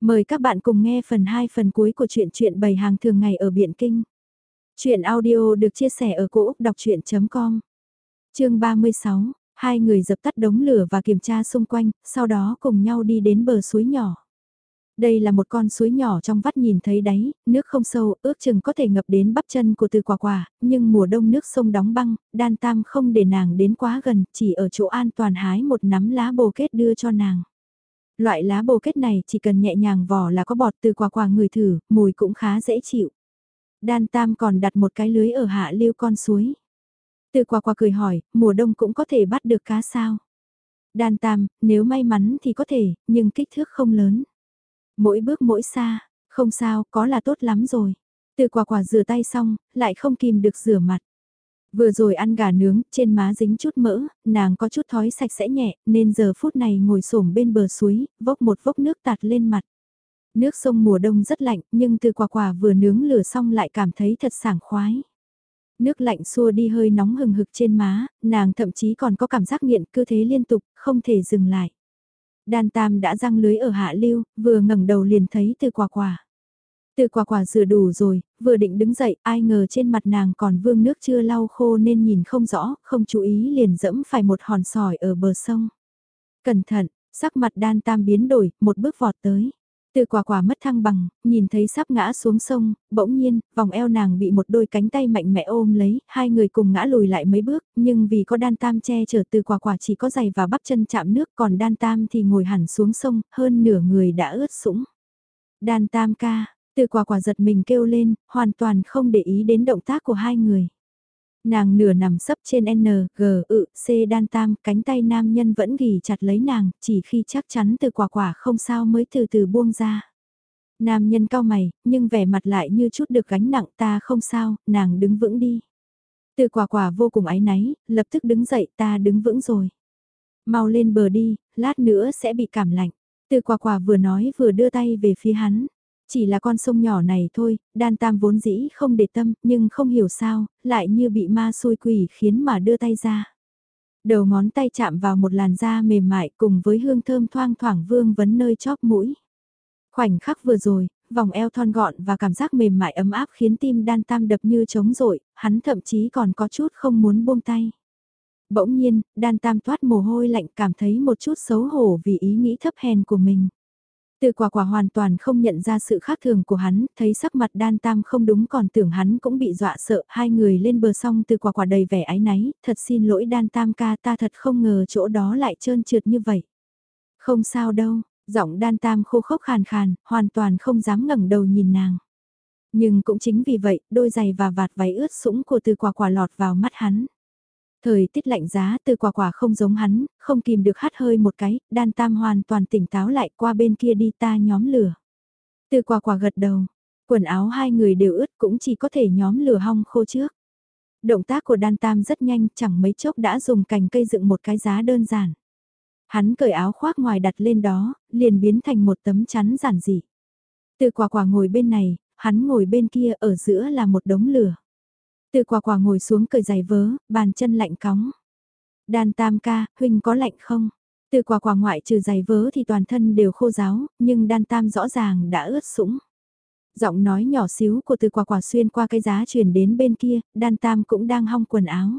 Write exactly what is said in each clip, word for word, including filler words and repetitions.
Mời các bạn cùng nghe phần hai phần cuối của truyện chuyện bày hàng thường ngày ở Biện Kinh. Chuyện audio được chia sẻ ở cỗ đọc chuyện com. Chương ba mươi sáu, hai người dập tắt đống lửa và kiểm tra xung quanh, sau đó cùng nhau đi đến bờ suối nhỏ. Đây là một con suối nhỏ trong vắt nhìn thấy đáy, nước không sâu, ước chừng có thể ngập đến bắp chân của Từ Quả Quả, nhưng mùa đông nước sông đóng băng, Đan Tam không để nàng đến quá gần, chỉ ở chỗ an toàn hái một nắm lá bồ kết đưa cho nàng. Loại lá bồ kết này chỉ cần nhẹ nhàng vỏ là có bọt. Từ Quả Quả ngửi thử, mùi cũng khá dễ chịu. Đan Tam còn đặt một cái lưới ở hạ lưu con suối. Từ Quả Quả cười hỏi, mùa đông cũng có thể bắt được cá sao? Đan Tam, nếu may mắn thì có thể, nhưng kích thước không lớn. Mỗi bước mỗi xa, không sao, có là tốt lắm rồi. Từ Quả Quả rửa tay xong, lại không kìm được rửa mặt. Vừa rồi ăn gà nướng, trên má dính chút mỡ, nàng có chút thói sạch sẽ nhẹ, nên giờ phút này ngồi xổm bên bờ suối, vốc một vốc nước tạt lên mặt. Nước sông mùa đông rất lạnh, nhưng Từ Quả Quả vừa nướng lửa xong lại cảm thấy thật sảng khoái. Nước lạnh xua đi hơi nóng hừng hực trên má, nàng thậm chí còn có cảm giác nghiện, cứ thế liên tục, không thể dừng lại. Đan Tam đã răng lưới ở hạ lưu, vừa ngẩng đầu liền thấy Từ Quả Quả. Từ Quả Quả rửa đủ rồi, vừa định đứng dậy, ai ngờ trên mặt nàng còn vương nước chưa lau khô nên nhìn không rõ, không chú ý liền dẫm phải một hòn sỏi ở bờ sông. Cẩn thận, sắc mặt Đan Tam biến đổi, một bước vọt tới. Từ Quả Quả mất thăng bằng, nhìn thấy sắp ngã xuống sông, bỗng nhiên, vòng eo nàng bị một đôi cánh tay mạnh mẽ ôm lấy, hai người cùng ngã lùi lại mấy bước, nhưng vì có Đan Tam che chở Từ Quả Quả chỉ có giày và bắp chân chạm nước, còn Đan Tam thì ngồi hẳn xuống sông, hơn nửa người đã ướt sũng. Đan Tam ca. Từ Quả Quả giật mình kêu lên, hoàn toàn không để ý đến động tác của hai người. Nàng nửa nằm sấp trên N, G, ự, C Đan Tam, cánh tay nam nhân vẫn ghì chặt lấy nàng, chỉ khi chắc chắn Từ Quả Quả không sao mới từ từ buông ra. Nam nhân cau mày, nhưng vẻ mặt lại như chút được gánh nặng. Ta không sao, nàng đứng vững đi. Từ Quả Quả vô cùng áy náy, lập tức đứng dậy, ta đứng vững rồi. Mau lên bờ đi, lát nữa sẽ bị cảm lạnh. Từ Quả Quả vừa nói vừa đưa tay về phía hắn. Chỉ là con sông nhỏ này thôi, Đan Tam vốn dĩ không để tâm, nhưng không hiểu sao, lại như bị ma xui quỷ khiến mà đưa tay ra. Đầu ngón tay chạm vào một làn da mềm mại cùng với hương thơm thoang thoảng vương vấn nơi chóp mũi. Khoảnh khắc vừa rồi, vòng eo thon gọn và cảm giác mềm mại ấm áp khiến tim Đan Tam đập như trống rội, hắn thậm chí còn có chút không muốn buông tay. Bỗng nhiên, Đan Tam toát mồ hôi lạnh, cảm thấy một chút xấu hổ vì ý nghĩ thấp hèn của mình. Từ Quả Quả hoàn toàn không nhận ra sự khác thường của hắn, thấy sắc mặt Đan Tam không đúng còn tưởng hắn cũng bị dọa sợ. Hai người lên bờ sông, Từ Quả Quả đầy vẻ áy náy, thật xin lỗi Đan Tam ca, ta thật không ngờ chỗ đó lại trơn trượt như vậy. Không sao đâu, giọng Đan Tam khô khốc khàn khàn, hoàn toàn không dám ngẩng đầu nhìn nàng. Nhưng cũng chính vì vậy, đôi giày và vạt váy ướt sũng của Từ Quả Quả lọt vào mắt hắn. Thời tiết lạnh giá, Từ Quả Quả không giống hắn, không kìm được hắt hơi một cái, Đan Tam hoàn toàn tỉnh táo lại, qua bên kia đi, ta nhóm lửa. Từ Quả Quả gật đầu, quần áo hai người đều ướt, cũng chỉ có thể nhóm lửa hong khô trước. Động tác của Đan Tam rất nhanh, chẳng mấy chốc đã dùng cành cây dựng một cái giá đơn giản. Hắn cởi áo khoác ngoài đặt lên đó, liền biến thành một tấm chắn giản dị. Từ Quả Quả ngồi bên này, hắn ngồi bên kia, ở giữa là một đống lửa. Từ Quả Quả ngồi xuống cởi giày vớ, bàn chân lạnh cóng. Đan Tam ca, huynh có lạnh không? Từ Quả Quả ngoại trừ giày vớ thì toàn thân đều khô ráo, nhưng Đan Tam rõ ràng đã ướt sũng. Giọng nói nhỏ xíu của Từ Quả Quả xuyên qua cái giá truyền đến bên kia, Đan Tam cũng đang hong quần áo.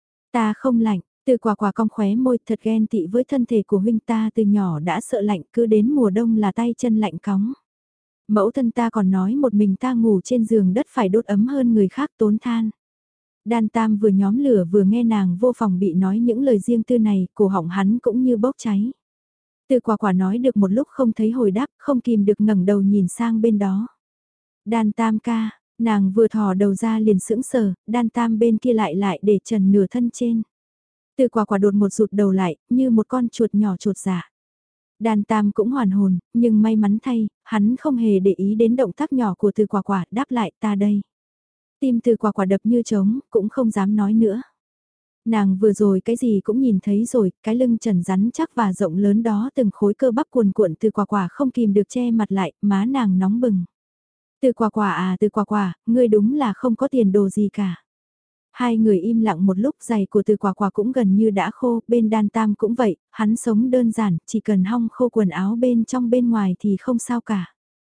Ta không lạnh, Từ Quả Quả cong khóe môi, thật ghen tị với thân thể của huynh, ta từ nhỏ đã sợ lạnh, cứ đến mùa đông là tay chân lạnh cóng. Mẫu thân ta còn nói một mình ta ngủ trên giường đất phải đốt ấm hơn người khác tốn than. Đan Tam vừa nhóm lửa vừa nghe nàng vô phòng bị nói những lời riêng tư này, cổ họng hắn cũng như bốc cháy. Từ Quả Quả nói được một lúc không thấy hồi đáp, không kìm được ngẩng đầu nhìn sang bên đó. Đan Tam ca, nàng vừa thò đầu ra liền sững sờ, Đan Tam bên kia lại lại để trần nửa thân trên. Từ Quả Quả đột một rụt đầu lại, như một con chuột nhỏ chột dạ. Đan Tam cũng hoàn hồn, nhưng may mắn thay, hắn không hề để ý đến động tác nhỏ của Từ Quả Quả, đáp lại, ta đây. Tim Từ Quả Quả đập như trống, cũng không dám nói nữa. Nàng vừa rồi cái gì cũng nhìn thấy rồi, cái lưng trần rắn chắc và rộng lớn đó, từng khối cơ bắp cuồn cuộn. Từ Quả Quả không kìm được che mặt lại, má nàng nóng bừng. Từ Quả Quả à, Từ Quả Quả, ngươi đúng là không có tiền đồ gì cả. Hai người im lặng một lúc, giày của Từ Quả Quả cũng gần như đã khô, bên Đan Tam cũng vậy, hắn sống đơn giản, chỉ cần hong khô quần áo bên trong bên ngoài thì không sao cả.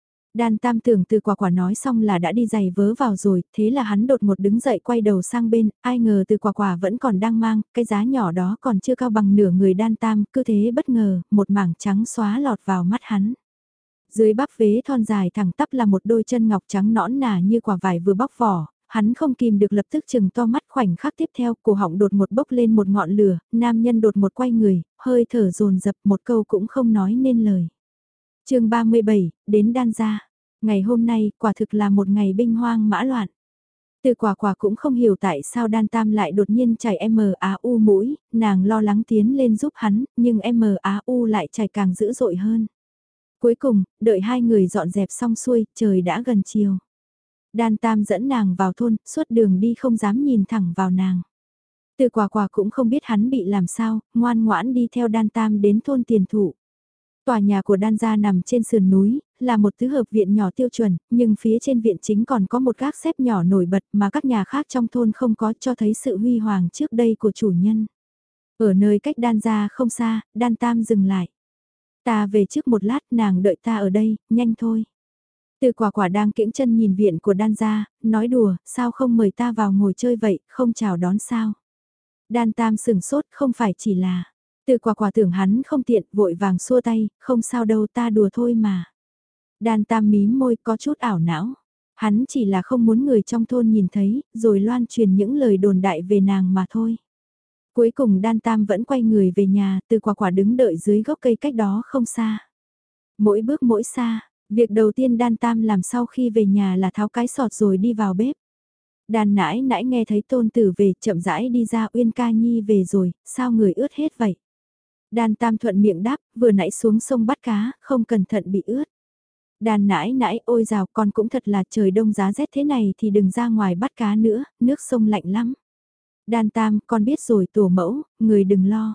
Đan Tam tưởng Từ Quả Quả nói xong là đã đi giày vớ vào rồi, thế là hắn đột một đứng dậy quay đầu sang bên, ai ngờ Từ Quả Quả vẫn còn đang mang, cái giá nhỏ đó còn chưa cao bằng nửa người Đan Tam, cứ thế bất ngờ, một mảng trắng xóa lọt vào mắt hắn. Dưới bắp vế thon dài thẳng tắp là một đôi chân ngọc trắng nõn nà như quả vải vừa bóc vỏ, hắn không kìm được lập tức chừng to mắt. Khoảnh khắc tiếp theo, cổ họng đột một bốc lên một ngọn lửa, nam nhân đột một quay người, hơi thở dồn dập, một câu cũng không nói nên lời. chương ba mươi bảy, đến Đan gia. Ngày hôm nay quả thực là một ngày binh hoang mã loạn. Từ Quả Quả cũng không hiểu tại sao Đan Tam lại đột nhiên chảy em a u mũi, nàng lo lắng tiến lên giúp hắn, nhưng em a u lại chảy càng dữ dội hơn. Cuối cùng, đợi hai người dọn dẹp xong xuôi, trời đã gần chiều. Đan Tam dẫn nàng vào thôn, suốt đường đi không dám nhìn thẳng vào nàng. Từ Quả Quả cũng không biết hắn bị làm sao, ngoan ngoãn đi theo Đan Tam đến thôn Tiền Thụ. Tòa nhà của Đan gia nằm trên sườn núi, là một tứ hợp viện nhỏ tiêu chuẩn, nhưng phía trên viện chính còn có một gác xếp nhỏ nổi bật mà các nhà khác trong thôn không có, cho thấy sự huy hoàng trước đây của chủ nhân. Ở nơi cách Đan gia không xa, Đan Tam dừng lại. Ta về trước một lát, nàng đợi ta ở đây, nhanh thôi. Từ Quả Quả đang kiễng chân nhìn viện của Đan gia, nói đùa, sao không mời ta vào ngồi chơi vậy, không chào đón sao. Đan Tam sừng sốt, không phải chỉ là... Từ Quả Quả tưởng hắn không tiện, vội vàng xua tay, không sao đâu, ta đùa thôi mà. Đan Tam mím môi, có chút ảo não. Hắn chỉ là không muốn người trong thôn nhìn thấy, rồi loan truyền những lời đồn đại về nàng mà thôi. Cuối cùng Đan Tam vẫn quay người về nhà, Từ Quả Quả đứng đợi dưới gốc cây cách đó không xa. Mỗi bước mỗi xa, việc đầu tiên Đan Tam làm sau khi về nhà là tháo cái sọt rồi đi vào bếp. Đan nãi nãi nghe thấy tôn tử về, chậm rãi đi ra, Uyên ca nhi về rồi, sao người ướt hết vậy? Đan Tam thuận miệng đáp, vừa nãy xuống sông bắt cá, không cẩn thận bị ướt. Đan nãi nãi, ôi dào, con cũng thật là trời đông giá rét thế này thì đừng ra ngoài bắt cá nữa, nước sông lạnh lắm. Đan Tam, con biết rồi tổ mẫu, người đừng lo.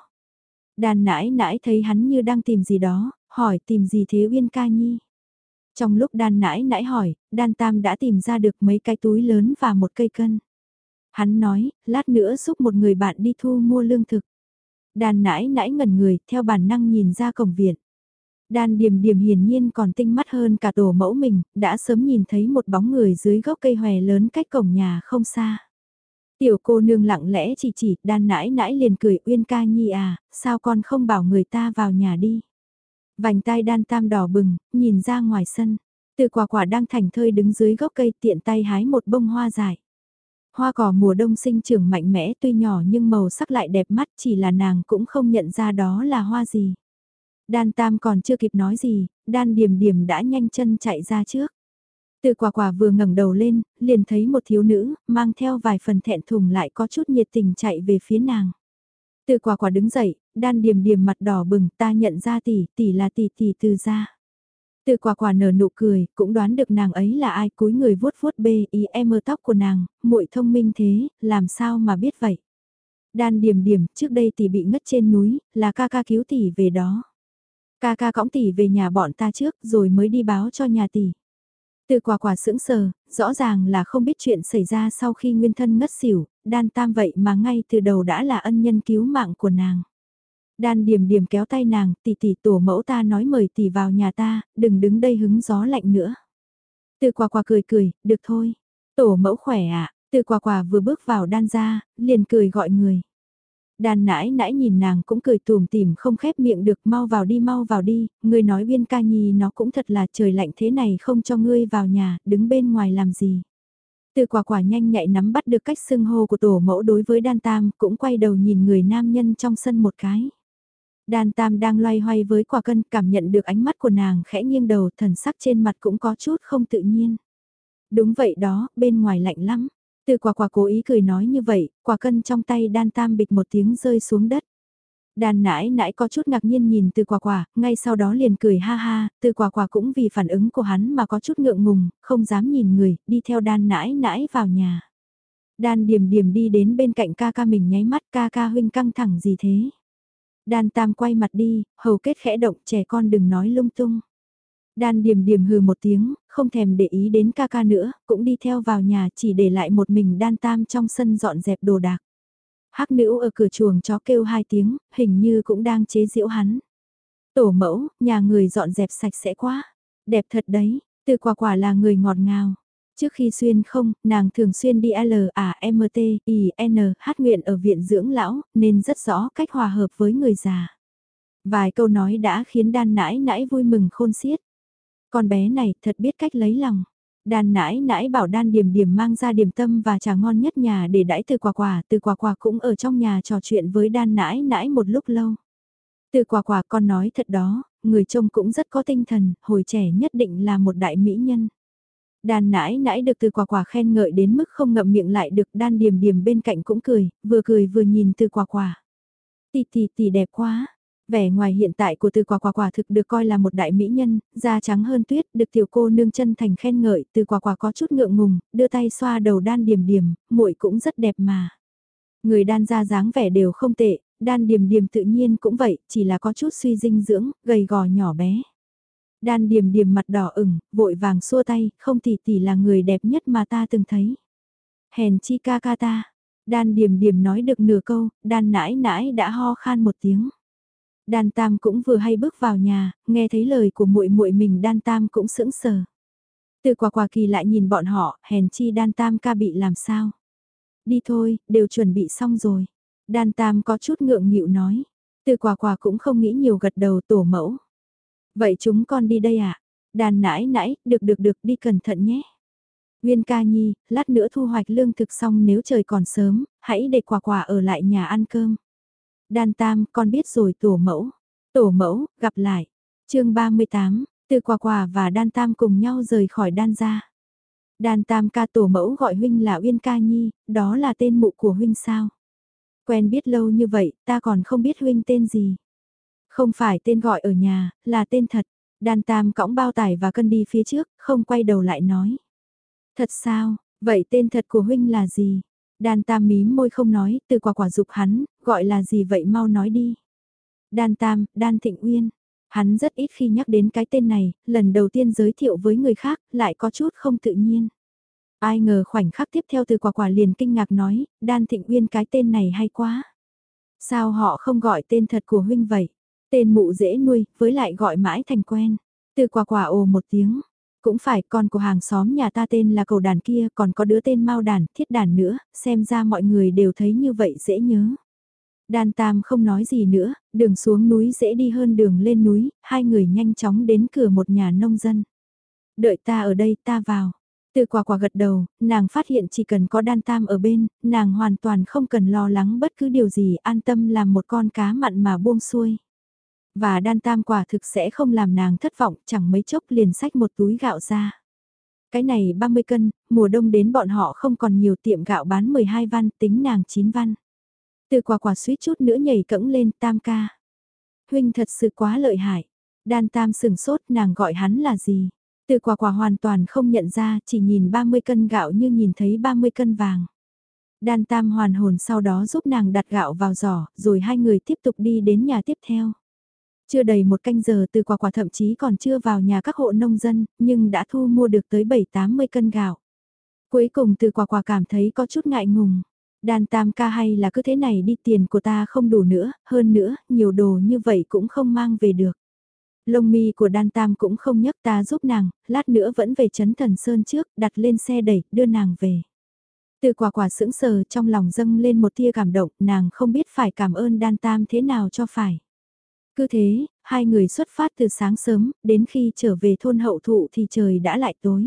Đan nãi nãi thấy hắn như đang tìm gì đó, hỏi tìm gì thế Uyên ca nhi. Trong lúc Đan nãi nãi hỏi, Đan Tam đã tìm ra được mấy cái túi lớn và một cây cân. Hắn nói, lát nữa giúp một người bạn đi thu mua lương thực. Đan nãi nãi ngẩn người, theo bản năng nhìn ra cổng viện. Đan Điềm Điềm hiển nhiên còn tinh mắt hơn cả tổ mẫu mình, đã sớm nhìn thấy một bóng người dưới gốc cây hòe lớn cách cổng nhà không xa. Tiểu cô nương lặng lẽ chỉ chỉ, Đan nãi nãi liền cười, Uyên ca nhi à, sao con không bảo người ta vào nhà đi. Vành tai Đan Tam đỏ bừng, nhìn ra ngoài sân. Từ Quả Quả đang thảnh thơi đứng dưới gốc cây, tiện tay hái một bông hoa dài. Hoa cỏ mùa đông sinh trưởng mạnh mẽ, tuy nhỏ nhưng màu sắc lại đẹp mắt, chỉ là nàng cũng không nhận ra đó là hoa gì. Đan Tam còn chưa kịp nói gì, Đan Điềm Điềm đã nhanh chân chạy ra trước. Từ Quả Quả vừa ngẩng đầu lên, liền thấy một thiếu nữ, mang theo vài phần thẹn thùng lại có chút nhiệt tình chạy về phía nàng. Từ Quả Quả đứng dậy, Đan Điềm Điềm mặt đỏ bừng, ta nhận ra tỷ, tỷ là tỷ tỷ Từ gia. Từ Quả Quả nở nụ cười, cũng đoán được nàng ấy là ai, cúi người vuốt vuốt bê ý em mơ tóc của nàng, muội thông minh thế, làm sao mà biết vậy. Đan Điềm Điềm, trước đây tỷ bị ngất trên núi, là ca ca cứu tỷ về đó. Ca ca cõng tỷ về nhà bọn ta trước, rồi mới đi báo cho nhà tỷ. Từ Quả Quả sững sờ, rõ ràng là không biết chuyện xảy ra sau khi nguyên thân ngất xỉu, Đan Tam vậy mà ngay từ đầu đã là ân nhân cứu mạng của nàng. Đan Điềm Điềm kéo tay nàng, tỷ tỷ tổ mẫu ta nói mời tỷ vào nhà ta, đừng đứng đây hứng gió lạnh nữa. Từ Quả Quả cười cười, được thôi. Tổ mẫu khỏe ạ, à? Từ Quả Quả vừa bước vào Đan gia, liền cười gọi người. Đan nãi nãi nhìn nàng cũng cười tùm tìm không khép miệng được, mau vào đi mau vào đi, ngươi nói Uyên ca nhi nó cũng thật là trời lạnh thế này không cho ngươi vào nhà, đứng bên ngoài làm gì. Từ Quả Quả nhanh nhạy nắm bắt được cách xưng hô của tổ mẫu đối với Đan Tam, cũng quay đầu nhìn người nam nhân trong sân một cái. Đan Tam đang loay hoay với quả cân, cảm nhận được ánh mắt của nàng khẽ nghiêng đầu, thần sắc trên mặt cũng có chút không tự nhiên. Đúng vậy đó, bên ngoài lạnh lắm. Từ Quả Quả cố ý cười nói như vậy, quả cân trong tay Đan Tam bịch một tiếng rơi xuống đất. Đan nãi nãi có chút ngạc nhiên nhìn Từ Quả Quả, ngay sau đó liền cười ha ha, Từ Quả Quả cũng vì phản ứng của hắn mà có chút ngượng ngùng, không dám nhìn người, đi theo Đan nãi nãi vào nhà. Đan Điềm Điềm đi đến bên cạnh ca ca mình nháy mắt, ca ca huynh căng thẳng gì thế. Đan Tam quay mặt đi, hầu kết khẽ động, trẻ con đừng nói lung tung. Đan Điềm Điềm hừ một tiếng, không thèm để ý đến ca ca nữa, cũng đi theo vào nhà chỉ để lại một mình Đan Tam trong sân dọn dẹp đồ đạc. Hắc Nữ ở cửa chuồng chó kêu hai tiếng, hình như cũng đang chế giễu hắn. Tổ mẫu, nhà người dọn dẹp sạch sẽ quá. Đẹp thật đấy, Từ Quả Quả là người ngọt ngào. Trước khi xuyên không, nàng thường xuyên đi L A M T I N hát nguyện ở viện dưỡng lão, nên rất rõ cách hòa hợp với người già. Vài câu nói đã khiến Đan nãi nãi vui mừng khôn xiết. Con bé này thật biết cách lấy lòng. Đan nãi nãi bảo Đan Điềm Điềm mang ra điểm tâm và trà ngon nhất nhà để đãi Từ Quả Quả. Từ Quả Quả cũng ở trong nhà trò chuyện với Đan nãi nãi một lúc lâu. Từ Quả Quả, con nói thật đó, người trông cũng rất có tinh thần, hồi trẻ nhất định là một đại mỹ nhân. Đan nãi nãi được Từ Quả Quả khen ngợi đến mức không ngậm miệng lại được. Đan Điềm Điềm bên cạnh cũng cười, vừa cười vừa nhìn Từ Quả Quả. Tì tì tì đẹp quá. Vẻ ngoài hiện tại của Từ Quả Quả quả thực được coi là một đại mỹ nhân, da trắng hơn tuyết, được tiểu cô nương chân thành khen ngợi. Từ Quả Quả có chút ngượng ngùng, đưa tay xoa đầu Đan Điềm Điềm, muội cũng rất đẹp mà. Người Đan ra dáng vẻ đều không tệ, Đan Điềm Điềm tự nhiên cũng vậy, chỉ là có chút suy dinh dưỡng, gầy gò nhỏ bé. Đan Điềm Điềm mặt đỏ ửng, vội vàng xua tay, không, tỷ tỷ là người đẹp nhất mà ta từng thấy. Hèn chi ca ca ta. Đan Điềm Điềm nói được nửa câu, Đan nãi nãi đã ho khan một tiếng. Đan Tam cũng vừa hay bước vào nhà, nghe thấy lời của muội muội mình, Đan Tam cũng sững sờ. Từ Quả Quả kỳ lại nhìn bọn họ, hèn chi Đan Tam ca bị làm sao? Đi thôi, đều chuẩn bị xong rồi. Đan Tam có chút ngượng nghịu nói. Từ Quả Quả cũng không nghĩ nhiều, gật đầu, tổ mẫu. Vậy chúng con đi đây ạ? À? Đan nãi nãi, được được được, đi cẩn thận nhé. Uyên ca nhi, lát nữa thu hoạch lương thực xong nếu trời còn sớm, hãy để Quả Quả ở lại nhà ăn cơm. Đan Tam, con biết rồi tổ mẫu. Tổ mẫu, gặp lại. chương ba mươi tám, Từ Quả Quả và Đan Tam cùng nhau rời khỏi Đan gia. Đan Tam ca, tổ mẫu gọi huynh là Uyên ca nhi, đó là tên mụ của huynh sao? Quen biết lâu như vậy, ta còn không biết huynh tên gì. Không phải tên gọi ở nhà, là tên thật. Đan Tam cõng bao tải và cân đi phía trước, không quay đầu lại nói. Thật sao, vậy tên thật của huynh là gì? Đan Tam mím môi không nói, Từ Quả Quả dục hắn, gọi là gì vậy, mau nói đi. Đan Tam, Đan Thịnh Uyên. Hắn rất ít khi nhắc đến cái tên này, lần đầu tiên giới thiệu với người khác, lại có chút không tự nhiên. Ai ngờ khoảnh khắc tiếp theo Từ Quả Quả liền kinh ngạc nói, Đan Thịnh Uyên, cái tên này hay quá. Sao họ không gọi tên thật của huynh vậy? Tên mụ dễ nuôi, với lại gọi mãi thành quen. Từ Quả Quả ồ một tiếng. Cũng phải, con của hàng xóm nhà ta tên là Cầu Đàn kia, còn có đứa tên Mao Đàn, Thiết Đàn nữa, xem ra mọi người đều thấy như vậy dễ nhớ. Đan Tam không nói gì nữa, đường xuống núi dễ đi hơn đường lên núi, hai người nhanh chóng đến cửa một nhà nông dân. Đợi ta ở đây, ta vào. Từ Quả Quả gật đầu, nàng phát hiện chỉ cần có Đan Tam ở bên, nàng hoàn toàn không cần lo lắng bất cứ điều gì, an tâm làm một con cá mặn mà buông xuôi. Và Đan Tam quả thực sẽ không làm nàng thất vọng, chẳng mấy chốc liền xách một túi gạo ra. Cái này ba mươi cân, mùa đông đến bọn họ không còn nhiều, tiệm gạo bán mười hai văn, tính nàng chín văn. Từ Quả Quả suýt chút nữa nhảy cẫng lên, Tam ca. Huynh thật sự quá lợi hại. Đan Tam sừng sốt, nàng gọi hắn là gì? Từ Quả Quả hoàn toàn không nhận ra, chỉ nhìn ba mươi cân gạo như nhìn thấy ba mươi cân vàng. Đan Tam hoàn hồn, sau đó giúp nàng đặt gạo vào giỏ, rồi hai người tiếp tục đi đến nhà tiếp theo. Chưa đầy một canh giờ, Từ Quả Quả thậm chí còn chưa vào nhà các hộ nông dân, nhưng đã thu mua được tới bảy tám mươi cân gạo. Cuối cùng Từ Quả Quả cảm thấy có chút ngại ngùng. Đan Tam ca, hay là cứ thế này đi, tiền của ta không đủ nữa, hơn nữa, nhiều đồ như vậy cũng không mang về được. Lông mi của Đan Tam cũng không nhấc, ta giúp nàng, lát nữa vẫn về Trấn Thần Sơn trước, đặt lên xe đẩy, đưa nàng về. Từ Quả Quả sững sờ, trong lòng dâng lên một tia cảm động, nàng không biết phải cảm ơn Đan Tam thế nào cho phải. Cứ thế, hai người xuất phát từ sáng sớm, đến khi trở về thôn Hậu Thụ thì trời đã lại tối.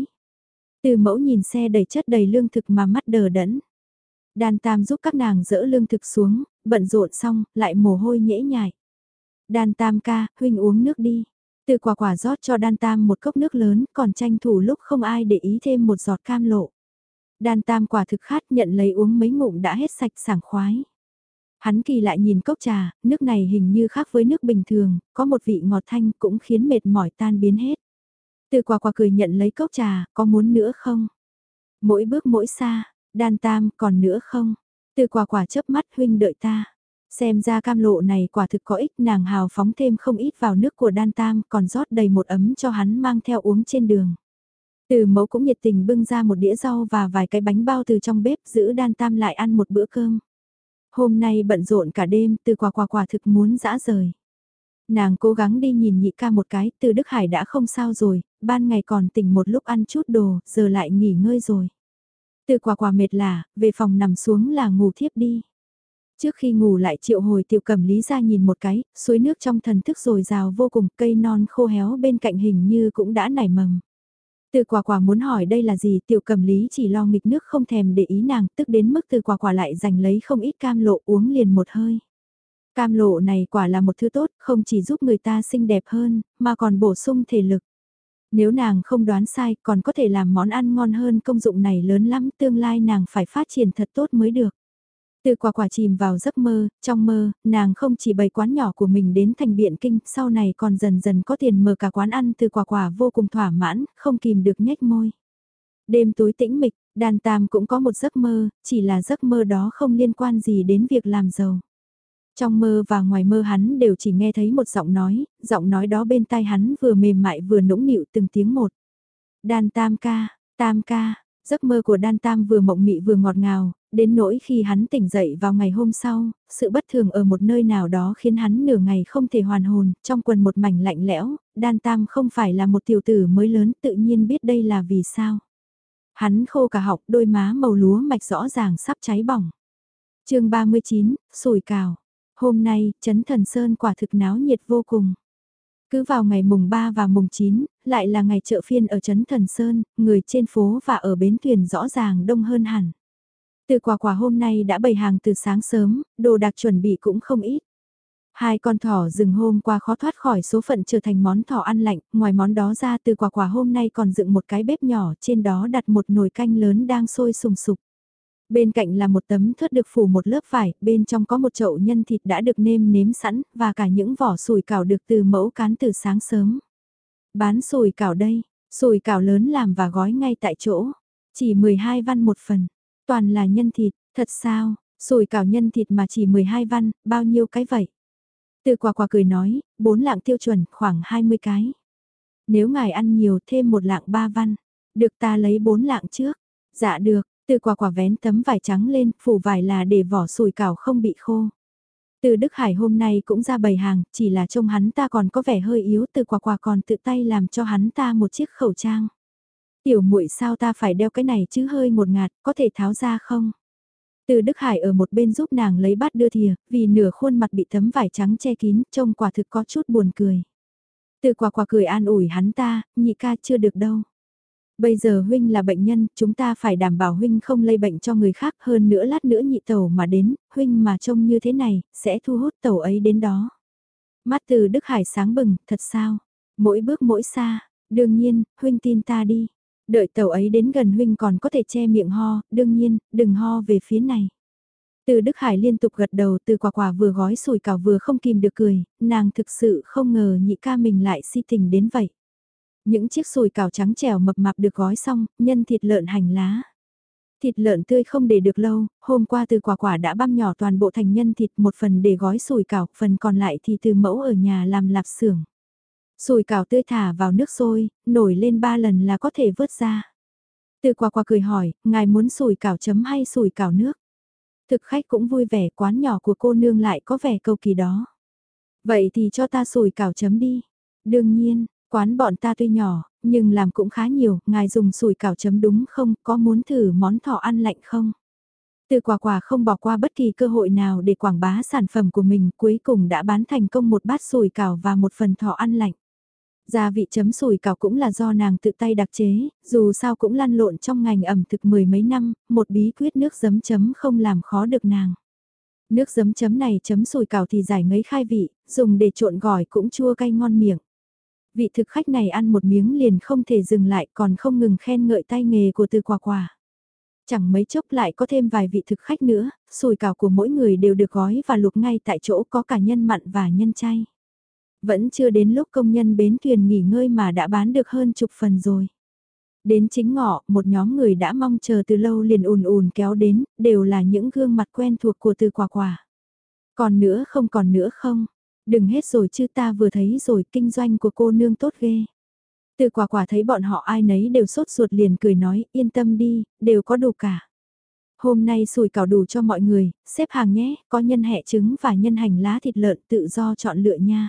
Từ Mẫu nhìn xe đầy chất đầy lương thực mà mắt đờ đẫn. Đan Tam giúp các nàng dỡ lương thực xuống, bận rộn xong, lại mồ hôi nhễ nhại. Đan Tam ca, huynh uống nước đi. Từ Quả Quả rót cho Đan Tam một cốc nước lớn, còn tranh thủ lúc không ai để ý thêm một giọt cam lộ. Đan Tam quả thực khát, nhận lấy uống mấy ngụm đã hết sạch sảng khoái. Hắn kỳ lại nhìn cốc trà, nước này hình như khác với nước bình thường, có một vị ngọt thanh cũng khiến mệt mỏi tan biến hết. Từ Quả Quả cười nhận lấy cốc trà, có muốn nữa không? Mỗi bước mỗi xa, Đan Tam, còn nữa không? Từ Quả Quả chớp mắt, huynh đợi ta. Xem ra cam lộ này quả thực có ích, nàng hào phóng thêm không ít vào nước của Đan Tam, còn rót đầy một ấm cho hắn mang theo uống trên đường. Từ mẫu cũng nhiệt tình bưng ra một đĩa rau và vài cái bánh bao từ trong bếp, giữ Đan Tam lại ăn một bữa cơm. Hôm nay bận rộn cả đêm, Từ quả quả quả thực muốn dã rời. Nàng cố gắng đi nhìn nhị ca một cái, Từ Đức Hải đã không sao rồi, ban ngày còn tỉnh một lúc ăn chút đồ, giờ lại nghỉ ngơi rồi. Từ quả quả mệt lả, về phòng nằm xuống là ngủ thiếp đi. Trước khi ngủ lại triệu hồi Tiểu Cẩm Lý ra nhìn một cái, suối nước trong thần thức rồi rào vô cùng, cây non khô héo bên cạnh hình như cũng đã nảy mầm. Từ quả quả muốn hỏi đây là gì, Tiểu Cẩm Lý chỉ lo nghịch nước không thèm để ý nàng, tức đến mức từ quả quả lại giành lấy không ít cam lộ uống liền một hơi. Cam lộ này quả là một thứ tốt, không chỉ giúp người ta xinh đẹp hơn, mà còn bổ sung thể lực. Nếu nàng không đoán sai, còn có thể làm món ăn ngon hơn, công dụng này lớn lắm, tương lai nàng phải phát triển thật tốt mới được. Từ quả quả chìm vào giấc mơ, trong mơ, nàng không chỉ bày quán nhỏ của mình đến thành Biện Kinh, sau này còn dần dần có tiền mở cả quán ăn. Từ quả quả vô cùng thỏa mãn, không kìm được nhếch môi. Đêm tối tĩnh mịch, Đan Tam cũng có một giấc mơ, chỉ là giấc mơ đó không liên quan gì đến việc làm giàu. Trong mơ và ngoài mơ hắn đều chỉ nghe thấy một giọng nói, giọng nói đó bên tai hắn vừa mềm mại vừa nũng nịu từng tiếng một. Đan Tam ca, Tam ca, giấc mơ của Đan Tam vừa mộng mị vừa ngọt ngào, đến nỗi khi hắn tỉnh dậy vào ngày hôm sau, sự bất thường ở một nơi nào đó khiến hắn nửa ngày không thể hoàn hồn, trong quần một mảnh lạnh lẽo, Đan Tam không phải là một tiểu tử mới lớn tự nhiên biết đây là vì sao. Hắn khô cả họng, đôi má màu lúa mạch rõ ràng sắp cháy bỏng. chương ba mươi chín, sủi cào. Hôm nay, Trấn Thần Sơn quả thực náo nhiệt vô cùng. Cứ vào ngày mùng ba và mùng chín, lại là ngày chợ phiên ở Trấn Thần Sơn, người trên phố và ở bến thuyền rõ ràng đông hơn hẳn. Từ quả quả hôm nay đã bày hàng từ sáng sớm, đồ đạc chuẩn bị cũng không ít. Hai con thỏ rừng hôm qua khó thoát khỏi số phận trở thành món thỏ ăn lạnh, ngoài món đó ra từ quả quả hôm nay còn dựng một cái bếp nhỏ, trên đó đặt một nồi canh lớn đang sôi sùng sục. Bên cạnh là một tấm thớt được phủ một lớp vải, bên trong có một chậu nhân thịt đã được nêm nếm sẵn, và cả những vỏ sủi cảo được từ mẫu cán từ sáng sớm. Bán sủi cảo đây, sủi cảo lớn làm và gói ngay tại chỗ, chỉ mười hai văn một phần, toàn là nhân thịt, thật sao, sủi cảo nhân thịt mà chỉ mười hai văn, bao nhiêu cái vậy? Từ quả quả cười nói, bốn lạng tiêu chuẩn, khoảng hai mươi cái. Nếu ngài ăn nhiều thêm một lạng ba văn, được ta lấy bốn lạng trước. Dạ được, từ quả quả vén tấm vải trắng lên, phủ vải là để vỏ sủi cảo không bị khô. Từ Đức Hải hôm nay cũng ra bày hàng, chỉ là trông hắn ta còn có vẻ hơi yếu, từ quả quả còn tự tay làm cho hắn ta một chiếc khẩu trang. Tiểu muội sao ta phải đeo cái này chứ, hơi ngột ngạt, có thể tháo ra không? Từ Đức Hải ở một bên giúp nàng lấy bát đưa thìa, vì nửa khuôn mặt bị tấm vải trắng che kín, trông quả thực có chút buồn cười. Từ quả quả cười an ủi hắn ta, nhị ca chưa được đâu. Bây giờ huynh là bệnh nhân, chúng ta phải đảm bảo huynh không lây bệnh cho người khác, hơn nữa lát nữa nhị tẩu mà đến, huynh mà trông như thế này, sẽ thu hút tẩu ấy đến đó. Mắt Từ Đức Hải sáng bừng, thật sao? Mỗi bước mỗi xa, đương nhiên, huynh tin ta đi. Đợi tẩu ấy đến gần huynh còn có thể che miệng ho, đương nhiên, đừng ho về phía này. Từ Đức Hải liên tục gật đầu, Từ quả quả vừa gói sủi cảo vừa không kìm được cười, nàng thực sự không ngờ nhị ca mình lại si tình đến vậy. Những chiếc sủi cảo trắng trẻo mập mạp được gói xong, nhân thịt lợn hành lá. Thịt lợn tươi không để được lâu, hôm qua Từ quả quả đã băm nhỏ toàn bộ thành nhân thịt, một phần để gói sủi cảo, phần còn lại thì từ mẫu ở nhà làm lạp xưởng. Sủi cảo tươi thả vào nước sôi, nổi lên ba lần là có thể vớt ra. Từ quả quả cười hỏi, ngài muốn sủi cảo chấm hay sủi cảo nước? Thực khách cũng vui vẻ, quán nhỏ của cô nương lại có vẻ cầu kỳ đó. Vậy thì cho ta sủi cảo chấm đi. Đương nhiên, quán bọn ta tuy nhỏ, nhưng làm cũng khá nhiều, ngài dùng sủi cảo chấm đúng không, có muốn thử món thỏ ăn lạnh không? Từ quả quả không bỏ qua bất kỳ cơ hội nào để quảng bá sản phẩm của mình, cuối cùng đã bán thành công một bát sủi cảo và một phần thỏ ăn lạnh. Gia vị chấm sủi cảo cũng là do nàng tự tay đặc chế, dù sao cũng lăn lộn trong ngành ẩm thực mười mấy năm, một bí quyết nước giấm chấm không làm khó được nàng. Nước giấm chấm này chấm sủi cảo thì giải ngấy khai vị, dùng để trộn gỏi cũng chua cay ngon miệng. Vị thực khách này ăn một miếng liền không thể dừng lại, còn không ngừng khen ngợi tay nghề của Từ quả quả. Chẳng mấy chốc lại có thêm vài vị thực khách nữa, sủi cảo của mỗi người đều được gói và luộc ngay tại chỗ, có cả nhân mặn và nhân chay. Vẫn chưa đến lúc công nhân bến thuyền nghỉ ngơi mà đã bán được hơn chục phần rồi. Đến chính ngọ, một nhóm người đã mong chờ từ lâu liền ùn ùn kéo đến, đều là những gương mặt quen thuộc của Từ quả quả. Còn nữa không còn nữa không? Đừng hết rồi chứ ta vừa thấy rồi kinh doanh của cô nương tốt ghê. Từ quả quả thấy bọn họ ai nấy đều sốt ruột liền cười nói yên tâm đi, đều có đủ cả. Hôm nay sủi cảo đủ cho mọi người, xếp hàng nhé, có nhân hẹ trứng và nhân hành lá thịt lợn tự do chọn lựa nha.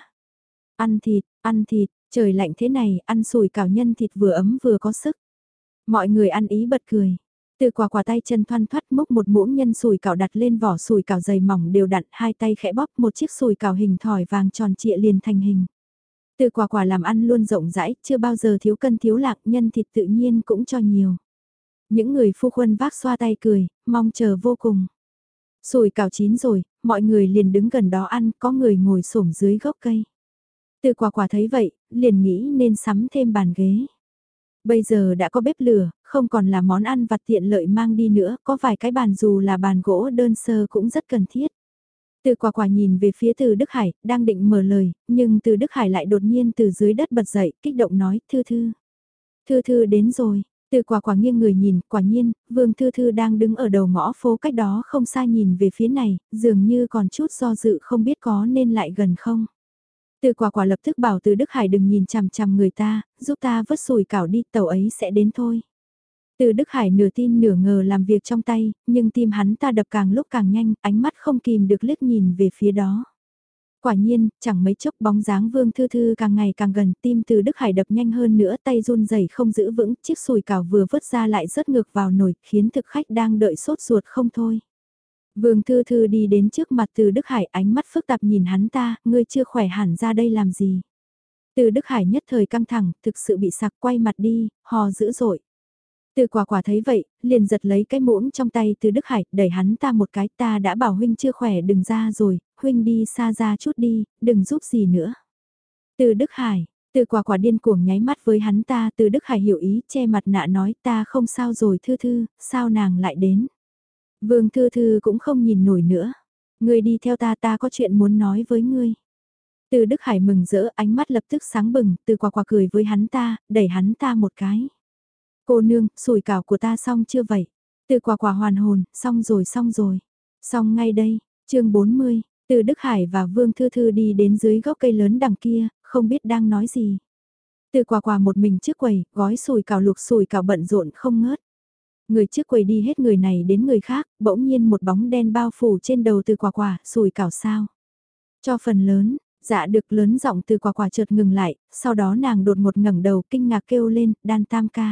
Ăn thịt, ăn thịt, trời lạnh thế này, ăn sủi cảo nhân thịt vừa ấm vừa có sức. Mọi người ăn ý bật cười. Từ quả quả tay chân thoăn thoắt múc một muỗng nhân sủi cảo đặt lên vỏ sủi cảo dày mỏng đều đặn, hai tay khẽ bóp một chiếc sủi cảo hình thỏi vàng tròn trịa liền thành hình. Từ quả quả làm ăn luôn rộng rãi, chưa bao giờ thiếu cân thiếu lạc, nhân thịt tự nhiên cũng cho nhiều. Những người phu khuân vác xoa tay cười, mong chờ vô cùng. Sủi cảo chín rồi, mọi người liền đứng gần đó ăn, có người ngồi xổm dưới gốc cây. Từ quả quả thấy vậy, liền nghĩ nên sắm thêm bàn ghế. Bây giờ đã có bếp lửa, không còn là món ăn vặt tiện lợi mang đi nữa, có vài cái bàn dù là bàn gỗ đơn sơ cũng rất cần thiết. Từ quả quả nhìn về phía Từ Đức Hải, đang định mở lời, nhưng Từ Đức Hải lại đột nhiên từ dưới đất bật dậy, kích động nói, Thư Thư. Thư Thư đến rồi, Từ quả quả nghiêng người nhìn, quả nhiên, Vương Thư Thư đang đứng ở đầu ngõ phố cách đó không xa nhìn về phía này, dường như còn chút do dự không biết có nên lại gần không. Từ quả quả lập tức bảo Từ Đức Hải đừng nhìn chằm chằm người ta, giúp ta vớt sủi cảo đi, tàu ấy sẽ đến thôi. Từ Đức Hải nửa tin nửa ngờ làm việc trong tay, nhưng tim hắn ta đập càng lúc càng nhanh, ánh mắt không kìm được liếc nhìn về phía đó. Quả nhiên, chẳng mấy chốc bóng dáng Vương Thư Thư càng ngày càng gần, tim Từ Đức Hải đập nhanh hơn nữa, tay run rẩy không giữ vững, chiếc sùi cảo vừa vớt ra lại rớt ngược vào nồi, khiến thực khách đang đợi sốt ruột không thôi. Vương Thư Thư đi đến trước mặt Từ Đức Hải, ánh mắt phức tạp nhìn hắn ta, ngươi chưa khỏe hẳn ra đây làm gì. Từ Đức Hải nhất thời căng thẳng, thực sự bị sặc, quay mặt đi, hò dữ dội. Từ quả quả thấy vậy, liền giật lấy cái muỗng trong tay Từ Đức Hải, đẩy hắn ta một cái, ta đã bảo huynh chưa khỏe đừng ra rồi, huynh đi xa ra chút đi, đừng giúp gì nữa. Từ Đức Hải, Từ quả quả điên cuồng nháy mắt với hắn ta, Từ Đức Hải hiểu ý, che mặt nạ nói ta không sao rồi Thư Thư, sao nàng lại đến. Vương Thư Thư cũng không nhìn nổi nữa, ngươi đi theo ta ta có chuyện muốn nói với ngươi. Từ Đức Hải mừng rỡ ánh mắt lập tức sáng bừng, Từ quả quả cười với hắn ta, đẩy hắn ta một cái. Cô nương, sủi cảo của ta xong chưa vậy? Từ quả quả hoàn hồn, xong rồi xong rồi. Xong ngay đây, chương bốn mươi, từ Đức Hải và Vương Thư Thư đi đến dưới gốc cây lớn đằng kia, không biết đang nói gì. Từ quả quả một mình trước quầy, gói sủi cảo luộc sủi cảo bận rộn không ngớt. Người trước quầy đi hết người này đến người khác, bỗng nhiên một bóng đen bao phủ trên đầu từ quả quả, sủi cảo sao? Cho phần lớn, dạ được lớn giọng từ quả quả chợt ngừng lại, sau đó nàng đột ngột ngẩng đầu kinh ngạc kêu lên, đan tam ca.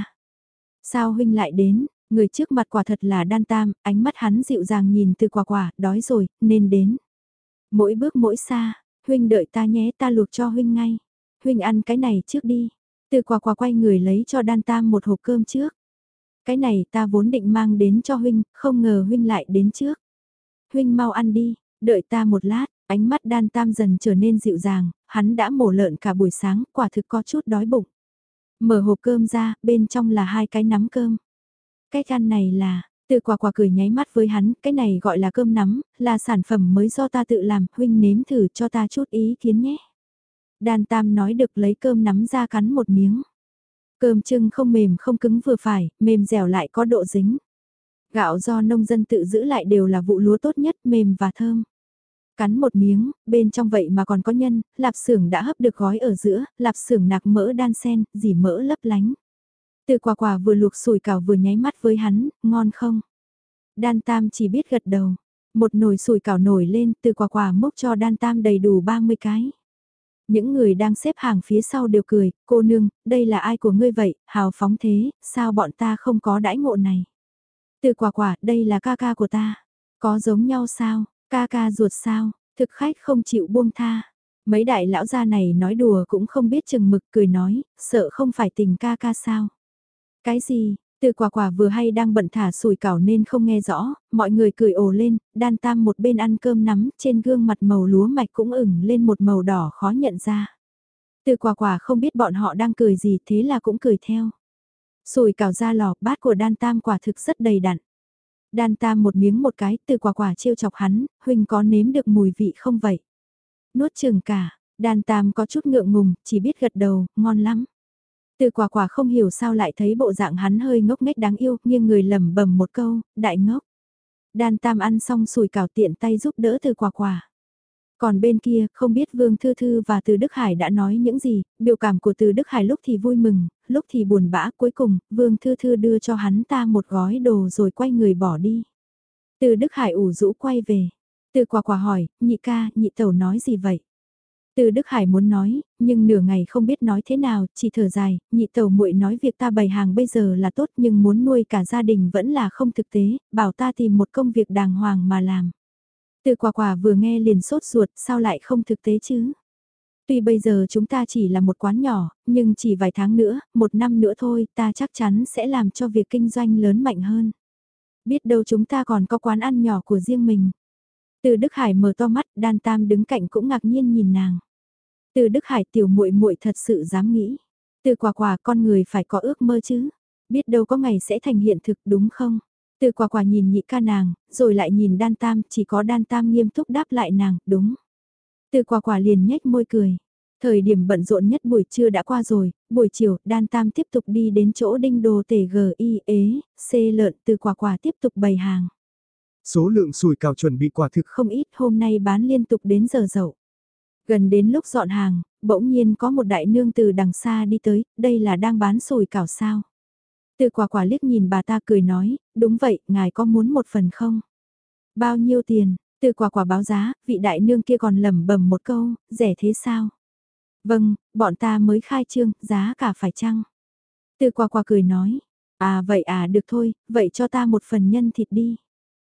Sao huynh lại đến, người trước mặt quả thật là đan tam, ánh mắt hắn dịu dàng nhìn từ quả quả, đói rồi, nên đến. Mỗi bước mỗi xa, huynh đợi ta nhé ta luộc cho huynh ngay. Huynh ăn cái này trước đi. Từ quả quả quay người lấy cho đan tam một hộp cơm trước. Cái này ta vốn định mang đến cho huynh, không ngờ huynh lại đến trước. Huynh mau ăn đi, đợi ta một lát, ánh mắt đan tam dần trở nên dịu dàng, hắn đã mổ lợn cả buổi sáng, quả thực có chút đói bụng. Mở hộp cơm ra, bên trong là hai cái nắm cơm. Cách ăn này là, từ quả quả cười nháy mắt với hắn, cái này gọi là cơm nắm, là sản phẩm mới do ta tự làm, huynh nếm thử cho ta chút ý kiến nhé. Đan Tam nói được lấy cơm nắm ra cắn một miếng. Cơm trưng không mềm không cứng vừa phải, mềm dẻo lại có độ dính. Gạo do nông dân tự giữ lại đều là vụ lúa tốt nhất, mềm và thơm. Cắn một miếng, bên trong vậy mà còn có nhân, lạp xưởng đã hấp được gói ở giữa, lạp xưởng nạc mỡ đan sen, dỉ mỡ lấp lánh. Từ quả quả vừa luộc sủi cảo vừa nháy mắt với hắn, ngon không? Đan Tam chỉ biết gật đầu. Một nồi sủi cảo nổi lên, từ quả quả múc cho Đan Tam đầy đủ ba mươi cái. Những người đang xếp hàng phía sau đều cười, cô nương, đây là ai của ngươi vậy, hào phóng thế, sao bọn ta không có đãi ngộ này? Từ quả quả, đây là ca ca của ta. Có giống nhau sao, ca ca ruột sao, thực khách không chịu buông tha. Mấy đại lão gia này nói đùa cũng không biết chừng mực cười nói, sợ không phải tình ca ca sao. Cái gì, từ quả quả vừa hay đang bận thả sủi cảo nên không nghe rõ, mọi người cười ồ lên, Đan Tam một bên ăn cơm nắm, trên gương mặt màu lúa mạch cũng ửng lên một màu đỏ khó nhận ra. Từ quả quả không biết bọn họ đang cười gì thế là cũng cười theo. Sủi cảo ra lò, bát của Đan Tam quả thực rất đầy đặn. Đan Tam một miếng một cái, từ quả quả trêu chọc hắn, huynh có nếm được mùi vị không vậy? Nuốt chừng cả, Đan Tam có chút ngượng ngùng, chỉ biết gật đầu, ngon lắm. Từ quả quả không hiểu sao lại thấy bộ dạng hắn hơi ngốc nghếch đáng yêu, nhưng người lẩm bẩm một câu, đại ngốc. Đan Tam ăn xong sủi cảo tiện tay giúp đỡ từ quả quả. Còn bên kia, không biết Vương Thư Thư và Từ Đức Hải đã nói những gì, biểu cảm của Từ Đức Hải lúc thì vui mừng, lúc thì buồn bã, cuối cùng, Vương Thư Thư đưa cho hắn ta một gói đồ rồi quay người bỏ đi. Từ Đức Hải ủ rũ quay về. Từ Quả Quả hỏi, nhị ca, nhị tẩu nói gì vậy? Từ Đức Hải muốn nói, nhưng nửa ngày không biết nói thế nào, chỉ thở dài, nhị tẩu muội nói việc ta bày hàng bây giờ là tốt nhưng muốn nuôi cả gia đình vẫn là không thực tế, bảo ta tìm một công việc đàng hoàng mà làm. Từ Quả Quả vừa nghe liền sốt ruột, sao lại không thực tế chứ? Tuy bây giờ chúng ta chỉ là một quán nhỏ, nhưng chỉ vài tháng nữa, một năm nữa thôi, ta chắc chắn sẽ làm cho việc kinh doanh lớn mạnh hơn. Biết đâu chúng ta còn có quán ăn nhỏ của riêng mình. Từ Đức Hải mở to mắt, Đan Tam đứng cạnh cũng ngạc nhiên nhìn nàng. Từ Đức Hải tiểu muội muội thật sự dám nghĩ. Từ Quả Quả con người phải có ước mơ chứ. Biết đâu có ngày sẽ thành hiện thực đúng không? Từ Quả Quả nhìn nhị ca nàng, rồi lại nhìn Đan Tam, chỉ có Đan Tam nghiêm túc đáp lại nàng, đúng. Từ Quả Quả liền nhếch môi cười. Thời điểm bận rộn nhất buổi trưa đã qua rồi, buổi chiều, Đan Tam tiếp tục đi đến chỗ đinh đồ tể g i ế, c lợn. Từ Quả Quả tiếp tục bày hàng. Số lượng sủi cảo chuẩn bị quả thực không ít, hôm nay bán liên tục đến giờ dậu. Gần đến lúc dọn hàng, bỗng nhiên có một đại nương từ đằng xa đi tới, đây là đang bán sủi cảo sao. Từ Quả Quả liếc nhìn bà ta cười nói, đúng vậy, ngài có muốn một phần không? Bao nhiêu tiền? Từ Quả Quả báo giá, vị đại nương kia còn lẩm bẩm một câu, rẻ thế sao? Vâng, bọn ta mới khai trương, giá cả phải chăng? Từ Quả Quả cười nói, à vậy à được thôi, vậy cho ta một phần nhân thịt đi.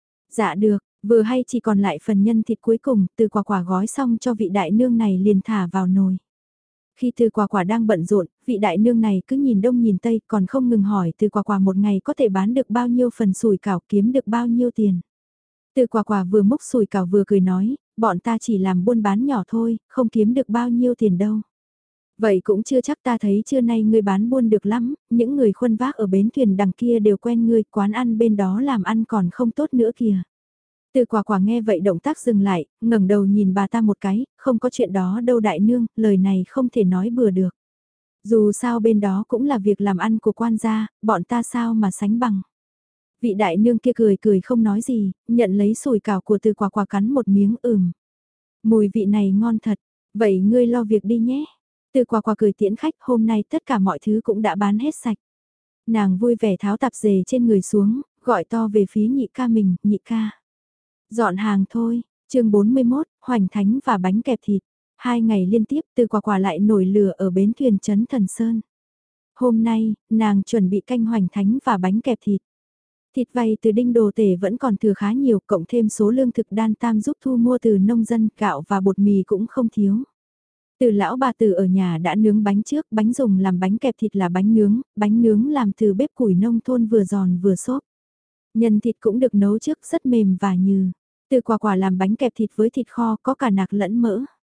Dạ được, vừa hay chỉ còn lại phần nhân thịt cuối cùng, Từ Quả Quả gói xong cho vị đại nương này liền thả vào nồi. Khi Từ Quả Quả đang bận rộn, vị đại nương này cứ nhìn đông nhìn tây còn không ngừng hỏi Từ Quả Quả một ngày có thể bán được bao nhiêu phần sủi cảo, kiếm được bao nhiêu tiền. Từ Quả Quả vừa múc sủi cảo vừa cười nói, bọn ta chỉ làm buôn bán nhỏ thôi, không kiếm được bao nhiêu tiền đâu. Vậy cũng chưa chắc, ta thấy trưa nay ngươi bán buôn được lắm, những người khuân vác ở bến thuyền đằng kia đều quen ngươi, quán ăn bên đó làm ăn còn không tốt nữa kìa. Từ Quả Quả nghe vậy động tác dừng lại, ngẩng đầu nhìn bà ta một cái, không có chuyện đó đâu đại nương, lời này không thể nói bừa được. Dù sao bên đó cũng là việc làm ăn của quan gia, bọn ta sao mà sánh bằng. Vị đại nương kia cười cười không nói gì, nhận lấy sủi cảo của Từ Quả Quả cắn một miếng ừm. Mùi vị này ngon thật, vậy ngươi lo việc đi nhé. Từ Quả Quả cười tiễn khách, hôm nay tất cả mọi thứ cũng đã bán hết sạch. Nàng vui vẻ tháo tạp dề trên người xuống, gọi to về phía nhị ca mình, nhị ca. Dọn hàng thôi, chương bốn mươi mốt, hoành thánh và bánh kẹp thịt. Hai ngày liên tiếp Từ Quả Quả lại nổi lửa ở bến thuyền trấn Thần Sơn. Hôm nay, nàng chuẩn bị canh hoành thánh và bánh kẹp thịt. Thịt vay từ đinh đồ tể vẫn còn thừa khá nhiều, cộng thêm số lương thực Đan Tam giúp thu mua từ nông dân, gạo và bột mì cũng không thiếu. Từ lão bà tử ở nhà đã nướng bánh trước, bánh dùng làm bánh kẹp thịt là bánh nướng, bánh nướng làm từ bếp củi nông thôn vừa giòn vừa xốp. Nhân thịt cũng được nấu trước rất mềm và nhừ. Từ Quả Quả làm bánh kẹp thịt với thịt kho có cả nạc lẫn mỡ.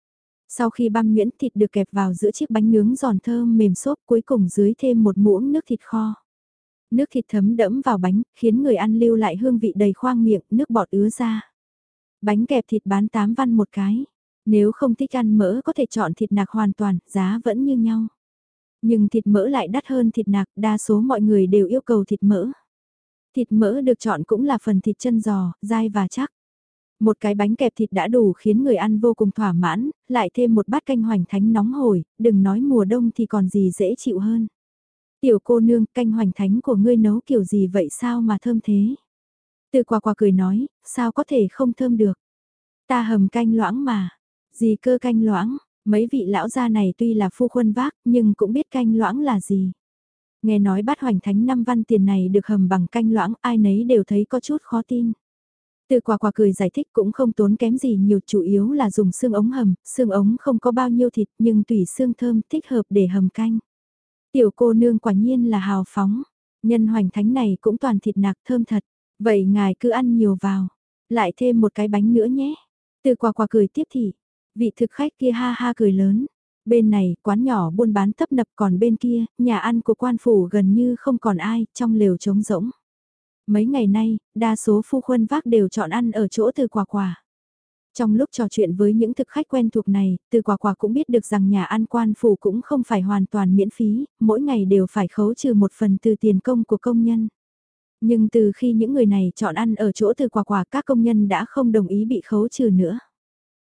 Sau khi băm nhuyễn thịt được kẹp vào giữa chiếc bánh nướng giòn thơm mềm xốp, cuối cùng dưới thêm một muỗng nước thịt kho. Nước thịt thấm đẫm vào bánh, khiến người ăn lưu lại hương vị đầy khoang miệng, nước bọt ứa ra. Bánh kẹp thịt bán tám văn một cái. Nếu không thích ăn mỡ có thể chọn thịt nạc hoàn toàn, giá vẫn như nhau. Nhưng thịt mỡ lại đắt hơn thịt nạc, đa số mọi người đều yêu cầu thịt mỡ. Thịt mỡ được chọn cũng là phần thịt chân giò, dai và chắc. Một cái bánh kẹp thịt đã đủ khiến người ăn vô cùng thỏa mãn, lại thêm một bát canh hoành thánh nóng hổi, đừng nói mùa đông thì còn gì dễ chịu hơn. Tiểu cô nương, canh hoành thánh của ngươi nấu kiểu gì vậy sao mà thơm thế? Từ Quả Quả cười nói, sao có thể không thơm được? Ta hầm canh loãng mà. Gì cơ canh loãng, mấy vị lão gia này tuy là phu khuân vác nhưng cũng biết canh loãng là gì. Nghe nói bát hoành thánh năm văn tiền này được hầm bằng canh loãng, ai nấy đều thấy có chút khó tin. Từ Quả Quả cười giải thích cũng không tốn kém gì nhiều, chủ yếu là dùng xương ống hầm, xương ống không có bao nhiêu thịt nhưng tùy xương thơm thích hợp để hầm canh. Tiểu cô nương quả nhiên là hào phóng, nhân hoành thánh này cũng toàn thịt nạc thơm thật, vậy ngài cứ ăn nhiều vào, lại thêm một cái bánh nữa nhé. Từ Quả Quả cười tiếp thị, vị thực khách kia ha ha cười lớn. Bên này, quán nhỏ buôn bán tấp nập, còn bên kia, nhà ăn của quan phủ gần như không còn ai, trong lều trống rỗng. Mấy ngày nay, đa số phu khuân vác đều chọn ăn ở chỗ Từ Quả Quả. Trong lúc trò chuyện với những thực khách quen thuộc này, Từ Quả Quả cũng biết được rằng nhà ăn quan phủ cũng không phải hoàn toàn miễn phí, mỗi ngày đều phải khấu trừ một phần từ tiền công của công nhân. Nhưng từ khi những người này chọn ăn ở chỗ Từ Quả Quả, các công nhân đã không đồng ý bị khấu trừ nữa.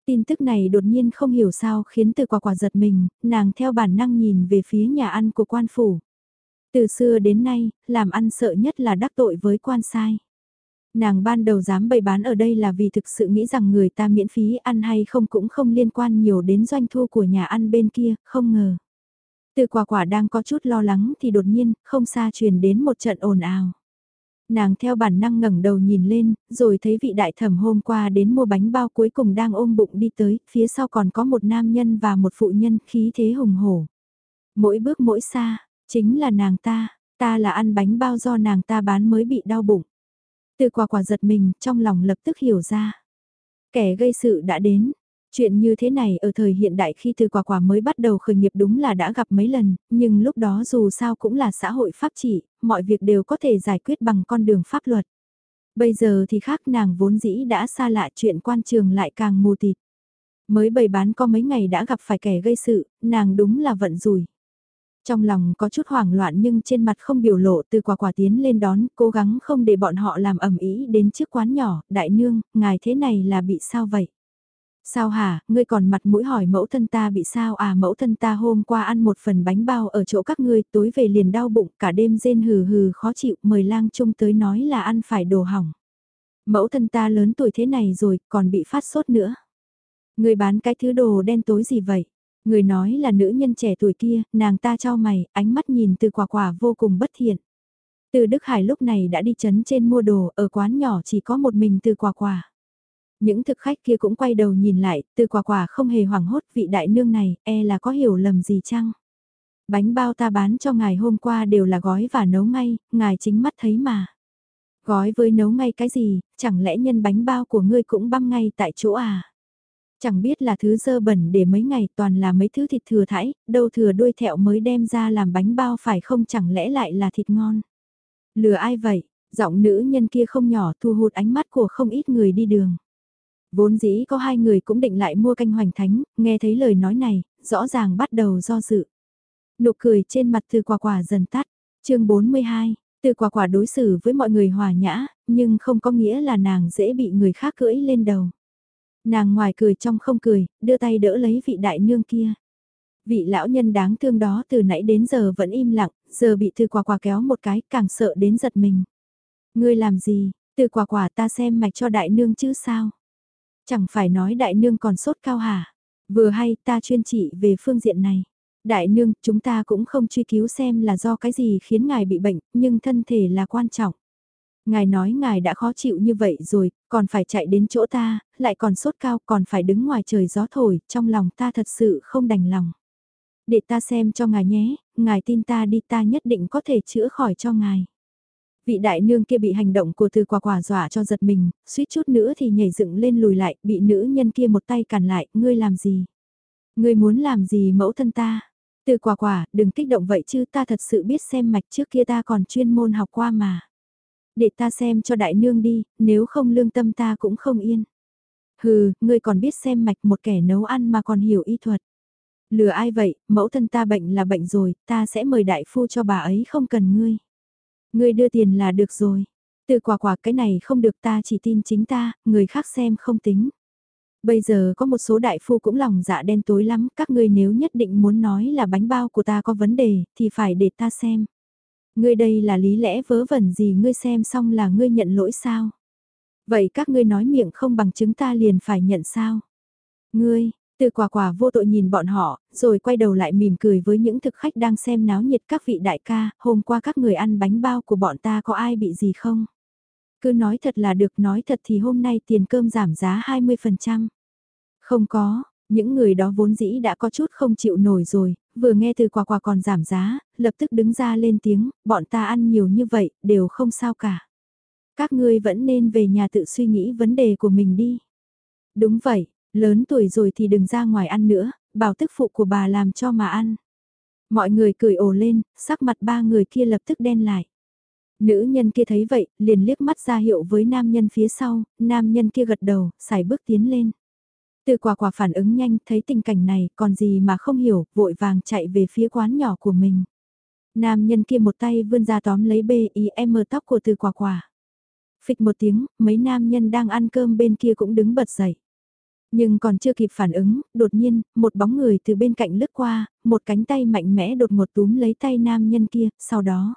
Tin tức này đột nhiên không hiểu sao khiến Từ Quả Quả giật mình, nàng theo bản năng nhìn về phía nhà ăn của quan phủ. Từ xưa đến nay, làm ăn sợ nhất là đắc tội với quan sai. Nàng ban đầu dám bày bán ở đây là vì thực sự nghĩ rằng người ta miễn phí ăn hay không cũng không liên quan nhiều đến doanh thu của nhà ăn bên kia, không ngờ. Từ Quả Quả đang có chút lo lắng thì đột nhiên, không xa truyền đến một trận ồn ào. Nàng theo bản năng ngẩng đầu nhìn lên, rồi thấy vị đại thẩm hôm qua đến mua bánh bao cuối cùng đang ôm bụng đi tới, phía sau còn có một nam nhân và một phụ nhân khí thế hùng hổ. Mỗi bước mỗi xa, chính là nàng ta, ta là ăn bánh bao do nàng ta bán mới bị đau bụng. Từ Quả Quả giật mình, trong lòng lập tức hiểu ra. Kẻ gây sự đã đến. Chuyện như thế này ở thời hiện đại khi Từ Quả Quả mới bắt đầu khởi nghiệp đúng là đã gặp mấy lần, nhưng lúc đó dù sao cũng là xã hội pháp trị, mọi việc đều có thể giải quyết bằng con đường pháp luật. Bây giờ thì khác, nàng vốn dĩ đã xa lạ, chuyện quan trường lại càng mù tịt. Mới bày bán có mấy ngày đã gặp phải kẻ gây sự, nàng đúng là vận rủi. Trong lòng có chút hoảng loạn nhưng trên mặt không biểu lộ. Từ Quả Quả tiến lên đón, cố gắng không để bọn họ làm ầm ĩ đến trước quán nhỏ. Đại nương, ngài thế này là bị sao vậy? Sao hả, ngươi còn mặt mũi hỏi mẫu thân ta bị sao à? Mẫu thân ta hôm qua ăn một phần bánh bao ở chỗ các ngươi, tối về liền đau bụng, cả đêm rên hừ hừ khó chịu, mời lang trung tới nói là ăn phải đồ hỏng. Mẫu thân ta lớn tuổi thế này rồi, còn bị phát sốt nữa. Ngươi bán cái thứ đồ đen tối gì vậy? Người nói là nữ nhân trẻ tuổi kia, nàng ta chau mày, ánh mắt nhìn Từ Quả Quả vô cùng bất thiện. Từ Đức Hải lúc này đã đi chấn trên mua đồ, ở quán nhỏ chỉ có một mình Từ Quả Quả. Những thực khách kia cũng quay đầu nhìn lại, Từ Quả Quả không hề hoảng hốt, vị đại nương này, e là có hiểu lầm gì chăng? Bánh bao ta bán cho ngài hôm qua đều là gói và nấu ngay, ngài chính mắt thấy mà. Gói với nấu ngay cái gì, chẳng lẽ nhân bánh bao của ngươi cũng băm ngay tại chỗ à? Chẳng biết là thứ dơ bẩn để mấy ngày toàn là mấy thứ thịt thừa thãi, đâu thừa đuôi thẹo mới đem ra làm bánh bao phải không, chẳng lẽ lại là thịt ngon. Lừa ai vậy, giọng nữ nhân kia không nhỏ thu hút ánh mắt của không ít người đi đường. Vốn dĩ có hai người cũng định lại mua canh hoành thánh, nghe thấy lời nói này, rõ ràng bắt đầu do dự. Nụ cười trên mặt Từ Quả Quả dần tắt, chương bốn mươi hai, Từ Quả Quả đối xử với mọi người hòa nhã, nhưng không có nghĩa là nàng dễ bị người khác cưỡi lên đầu. Nàng ngoài cười trong không cười, đưa tay đỡ lấy vị đại nương kia. Vị lão nhân đáng thương đó từ nãy đến giờ vẫn im lặng, giờ bị Từ Quả Quả kéo một cái càng sợ đến giật mình. Ngươi làm gì, Từ Quả Quả, ta xem mạch cho đại nương chứ sao? Chẳng phải nói đại nương còn sốt cao hả? Vừa hay ta chuyên trị về phương diện này. Đại nương, chúng ta cũng không truy cứu xem là do cái gì khiến ngài bị bệnh, nhưng thân thể là quan trọng. Ngài nói ngài đã khó chịu như vậy rồi, còn phải chạy đến chỗ ta, lại còn sốt cao, còn phải đứng ngoài trời gió thổi, trong lòng ta thật sự không đành lòng. Để ta xem cho ngài nhé, ngài tin ta đi, ta nhất định có thể chữa khỏi cho ngài. Vị đại nương kia bị hành động của Từ Quả Quả dọa cho giật mình, suýt chút nữa thì nhảy dựng lên lùi lại, bị nữ nhân kia một tay cản lại, ngươi làm gì? Ngươi muốn làm gì mẫu thân ta? Từ Quả Quả, đừng kích động vậy chứ, ta thật sự biết xem mạch, trước kia ta còn chuyên môn học qua mà. Để ta xem cho đại nương đi, nếu không lương tâm ta cũng không yên. Hừ, ngươi còn biết xem mạch, một kẻ nấu ăn mà còn hiểu y thuật. Lừa ai vậy, mẫu thân ta bệnh là bệnh rồi, ta sẽ mời đại phu cho bà ấy, không cần ngươi. Ngươi đưa tiền là được rồi. Từ Quả Quả, cái này không được, ta chỉ tin chính ta, người khác xem không tính. Bây giờ có một số đại phu cũng lòng dạ đen tối lắm, các ngươi nếu nhất định muốn nói là bánh bao của ta có vấn đề, thì phải để ta xem. Ngươi đây là lý lẽ vớ vẩn gì, ngươi xem xong là ngươi nhận lỗi sao? Vậy các ngươi nói miệng không bằng chứng ta liền phải nhận sao? Ngươi, Từ Quả Quả vô tội nhìn bọn họ, rồi quay đầu lại mỉm cười với những thực khách đang xem náo nhiệt. Các vị đại ca, hôm qua các người ăn bánh bao của bọn ta có ai bị gì không? Cứ nói thật là được, nói thật thì hôm nay tiền cơm giảm giá hai mươi phần trăm. Không có, những người đó vốn dĩ đã có chút không chịu nổi rồi, vừa nghe Từ Quả Quả còn giảm giá, lập tức đứng ra lên tiếng, bọn ta ăn nhiều như vậy, đều không sao cả. Các ngươi vẫn nên về nhà tự suy nghĩ vấn đề của mình đi. Đúng vậy, lớn tuổi rồi thì đừng ra ngoài ăn nữa, bảo tức phụ của bà làm cho mà ăn. Mọi người cười ồ lên, sắc mặt ba người kia lập tức đen lại. Nữ nhân kia thấy vậy, liền liếc mắt ra hiệu với nam nhân phía sau, nam nhân kia gật đầu, sải bước tiến lên. Từ Quả Quả phản ứng nhanh, thấy tình cảnh này, còn gì mà không hiểu, vội vàng chạy về phía quán nhỏ của mình. Nam nhân kia một tay vươn ra tóm lấy bê i em tóc của Từ Quả Quả. Phịch một tiếng, mấy nam nhân đang ăn cơm bên kia cũng đứng bật dậy. Nhưng còn chưa kịp phản ứng, đột nhiên, một bóng người từ bên cạnh lướt qua, một cánh tay mạnh mẽ đột ngột túm lấy tay nam nhân kia, sau đó.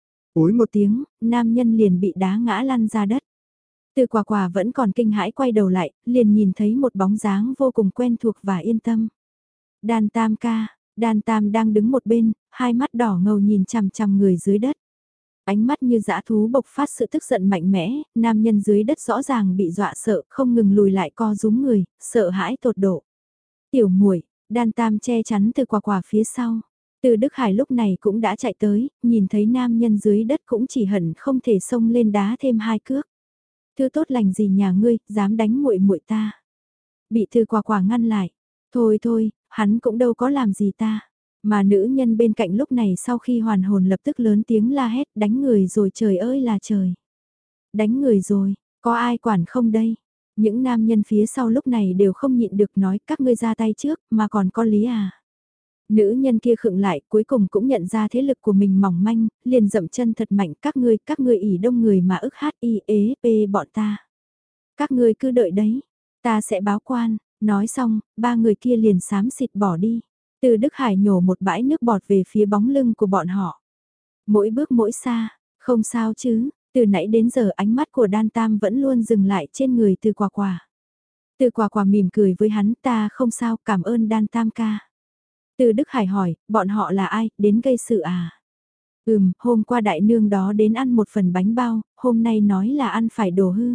Ối Một tiếng, nam nhân liền bị đá ngã lăn ra đất. Từ quả quả vẫn còn kinh hãi quay đầu lại, liền nhìn thấy một bóng dáng vô cùng quen thuộc và yên tâm. Đan Tam ca, Đan Tam đang đứng một bên, hai mắt đỏ ngầu nhìn chằm chằm người dưới đất. Ánh mắt như dã thú bộc phát sự tức giận mạnh mẽ, nam nhân dưới đất rõ ràng bị dọa sợ, không ngừng lùi lại co rúm người, sợ hãi tột độ. Tiểu muội, Đan Tam che chắn từ quả quả phía sau. Từ Đức Hải lúc này cũng đã chạy tới, nhìn thấy nam nhân dưới đất cũng chỉ hận không thể xông lên đá thêm hai cước. Thứ tốt lành gì nhà ngươi, dám đánh muội muội ta. Bị Từ quả quả ngăn lại. Thôi thôi, hắn cũng đâu có làm gì ta. Mà nữ nhân bên cạnh lúc này sau khi hoàn hồn lập tức lớn tiếng la hét đánh người rồi trời ơi là trời. Đánh người rồi, có ai quản không đây? Những nam nhân phía sau lúc này đều không nhịn được nói các ngươi ra tay trước mà còn có lý à. Nữ nhân kia khựng lại cuối cùng cũng nhận ra thế lực của mình mỏng manh, liền dậm chân thật mạnh các ngươi, các ngươi ỉ đông người mà ức hát i ế p bọn ta. Các ngươi cứ đợi đấy, ta sẽ báo quan, nói xong, ba người kia liền xám xịt bỏ đi. Từ Đức Hải nhổ một bãi nước bọt về phía bóng lưng của bọn họ. Mỗi bước mỗi xa, không sao chứ, từ nãy đến giờ ánh mắt của Đan Tam vẫn luôn dừng lại trên người Từ Quả Quả. Từ Quả Quả mỉm cười với hắn ta không sao cảm ơn Đan Tam ca. Từ Đức Hải hỏi, bọn họ là ai, đến gây sự à? Ừm, hôm qua đại nương đó đến ăn một phần bánh bao, hôm nay nói là ăn phải đồ hư.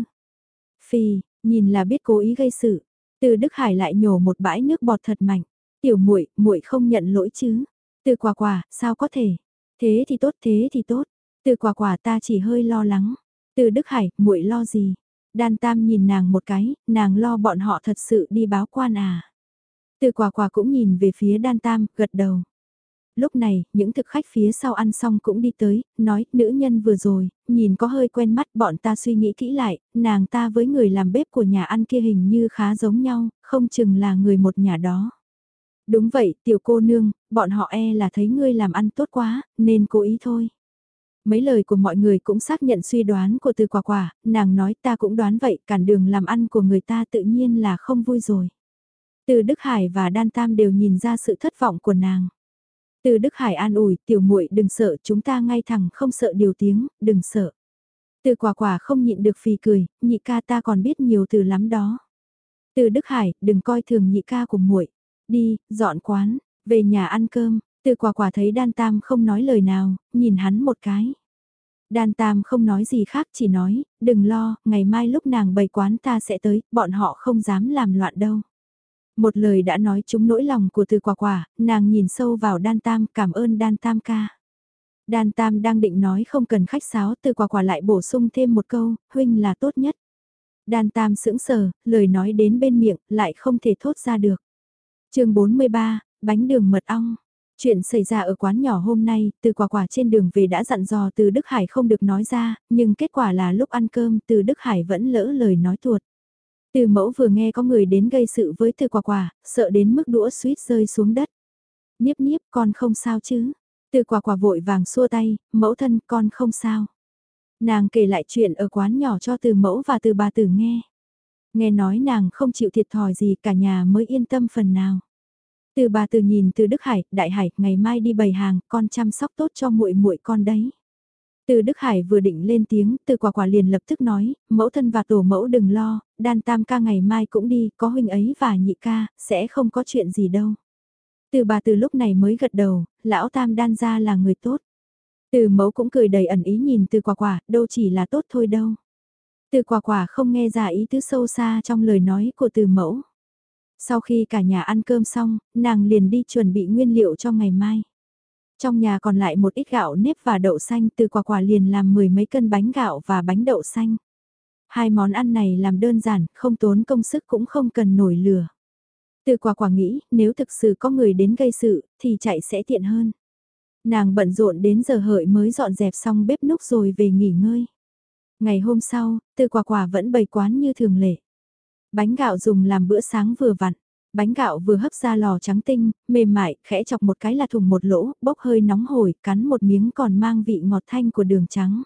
Phi, nhìn là biết cố ý gây sự. Từ Đức Hải lại nhổ một bãi nước bọt thật mạnh. Tiểu muội, muội không nhận lỗi chứ? Từ Quả Quả, sao có thể? Thế thì tốt, thế thì tốt. Từ Quả Quả ta chỉ hơi lo lắng. Từ Đức Hải, muội lo gì? Đan Tam nhìn nàng một cái, nàng lo bọn họ thật sự đi báo quan à? Từ Quả Quả cũng nhìn về phía Đan Tam, gật đầu. Lúc này, những thực khách phía sau ăn xong cũng đi tới, nói, nữ nhân vừa rồi, nhìn có hơi quen mắt, bọn ta suy nghĩ kỹ lại, nàng ta với người làm bếp của nhà ăn kia hình như khá giống nhau, không chừng là người một nhà đó. Đúng vậy, tiểu cô nương, bọn họ e là thấy ngươi làm ăn tốt quá, nên cố ý thôi. Mấy lời của mọi người cũng xác nhận suy đoán của Từ Quả Quả, nàng nói ta cũng đoán vậy, cản đường làm ăn của người ta tự nhiên là không vui rồi. Từ Đức Hải và Đan Tam đều nhìn ra sự thất vọng của nàng. Từ Đức Hải an ủi, tiểu muội đừng sợ, chúng ta ngay thẳng không sợ điều tiếng, đừng sợ. Từ Quả Quả không nhịn được phì cười, nhị ca ta còn biết nhiều từ lắm đó. Từ Đức Hải, đừng coi thường nhị ca của muội. Đi, dọn quán, về nhà ăn cơm. Từ Quả Quả thấy Đan Tam không nói lời nào, nhìn hắn một cái. Đan Tam không nói gì khác chỉ nói, đừng lo, ngày mai lúc nàng bày quán ta sẽ tới, bọn họ không dám làm loạn đâu. Một lời đã nói trúng nỗi lòng của Từ Quả Quả, nàng nhìn sâu vào Đan Tam cảm ơn Đan Tam ca. Đan Tam đang định nói không cần khách sáo Từ Quả Quả lại bổ sung thêm một câu, huynh là tốt nhất. Đan Tam sững sờ, lời nói đến bên miệng lại không thể thốt ra được. Chương bốn mươi ba, bánh đường mật ong. Chuyện xảy ra ở quán nhỏ hôm nay, Từ Quả Quả trên đường về đã dặn dò Từ Đức Hải không được nói ra, nhưng kết quả là lúc ăn cơm Từ Đức Hải vẫn lỡ lời nói tuột. Từ mẫu vừa nghe có người đến gây sự với Từ Quả Quả, sợ đến mức đũa suýt rơi xuống đất. Niếp niếp con không sao chứ? Từ Quả Quả vội vàng xua tay, mẫu thân con không sao. Nàng kể lại chuyện ở quán nhỏ cho Từ mẫu và Từ bà tử nghe. Nghe nói nàng không chịu thiệt thòi gì cả nhà mới yên tâm phần nào. Từ bà tử nhìn Từ Đức Hải, Đại Hải, ngày mai đi bày hàng, con chăm sóc tốt cho muội muội con đấy. Từ Đức Hải vừa định lên tiếng, Từ Quả Quả liền lập tức nói, mẫu thân và tổ mẫu đừng lo, Đan Tam ca ngày mai cũng đi, có huynh ấy và nhị ca, sẽ không có chuyện gì đâu. Từ bà từ lúc này mới gật đầu, lão Tam Đan gia là người tốt. Từ mẫu cũng cười đầy ẩn ý nhìn Từ Quả Quả, đâu chỉ là tốt thôi đâu. Từ Quả Quả không nghe ra ý tứ sâu xa trong lời nói của Từ mẫu. Sau khi cả nhà ăn cơm xong, nàng liền đi chuẩn bị nguyên liệu cho ngày mai. Trong nhà còn lại một ít gạo nếp và đậu xanh, Từ Quả Quả liền làm mười mấy cân bánh gạo và bánh đậu xanh. Hai món ăn này làm đơn giản, không tốn công sức cũng không cần nổi lửa. Từ Quả Quả nghĩ, nếu thực sự có người đến gây sự, thì chạy sẽ tiện hơn. Nàng bận rộn đến giờ hợi mới dọn dẹp xong bếp núc rồi về nghỉ ngơi. Ngày hôm sau, Từ Quả Quả vẫn bày quán như thường lệ. Bánh gạo dùng làm bữa sáng vừa vặn. Bánh gạo vừa hấp ra lò trắng tinh, mềm mại, khẽ chọc một cái là thùng một lỗ, bốc hơi nóng hổi, cắn một miếng còn mang vị ngọt thanh của đường trắng.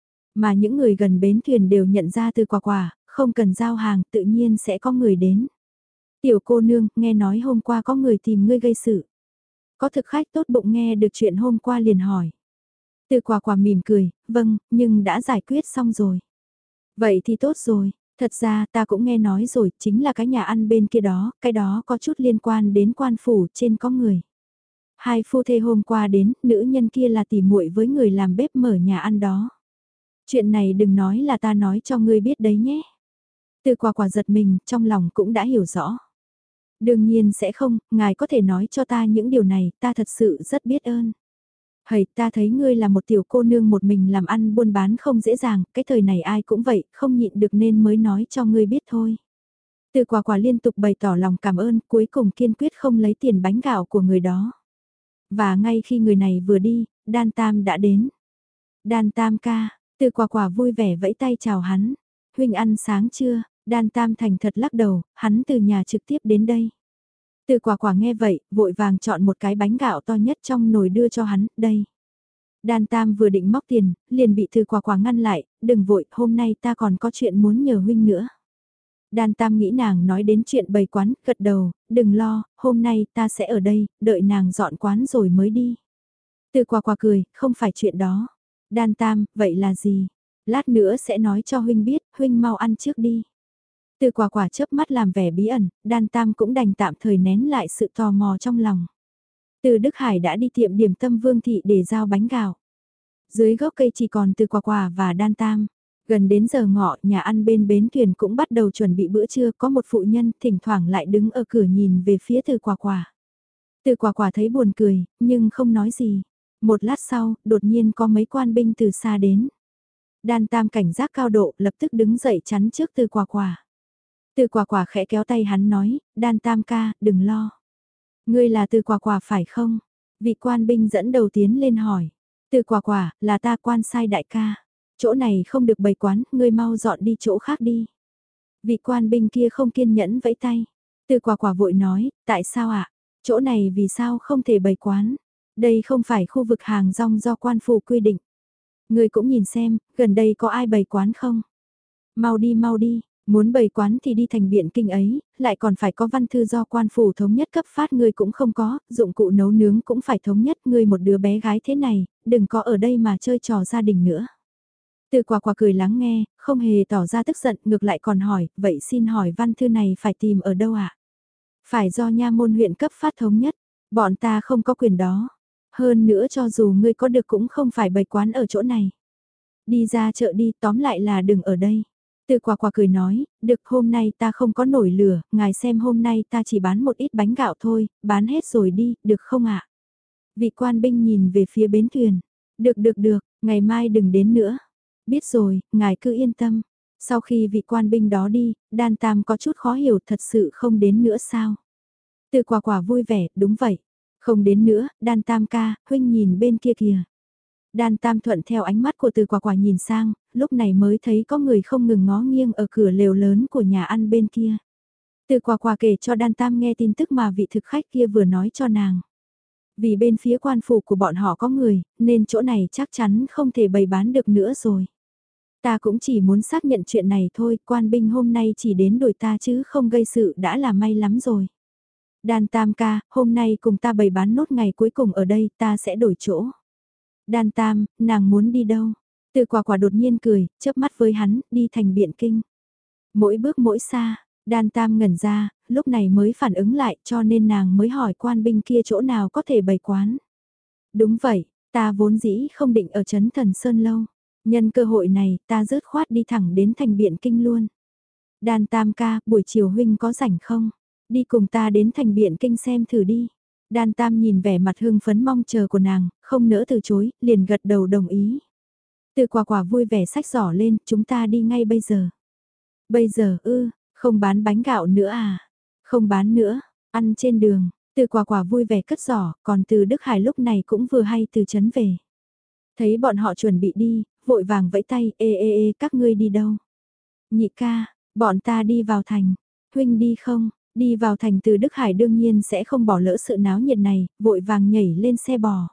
Mà những người gần bến thuyền đều nhận ra Từ Quả Quả, không cần giao hàng tự nhiên sẽ có người đến. Tiểu cô nương, nghe nói hôm qua có người tìm ngươi gây sự. Có thực khách tốt bụng nghe được chuyện hôm qua liền hỏi. Từ Quả Quả mỉm cười, vâng, nhưng đã giải quyết xong rồi. Vậy thì tốt rồi, thật ra ta cũng nghe nói rồi, chính là cái nhà ăn bên kia đó, cái đó có chút liên quan đến quan phủ trên có người. Hai phu thê hôm qua đến, nữ nhân kia là tỉ muội với người làm bếp mở nhà ăn đó. Chuyện này đừng nói là ta nói cho ngươi biết đấy nhé. Từ Quả Quả giật mình, trong lòng cũng đã hiểu rõ. Đương nhiên sẽ không, ngài có thể nói cho ta những điều này, ta thật sự rất biết ơn. Hầy, ta thấy ngươi là một tiểu cô nương một mình làm ăn buôn bán không dễ dàng, cái thời này ai cũng vậy, không nhịn được nên mới nói cho ngươi biết thôi. Từ Quả Quả liên tục bày tỏ lòng cảm ơn, cuối cùng kiên quyết không lấy tiền bánh gạo của người đó. Và ngay khi người này vừa đi, Đan Tam đã đến. Đan Tam ca, Từ Quả Quả vui vẻ vẫy tay chào hắn. Huynh ăn sáng chưa? Đan Tam thành thật lắc đầu, hắn từ nhà trực tiếp đến đây. Từ Quả Quả nghe vậy, vội vàng chọn một cái bánh gạo to nhất trong nồi đưa cho hắn, đây. Đan Tam vừa định móc tiền, liền bị Từ Quả Quả ngăn lại, đừng vội, hôm nay ta còn có chuyện muốn nhờ huynh nữa. Đan Tam nghĩ nàng nói đến chuyện bày quán, gật đầu, đừng lo, hôm nay ta sẽ ở đây, đợi nàng dọn quán rồi mới đi. Từ Quả Quả cười, không phải chuyện đó. Đan Tam, vậy là gì? Lát nữa sẽ nói cho huynh biết, huynh mau ăn trước đi. Từ Quả Quả chớp mắt làm vẻ bí ẩn, Đan Tam cũng đành tạm thời nén lại sự tò mò trong lòng. Từ Đức Hải đã đi tiệm điểm tâm Vương Thị để giao bánh gạo. Dưới gốc cây chỉ còn Từ Quả Quả và Đan Tam. Gần đến giờ ngọ, nhà ăn bên bến thuyền cũng bắt đầu chuẩn bị bữa trưa, có một phụ nhân thỉnh thoảng lại đứng ở cửa nhìn về phía Từ Quả Quả. Từ Quả Quả thấy buồn cười, nhưng không nói gì. Một lát sau, đột nhiên có mấy quan binh từ xa đến. Đan Tam cảnh giác cao độ, lập tức đứng dậy chắn trước Từ Quả Quả. Từ Quả Quả khẽ kéo tay hắn nói, Đan Tam ca, đừng lo. Ngươi là Từ Quả Quả phải không? Vị quan binh dẫn đầu tiến lên hỏi. Từ Quả Quả, là ta quan sai đại ca. Chỗ này không được bày quán, ngươi mau dọn đi chỗ khác đi. Vị quan binh kia không kiên nhẫn vẫy tay. Từ Quả Quả vội nói, tại sao ạ? Chỗ này vì sao không thể bày quán? Đây không phải khu vực hàng rong do quan phủ quy định. Ngươi cũng nhìn xem, gần đây có ai bày quán không? Mau đi mau đi, muốn bày quán thì đi thành Biện Kinh ấy, lại còn phải có văn thư do quan phủ thống nhất cấp phát, ngươi cũng không có, dụng cụ nấu nướng cũng phải thống nhất, ngươi một đứa bé gái thế này, đừng có ở đây mà chơi trò gia đình nữa. Từ Quả Quả cười lắng nghe, không hề tỏ ra tức giận, ngược lại còn hỏi, vậy xin hỏi văn thư này phải tìm ở đâu ạ? Phải do nha môn huyện cấp phát thống nhất, bọn ta không có quyền đó. Hơn nữa cho dù ngươi có được cũng không phải bày quán ở chỗ này. Đi ra chợ đi, tóm lại là đừng ở đây. Từ Quả Quả cười nói, được, hôm nay ta không có nổi lửa, ngài xem hôm nay ta chỉ bán một ít bánh gạo thôi, bán hết rồi đi, được không ạ? Vị quan binh nhìn về phía bến thuyền, được được được, ngày mai đừng đến nữa. Biết rồi, ngài cứ yên tâm. Sau khi vị quan binh đó đi, Đan Tam có chút khó hiểu, thật sự không đến nữa sao? Từ Quả Quả vui vẻ, đúng vậy. Không đến nữa, Đan Tam ca, huynh nhìn bên kia kìa. Đan Tam thuận theo ánh mắt của Từ Quả Quả nhìn sang, lúc này mới thấy có người không ngừng ngó nghiêng ở cửa lều lớn của nhà ăn bên kia. Từ Quả Quả kể cho Đan Tam nghe tin tức mà vị thực khách kia vừa nói cho nàng. Vì bên phía quan phủ của bọn họ có người, nên chỗ này chắc chắn không thể bày bán được nữa rồi. Ta cũng chỉ muốn xác nhận chuyện này thôi, quan binh hôm nay chỉ đến đuổi ta chứ không gây sự đã là may lắm rồi. Đan Tam ca, hôm nay cùng ta bày bán nốt ngày cuối cùng ở đây, ta sẽ đổi chỗ. Đan Tam, nàng muốn đi đâu? Từ Quả Quả đột nhiên cười, chớp mắt với hắn, đi thành Biện Kinh. Mỗi bước mỗi xa, Đan Tam ngẩn ra, lúc này mới phản ứng lại cho nên nàng mới hỏi quan binh kia chỗ nào có thể bày quán. Đúng vậy, ta vốn dĩ không định ở Trấn Thần Sơn lâu. Nhân cơ hội này, ta rớt khoát đi thẳng đến thành Biện Kinh luôn. Đan Tam ca, buổi chiều huynh có rảnh không? Đi cùng ta đến thành Biện Kinh xem thử đi. Đan Tam nhìn vẻ mặt hưng phấn mong chờ của nàng, không nỡ từ chối, liền gật đầu đồng ý. Từ Quả Quả vui vẻ xách giỏ lên, chúng ta đi ngay bây giờ. Bây giờ ư, không bán bánh gạo nữa à? Không bán nữa, ăn trên đường. Từ Quả Quả vui vẻ cất giỏ, còn từ Đức Hải lúc này cũng vừa hay từ trấn về. Thấy bọn họ chuẩn bị đi, vội vàng vẫy tay, ê ê ê các ngươi đi đâu? Nhị ca, bọn ta đi vào thành, huynh đi không? Đi vào thành từ Đức Hải đương nhiên sẽ không bỏ lỡ sự náo nhiệt này, vội vàng nhảy lên xe bò.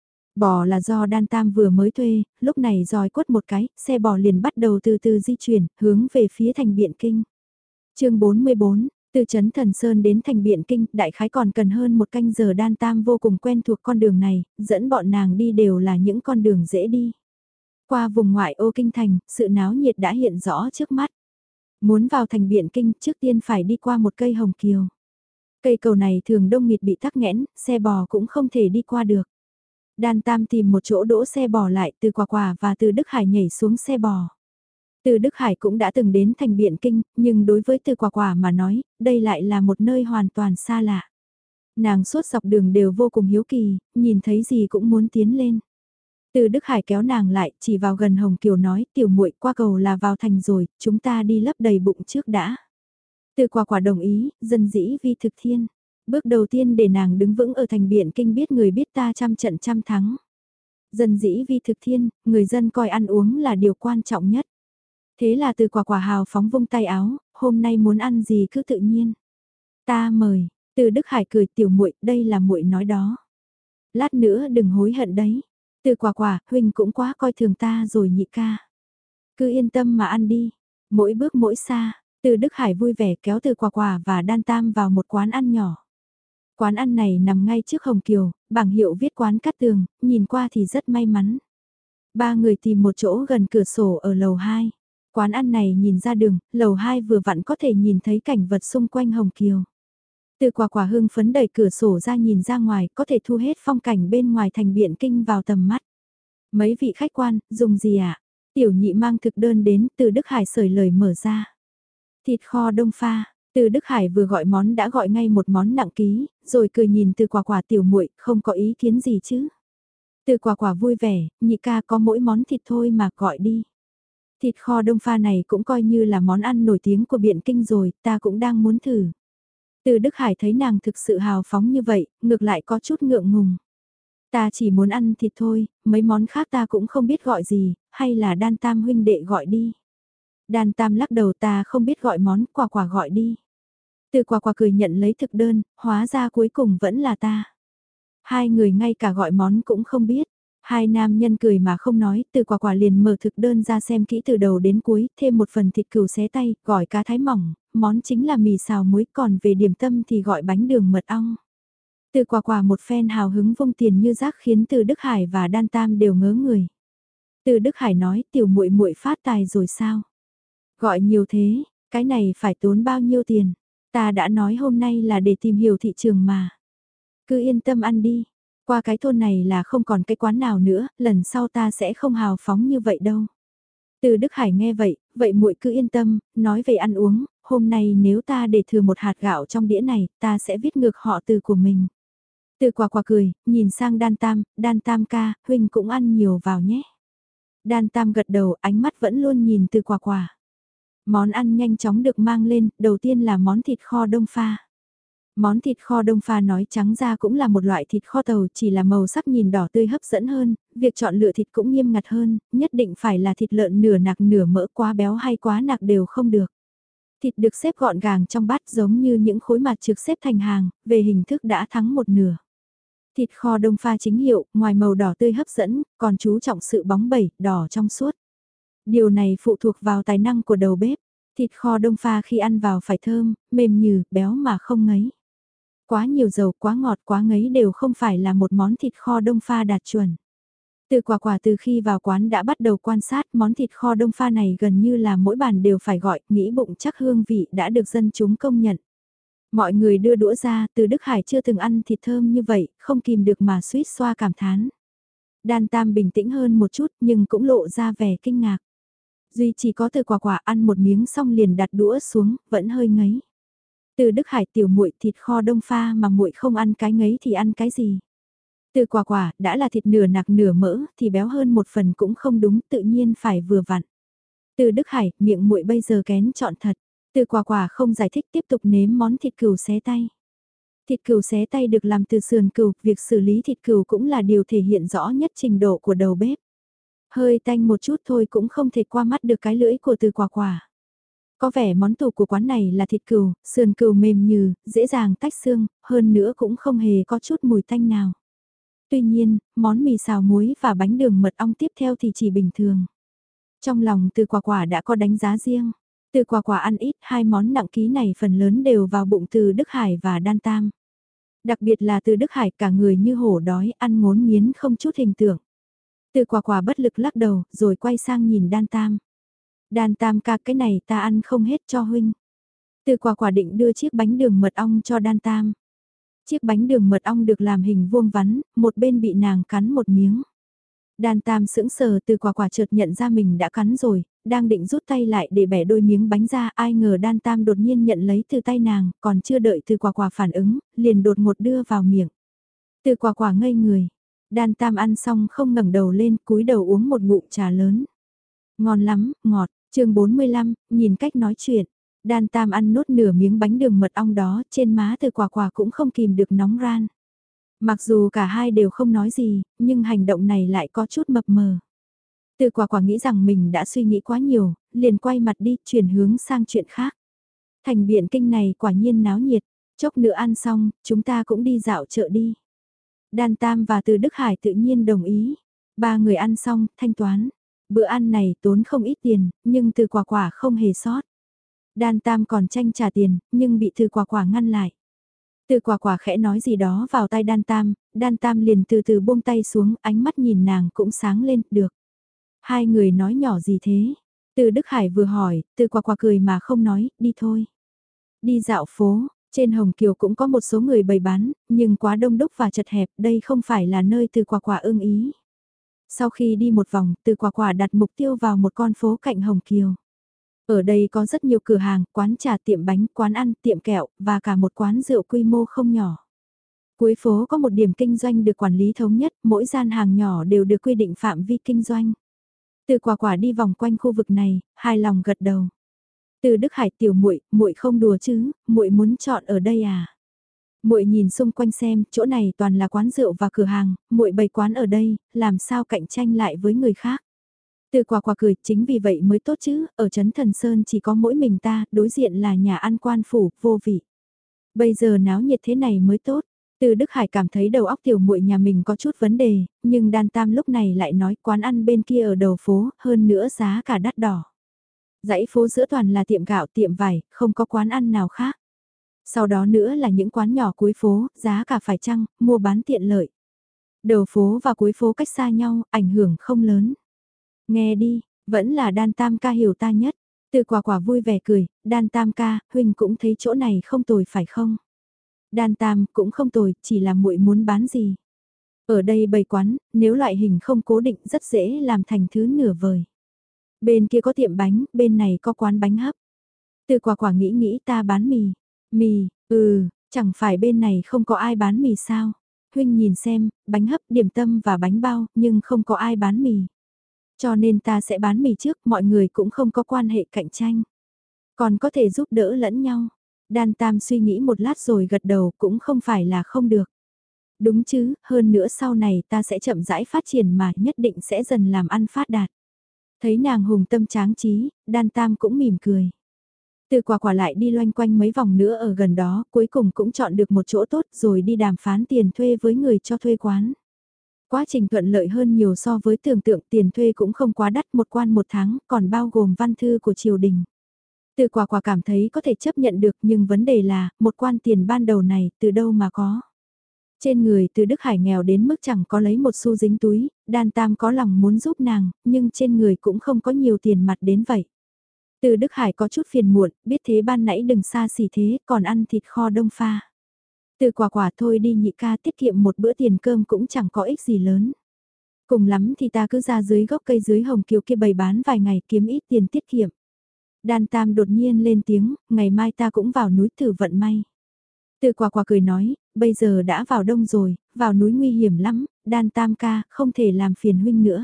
Bò là do Đan Tam vừa mới thuê, lúc này dòi quất một cái, xe bò liền bắt đầu từ từ di chuyển, hướng về phía thành Biện Kinh. chương bốn mươi bốn, Từ Trấn Thần Sơn đến thành Biện Kinh, đại khái còn cần hơn một canh giờ. Đan Tam vô cùng quen thuộc con đường này, dẫn bọn nàng đi đều là những con đường dễ đi. Qua vùng ngoại ô kinh thành, sự náo nhiệt đã hiện rõ trước mắt. Muốn vào thành Biện Kinh trước tiên phải đi qua một cây hồng kiều. Cây cầu này thường đông nghịt bị tắc nghẽn, xe bò cũng không thể đi qua được. Đan Tam tìm một chỗ đỗ xe bò lại, Từ Quả Quả và Từ Đức Hải nhảy xuống xe bò. Từ Đức Hải cũng đã từng đến thành Biện Kinh, nhưng đối với Từ Quả Quả mà nói, đây lại là một nơi hoàn toàn xa lạ. Nàng suốt dọc đường đều vô cùng hiếu kỳ, nhìn thấy gì cũng muốn tiến lên. Từ Đức Hải kéo nàng lại, chỉ vào gần Hồng Kiều nói, tiểu muội qua cầu là vào thành rồi, chúng ta đi lấp đầy bụng trước đã. Từ Quả Quả đồng ý, dân dĩ vi thực thiên. Bước đầu tiên để nàng đứng vững ở thành Biện Kinh biết người biết ta trăm trận trăm thắng. Dân dĩ vi thực thiên, người dân coi ăn uống là điều quan trọng nhất. Thế là Từ Quả Quả hào phóng vung tay áo, hôm nay muốn ăn gì cứ tự nhiên. Ta mời, Từ Đức Hải cười, tiểu muội, đây là muội nói đó. Lát nữa đừng hối hận đấy. Từ Quả Quả, huynh cũng quá coi thường ta rồi nhị ca. Cứ yên tâm mà ăn đi, mỗi bước mỗi xa. Từ Đức Hải vui vẻ kéo Từ Quả Quả và Đan Tam vào một quán ăn nhỏ. Quán ăn này nằm ngay trước Hồng Kiều, bảng hiệu viết quán Cát Tường, nhìn qua thì rất may mắn. Ba người tìm một chỗ gần cửa sổ ở lầu hai. Quán ăn này nhìn ra đường, lầu hai vừa vặn có thể nhìn thấy cảnh vật xung quanh Hồng Kiều. Từ Quả Quả hưng phấn đẩy cửa sổ ra nhìn ra ngoài, có thể thu hết phong cảnh bên ngoài thành Biện Kinh vào tầm mắt. Mấy vị khách quan, dùng gì ạ? À? Tiểu nhị mang thực đơn đến, Từ Đức Hải sởi lời mở ra. Thịt kho đông pha, Từ Đức Hải vừa gọi món đã gọi ngay một món nặng ký, rồi cười nhìn Từ Quả Quả, tiểu muội, không có ý kiến gì chứ? Từ Quả Quả vui vẻ, nhị ca có mỗi món thịt thôi mà gọi đi. Thịt kho đông pha này cũng coi như là món ăn nổi tiếng của Biện Kinh rồi, ta cũng đang muốn thử. Từ Đức Hải thấy nàng thực sự hào phóng như vậy, ngược lại có chút ngượng ngùng. Ta chỉ muốn ăn thịt thôi, mấy món khác ta cũng không biết gọi gì, hay là Đan Tam huynh đệ gọi đi. Đan Tam lắc đầu, ta không biết gọi món, Quả Quả gọi đi. Từ Quả Quả cười nhận lấy thực đơn, hóa ra cuối cùng vẫn là ta. Hai người ngay cả gọi món cũng không biết. Hai nam nhân cười mà không nói, Từ Quả Quả liền mở thực đơn ra xem kỹ từ đầu đến cuối, thêm một phần thịt cừu xé tay, gỏi cá thái mỏng, món chính là mì xào muối, còn về điểm tâm thì gọi bánh đường mật ong. Từ Quả Quả một phen hào hứng vung tiền như rác khiến Từ Đức Hải và Đan Tam đều ngớ người. Từ Đức Hải nói, tiểu muội muội phát tài rồi sao? Gọi nhiều thế, cái này phải tốn bao nhiêu tiền? Ta đã nói hôm nay là để tìm hiểu thị trường mà. Cứ yên tâm ăn đi. Qua cái thôn này là không còn cái quán nào nữa, lần sau ta sẽ không hào phóng như vậy đâu. Từ Đức Hải nghe vậy, vậy muội cứ yên tâm, nói về ăn uống, hôm nay nếu ta để thừa một hạt gạo trong đĩa này, ta sẽ viết ngược họ từ của mình. Từ Quả Quả cười, nhìn sang Đan Tam, Đan Tam ca, huynh cũng ăn nhiều vào nhé. Đan Tam gật đầu, ánh mắt vẫn luôn nhìn Từ Quả Quả. Món ăn nhanh chóng được mang lên, đầu tiên là món thịt kho đông pha. Món thịt kho đông pha nói trắng ra cũng là một loại thịt kho tàu, chỉ là màu sắc nhìn đỏ tươi hấp dẫn hơn, việc chọn lựa thịt cũng nghiêm ngặt hơn, nhất định phải là thịt lợn nửa nạc nửa mỡ, quá béo hay quá nạc đều không được. Thịt được xếp gọn gàng trong bát giống như những khối mặt trực xếp thành hàng, về hình thức đã thắng một nửa. Thịt kho đông pha chính hiệu, ngoài màu đỏ tươi hấp dẫn, còn chú trọng sự bóng bẩy, đỏ trong suốt. Điều này phụ thuộc vào tài năng của đầu bếp. Thịt kho đông pha khi ăn vào phải thơm, mềm nhừ, béo mà không ngấy. Quá nhiều dầu, quá ngọt, quá ngấy đều không phải là một món thịt kho đông pha đạt chuẩn. Từ Quả Quả từ khi vào quán đã bắt đầu quan sát món thịt kho đông pha này gần như là mỗi bàn đều phải gọi, nghĩ bụng chắc hương vị đã được dân chúng công nhận. Mọi người đưa đũa ra, Từ Đức Hải chưa từng ăn thịt thơm như vậy, không kìm được mà suýt xoa cảm thán. Đan Tam bình tĩnh hơn một chút nhưng cũng lộ ra vẻ kinh ngạc. Duy chỉ có Từ Quả Quả ăn một miếng xong liền đặt đũa xuống, vẫn hơi ngấy. Từ Đức Hải, tiểu muội, thịt kho đông pha mà muội không ăn cái ngấy thì ăn cái gì? Từ Quả Quả, đã là thịt nửa nạc nửa mỡ thì béo hơn một phần cũng không đúng, tự nhiên phải vừa vặn. Từ Đức Hải, miệng muội bây giờ kén chọn thật. Từ Quả Quả không giải thích, tiếp tục nếm món thịt cừu xé tay. Thịt cừu xé tay được làm từ sườn cừu, việc xử lý thịt cừu cũng là điều thể hiện rõ nhất trình độ của đầu bếp. Hơi tanh một chút thôi cũng không thể qua mắt được cái lưỡi của Từ Quả Quả. Có vẻ món tủ của quán này là thịt cừu, sườn cừu mềm nhừ, dễ dàng tách xương, hơn nữa cũng không hề có chút mùi tanh nào. Tuy nhiên, món mì xào muối và bánh đường mật ong tiếp theo thì chỉ bình thường. Trong lòng Từ Quả Quả đã có đánh giá riêng. Từ quả quả ăn ít, hai món nặng ký này phần lớn đều vào bụng Từ Đức Hải và Đan Tam. Đặc biệt là Từ Đức Hải cả người như hổ đói, ăn ngốn nghiến không chút hình tượng. Từ quả quả bất lực lắc đầu, rồi quay sang nhìn Đan Tam. Đan Tam ca, cái này ta ăn không hết cho huynh. Từ quả quả định đưa chiếc bánh đường mật ong cho Đan Tam. Chiếc bánh đường mật ong được làm hình vuông vắn, một bên bị nàng cắn một miếng. Đan Tam sững sờ, Từ quả quả chợt nhận ra mình đã cắn rồi, đang định rút tay lại để bẻ đôi miếng bánh ra, ai ngờ Đan Tam đột nhiên nhận lấy từ tay nàng, còn chưa đợi Từ quả quả phản ứng, liền đột ngột đưa vào miệng. Từ quả quả ngây người. Đan Tam ăn xong không ngẩng đầu lên, cúi đầu uống một ngụm trà lớn. Ngon lắm, ngọt. Chương bốn mươi lăm, nhìn cách nói chuyện. Đan Tam ăn nốt nửa miếng bánh đường mật ong đó, trên má Từ quả quả cũng không kìm được nóng ran. Mặc dù cả hai đều không nói gì, nhưng hành động này lại có chút mập mờ. Từ quả quả nghĩ rằng mình đã suy nghĩ quá nhiều, liền quay mặt đi, chuyển hướng sang chuyện khác. Thành Biện Kinh này quả nhiên náo nhiệt, chốc nữa ăn xong, chúng ta cũng đi dạo chợ đi. Đan Tam và Từ Đức Hải tự nhiên đồng ý. Ba người ăn xong, thanh toán. Bữa ăn này tốn không ít tiền, nhưng Từ quả quả không hề sót. Đan Tam còn tranh trả tiền, nhưng bị Từ quả quả ngăn lại. Từ quả quả khẽ nói gì đó vào tay Đan Tam, Đan Tam liền từ từ buông tay xuống, ánh mắt nhìn nàng cũng sáng lên, được. Hai người nói nhỏ gì thế? Từ Đức Hải vừa hỏi, Từ quả quả cười mà không nói, đi thôi. Đi dạo phố, trên Hồng Kiều cũng có một số người bày bán, nhưng quá đông đúc và chật hẹp, đây không phải là nơi Từ quả quả ưng ý. Sau khi đi một vòng, Từ quả quả đặt mục tiêu vào một con phố cạnh Hồng Kiều. Ở đây có rất nhiều cửa hàng, quán trà, tiệm bánh, quán ăn, tiệm kẹo, và cả một quán rượu quy mô không nhỏ. Cuối phố có một điểm kinh doanh được quản lý thống nhất, mỗi gian hàng nhỏ đều được quy định phạm vi kinh doanh. Từ quả quả đi vòng quanh khu vực này, hài lòng gật đầu. Từ Đức Hải, tiểu muội, muội không đùa chứ, muội muốn chọn ở đây à? Muội nhìn xung quanh xem, chỗ này toàn là quán rượu và cửa hàng, muội bày quán ở đây, làm sao cạnh tranh lại với người khác? Từ quả quả cười, chính vì vậy mới tốt chứ, ở Trấn Thần Sơn chỉ có mỗi mình ta, đối diện là nhà ăn quan phủ, vô vị. Bây giờ náo nhiệt thế này mới tốt. Từ Đức Hải cảm thấy đầu óc tiểu muội nhà mình có chút vấn đề, nhưng Đan Tam lúc này lại nói quán ăn bên kia ở đầu phố, hơn nữa giá cả đắt đỏ. Dãy phố giữa toàn là tiệm gạo, tiệm vải, không có quán ăn nào khác. Sau đó nữa là những quán nhỏ cuối phố, giá cả phải chăng, mua bán tiện lợi. Đầu phố và cuối phố cách xa nhau, ảnh hưởng không lớn. Nghe đi, vẫn là Đan Tam ca hiểu ta nhất. Từ quả quả vui vẻ cười, Đan Tam ca, huynh cũng thấy chỗ này không tồi phải không? Đan Tam cũng không tồi, chỉ là muội muốn bán gì. Ở đây bày quán, nếu loại hình không cố định rất dễ làm thành thứ nửa vời. Bên kia có tiệm bánh, bên này có quán bánh hấp. Từ quả quả nghĩ nghĩ ta bán mì. Mì, ừ, chẳng phải bên này không có ai bán mì sao? Huynh nhìn xem, bánh hấp, điểm tâm và bánh bao, nhưng không có ai bán mì. Cho nên ta sẽ bán mì trước, mọi người cũng không có quan hệ cạnh tranh. Còn có thể giúp đỡ lẫn nhau. Đan Tam suy nghĩ một lát rồi gật đầu, cũng không phải là không được. Đúng chứ, hơn nữa sau này ta sẽ chậm rãi phát triển mà nhất định sẽ dần làm ăn phát đạt. Thấy nàng hùng tâm tráng trí, Đan Tam cũng mỉm cười. Từ quả quả lại đi loanh quanh mấy vòng nữa ở gần đó, cuối cùng cũng chọn được một chỗ tốt rồi đi đàm phán tiền thuê với người cho thuê quán. Quá trình thuận lợi hơn nhiều so với tưởng tượng, tiền thuê cũng không quá đắt, một quan một tháng, còn bao gồm văn thư của triều đình. Từ quả quả cảm thấy có thể chấp nhận được, nhưng vấn đề là, một quan tiền ban đầu này, từ đâu mà có. Trên người Từ Đức Hải nghèo đến mức chẳng có lấy một xu dính túi, Đan Tam có lòng muốn giúp nàng, nhưng trên người cũng không có nhiều tiền mặt đến vậy. Từ Đức Hải có chút phiền muộn, biết thế ban nãy đừng xa xỉ thế, còn ăn thịt kho đông pha. Từ quả quả thôi đi nhị ca, tiết kiệm một bữa tiền cơm cũng chẳng có ích gì lớn. Cùng lắm thì ta cứ ra dưới gốc cây dưới Hồng Kiều kia bày bán vài ngày kiếm ít tiền tiết kiệm. Đan Tam đột nhiên lên tiếng, ngày mai ta cũng vào núi thử vận may. Từ quả quả cười nói, bây giờ đã vào đông rồi, vào núi nguy hiểm lắm, Đan Tam ca, không thể làm phiền huynh nữa.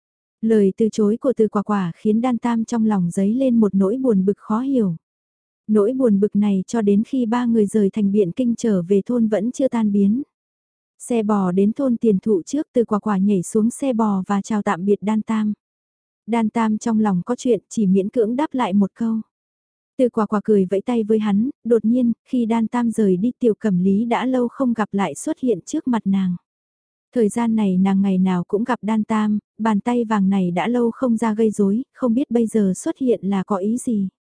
Lời từ chối của Từ quả quả khiến Đan Tam trong lòng dấy lên một nỗi buồn bực khó hiểu. Nỗi buồn bực này cho đến khi ba người rời thành Biện Kinh trở về thôn vẫn chưa tan biến. Xe bò đến thôn Tiền Thụ trước, Từ quả quả nhảy xuống xe bò và chào tạm biệt Đan Tam. Đan Tam trong lòng có chuyện, chỉ miễn cưỡng đáp lại một câu. Từ quả quả cười vẫy tay với hắn, đột nhiên, khi Đan Tam rời đi, Tiểu Cẩm Lý đã lâu không gặp lại xuất hiện trước mặt nàng. Thời gian này nàng ngày nào cũng gặp Đan Tam, bàn tay vàng này đã lâu không ra gây rối, không biết bây giờ xuất hiện là có ý gì.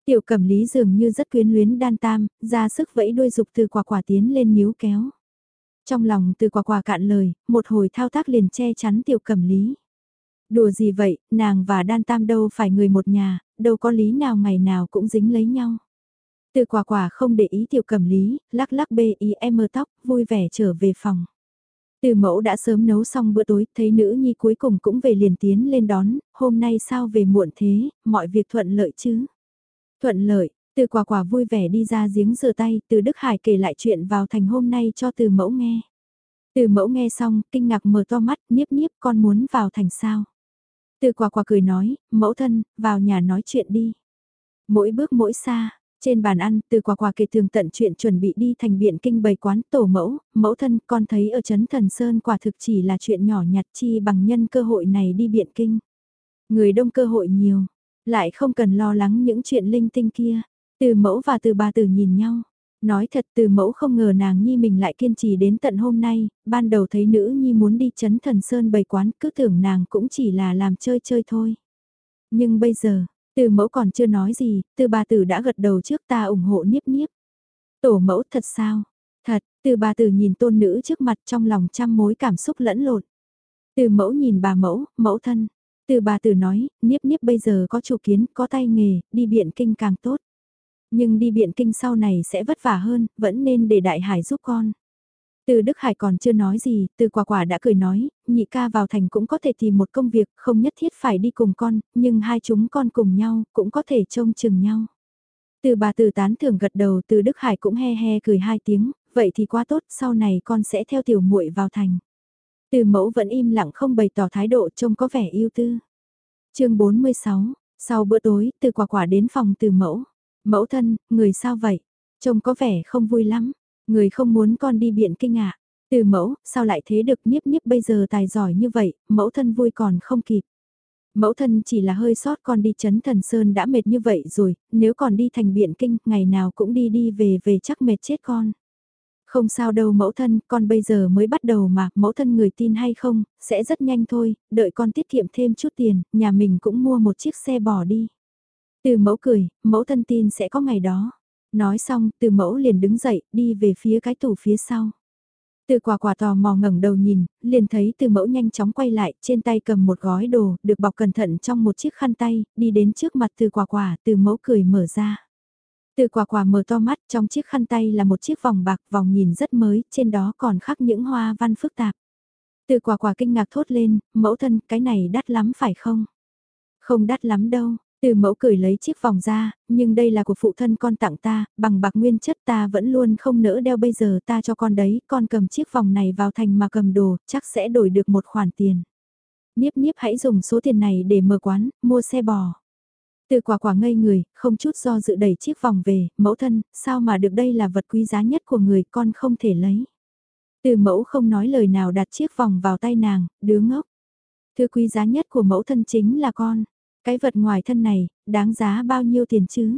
Tiểu Cẩm Lý dường như rất quyến luyến Đan Tam, ra sức vẫy đuôi dục Từ Quả Quả tiến lên níu kéo. Trong lòng Từ Quả Quả cạn lời, một hồi thao tác liền che chắn Tiểu Cẩm Lý. Đùa gì vậy, nàng và Đan Tam đâu phải người một nhà, đâu có lý nào ngày nào cũng dính lấy nhau. Từ Quả Quả không để ý Tiểu Cẩm Lý, lắc lắc bê ý em mơ tóc, vui vẻ trở về phòng. Từ Mẫu đã sớm nấu xong bữa tối, thấy nữ nhi cuối cùng cũng về liền tiến lên đón, hôm nay sao về muộn thế, mọi việc thuận lợi chứ? Thuận lợi, Từ Quả Quả vui vẻ đi ra giếng rửa tay, Từ Đức Hải kể lại chuyện vào thành hôm nay cho Từ Mẫu nghe. Từ Mẫu nghe xong, kinh ngạc mở to mắt, niếp niếp con muốn vào thành sao? Từ Quả Quả cười nói, mẫu thân, vào nhà nói chuyện đi. Mỗi bước mỗi xa, trên bàn ăn, Từ Quả Quả kể tường tận chuyện chuẩn bị đi thành Biện Kinh bày quán tổ mẫu, mẫu thân, con thấy ở Trấn Thần Sơn quả thực chỉ là chuyện nhỏ nhặt chi bằng nhân cơ hội này đi Biện Kinh. Người đông cơ hội nhiều, lại không cần lo lắng những chuyện linh tinh kia. Từ Mẫu và Từ bà Tử nhìn nhau. Nói thật Từ Mẫu không ngờ nàng nhi mình lại kiên trì đến tận hôm nay, ban đầu thấy nữ nhi muốn đi Trấn Thần Sơn bày quán cứ tưởng nàng cũng chỉ là làm chơi chơi thôi. Nhưng bây giờ, Từ Mẫu còn chưa nói gì, Từ bà Tử đã gật đầu trước ta ủng hộ niếp niếp. Tổ mẫu thật sao? Thật, Từ bà Tử nhìn tôn nữ trước mặt trong lòng trăm mối cảm xúc lẫn lộn. Từ Mẫu nhìn bà mẫu, mẫu thân. Từ bà Tử nói, niếp niếp bây giờ có chủ kiến, có tay nghề, đi Biện Kinh càng tốt. Nhưng đi Biện Kinh sau này sẽ vất vả hơn, vẫn nên để Đại Hải giúp con. Từ Đức Hải còn chưa nói gì, Từ Quả Quả đã cười nói, nhị ca vào thành cũng có thể tìm một công việc, không nhất thiết phải đi cùng con, nhưng hai chúng con cùng nhau, cũng có thể trông chừng nhau. Từ bà Từ tán thưởng gật đầu, Từ Đức Hải cũng he he cười hai tiếng, vậy thì quá tốt, sau này con sẽ theo tiểu muội vào thành. Từ Mẫu vẫn im lặng không bày tỏ thái độ trông có vẻ yêu tư. Chương bốn mươi sáu, sau bữa tối, Từ Quả Quả đến phòng Từ Mẫu. Mẫu thân, người sao vậy? Trông có vẻ không vui lắm. Người không muốn con đi Biện Kinh ạ. Từ Mẫu, sao lại thế được, niếp niếp bây giờ tài giỏi như vậy, mẫu thân vui còn không kịp. Mẫu thân chỉ là hơi sót con đi Trấn Thần Sơn đã mệt như vậy rồi, nếu còn đi thành Biện Kinh, ngày nào cũng đi đi về về chắc mệt chết con. Không sao đâu mẫu thân, con bây giờ mới bắt đầu mà, mẫu thân người tin hay không, sẽ rất nhanh thôi, đợi con tiết kiệm thêm chút tiền, nhà mình cũng mua một chiếc xe bò đi. Từ Mẫu cười, mẫu thân tin sẽ có ngày đó. Nói xong, Từ Mẫu liền đứng dậy, đi về phía cái tủ phía sau. Từ Quả Quả tò mò ngẩng đầu nhìn, liền thấy Từ Mẫu nhanh chóng quay lại, trên tay cầm một gói đồ, được bọc cẩn thận trong một chiếc khăn tay, đi đến trước mặt Từ Quả Quả, Từ Mẫu cười mở ra. Từ Quả Quả mở to mắt, trong chiếc khăn tay là một chiếc vòng bạc, vòng nhìn rất mới, trên đó còn khắc những hoa văn phức tạp. Từ Quả Quả kinh ngạc thốt lên, mẫu thân, cái này đắt lắm phải không? Không đắt lắm đâu. Từ Mẫu cười lấy chiếc vòng ra, nhưng đây là của phụ thân con tặng ta, bằng bạc nguyên chất ta vẫn luôn không nỡ đeo bây giờ ta cho con đấy, con cầm chiếc vòng này vào thành mà cầm đồ, chắc sẽ đổi được một khoản tiền. Niếp niếp hãy dùng số tiền này để mở quán, mua xe bò. Từ Quả Quả ngây người, không chút do dự đẩy chiếc vòng về, mẫu thân, sao mà được đây là vật quý giá nhất của người con không thể lấy. Từ Mẫu không nói lời nào đặt chiếc vòng vào tay nàng, đứa ngốc. Thứ quý giá nhất của mẫu thân chính là con. Cái vật ngoài thân này, đáng giá bao nhiêu tiền chứ?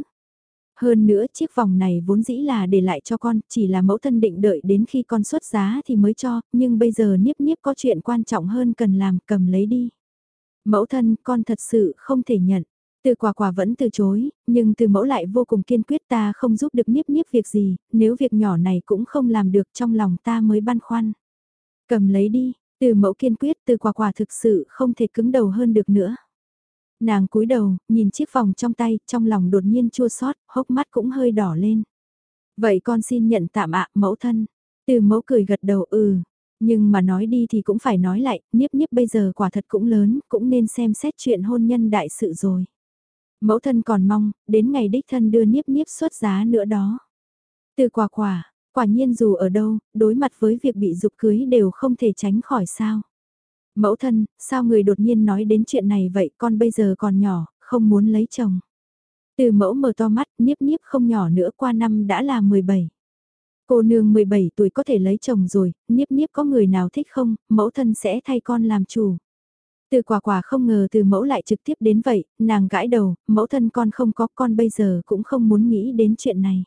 Hơn nữa chiếc vòng này vốn dĩ là để lại cho con, chỉ là mẫu thân định đợi đến khi con xuất giá thì mới cho, nhưng bây giờ niếp niếp có chuyện quan trọng hơn cần làm, cầm lấy đi. Mẫu thân, con thật sự không thể nhận. Từ Quả Quả vẫn từ chối, nhưng Từ Mẫu lại vô cùng kiên quyết ta không giúp được niếp niếp việc gì, nếu việc nhỏ này cũng không làm được trong lòng ta mới băn khoăn. Cầm lấy đi, Từ Mẫu kiên quyết, Từ Quả Quả thực sự không thể cứng đầu hơn được nữa. Nàng cúi đầu, nhìn chiếc vòng trong tay, trong lòng đột nhiên chua xót, hốc mắt cũng hơi đỏ lên. Vậy con xin nhận tạm ạ, mẫu thân. Từ Mẫu cười gật đầu ừ. Nhưng mà nói đi thì cũng phải nói lại, niếp niếp bây giờ quả thật cũng lớn, cũng nên xem xét chuyện hôn nhân đại sự rồi. Mẫu thân còn mong, đến ngày đích thân đưa niếp niếp xuất giá nữa đó. Từ Quả Quả, quả nhiên dù ở đâu, đối mặt với việc bị dục cưới đều không thể tránh khỏi sao. Mẫu thân, sao người đột nhiên nói đến chuyện này vậy, con bây giờ còn nhỏ, không muốn lấy chồng. Từ Mẫu mở to mắt, niếp niếp không nhỏ nữa, qua năm đã là mười bảy. Cô nương mười bảy tuổi có thể lấy chồng rồi, niếp niếp có người nào thích không, mẫu thân sẽ thay con làm chủ. Từ Quả Quả không ngờ Từ Mẫu lại trực tiếp đến vậy, nàng gãi đầu, mẫu thân con không có, con bây giờ cũng không muốn nghĩ đến chuyện này.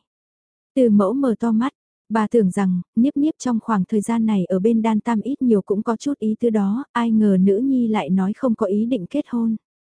Từ Mẫu mở to mắt. Bà tưởng rằng, niếp niếp trong khoảng thời gian này ở bên Đan Tam ít nhiều cũng có chút ý tứ đó, ai ngờ nữ nhi lại nói không có ý định kết hôn.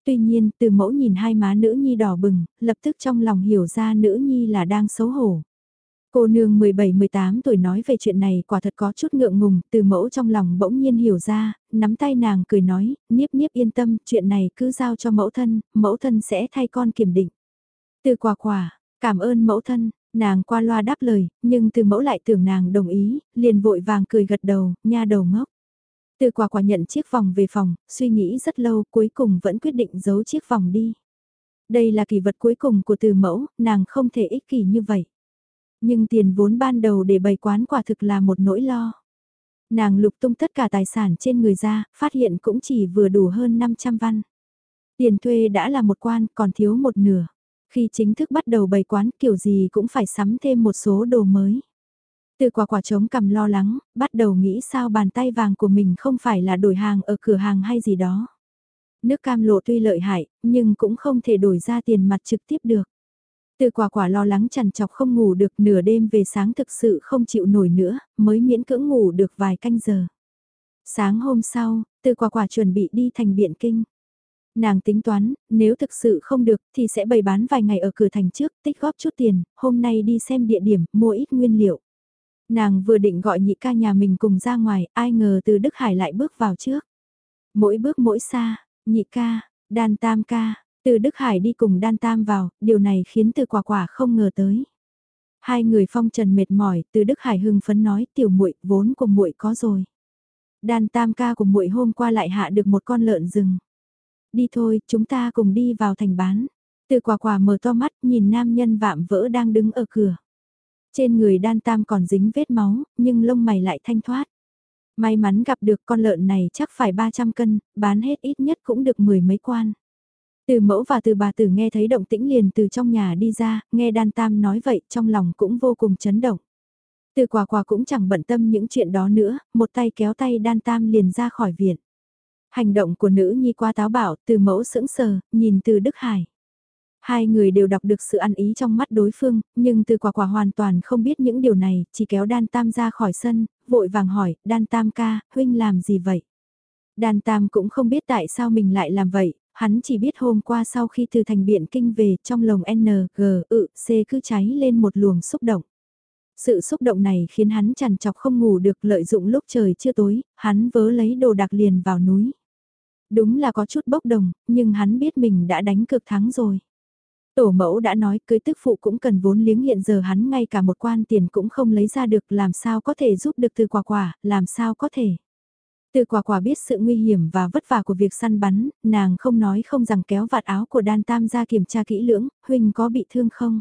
Tuy nhiên, từ mẫu nhìn hai má nữ nhi đỏ bừng, lập tức trong lòng hiểu ra nữ nhi là đang xấu hổ. Cô nương mười bảy mười tám tuổi nói về chuyện này quả thật có chút ngượng ngùng, từ mẫu trong lòng bỗng nhiên hiểu ra, nắm tay nàng cười nói, Niếp Niếp yên tâm, chuyện này cứ giao cho mẫu thân, mẫu thân sẽ thay con kiểm định. Từ Quả Quả, cảm ơn mẫu thân, nàng qua loa đáp lời, nhưng từ mẫu lại tưởng nàng đồng ý, liền vội vàng cười gật đầu, nha đầu ngốc. Từ Quả Quả nhận chiếc vòng về phòng, suy nghĩ rất lâu cuối cùng vẫn quyết định giấu chiếc vòng đi. Đây là kỷ vật cuối cùng của từ mẫu, nàng không thể ích kỷ như vậy. Nhưng tiền vốn ban đầu để bày quán quả thực là một nỗi lo. Nàng lục tung tất cả tài sản trên người ra, phát hiện cũng chỉ vừa đủ hơn năm trăm văn. Tiền thuê đã là một quan, còn thiếu một nửa. Khi chính thức bắt đầu bày quán kiểu gì cũng phải sắm thêm một số đồ mới. Từ Quả Quả chống cằm lo lắng, bắt đầu nghĩ sao bàn tay vàng của mình không phải là đổi hàng ở cửa hàng hay gì đó. Nước cam lộ tuy lợi hại, nhưng cũng không thể đổi ra tiền mặt trực tiếp được. Từ Quả Quả lo lắng trằn trọc không ngủ được, nửa đêm về sáng thực sự không chịu nổi nữa, mới miễn cưỡng ngủ được vài canh giờ. Sáng hôm sau, Từ Quả Quả chuẩn bị đi thành Biện Kinh. Nàng tính toán, nếu thực sự không được thì sẽ bày bán vài ngày ở cửa thành trước, tích góp chút tiền, hôm nay đi xem địa điểm, mua ít nguyên liệu. Nàng vừa định gọi nhị ca nhà mình cùng ra ngoài, ai ngờ Từ Đức Hải lại bước vào trước. Mỗi bước mỗi xa, nhị ca, Đan Tam ca, Từ Đức Hải đi cùng Đan Tam vào, điều này khiến Từ Quả Quả không ngờ tới. Hai người phong trần mệt mỏi, Từ Đức Hải hưng phấn nói, tiểu muội, vốn của muội có rồi. Đan Tam ca của muội hôm qua lại hạ được một con lợn rừng. Đi thôi, chúng ta cùng đi vào thành bán. Từ Quả Quả mở to mắt, nhìn nam nhân vạm vỡ đang đứng ở cửa. Trên người Đan Tam còn dính vết máu, nhưng lông mày lại thanh thoát. May mắn gặp được con lợn này chắc phải ba trăm cân, bán hết ít nhất cũng được mười mấy quan. Từ mẫu và từ bà tử nghe thấy động tĩnh liền từ trong nhà đi ra, nghe Đan Tam nói vậy trong lòng cũng vô cùng chấn động. Từ Quả Quả cũng chẳng bận tâm những chuyện đó nữa, một tay kéo tay Đan Tam liền ra khỏi viện. Hành động của nữ nhi quá táo bạo, từ mẫu sững sờ, nhìn từ Đức Hải. Hai người đều đọc được sự ăn ý trong mắt đối phương, nhưng từ Quả Quả hoàn toàn không biết những điều này, chỉ kéo Đan Tam ra khỏi sân, vội vàng hỏi, Đan Tam ca, huynh làm gì vậy? Đan Tam cũng không biết tại sao mình lại làm vậy, hắn chỉ biết hôm qua sau khi từ thành Biện Kinh về, trong lồng N, G, ự, C cứ cháy lên một luồng xúc động. Sự xúc động này khiến hắn trằn trọc không ngủ được, lợi dụng lúc trời chưa tối, hắn vớ lấy đồ đạc liền vào núi. Đúng là có chút bốc đồng, nhưng hắn biết mình đã đánh cược thắng rồi. Tổ mẫu đã nói cưới tức phụ cũng cần vốn liếng, hiện giờ hắn ngay cả một quan tiền cũng không lấy ra được, làm sao có thể giúp được Từ Quả Quả, làm sao có thể. Từ Quả Quả biết sự nguy hiểm và vất vả của việc săn bắn, nàng không nói không rằng kéo vạt áo của Đan Tam ra kiểm tra kỹ lưỡng, huynh có bị thương không?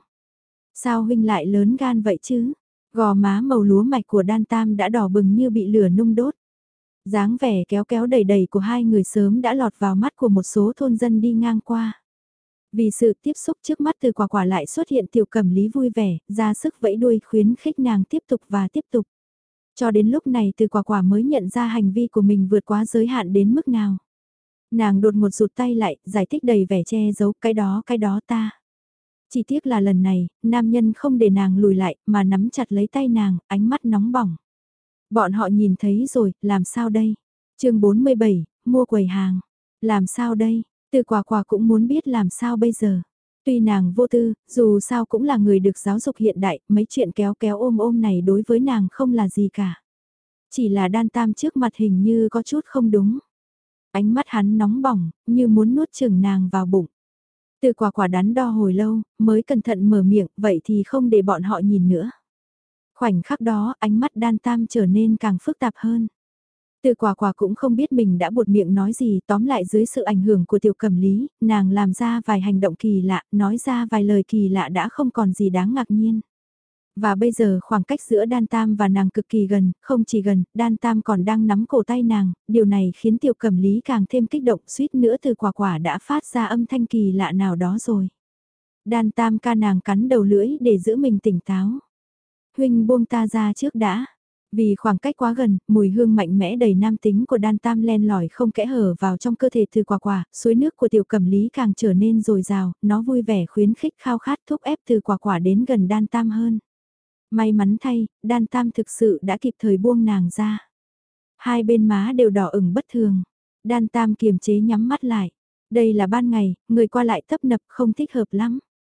Sao huynh lại lớn gan vậy chứ? Gò má màu lúa mạch của Đan Tam đã đỏ bừng như bị lửa nung đốt. Dáng vẻ kéo kéo đầy đầy của hai người sớm đã lọt vào mắt của một số thôn dân đi ngang qua. Vì sự tiếp xúc trước mắt Từ Quả Quả lại xuất hiện Tiểu Cẩm Lý vui vẻ, ra sức vẫy đuôi khuyến khích nàng tiếp tục và tiếp tục. Cho đến lúc này Từ Quả Quả mới nhận ra hành vi của mình vượt quá giới hạn đến mức nào. Nàng đột ngột rụt tay lại, giải thích đầy vẻ che giấu, cái đó cái đó ta. Chỉ tiếc là lần này, nam nhân không để nàng lùi lại, mà nắm chặt lấy tay nàng, ánh mắt nóng bỏng. Bọn họ nhìn thấy rồi, làm sao đây? chương bốn mươi bảy, mua quầy hàng. Làm sao đây? Từ Quả Quả cũng muốn biết làm sao bây giờ. Tuy nàng vô tư, dù sao cũng là người được giáo dục hiện đại, mấy chuyện kéo kéo ôm ôm này đối với nàng không là gì cả. Chỉ là Đan Tam trước mặt hình như có chút không đúng. Ánh mắt hắn nóng bỏng, như muốn nuốt chửng nàng vào bụng. Từ Quả Quả đắn đo hồi lâu, mới cẩn thận mở miệng, vậy thì không để bọn họ nhìn nữa. Khoảnh khắc đó, ánh mắt Đan Tam trở nên càng phức tạp hơn. Từ Quả Quả cũng không biết mình đã buột miệng nói gì, tóm lại dưới sự ảnh hưởng của Tiểu Cẩm Lý, nàng làm ra vài hành động kỳ lạ, nói ra vài lời kỳ lạ đã không còn gì đáng ngạc nhiên. Và bây giờ khoảng cách giữa Đan Tam và nàng cực kỳ gần, không chỉ gần, Đan Tam còn đang nắm cổ tay nàng, điều này khiến Tiểu Cẩm Lý càng thêm kích động, suýt nữa Từ Quả Quả đã phát ra âm thanh kỳ lạ nào đó rồi. Đan Tam ca nàng cắn đầu lưỡi để giữ mình tỉnh táo. Huynh buông ta ra trước đã. Vì khoảng cách quá gần, mùi hương mạnh mẽ đầy nam tính của Đan Tam len lỏi không kẽ hở vào trong cơ thể Từ Quả Quả, suối nước của Tiểu Cẩm Lý càng trở nên dồi dào, nó vui vẻ khuyến khích khao khát thúc ép Từ Quả Quả đến gần Đan Tam hơn. May mắn thay, Đan Tam thực sự đã kịp thời buông nàng ra. Hai bên má đều đỏ ửng bất thường. Đan Tam kiềm chế nhắm mắt lại. Đây là ban ngày, người qua lại tấp nập không thích hợp lắm.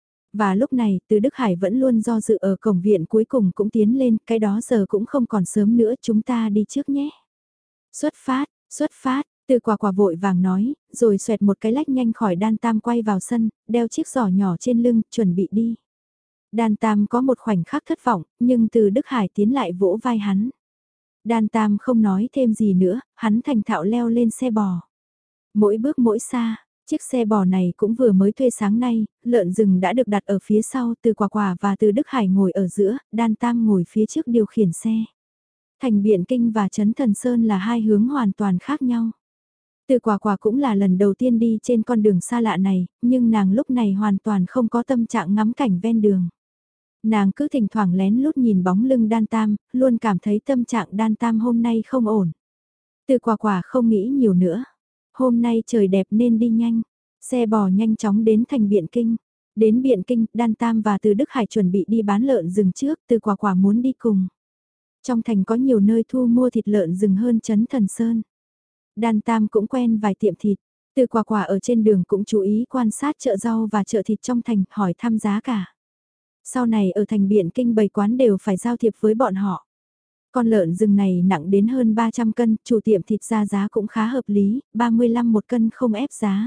Và lúc này, Từ Đức Hải vẫn luôn do dự ở cổng viện cuối cùng cũng tiến lên, cái đó giờ cũng không còn sớm nữa, chúng ta đi trước nhé. Xuất phát, xuất phát, Từ Quả Quả vội vàng nói, rồi xoẹt một cái lách nhanh khỏi Đan Tam quay vào sân, đeo chiếc giỏ nhỏ trên lưng, chuẩn bị đi. Đan Tam có một khoảnh khắc thất vọng, nhưng Từ Đức Hải tiến lại vỗ vai hắn. Đan Tam không nói thêm gì nữa, hắn thành thạo leo lên xe bò. Mỗi bước mỗi xa, chiếc xe bò này cũng vừa mới thuê sáng nay, lợn rừng đã được đặt ở phía sau, Từ Quả Quả và Từ Đức Hải ngồi ở giữa, Đan Tam ngồi phía trước điều khiển xe. Thành Biện Kinh và Trấn Thần Sơn là hai hướng hoàn toàn khác nhau. Từ Quả Quả cũng là lần đầu tiên đi trên con đường xa lạ này, nhưng nàng lúc này hoàn toàn không có tâm trạng ngắm cảnh ven đường. Nàng cứ thỉnh thoảng lén lút nhìn bóng lưng Đan Tam, luôn cảm thấy tâm trạng Đan Tam hôm nay không ổn. Từ Quả Quả không nghĩ nhiều nữa. Hôm nay trời đẹp nên đi nhanh. Xe bò nhanh chóng đến thành Biện Kinh. Đến Biện Kinh, Đan Tam và Từ Đức Hải chuẩn bị đi bán lợn rừng trước, Từ Quả Quả muốn đi cùng. Trong thành có nhiều nơi thu mua thịt lợn rừng hơn Trấn Thần Sơn. Đan Tam cũng quen vài tiệm thịt. Từ Quả Quả ở trên đường cũng chú ý quan sát chợ rau và chợ thịt trong thành, hỏi thăm giá cả. Sau này ở thành Biện Kinh bày quán đều phải giao thiệp với bọn họ. Con lợn rừng này nặng đến hơn ba trăm cân, chủ tiệm thịt ra giá cũng khá hợp lý, ba mươi lăm một cân không ép giá.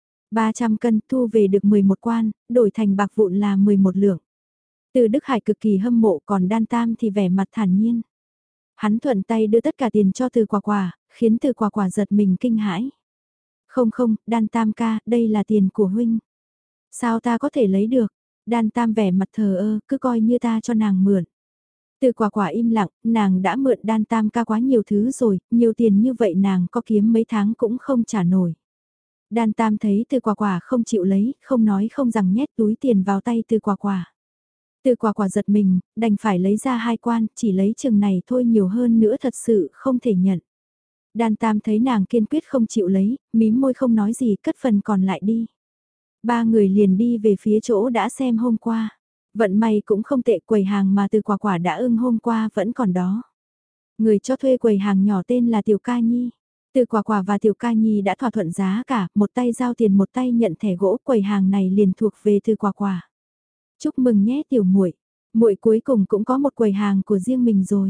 ba trăm cân thu về được mười một quan, đổi thành bạc vụn là mười một lượng. Từ Đức Hải cực kỳ hâm mộ, còn Đan Tam thì vẻ mặt thản nhiên. Hắn thuận tay đưa tất cả tiền cho Từ Quả Quả, khiến Từ Quả Quả giật mình kinh hãi. Không không, Đan Tam ca, đây là tiền của huynh. Sao ta có thể lấy được? Đan Tam vẻ mặt thờ ơ, cứ coi như ta cho nàng mượn. Từ Quả Quả im lặng, nàng đã mượn Đan Tam ca quá nhiều thứ rồi, nhiều tiền như vậy nàng có kiếm mấy tháng cũng không trả nổi. Đan Tam thấy Từ Quả Quả không chịu lấy, không nói không rằng nhét túi tiền vào tay Từ Quả Quả. Từ Quả Quả giật mình, đành phải lấy ra hai quan, chỉ lấy chừng này thôi, nhiều hơn nữa thật sự không thể nhận. Đan Tam thấy nàng kiên quyết không chịu lấy, mím môi không nói gì, cất phần còn lại đi. Ba người liền đi về phía chỗ đã xem hôm qua. Vận may cũng không tệ, quầy hàng mà Từ Quả Quả đã ưng hôm qua vẫn còn đó. Người cho thuê quầy hàng nhỏ tên là Tiểu Ca Nhi. Từ Quả Quả và Tiểu Ca Nhi đã thỏa thuận giá cả, một tay giao tiền một tay nhận thẻ gỗ, quầy hàng này liền thuộc về Từ Quả Quả. Chúc mừng nhé Tiểu muội, muội cuối cùng cũng có một quầy hàng của riêng mình rồi.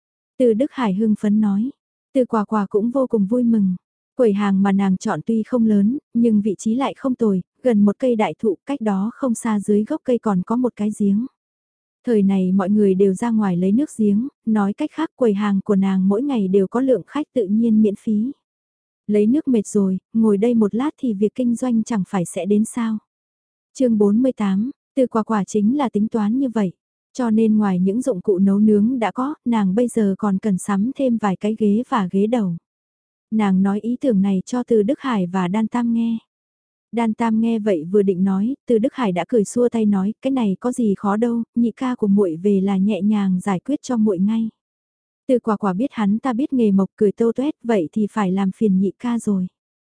Từ Đức Hải hưng phấn nói. Từ Quả Quả cũng vô cùng vui mừng. Quầy hàng mà nàng chọn tuy không lớn, nhưng vị trí lại không tồi, gần một cây đại thụ, cách đó không xa dưới gốc cây còn có một cái giếng. Thời này mọi người đều ra ngoài lấy nước giếng, nói cách khác quầy hàng của nàng mỗi ngày đều có lượng khách tự nhiên miễn phí. Lấy nước mệt rồi, ngồi đây một lát thì việc kinh doanh chẳng phải sẽ đến sao. Chương bốn mươi tám, Từ Quả Quả chính là tính toán như vậy. Cho nên ngoài những dụng cụ nấu nướng đã có, nàng bây giờ còn cần sắm thêm vài cái ghế và ghế đầu. Nàng nói ý tưởng này cho Từ Đức Hải và Đan Tam nghe. Đan Tam nghe vậy vừa định nói, Từ Đức Hải đã cười xua tay nói, cái này có gì khó đâu, nhị ca của muội về là nhẹ nhàng giải quyết cho muội ngay. Từ Quả Quả biết hắn ta biết nghề mộc, cười tâu tuét, vậy thì phải làm phiền nhị ca rồi.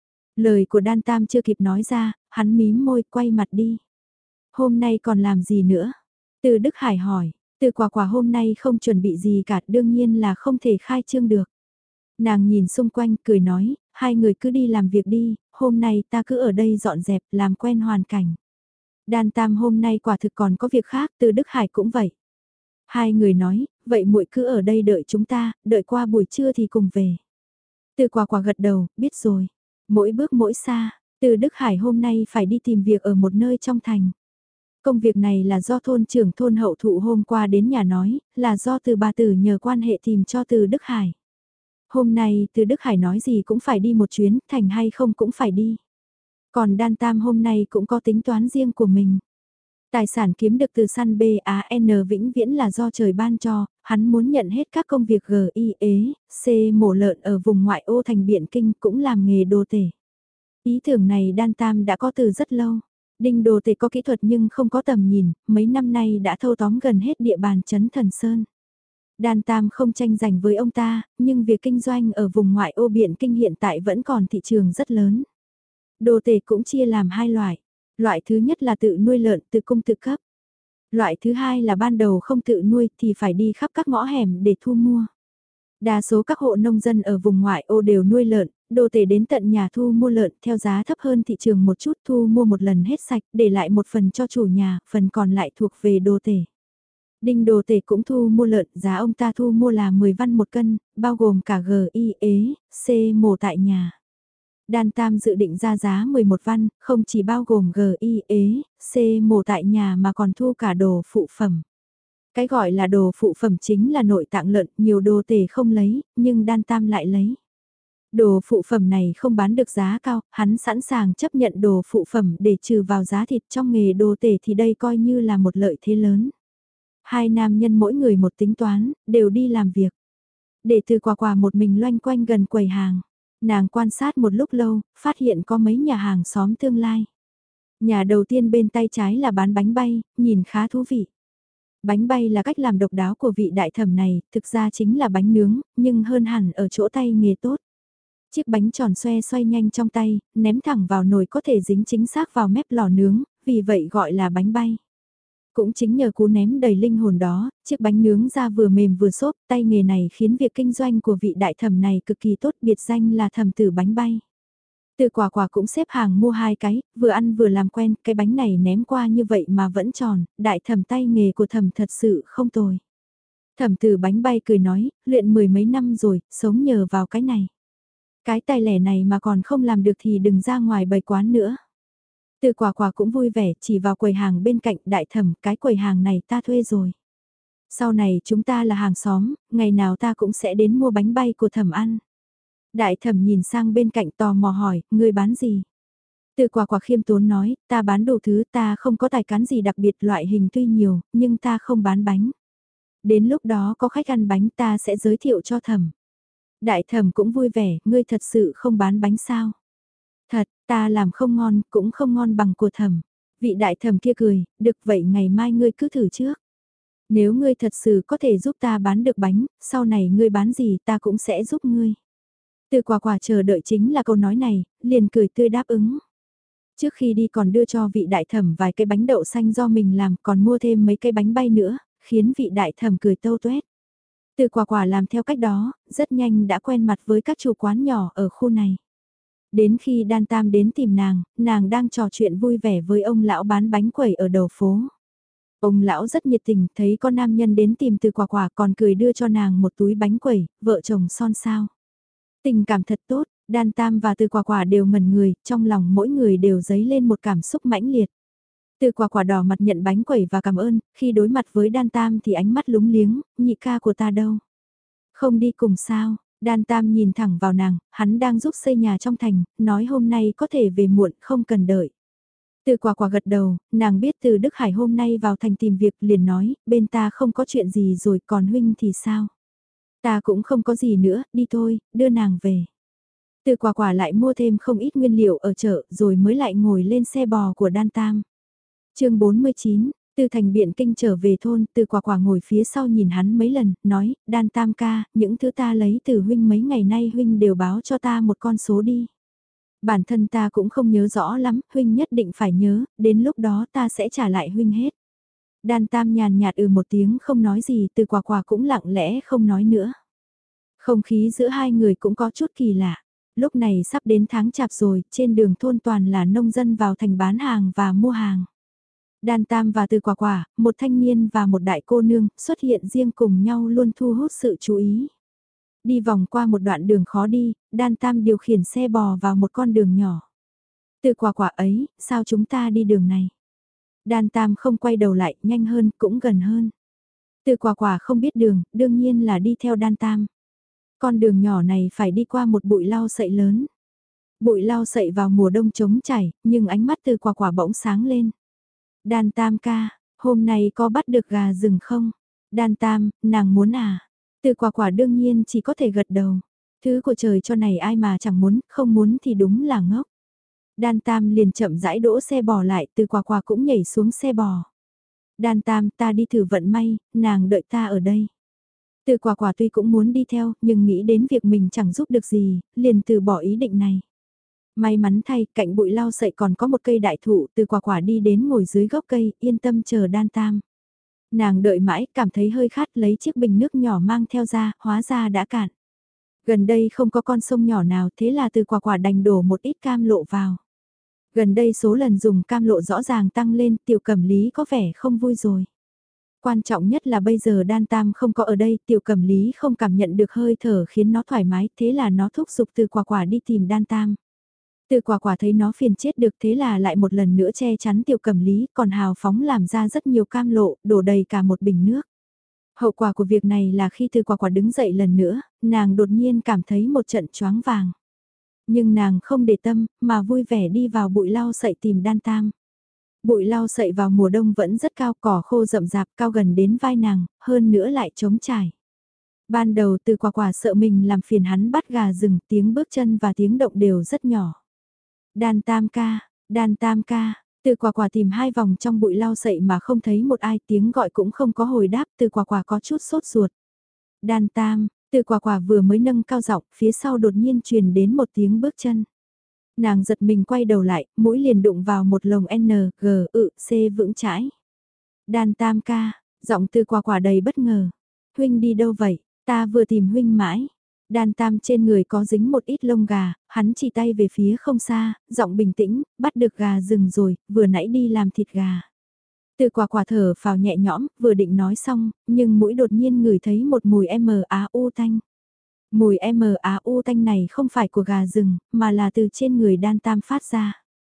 Lời của Đan Tam chưa kịp nói ra, hắn mím môi quay mặt đi. Hôm nay còn làm gì nữa? Từ Đức Hải hỏi, Từ Quả Quả hôm nay không chuẩn bị gì cả, đương nhiên là không thể khai trương được. Nàng nhìn xung quanh cười nói, hai người cứ đi làm việc đi, hôm nay ta cứ ở đây dọn dẹp làm quen hoàn cảnh. Đan Tam hôm nay quả thực còn có việc khác, Từ Đức Hải cũng vậy. Hai người nói, vậy muội cứ ở đây đợi chúng ta, đợi qua buổi trưa thì cùng về. Từ Quả Quả gật đầu, biết rồi. Mỗi bước mỗi xa, Từ Đức Hải hôm nay phải đi tìm việc ở một nơi trong thành. Công việc này là do thôn trưởng thôn hậu thụ hôm qua đến nhà nói, là do Từ bà tử nhờ quan hệ tìm cho Từ Đức Hải. Hôm nay Từ Đức Hải nói gì cũng phải đi một chuyến, thành hay không cũng phải đi. Còn Đan Tam hôm nay cũng có tính toán riêng của mình. Tài sản kiếm được từ săn B A N vĩnh viễn là do trời ban cho, hắn muốn nhận hết các công việc G I ế, C mổ lợn ở vùng ngoại ô thành Biện Kinh cũng làm nghề đồ tể. Ý tưởng này Đan Tam đã có từ rất lâu. Đinh đồ tể có kỹ thuật nhưng không có tầm nhìn, mấy năm nay đã thâu tóm gần hết địa bàn Trấn Thần Sơn. Đan Tam không tranh giành với ông ta, nhưng việc kinh doanh ở vùng ngoại ô Biện Kinh hiện tại vẫn còn thị trường rất lớn. Đồ tể cũng chia làm hai loại. Loại thứ nhất là tự nuôi lợn tự cung tự cấp. Loại thứ hai là ban đầu không tự nuôi thì phải đi khắp các ngõ hẻm để thu mua. Đa số các hộ nông dân ở vùng ngoại ô đều nuôi lợn, đồ tể đến tận nhà thu mua lợn theo giá thấp hơn thị trường một chút, thu mua một lần hết sạch, để lại một phần cho chủ nhà, phần còn lại thuộc về đồ tể. Đinh đồ tể cũng thu mua lợn, giá ông ta thu mua là mười văn một cân, bao gồm cả G, I, ế, C mổ tại nhà. Đan Tam dự định ra giá mười một văn, không chỉ bao gồm G, I, ế, C mổ tại nhà mà còn thu cả đồ phụ phẩm. Cái gọi là đồ phụ phẩm chính là nội tạng lợn, nhiều đồ tể không lấy, nhưng Đan Tam lại lấy. Đồ phụ phẩm này không bán được giá cao, hắn sẵn sàng chấp nhận đồ phụ phẩm để trừ vào giá thịt trong nghề đồ tể thì đây coi như là một lợi thế lớn. Hai nam nhân mỗi người một tính toán, đều đi làm việc. Để từ quả quả một mình loanh quanh gần quầy hàng. Nàng quan sát một lúc lâu, phát hiện có mấy nhà hàng xóm tương lai. Nhà đầu tiên bên tay trái là bán bánh bay, nhìn khá thú vị. Bánh bay là cách làm độc đáo của vị đại thẩm này, thực ra chính là bánh nướng, nhưng hơn hẳn ở chỗ tay nghề tốt. Chiếc bánh tròn xoe xoay nhanh trong tay, ném thẳng vào nồi có thể dính chính xác vào mép lò nướng, vì vậy gọi là bánh bay. Cũng chính nhờ cú ném đầy linh hồn đó, chiếc bánh nướng ra vừa mềm vừa xốp, tay nghề này khiến việc kinh doanh của vị đại thẩm này cực kỳ tốt, biệt danh là thẩm tử bánh bay. Từ quả quả cũng xếp hàng mua hai cái, vừa ăn vừa làm quen, cái bánh này ném qua như vậy mà vẫn tròn, đại thẩm tay nghề của thẩm thật sự không tồi. Thẩm tử bánh bay cười nói, luyện mười mấy năm rồi, sống nhờ vào cái này. Cái tài lẻ này mà còn không làm được thì đừng ra ngoài bày quán nữa. Từ quả quả cũng vui vẻ, chỉ vào quầy hàng bên cạnh đại thẩm, cái quầy hàng này ta thuê rồi. Sau này chúng ta là hàng xóm, ngày nào ta cũng sẽ đến mua bánh bay của thẩm ăn. Đại thẩm nhìn sang bên cạnh tò mò hỏi, ngươi bán gì? Từ quả quả khiêm tốn nói, ta bán đồ thứ, ta không có tài cán gì đặc biệt, loại hình tuy nhiều, nhưng ta không bán bánh. Đến lúc đó có khách ăn bánh ta sẽ giới thiệu cho thẩm. Đại thẩm cũng vui vẻ, ngươi thật sự không bán bánh sao? Thật, ta làm không ngon, cũng không ngon bằng của thẩm. Vị đại thẩm kia cười, được vậy ngày mai ngươi cứ thử trước. Nếu ngươi thật sự có thể giúp ta bán được bánh, sau này ngươi bán gì ta cũng sẽ giúp ngươi. Từ quả quả chờ đợi chính là câu nói này, liền cười tươi đáp ứng. Trước khi đi còn đưa cho vị đại thẩm vài cái bánh đậu xanh do mình làm, còn mua thêm mấy cái bánh bay nữa, khiến vị đại thẩm cười tâu tuét. Từ quả quả làm theo cách đó, rất nhanh đã quen mặt với các chủ quán nhỏ ở khu này. Đến khi Đan Tam đến tìm nàng, nàng đang trò chuyện vui vẻ với ông lão bán bánh quẩy ở đầu phố. Ông lão rất nhiệt tình, thấy con nam nhân đến tìm Từ quả quả còn cười đưa cho nàng một túi bánh quẩy, vợ chồng son sao. Tình cảm thật tốt, Đan Tam và Từ quả quả đều ngẩn người, trong lòng mỗi người đều dấy lên một cảm xúc mãnh liệt. Từ quả quả đỏ mặt nhận bánh quẩy và cảm ơn, khi đối mặt với Đan Tam thì ánh mắt lúng liếng, nhị ca của ta đâu? Không đi cùng sao? Đan Tam nhìn thẳng vào nàng, hắn đang giúp xây nhà trong thành, nói hôm nay có thể về muộn, không cần đợi. Từ quả quả gật đầu, nàng biết từ Đức Hải hôm nay vào thành tìm việc liền nói, bên ta không có chuyện gì rồi còn huynh thì sao? Ta cũng không có gì nữa, đi thôi, đưa nàng về. Từ quả quả lại mua thêm không ít nguyên liệu ở chợ rồi mới lại ngồi lên xe bò của Đan Tam. chương bốn mươi chín, từ thành Biện Kinh trở về thôn, từ quả quả ngồi phía sau nhìn hắn mấy lần, nói, Đan Tam ca, những thứ ta lấy từ huynh mấy ngày nay huynh đều báo cho ta một con số đi. Bản thân ta cũng không nhớ rõ lắm, huynh nhất định phải nhớ, đến lúc đó ta sẽ trả lại huynh hết. Đan Tam nhàn nhạt ừ một tiếng không nói gì, từ quả quả cũng lặng lẽ không nói nữa. Không khí giữa hai người cũng có chút kỳ lạ. Lúc này sắp đến tháng chạp rồi, trên đường thôn toàn là nông dân vào thành bán hàng và mua hàng. Đan Tam và Từ quả quả, một thanh niên và một đại cô nương, xuất hiện riêng cùng nhau luôn thu hút sự chú ý. Đi vòng qua một đoạn đường khó đi, Đan Tam điều khiển xe bò vào một con đường nhỏ. Từ quả quả ấy, sao chúng ta đi đường này? Đan Tam không quay đầu lại, nhanh hơn, cũng gần hơn. Từ quả quả không biết đường, đương nhiên là đi theo Đan Tam. Con đường nhỏ này phải đi qua một bụi lau sậy lớn. Bụi lau sậy vào mùa đông trống chảy, nhưng ánh mắt Từ quả quả bỗng sáng lên. Đan Tam ca, hôm nay có bắt được gà rừng không? Đan Tam, nàng muốn à? Từ quả quả đương nhiên chỉ có thể gật đầu. Thứ của trời cho này ai mà chẳng muốn, không muốn thì đúng là ngốc. Đan Tam liền chậm rãi đỗ xe bò lại, Từ quả quả cũng nhảy xuống xe bò. Đan Tam, ta đi thử vận may, nàng đợi ta ở đây. Từ quả quả tuy cũng muốn đi theo, nhưng nghĩ đến việc mình chẳng giúp được gì, liền từ bỏ ý định này. May mắn thay, cạnh bụi lau sậy còn có một cây đại thụ, Từ quả quả đi đến ngồi dưới gốc cây, yên tâm chờ Đan Tam. Nàng đợi mãi, cảm thấy hơi khát lấy chiếc bình nước nhỏ mang theo ra, hóa ra đã cạn. Gần đây không có con sông nhỏ nào thế là từ quả quả đành đổ một ít cam lộ vào. Gần đây số lần dùng cam lộ rõ ràng tăng lên, Tiểu Cẩm Lý có vẻ không vui rồi. Quan trọng nhất là bây giờ Đan Tam không có ở đây, Tiểu Cẩm Lý không cảm nhận được hơi thở khiến nó thoải mái, thế là nó thúc giục từ quả quả đi tìm Đan Tam. Từ quả quả thấy nó phiền chết được thế là lại một lần nữa che chắn Tiểu Cẩm Lý, còn hào phóng làm ra rất nhiều cam lộ, đổ đầy cả một bình nước. Hậu quả của việc này là khi từ quả quả đứng dậy lần nữa, nàng đột nhiên cảm thấy một trận choáng vàng. Nhưng nàng không để tâm, mà vui vẻ đi vào bụi lau sậy tìm Đan Tam. Bụi lau sậy vào mùa đông vẫn rất cao, cỏ khô rậm rạp cao gần đến vai nàng, hơn nữa lại trống trải. Ban đầu từ quả quả sợ mình làm phiền hắn bắt gà rừng, tiếng bước chân và tiếng động đều rất nhỏ. Đan Tam ca, Đan Tam ca, từ quả quả tìm hai vòng trong bụi lau sậy mà không thấy một ai, tiếng gọi cũng không có hồi đáp, từ quả quả có chút sốt ruột. Đan Tam, từ quả quả vừa mới nâng cao giọng, phía sau đột nhiên truyền đến một tiếng bước chân. Nàng giật mình quay đầu lại, mũi liền đụng vào một lồng N, G, ự, C vững chãi. Đan Tam ca, giọng từ quả quả đầy bất ngờ. Huynh đi đâu vậy, ta vừa tìm huynh mãi. Đan Tam trên người có dính một ít lông gà, hắn chỉ tay về phía không xa, giọng bình tĩnh, bắt được gà rừng rồi, vừa nãy đi làm thịt gà. Từ quả quả thở phào nhẹ nhõm, vừa định nói xong, nhưng mũi đột nhiên ngửi thấy một mùi M A U tanh. Mùi M A U tanh này không phải của gà rừng, mà là từ trên người Đan Tam phát ra.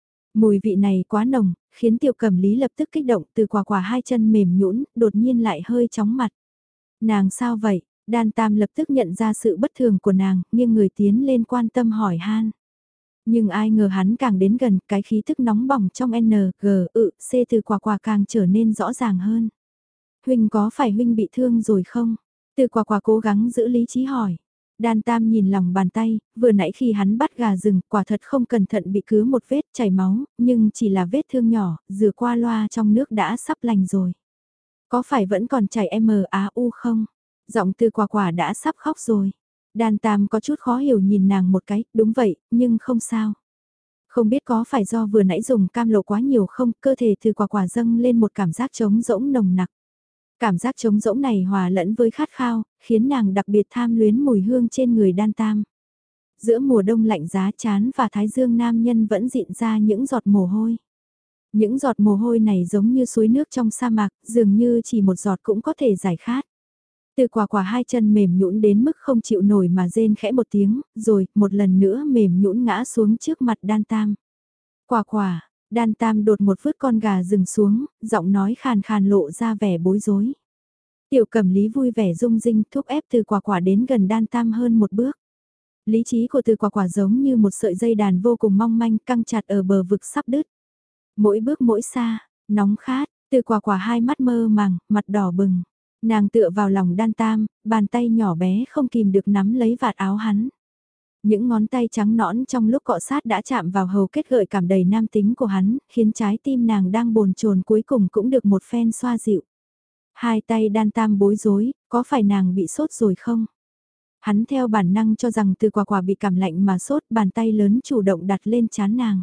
Mùi vị này quá nồng, khiến Tiểu Cẩm Lý lập tức kích động, từ quả quả hai chân mềm nhũn, đột nhiên lại hơi chóng mặt. Nàng sao vậy? Đan Tam lập tức nhận ra sự bất thường của nàng, nghiêng người tiến lên quan tâm hỏi han. Nhưng ai ngờ hắn càng đến gần, cái khí thức nóng bỏng trong N, G, ự, C từ quả quả càng trở nên rõ ràng hơn. Huynh có phải huynh bị thương rồi không? Từ quả quả cố gắng giữ lý trí hỏi. Đan Tam nhìn lòng bàn tay, vừa nãy khi hắn bắt gà rừng, quả thật không cẩn thận bị cứa một vết chảy máu, nhưng chỉ là vết thương nhỏ, rửa qua loa trong nước đã sắp lành rồi. Có phải vẫn còn chảy M A U không? Giọng từ quả quả đã sắp khóc rồi. Đan Tam có chút khó hiểu nhìn nàng một cái, đúng vậy, nhưng không sao. Không biết có phải do vừa nãy dùng cam lộ quá nhiều không, cơ thể từ quả quả dâng lên một cảm giác trống rỗng nồng nặc. Cảm giác trống rỗng này hòa lẫn với khát khao, khiến nàng đặc biệt tham luyến mùi hương trên người Đan Tam. Giữa mùa đông lạnh giá chán và thái dương nam nhân vẫn dịn ra những giọt mồ hôi. Những giọt mồ hôi này giống như suối nước trong sa mạc, dường như chỉ một giọt cũng có thể giải khát. Từ quả quả hai chân mềm nhũn đến mức không chịu nổi mà rên khẽ một tiếng, rồi một lần nữa mềm nhũn ngã xuống trước mặt Đan Tam. Quả quả, Đan Tam đột một vứt con gà rừng xuống, giọng nói khàn khàn lộ ra vẻ bối rối. Tiểu Cẩm Lý vui vẻ rung rinh thúc ép từ quả quả đến gần Đan Tam hơn một bước. Lý trí của từ quả quả giống như một sợi dây đàn vô cùng mong manh căng chặt ở bờ vực sắp đứt. Mỗi bước mỗi xa, nóng khát, từ quả quả hai mắt mơ màng, mặt đỏ bừng. Nàng tựa vào lòng Đan Tam, bàn tay nhỏ bé không kìm được nắm lấy vạt áo hắn. Những ngón tay trắng nõn trong lúc cọ sát đã chạm vào hầu kết gợi cảm đầy nam tính của hắn, khiến trái tim nàng đang bồn chồn cuối cùng cũng được một phen xoa dịu. Hai tay Đan Tam bối rối, có phải nàng bị sốt rồi không? Hắn theo bản năng cho rằng từ quả quả bị cảm lạnh mà sốt, bàn tay lớn chủ động đặt lên trán nàng.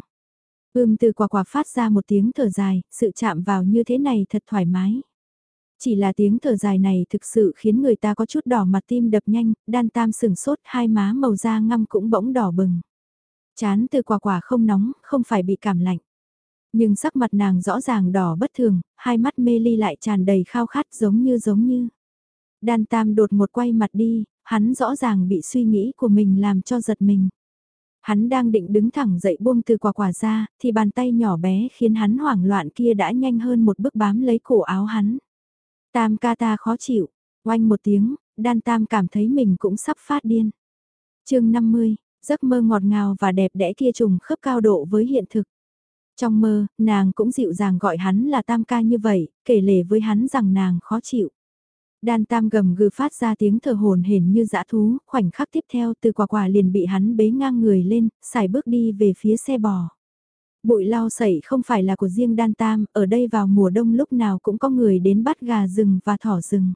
Ưm từ quả quả phát ra một tiếng thở dài, sự chạm vào như thế này thật thoải mái. Chỉ là tiếng thở dài này thực sự khiến người ta có chút đỏ mặt tim đập nhanh, Đan Tam sừng sốt hai má màu da ngăm cũng bỗng đỏ bừng. Chán từ quả quả không nóng, không phải bị cảm lạnh. Nhưng sắc mặt nàng rõ ràng đỏ bất thường, hai mắt mê ly lại tràn đầy khao khát giống như giống như. Đan Tam đột một quay mặt đi, hắn rõ ràng bị suy nghĩ của mình làm cho giật mình. Hắn đang định đứng thẳng dậy buông từ quả quả ra, thì bàn tay nhỏ bé khiến hắn hoảng loạn kia đã nhanh hơn một bước bám lấy cổ áo hắn. Tam ca ta khó chịu, oanh một tiếng, Đan Tam cảm thấy mình cũng sắp phát điên. chương năm mươi, giấc mơ ngọt ngào và đẹp đẽ kia trùng khớp cao độ với hiện thực. Trong mơ, nàng cũng dịu dàng gọi hắn là Tam ca như vậy, kể lể với hắn rằng nàng khó chịu. Đan Tam gầm gừ phát ra tiếng thở hổn hển như dã thú, khoảnh khắc tiếp theo từ quả quả liền bị hắn bế ngang người lên, xài bước đi về phía xe bò. Bụi lau sậy không phải là của riêng Đan Tam, ở đây vào mùa đông lúc nào cũng có người đến bắt gà rừng và thỏ rừng.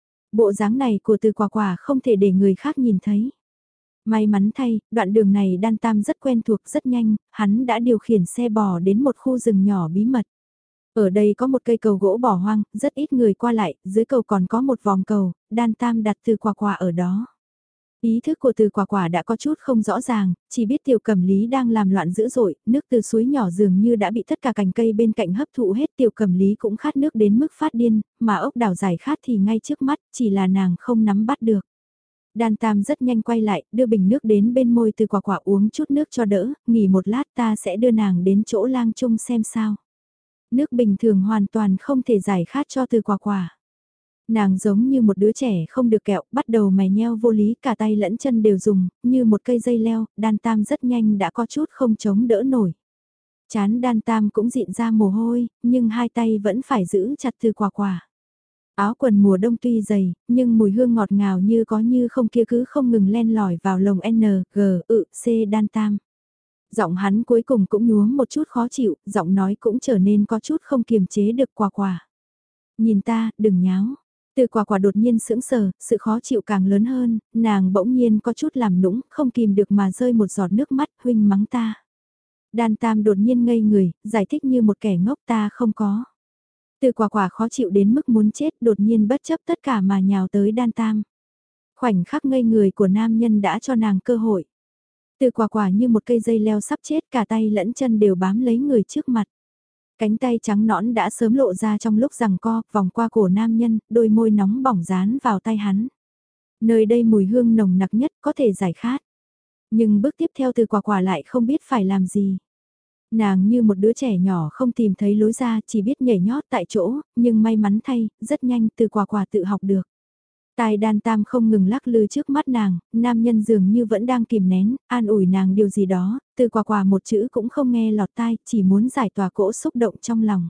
Bộ dáng này của từ quả quả không thể để người khác nhìn thấy. May mắn thay, đoạn đường này Đan Tam rất quen thuộc rất nhanh, hắn đã điều khiển xe bò đến một khu rừng nhỏ bí mật. Ở đây có một cây cầu gỗ bỏ hoang, rất ít người qua lại, dưới cầu còn có một vòng cầu, Đan Tam đặt Từ Quả Quả ở đó. Ý thức của Từ Quả Quả đã có chút không rõ ràng, chỉ biết Tiểu Cẩm Lý đang làm loạn dữ dội, nước từ suối nhỏ dường như đã bị tất cả cành cây bên cạnh hấp thụ hết. Tiểu Cẩm Lý cũng khát nước đến mức phát điên, mà ốc đảo giải khát thì ngay trước mắt, chỉ là nàng không nắm bắt được. Đan Tam rất nhanh quay lại, đưa bình nước đến bên môi Từ Quả Quả uống chút nước cho đỡ, nghỉ một lát ta sẽ đưa nàng đến chỗ lang trung xem sao. Nước bình thường hoàn toàn không thể giải khát cho Từ Quả Quả. Nàng giống như một đứa trẻ không được kẹo, bắt đầu mày nheo vô lý, cả tay lẫn chân đều dùng, như một cây dây leo. Đan Tam rất nhanh đã có chút không chống đỡ nổi. Chán Đan Tam cũng dịn ra mồ hôi, nhưng hai tay vẫn phải giữ chặt Từ Quả Quả. Áo quần mùa đông tuy dày, nhưng mùi hương ngọt ngào như có như không kia cứ không ngừng len lỏi vào lồng N, G, ự, C Đan Tam. Giọng hắn cuối cùng cũng nhuốm một chút khó chịu, giọng nói cũng trở nên có chút không kiềm chế được. Quả Quả. Nhìn ta, đừng nháo. Từ Quả Quả đột nhiên sững sờ, sự khó chịu càng lớn hơn, nàng bỗng nhiên có chút làm nũng, không kìm được mà rơi một giọt nước mắt, huynh mắng ta. Đan Tam đột nhiên ngây người, giải thích như một kẻ ngốc, ta không có. Từ Quả Quả khó chịu đến mức muốn chết, đột nhiên bất chấp tất cả mà nhào tới Đan Tam. Khoảnh khắc ngây người của nam nhân đã cho nàng cơ hội. Từ Quả Quả như một cây dây leo sắp chết, cả tay lẫn chân đều bám lấy người trước mặt. Cánh tay trắng nõn đã sớm lộ ra trong lúc giằng co, vòng qua cổ nam nhân, đôi môi nóng bỏng dán vào tay hắn. Nơi đây mùi hương nồng nặc nhất, có thể giải khát. Nhưng bước tiếp theo Từ Quả Quả lại không biết phải làm gì. Nàng như một đứa trẻ nhỏ không tìm thấy lối ra, chỉ biết nhảy nhót tại chỗ, nhưng may mắn thay, rất nhanh Từ Quả Quả tự học được. Tai Đan Tam không ngừng lắc lư trước mắt nàng, nam nhân dường như vẫn đang kìm nén, an ủi nàng điều gì đó, Từ Quả Quả một chữ cũng không nghe lọt tai, chỉ muốn giải tỏa cỗ xúc động trong lòng.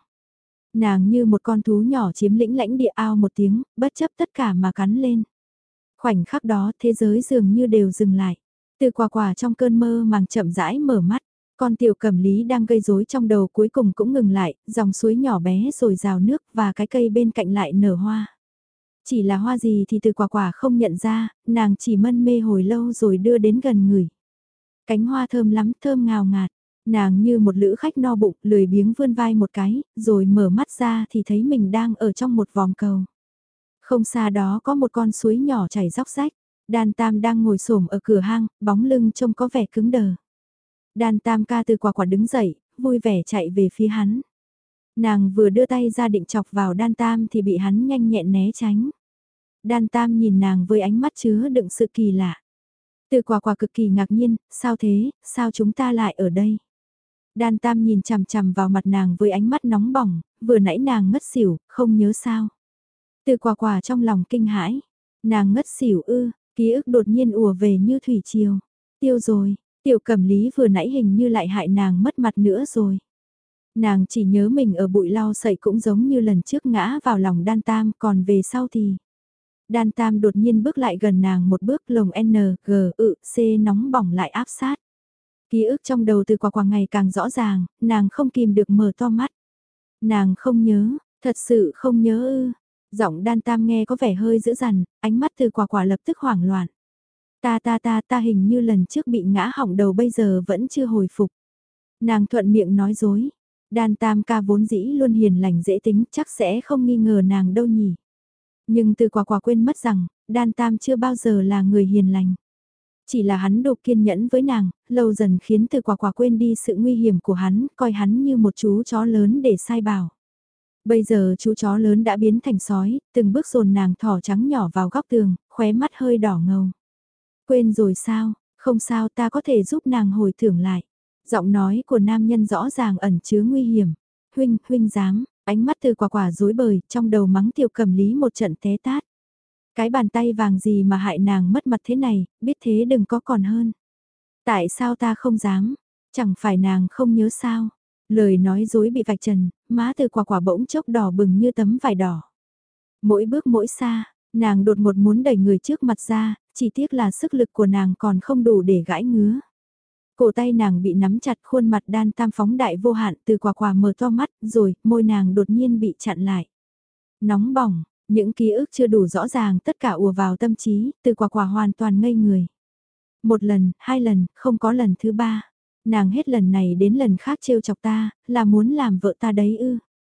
Nàng như một con thú nhỏ chiếm lĩnh lãnh địa ao một tiếng, bất chấp tất cả mà cắn lên. Khoảnh khắc đó thế giới dường như đều dừng lại. Từ Quả Quả trong cơn mơ màng chậm rãi mở mắt. Con Tiểu Cẩm Lý đang gây rối trong đầu cuối cùng cũng ngừng lại, dòng suối nhỏ bé rồi rào nước và cái cây bên cạnh lại nở hoa. Chỉ là hoa gì thì Từ Quả Quả không nhận ra, nàng chỉ mân mê hồi lâu rồi đưa đến gần người. Cánh hoa thơm lắm, thơm ngào ngạt. Nàng như một lữ khách no bụng, lười biếng vươn vai một cái, rồi mở mắt ra thì thấy mình đang ở trong một vòng cầu. Không xa đó có một con suối nhỏ chảy róc rách. Đan Tam đang ngồi xổm ở cửa hang, bóng lưng trông có vẻ cứng đờ. Đan Tam ca Từ Quả Quả đứng dậy, vui vẻ chạy về phía hắn. Nàng vừa đưa tay ra định chọc vào Đan Tam thì bị hắn nhanh nhẹn né tránh. Đan Tam nhìn nàng với ánh mắt chứa đựng sự kỳ lạ. Từ Quả Quả cực kỳ ngạc nhiên, sao thế, sao chúng ta lại ở đây? Đan Tam nhìn chằm chằm vào mặt nàng với ánh mắt nóng bỏng, vừa nãy nàng ngất xỉu, không nhớ sao. Từ Quả Quả trong lòng kinh hãi, nàng ngất xỉu ư, ký ức đột nhiên ùa về như thủy triều. Tiêu rồi, Tiểu Cẩm Lý vừa nãy hình như lại hại nàng mất mặt nữa rồi. Nàng chỉ nhớ mình ở bụi lau sậy cũng giống như lần trước ngã vào lòng Đan Tam, còn về sau thì... Đan Tam đột nhiên bước lại gần nàng một bước, lồng N, G, ự, C nóng bỏng lại áp sát. Ký ức trong đầu Từ Quả Quả ngày càng rõ ràng, nàng không kìm được mở to mắt. Nàng không nhớ, thật sự không nhớ ư. Giọng Đan Tam nghe có vẻ hơi dữ dằn, ánh mắt Từ Quả Quả lập tức hoảng loạn. Ta ta ta ta hình như lần trước bị ngã hỏng đầu bây giờ vẫn chưa hồi phục. Nàng thuận miệng nói dối. Đan Tam ca vốn dĩ luôn hiền lành dễ tính, chắc sẽ không nghi ngờ nàng đâu nhỉ. Nhưng Từ Quả Quả quên mất rằng, Đan Tam chưa bao giờ là người hiền lành. Chỉ là hắn đủ kiên nhẫn với nàng, lâu dần khiến Từ Quả Quả quên đi sự nguy hiểm của hắn, coi hắn như một chú chó lớn để sai bảo. Bây giờ chú chó lớn đã biến thành sói, từng bước dồn nàng thỏ trắng nhỏ vào góc tường, khóe mắt hơi đỏ ngầu. Quên rồi sao, không sao, ta có thể giúp nàng hồi tưởng lại. Giọng nói của nam nhân rõ ràng ẩn chứa nguy hiểm. Huynh, huynh dám, ánh mắt Từ Quả Quả rối bời, trong đầu mắng Tiểu Cẩm Lý một trận té tát. Cái bàn tay vàng gì mà hại nàng mất mặt thế này, biết thế đừng có còn hơn. Tại sao ta không dám, chẳng phải nàng không nhớ sao. Lời nói dối bị vạch trần, má Từ Quả Quả bỗng chốc đỏ bừng như tấm vải đỏ. Mỗi bước mỗi xa, nàng đột ngột muốn đẩy người trước mặt ra, chỉ tiếc là sức lực của nàng còn không đủ để gãi ngứa. Cổ tay nàng bị nắm chặt, khuôn mặt Đan Tam phóng đại vô hạn. Từ Quả Quả mở to mắt, rồi môi nàng đột nhiên bị chặn lại. Nóng bỏng, những ký ức chưa đủ rõ ràng tất cả ùa vào tâm trí, Từ Quả Quả hoàn toàn ngây người. Một lần, hai lần, không có lần thứ ba. Nàng hết lần này đến lần khác trêu chọc ta, là muốn làm vợ ta đấy ư.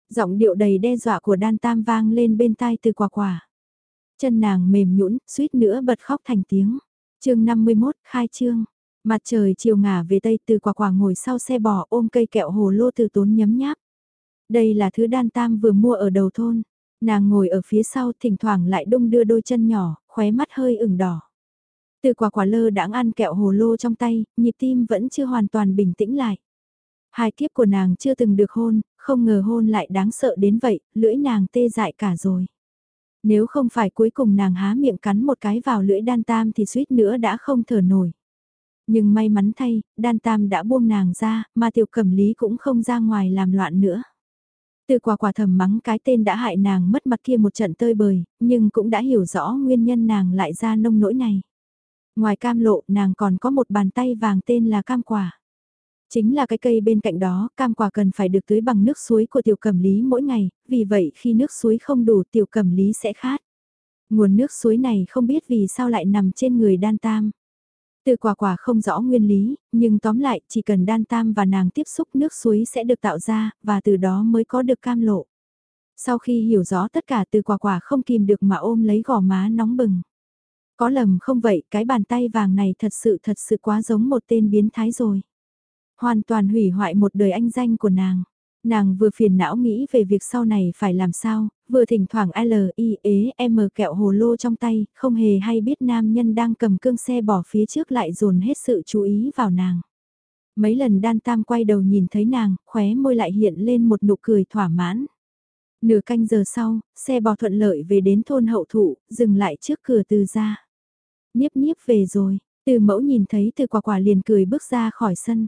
Giọng điệu đầy đe dọa của đan tam vang lên bên tai Từ Quả Quả. Chân nàng mềm nhũn, suýt nữa bật khóc thành tiếng. chương năm mươi mốt, khai trương. Mặt trời chiều ngả về tây, Từ Quả Quả ngồi sau xe bò ôm cây kẹo hồ lô Từ Tốn nhấm nháp. Đây là thứ đan tam vừa mua ở đầu thôn. Nàng ngồi ở phía sau thỉnh thoảng lại đung đưa đôi chân nhỏ, khóe mắt hơi ửng đỏ. Từ Quả Quả lơ đãng ăn kẹo hồ lô trong tay, nhịp tim vẫn chưa hoàn toàn bình tĩnh lại. Hai kiếp của nàng chưa từng được hôn, không ngờ hôn lại đáng sợ đến vậy, lưỡi nàng tê dại cả rồi. Nếu không phải cuối cùng nàng há miệng cắn một cái vào lưỡi đan tam thì suýt nữa đã không thở nổi. Nhưng may mắn thay, đan tam đã buông nàng ra, mà tiểu cẩm lý cũng không ra ngoài làm loạn nữa. Từ Quả Quả thầm mắng cái tên đã hại nàng mất mặt kia một trận tơi bời, nhưng cũng đã hiểu rõ nguyên nhân nàng lại ra nông nỗi này. Ngoài cam lộ nàng còn có một bàn tay vàng tên là cam quả. Chính là cái cây bên cạnh đó, cam quả cần phải được tưới bằng nước suối của tiểu cẩm lý mỗi ngày, vì vậy khi nước suối không đủ tiểu cẩm lý sẽ khát. Nguồn nước suối này không biết vì sao lại nằm trên người đan tam. Từ Quả Quả không rõ nguyên lý, nhưng tóm lại chỉ cần đan tam và nàng tiếp xúc nước suối sẽ được tạo ra, và từ đó mới có được cam lộ. Sau khi hiểu rõ tất cả Từ Quả Quả không kìm được mà ôm lấy gò má nóng bừng. Có lầm không vậy, cái bàn tay vàng này thật sự thật sự quá giống một tên biến thái rồi. Hoàn toàn hủy hoại một đời anh danh của nàng. Nàng vừa phiền não nghĩ về việc sau này phải làm sao, vừa thỉnh thoảng L, I, E, M kẹo hồ lô trong tay, không hề hay biết nam nhân đang cầm cương xe bỏ phía trước lại dồn hết sự chú ý vào nàng. Mấy lần đan tam quay đầu nhìn thấy nàng, khóe môi lại hiện lên một nụ cười thỏa mãn. Nửa canh giờ sau, xe bò thuận lợi về đến thôn hậu thụ, dừng lại trước cửa Từ gia. Niếp niếp về rồi, Từ mẫu nhìn thấy Từ Quả Quả liền cười bước ra khỏi sân.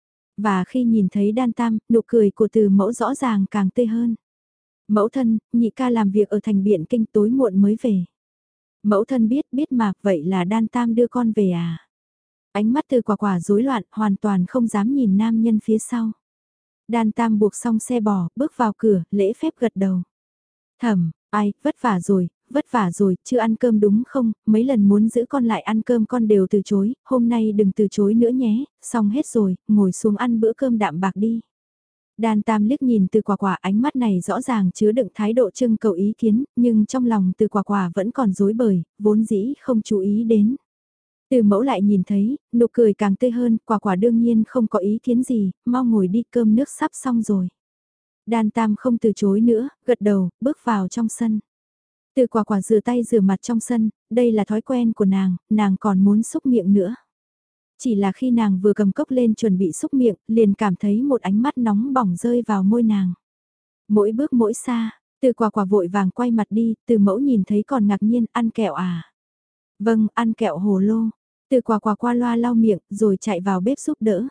Và khi nhìn thấy đan tam, nụ cười của Từ mẫu rõ ràng càng tươi hơn. Mẫu thân, nhị ca làm việc ở thành Biện Kinh tối muộn mới về. Mẫu thân biết, biết mà, vậy là đan tam đưa con về à? Ánh mắt Từ Quả Quả rối loạn, hoàn toàn không dám nhìn nam nhân phía sau. Đan tam buộc xong xe bò, bước vào cửa, lễ phép gật đầu. Thầm, ai, vất vả rồi, vất vả rồi, chưa ăn cơm đúng không, mấy lần muốn giữ con lại ăn cơm con đều từ chối, hôm nay đừng từ chối nữa nhé, xong hết rồi, ngồi xuống ăn bữa cơm đạm bạc đi. Đan tam liếc nhìn Từ Quả Quả, ánh mắt này rõ ràng chứa đựng thái độ trưng cầu ý kiến, nhưng trong lòng Từ Quả Quả vẫn còn rối bời, vốn dĩ không chú ý đến. Từ mẫu lại nhìn thấy, nụ cười càng tươi hơn, Quả Quả đương nhiên không có ý kiến gì, mau ngồi đi, cơm nước sắp xong rồi. Đan tam không từ chối nữa, gật đầu, bước vào trong sân. Từ Quả Quả rửa tay rửa mặt trong sân, đây là thói quen của nàng, nàng còn muốn xúc miệng nữa. Chỉ là khi nàng vừa cầm cốc lên chuẩn bị xúc miệng, liền cảm thấy một ánh mắt nóng bỏng rơi vào môi nàng. Mỗi bước mỗi xa, Từ Quả Quả vội vàng quay mặt đi, Từ mẫu nhìn thấy còn ngạc nhiên, ăn kẹo à? Vâng, ăn kẹo hồ lô. Từ Quả Quả qua loa lau miệng, rồi chạy vào bếp giúp đỡ.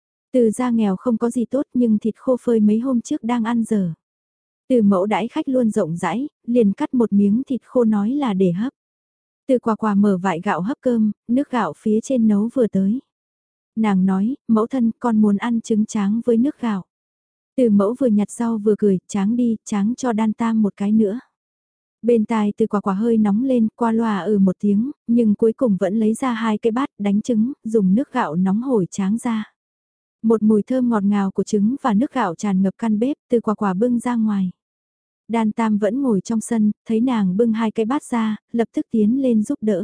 Từ gia nghèo không có gì tốt nhưng thịt khô phơi mấy hôm trước đang ăn dở. Từ mẫu đãi khách luôn rộng rãi, liền cắt một miếng thịt khô nói là để hấp. Từ Quả Quả mở vại gạo hấp cơm, nước gạo phía trên nấu vừa tới. Nàng nói, mẫu thân con muốn ăn trứng tráng với nước gạo. Từ mẫu vừa nhặt rau vừa cười, tráng đi, tráng cho đan tam một cái nữa. Bên tai Từ Quả Quả hơi nóng lên, qua loa ừ một tiếng, nhưng cuối cùng vẫn lấy ra hai cái bát đánh trứng, dùng nước gạo nóng hổi tráng ra. Một mùi thơm ngọt ngào của trứng và nước gạo tràn ngập căn bếp, Từ Quả Quả bưng ra ngoài. Đan tam vẫn ngồi trong sân, thấy nàng bưng hai cái bát ra, lập tức tiến lên giúp đỡ.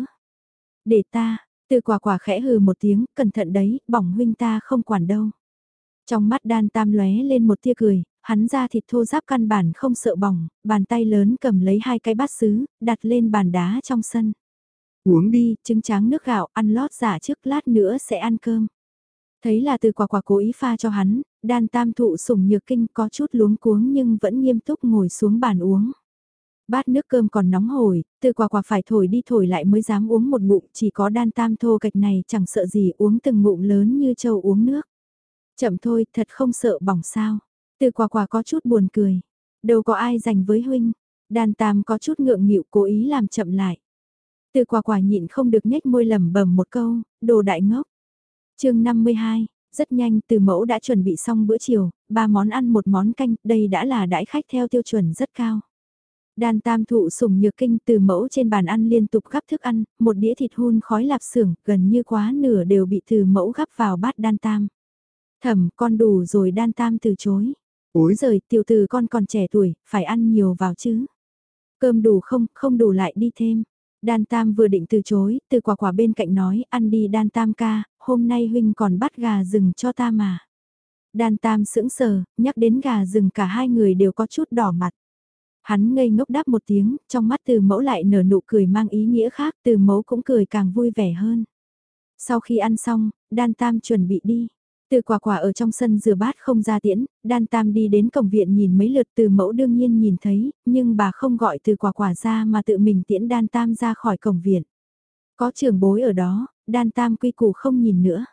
Để ta, Từ Quả Quả khẽ hừ một tiếng, cẩn thận đấy, bỏng huynh ta không quản đâu. Trong mắt đan tam lóe lên một tia cười, hắn ra thịt thô ráp căn bản không sợ bỏng, bàn tay lớn cầm lấy hai cái bát sứ, đặt lên bàn đá trong sân. Uống đi, Trứng tráng nước gạo, ăn lót giả trước lát nữa sẽ ăn cơm. Thấy là Từ Quả Quả cố ý pha cho hắn, đan tam thụ sủng nhược kinh có chút luống cuống nhưng vẫn nghiêm túc ngồi xuống bàn uống. Bát nước cơm còn nóng hổi, Từ Quả Quả phải thổi đi thổi lại mới dám uống một ngụm, chỉ có đan tam thô kệch này chẳng sợ gì uống từng ngụm lớn như trâu uống nước. Chậm thôi, thật không sợ bỏng sao. Từ Quả Quả có chút buồn cười. Đâu có ai giành với huynh. Đan tam có chút ngượng nghịu cố ý làm chậm lại. Từ Quả Quả nhịn không được nhếch môi lẩm bẩm một câu, đồ đại ngốc. chương năm mươi hai, rất nhanh Từ mẫu đã chuẩn bị xong bữa chiều, ba món ăn một món canh, đây đã là đãi khách theo tiêu chuẩn rất cao. Đan tam thụ sủng nhược kinh, Từ mẫu trên bàn ăn liên tục gắp thức ăn, một đĩa thịt hun khói lạp xưởng, gần như quá nửa đều bị Từ mẫu gắp vào bát đan tam. Thẩm, con đủ rồi, đan tam từ chối. Ối, Rời, tiểu từ con còn trẻ tuổi, phải ăn nhiều vào chứ. Cơm đủ không, không đủ lại đi thêm. Đan Tam vừa định từ chối, từ quả quả bên cạnh nói, ăn đi Đan Tam ca, hôm nay huynh còn bắt gà rừng cho ta mà. Đan Tam sững sờ, nhắc đến gà rừng cả hai người đều có chút đỏ mặt. Hắn ngây ngốc đáp một tiếng, trong mắt từ mẫu lại nở nụ cười mang ý nghĩa khác, từ mẫu cũng cười càng vui vẻ hơn. Sau khi ăn xong, Đan Tam chuẩn bị đi. Từ quả quả ở trong sân rửa bát không ra tiễn, Đan Tam đi đến cổng viện nhìn mấy lượt, từ mẫu đương nhiên nhìn thấy, nhưng bà không gọi từ quả quả ra mà tự mình tiễn Đan Tam ra khỏi cổng viện. Có trưởng bối ở đó, Đan Tam quy củ không nhìn nữa.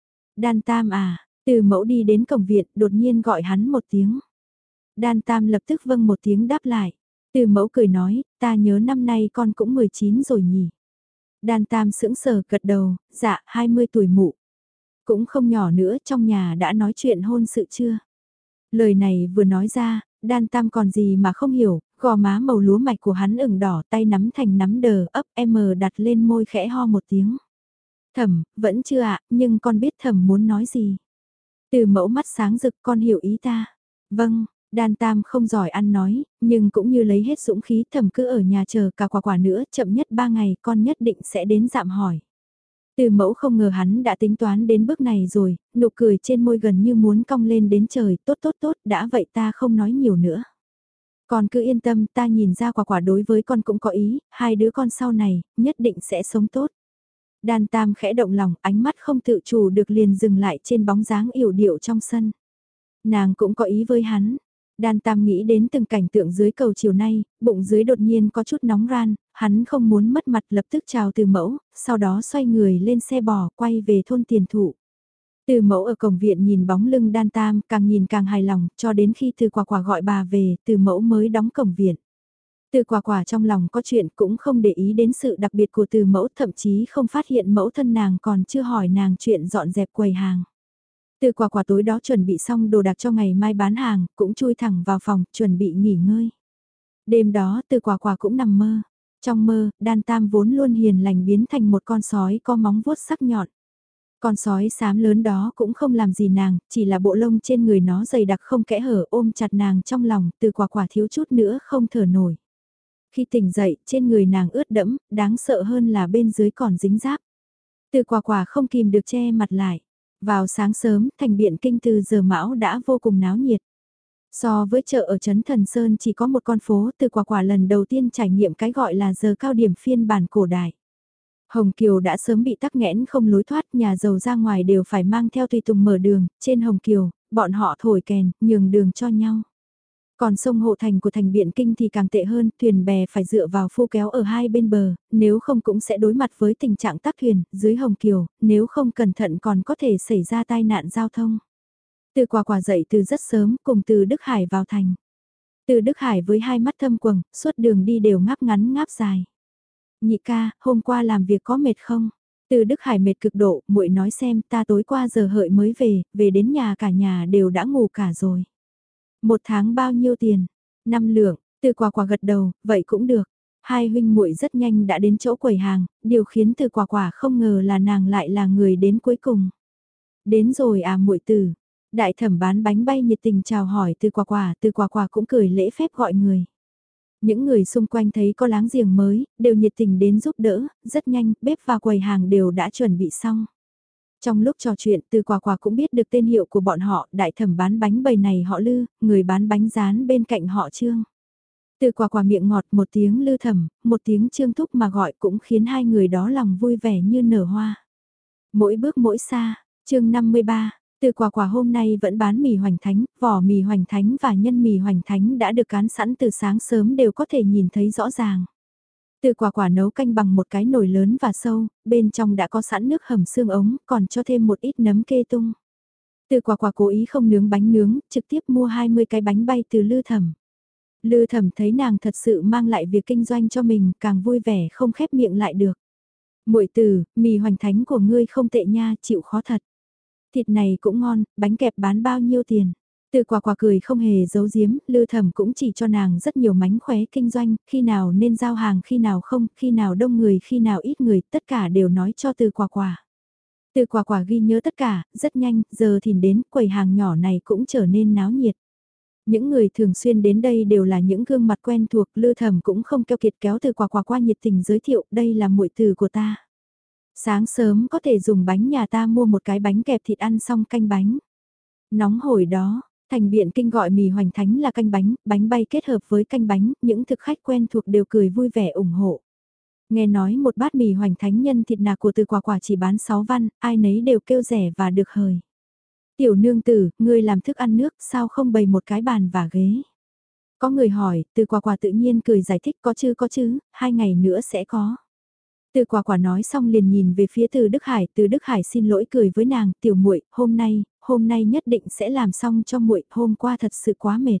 Đan Tam à, từ mẫu đi đến cổng viện đột nhiên gọi hắn một tiếng. Đan Tam lập tức vâng một tiếng đáp lại. Từ mẫu cười nói, ta nhớ năm nay con cũng mười chín rồi nhỉ. Đan Tam sững sờ gật đầu, dạ hai mươi tuổi mụ. Cũng không nhỏ nữa, trong nhà đã nói chuyện hôn sự chưa? Lời này vừa nói ra, Đan Tam còn gì mà không hiểu, gò má màu lúa mạch của hắn ửng đỏ, tay nắm thành nắm đờ, ấp em đặt lên môi khẽ ho một tiếng. Thẩm, vẫn chưa ạ, nhưng con biết thẩm muốn nói gì. Từ mẫu mắt sáng rực, con hiểu ý ta. Vâng, Đan Tam không giỏi ăn nói, nhưng cũng như lấy hết dũng khí, thẩm cứ ở nhà chờ cả quả quả nữa, chậm nhất ba ngày con nhất định sẽ đến dạm hỏi. Từ mẫu không ngờ hắn đã tính toán đến bước này rồi, nụ cười trên môi gần như muốn cong lên đến trời, tốt tốt tốt, đã vậy ta không nói nhiều nữa. Con cứ yên tâm, ta nhìn ra quả quả đối với con cũng có ý, hai đứa con sau này, nhất định sẽ sống tốt. Đan Tam khẽ động lòng, ánh mắt không tự chủ được liền dừng lại trên bóng dáng yểu điệu trong sân. Nàng cũng có ý với hắn. Đan Tam nghĩ đến từng cảnh tượng dưới cầu chiều nay, bụng dưới đột nhiên có chút nóng ran, hắn không muốn mất mặt lập tức chào từ mẫu, sau đó xoay người lên xe bò quay về thôn Tiền Thụ. Từ mẫu ở cổng viện nhìn bóng lưng Đan Tam càng nhìn càng hài lòng, cho đến khi từ quả quả gọi bà về, từ mẫu mới đóng cổng viện. Từ quả quả trong lòng có chuyện cũng không để ý đến sự đặc biệt của từ mẫu, thậm chí không phát hiện mẫu thân nàng còn chưa hỏi nàng chuyện dọn dẹp quầy hàng. Từ quả quả tối đó chuẩn bị xong đồ đạc cho ngày mai bán hàng, cũng chui thẳng vào phòng, chuẩn bị nghỉ ngơi. Đêm đó từ quả quả cũng nằm mơ. Trong mơ, Đan Tam vốn luôn hiền lành biến thành một con sói có móng vuốt sắc nhọn. Con sói xám lớn đó cũng không làm gì nàng, chỉ là bộ lông trên người nó dày đặc không kẽ hở ôm chặt nàng trong lòng, từ quả quả thiếu chút nữa không thở nổi. Khi tỉnh dậy, trên người nàng ướt đẫm, đáng sợ hơn là bên dưới còn dính giáp. Từ quả quả không kìm được che mặt lại. Vào sáng sớm, thành Biện Kinh từ giờ mão đã vô cùng náo nhiệt. So với chợ ở Trấn Thần Sơn chỉ có một con phố, từ quả quả lần đầu tiên trải nghiệm cái gọi là giờ cao điểm phiên bản cổ đại. Hồng Kiều đã sớm bị tắc nghẽn không lối thoát, nhà giàu ra ngoài đều phải mang theo tùy tùng mở đường, trên Hồng Kiều, bọn họ thổi kèn, nhường đường cho nhau. Còn sông Hộ Thành của thành Biện Kinh thì càng tệ hơn, thuyền bè phải dựa vào phu kéo ở hai bên bờ, nếu không cũng sẽ đối mặt với tình trạng tắc thuyền, dưới Hồng Kiều, nếu không cẩn thận còn có thể xảy ra tai nạn giao thông. Từ quả quả dậy từ rất sớm, cùng từ Đức Hải vào thành. Từ Đức Hải với hai mắt thâm quầng, suốt đường đi đều ngáp ngắn ngáp dài. Nhị ca, hôm qua làm việc có mệt không? Từ Đức Hải mệt cực độ, muội nói xem ta tối qua giờ hợi mới về, về đến nhà cả nhà đều đã ngủ cả rồi. Một tháng bao nhiêu tiền? Năm lượng, từ quả quả gật đầu, vậy cũng được. Hai huynh muội rất nhanh đã đến chỗ quầy hàng, điều khiến từ quả quả không ngờ là nàng lại là người đến cuối cùng. Đến rồi à muội tử. Đại thẩm bán bánh bay nhiệt tình chào hỏi từ quả quả, từ quả quả cũng cười lễ phép gọi người. Những người xung quanh thấy có láng giềng mới, đều nhiệt tình đến giúp đỡ, rất nhanh, bếp và quầy hàng đều đã chuẩn bị xong. Trong lúc trò chuyện, từ quả quả cũng biết được tên hiệu của bọn họ, đại thẩm bán bánh bầy này họ Lư, người bán bánh rán bên cạnh họ Trương. Từ quả quả miệng ngọt một tiếng Lư thẩm, một tiếng Trương thúc mà gọi cũng khiến hai người đó lòng vui vẻ như nở hoa. Mỗi bước mỗi xa, chương năm mươi ba, từ quả quả hôm nay vẫn bán mì hoành thánh, vỏ mì hoành thánh và nhân mì hoành thánh đã được cán sẵn từ sáng sớm đều có thể nhìn thấy rõ ràng. Từ quả quả nấu canh bằng một cái nồi lớn và sâu, bên trong đã có sẵn nước hầm xương ống, còn cho thêm một ít nấm kê tung. Từ quả quả cố ý không nướng bánh nướng, trực tiếp mua hai mươi cái bánh bay từ Lư Thẩm. Lư Thẩm thấy nàng thật sự mang lại việc kinh doanh cho mình, càng vui vẻ không khép miệng lại được. Muội tử, mì hoành thánh của ngươi không tệ nha, chịu khó thật. Thịt này cũng ngon, bánh kẹp bán bao nhiêu tiền? Từ quả quả cười không hề giấu giếm, Lư Thẩm cũng chỉ cho nàng rất nhiều mánh khóe kinh doanh, khi nào nên giao hàng khi nào không, khi nào đông người khi nào ít người, tất cả đều nói cho từ quả quả. Từ quả quả ghi nhớ tất cả, rất nhanh, giờ thì đến, quầy hàng nhỏ này cũng trở nên náo nhiệt. Những người thường xuyên đến đây đều là những gương mặt quen thuộc, Lư Thẩm cũng không keo kiệt kéo Từ Quả Quả qua nhiệt tình giới thiệu, đây là muội từ của ta. Sáng sớm có thể dùng bánh nhà ta mua một cái bánh kẹp thịt ăn xong canh bánh. Nóng hổi đó, thành Biện Kinh gọi mì hoành thánh là canh bánh, bánh bay kết hợp với canh bánh, những thực khách quen thuộc đều cười vui vẻ ủng hộ. Nghe nói một bát mì hoành thánh nhân thịt nạc của Từ Quả Quả chỉ bán sáu văn, ai nấy đều kêu rẻ và được hời. Tiểu nương tử, ngươi làm thức ăn nước, sao không bày một cái bàn và ghế? Có người hỏi, Từ Quả Quả tự nhiên cười giải thích có chứ có chứ, hai ngày nữa sẽ có. Từ Quả Quả nói xong liền nhìn về phía Từ Đức Hải, Từ Đức Hải xin lỗi cười với nàng, tiểu muội, hôm nay, hôm nay nhất định sẽ làm xong cho muội, hôm qua thật sự quá mệt.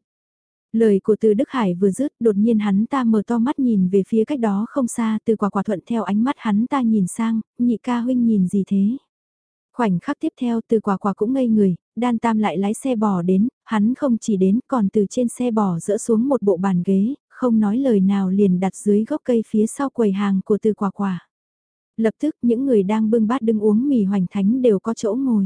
Lời của Từ Đức Hải vừa dứt, đột nhiên hắn ta mở to mắt nhìn về phía cách đó không xa, Từ Quả Quả thuận theo ánh mắt hắn ta nhìn sang, nhị ca huynh nhìn gì thế? Khoảnh khắc tiếp theo Từ Quả Quả cũng ngây người, Đan Tam lại lái xe bò đến, hắn không chỉ đến còn từ trên xe bò dỡ xuống một bộ bàn ghế, không nói lời nào liền đặt dưới gốc cây phía sau quầy hàng của Từ Quả Quả. Lập tức những người đang bưng bát đứng uống mì hoành thánh đều có chỗ ngồi.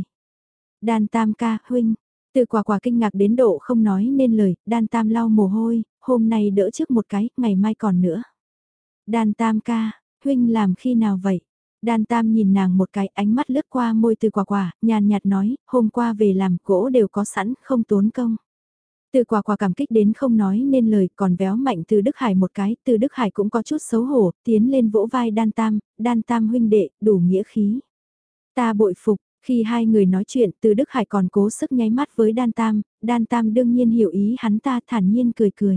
Đan Tam ca, huynh. Từ Quả Quả kinh ngạc đến độ không nói nên lời, Đan Tam lau mồ hôi, hôm nay đỡ trước một cái, ngày mai còn nữa. Đan Tam ca, huynh làm khi nào vậy? Đan Tam nhìn nàng một cái, ánh mắt lướt qua môi Từ Quả Quả, nhàn nhạt nói, hôm qua về làm gỗ đều có sẵn, không tốn công. Từ Quả Quả cảm kích đến không nói nên lời, còn véo mạnh Từ Đức Hải một cái, Từ Đức Hải cũng có chút xấu hổ, tiến lên vỗ vai Đan Tam, Đan Tam huynh đệ, đủ nghĩa khí. Ta bội phục, khi hai người nói chuyện, Từ Đức Hải còn cố sức nháy mắt với Đan Tam, Đan Tam đương nhiên hiểu ý hắn ta, thản nhiên cười cười.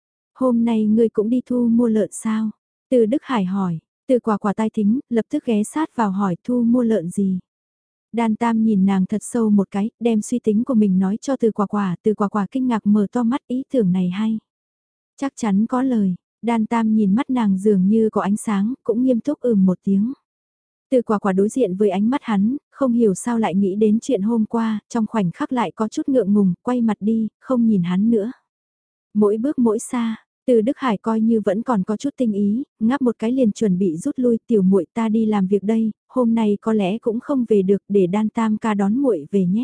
Hôm nay ngươi cũng đi thu mua lợn sao? Từ Đức Hải hỏi, Từ Quả Quả tai thính, lập tức ghé sát vào hỏi thu mua lợn gì? Đan Tam nhìn nàng thật sâu một cái, đem suy tính của mình nói cho Từ Quả Quả, Từ Quả Quả kinh ngạc mở to mắt, ý tưởng này hay. Chắc chắn có lời, Đan Tam nhìn mắt nàng dường như có ánh sáng, cũng nghiêm túc ừm một tiếng. Từ Quả Quả đối diện với ánh mắt hắn, không hiểu sao lại nghĩ đến chuyện hôm qua, trong khoảnh khắc lại có chút ngượng ngùng, quay mặt đi, không nhìn hắn nữa. Mỗi bước mỗi xa, Từ Đức Hải coi như vẫn còn có chút tinh ý, ngáp một cái liền chuẩn bị rút lui, tiểu muội ta đi làm việc đây, hôm nay có lẽ cũng không về được, để Đan Tam ca đón muội về nhé.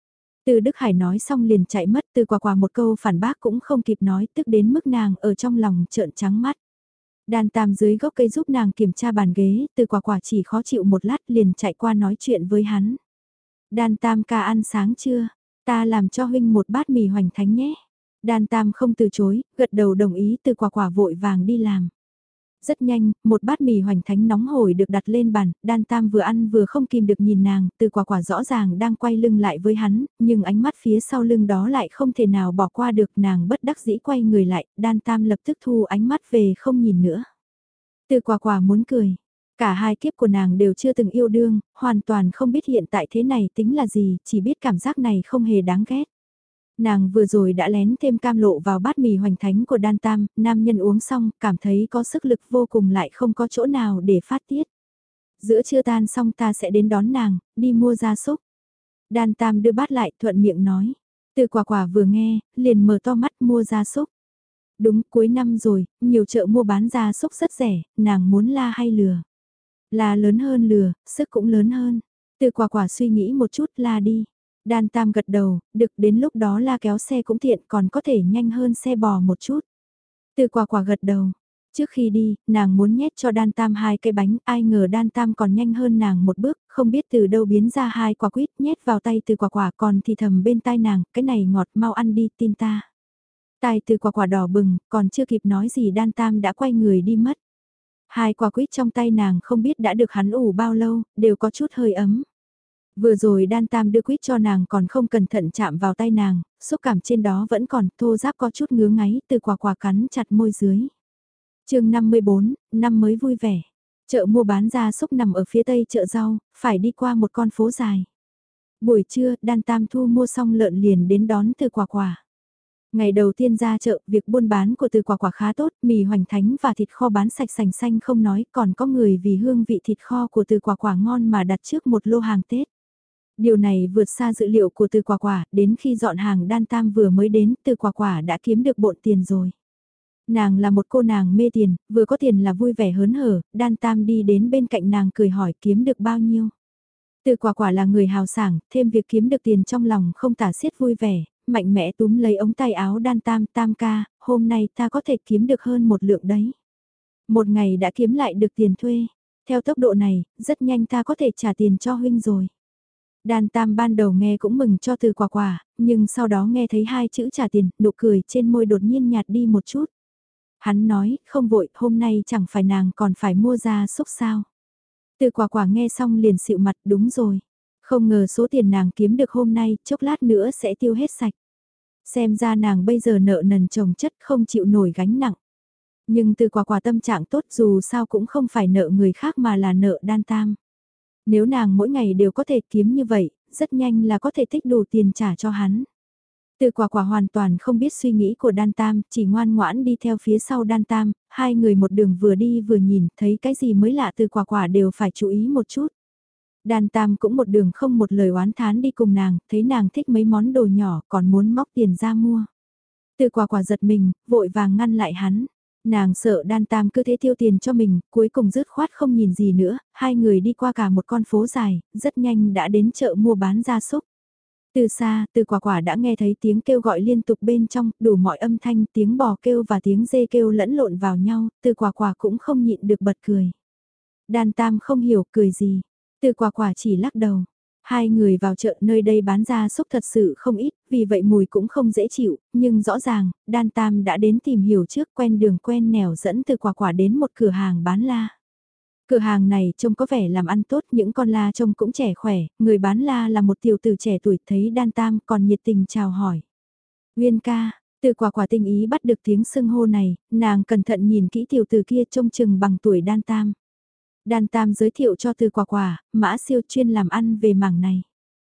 Từ Đức Hải nói xong liền chạy mất, Từ Quả Quả một câu phản bác cũng không kịp nói, tức đến mức nàng ở trong lòng trợn trắng mắt. Đan Tam dưới gốc cây giúp nàng kiểm tra bàn ghế, Từ Quả Quả chỉ khó chịu một lát liền chạy qua nói chuyện với hắn. Đan Tam ca ăn sáng chưa? Ta làm cho huynh một bát mì hoành thánh nhé. Đan Tam không từ chối, gật đầu đồng ý, Từ Quả Quả vội vàng đi làm. Rất nhanh, một bát mì hoành thánh nóng hổi được đặt lên bàn, Đan Tam vừa ăn vừa không kìm được nhìn nàng, Từ Quả Quả rõ ràng đang quay lưng lại với hắn, nhưng ánh mắt phía sau lưng đó lại không thể nào bỏ qua được, nàng bất đắc dĩ quay người lại, Đan Tam lập tức thu ánh mắt về không nhìn nữa. Từ Quả Quả muốn cười. Cả hai kiếp của nàng đều chưa từng yêu đương, hoàn toàn không biết hiện tại thế này tính là gì, chỉ biết cảm giác này không hề đáng ghét. Nàng vừa rồi đã lén thêm cam lộ vào bát mì hoành thánh của Đan Tam, nam nhân uống xong, cảm thấy có sức lực vô cùng lại không có chỗ nào để phát tiết. Giữa trưa tan xong ta sẽ đến đón nàng, đi mua gia súc. Đan Tam đưa bát lại thuận miệng nói. Từ Quả Quả vừa nghe, liền mở to mắt mua gia súc. Đúng, cuối năm rồi, nhiều chợ mua bán gia súc rất rẻ, nàng muốn la hay lừa. La lớn hơn lừa, sức cũng lớn hơn. Từ Quả Quả suy nghĩ một chút, la đi. Đan Tam gật đầu, được, đến lúc đó la kéo xe cũng tiện, còn có thể nhanh hơn xe bò một chút. Từ Quả Quả gật đầu. Trước khi đi, nàng muốn nhét cho Đan Tam hai cái bánh, ai ngờ Đan Tam còn nhanh hơn nàng một bước, không biết từ đâu biến ra hai quả quýt nhét vào tay Từ Quả Quả, còn thì thầm bên tai nàng, cái này ngọt, mau ăn đi, tin ta. Tai Từ Quả Quả đỏ bừng, còn chưa kịp nói gì Đan Tam đã quay người đi mất. Hai quả quýt trong tay nàng không biết đã được hắn ủ bao lâu, đều có chút hơi ấm. Vừa rồi Đan Tam đưa quýt cho nàng còn không cẩn thận chạm vào tay nàng, xúc cảm trên đó vẫn còn, thô ráp có chút ngứa ngáy, Từ Quả Quả cắn chặt môi dưới. chương năm mươi bốn, năm mới vui vẻ. Chợ mua bán gia súc nằm ở phía tây chợ rau, phải đi qua một con phố dài. Buổi trưa, Đan Tam thu mua xong lợn liền đến đón Từ Quả Quả. Ngày đầu tiên ra chợ, việc buôn bán của Từ Quả Quả khá tốt, mì hoành thánh và thịt kho bán sạch sành xanh không nói, còn có người vì hương vị thịt kho của Từ Quả Quả ngon mà đặt trước một lô hàng Tết. Điều này vượt xa dự liệu của Từ Quả Quả, đến khi dọn hàng Đan Tam vừa mới đến, Từ Quả Quả đã kiếm được bộn tiền rồi. Nàng là một cô nàng mê tiền, vừa có tiền là vui vẻ hớn hở, Đan Tam đi đến bên cạnh nàng cười hỏi kiếm được bao nhiêu. Từ Quả Quả là người hào sảng, thêm việc kiếm được tiền trong lòng không tả xiết vui vẻ, mạnh mẽ túm lấy ống tay áo Đan Tam, Tam ca, hôm nay ta có thể kiếm được hơn một lượng đấy. Một ngày đã kiếm lại được tiền thuê, theo tốc độ này, rất nhanh ta có thể trả tiền cho huynh rồi. Đan Tam ban đầu nghe cũng mừng cho Từ Quả Quả, nhưng sau đó nghe thấy hai chữ trả tiền, nụ cười trên môi đột nhiên nhạt đi một chút. Hắn nói, không vội, hôm nay chẳng phải nàng còn phải mua gia súc sao. Từ Quả Quả nghe xong liền xịu mặt, đúng rồi. Không ngờ số tiền nàng kiếm được hôm nay, chốc lát nữa sẽ tiêu hết sạch. Xem ra nàng bây giờ nợ nần chồng chất không chịu nổi gánh nặng. Nhưng Từ Quả Quả tâm trạng tốt dù sao cũng không phải nợ người khác mà là nợ Đan Tam. Nếu nàng mỗi ngày đều có thể kiếm như vậy, rất nhanh là có thể tích đủ tiền trả cho hắn. Từ Quả Quả hoàn toàn không biết suy nghĩ của Đan Tam, chỉ ngoan ngoãn đi theo phía sau Đan Tam, hai người một đường vừa đi vừa nhìn, thấy cái gì mới lạ Từ Quả Quả đều phải chú ý một chút. Đan Tam cũng một đường không một lời oán thán đi cùng nàng, thấy nàng thích mấy món đồ nhỏ còn muốn móc tiền ra mua. Từ Quả Quả giật mình, vội vàng ngăn lại hắn. Nàng sợ Đan Tam cứ thế tiêu tiền cho mình, cuối cùng dứt khoát không nhìn gì nữa, hai người đi qua cả một con phố dài, rất nhanh đã đến chợ mua bán gia súc. Từ xa, Từ Quả Quả đã nghe thấy tiếng kêu gọi liên tục bên trong, đủ mọi âm thanh, tiếng bò kêu và tiếng dê kêu lẫn lộn vào nhau, Từ Quả Quả cũng không nhịn được bật cười. Đan Tam không hiểu cười gì, Từ Quả Quả chỉ lắc đầu. Hai người vào chợ nơi đây bán gia súc thật sự không ít, vì vậy mùi cũng không dễ chịu, nhưng rõ ràng, Đan Tam đã đến tìm hiểu trước quen đường quen nẻo dẫn Từ Quả Quả đến một cửa hàng bán la. Cửa hàng này trông có vẻ làm ăn tốt, những con la trông cũng trẻ khỏe, người bán la là một tiểu tử trẻ tuổi thấy Đan Tam còn nhiệt tình chào hỏi. Nguyên ca, Từ Quả Quả tinh ý bắt được tiếng xưng hô này, nàng cẩn thận nhìn kỹ tiểu tử kia trông chừng bằng tuổi Đan Tam. Đan Tam giới thiệu cho Từ Quả Quả, Mã Siêu chuyên làm ăn về mảng này.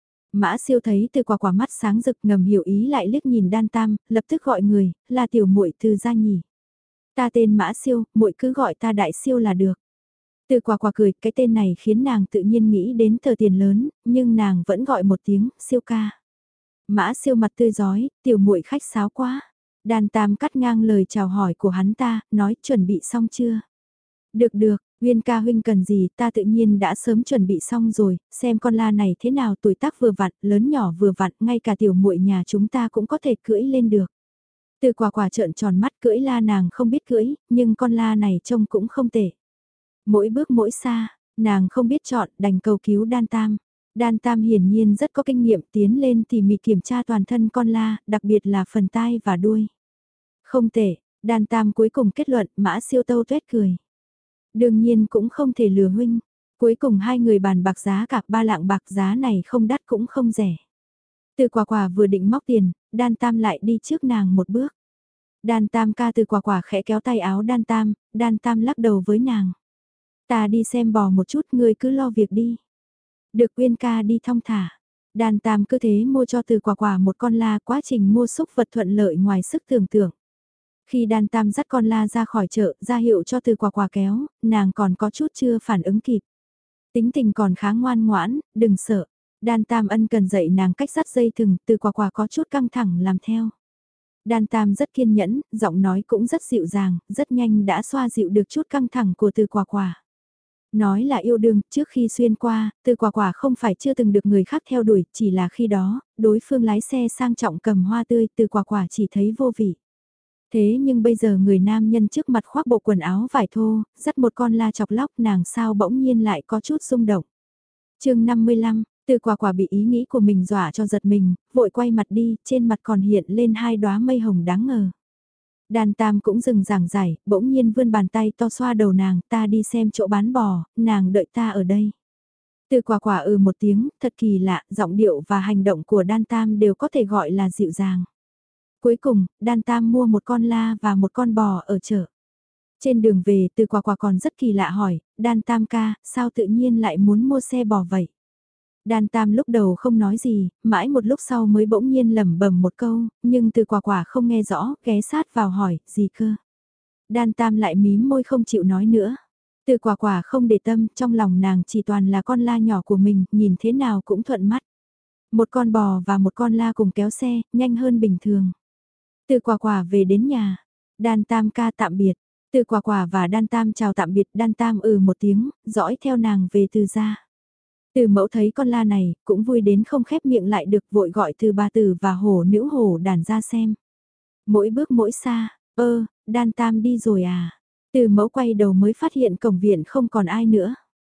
Mã Siêu thấy Từ Quả Quả mắt sáng rực ngầm hiểu ý lại liếc nhìn Đan Tam, lập tức gọi người, là tiểu muội Từ gia nhỉ. Ta tên Mã Siêu, muội cứ gọi ta Đại Siêu là được. Từ Quả Quả cười, cái tên này khiến nàng tự nhiên nghĩ đến tờ tiền lớn, nhưng nàng vẫn gọi một tiếng, Siêu ca. Mã Siêu mặt tươi giói, tiểu muội khách sáo quá. Đan Tam cắt ngang lời chào hỏi của hắn ta, nói chuẩn bị xong chưa? Được được, Nguyên ca huynh cần gì ta tự nhiên đã sớm chuẩn bị xong rồi, xem con la này thế nào tuổi tác vừa vặn, lớn nhỏ vừa vặn, ngay cả tiểu muội nhà chúng ta cũng có thể cưỡi lên được. Từ Quả Quả trợn tròn mắt cưỡi la nàng không biết cưỡi, nhưng con la này trông cũng không tệ. Mỗi bước mỗi xa, nàng không biết chọn đành cầu cứu Đan Tam. Đan Tam hiển nhiên rất có kinh nghiệm tiến lên tỉ mỉ kiểm tra toàn thân con la, đặc biệt là phần tai và đuôi. Không tệ, Đan Tam cuối cùng kết luận Mã Siêu tâu tuét cười. Đương nhiên cũng không thể lừa huynh. Cuối cùng hai người bàn bạc giá cả ba lạng bạc giá này không đắt cũng không rẻ. Từ Quả Quả vừa định móc tiền, Đan Tam lại đi trước nàng một bước. Đan Tam ca Từ Quả Quả khẽ kéo tay áo Đan Tam, Đan Tam lắc đầu với nàng. Ta đi xem bò một chút ngươi cứ lo việc đi. Được Uyên ca đi thong thả. Đan Tam cứ thế mua cho Từ Quả Quả một con la, quá trình mua xúc vật thuận lợi ngoài sức tưởng tượng. Khi Đan Tam dắt con la ra khỏi chợ, ra hiệu cho Từ Quả Quả kéo, nàng còn có chút chưa phản ứng kịp. Tính tình còn khá ngoan ngoãn, đừng sợ. Đan Tam ân cần dạy nàng cách dắt dây thừng, Từ Quả Quả có chút căng thẳng làm theo. Đan Tam rất kiên nhẫn, giọng nói cũng rất dịu dàng, rất nhanh đã xoa dịu được chút căng thẳng của Từ Quả Quả. Nói là yêu đương, trước khi xuyên qua, Từ Quả Quả không phải chưa từng được người khác theo đuổi, chỉ là khi đó, đối phương lái xe sang trọng cầm hoa tươi, Từ Quả Quả chỉ thấy vô vị. Thế nhưng bây giờ người nam nhân trước mặt khoác bộ quần áo vải thô, dắt một con la chọc lóc nàng sao bỗng nhiên lại có chút rung động. Chương năm mươi lăm, Từ Quả Quả bị ý nghĩ của mình dọa cho giật mình, vội quay mặt đi, trên mặt còn hiện lên hai đóa mây hồng đáng ngờ. Đan Tam cũng dừng giảng giải, bỗng nhiên vươn bàn tay to xoa đầu nàng, ta đi xem chỗ bán bò, nàng đợi ta ở đây. Từ Quả Quả ừ một tiếng, thật kỳ lạ, giọng điệu và hành động của Đan Tam đều có thể gọi là dịu dàng. Cuối cùng, Đan Tam mua một con la và một con bò ở chợ. Trên đường về, Từ Quả Quả còn rất kỳ lạ hỏi, Đan Tam ca, sao tự nhiên lại muốn mua xe bò vậy? Đan Tam lúc đầu không nói gì, mãi một lúc sau mới bỗng nhiên lẩm bẩm một câu, nhưng Từ Quả Quả không nghe rõ, ghé sát vào hỏi, gì cơ? Đan Tam lại mím môi không chịu nói nữa. Từ Quả Quả không để tâm, trong lòng nàng chỉ toàn là con la nhỏ của mình, nhìn thế nào cũng thuận mắt. Một con bò và một con la cùng kéo xe, nhanh hơn bình thường. Từ Quả Quả về đến nhà, Đan Tam ca tạm biệt. Từ Quả Quả và Đan Tam chào tạm biệt, Đan Tam ừ một tiếng, dõi theo nàng về Từ gia. Từ mẫu thấy con la này, cũng vui đến không khép miệng lại được, vội gọi từ bà tử và hổ nữ hổ đàn ra xem. Mỗi bước mỗi xa, ơ, Đan Tam đi rồi à? Từ mẫu quay đầu mới phát hiện cổng viện không còn ai nữa.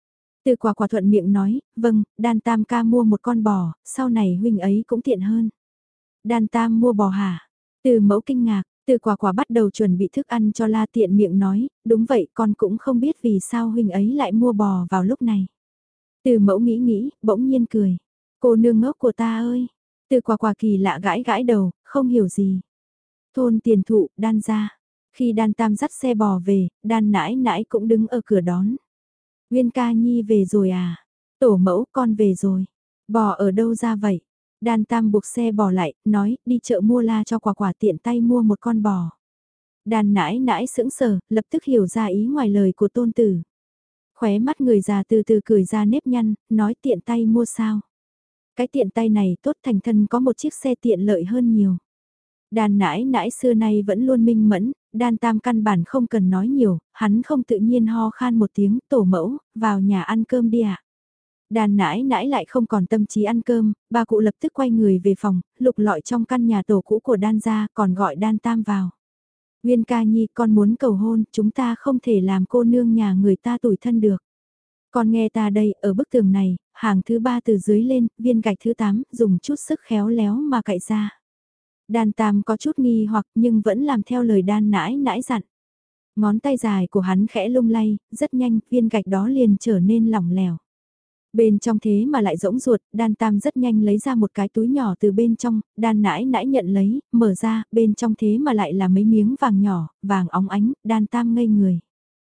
Từ quả quả thuận miệng nói, vâng, Đan Tam ca mua một con bò, sau này huynh ấy cũng tiện hơn. Đan Tam mua bò hả? Từ mẫu kinh ngạc, từ quả quả bắt đầu chuẩn bị thức ăn cho la, tiện miệng nói, đúng vậy, con cũng không biết vì sao huynh ấy lại mua bò vào lúc này. Từ mẫu nghĩ nghĩ, bỗng nhiên cười. Cô nương ngốc của ta ơi! Từ quả quả kỳ lạ gãi gãi đầu, không hiểu gì. Thôn Tiền Thụ, Đan ra. Khi Đan Tam dắt xe bò về, Đan nãi nãi cũng đứng ở cửa đón. Nguyên ca nhi về rồi à? Tổ mẫu con về rồi. Bò ở đâu ra vậy? Đan Tam buộc xe bò lại, nói đi chợ mua la cho quả quả, tiện tay mua một con bò. Đan nãi nãi sững sờ, lập tức hiểu ra ý ngoài lời của tôn tử. Khóe mắt người già từ từ cười ra nếp nhăn, nói tiện tay mua sao? Cái tiện tay này tốt, thành thân có một chiếc xe tiện lợi hơn nhiều. Đàn nãi nãi xưa nay vẫn luôn minh mẫn, Đan Tam căn bản không cần nói nhiều, hắn không tự nhiên ho khan một tiếng, tổ mẫu, vào nhà ăn cơm đi ạ. Đàn nãi nãi lại không còn tâm trí ăn cơm, bà cụ lập tức quay người về phòng, lục lọi trong căn nhà tổ cũ của Đan gia, còn gọi Đan Tam vào. Nguyên ca nhi, con muốn cầu hôn, chúng ta không thể làm cô nương nhà người ta tủi thân được. Con nghe ta đây, ở bức tường này, hàng thứ ba từ dưới lên, viên gạch thứ tám, dùng chút sức khéo léo mà cạy ra. Đan Tam có chút nghi hoặc nhưng vẫn làm theo lời Đan nãi nãi dặn. Ngón tay dài của hắn khẽ lung lay, rất nhanh, viên gạch đó liền trở nên lỏng lẻo. Bên trong thế mà lại rỗng ruột, Đan Tam rất nhanh lấy ra một cái túi nhỏ từ bên trong, Đan nãi nãi nhận lấy, mở ra, bên trong thế mà lại là mấy miếng vàng nhỏ, vàng óng ánh, Đan Tam ngây người.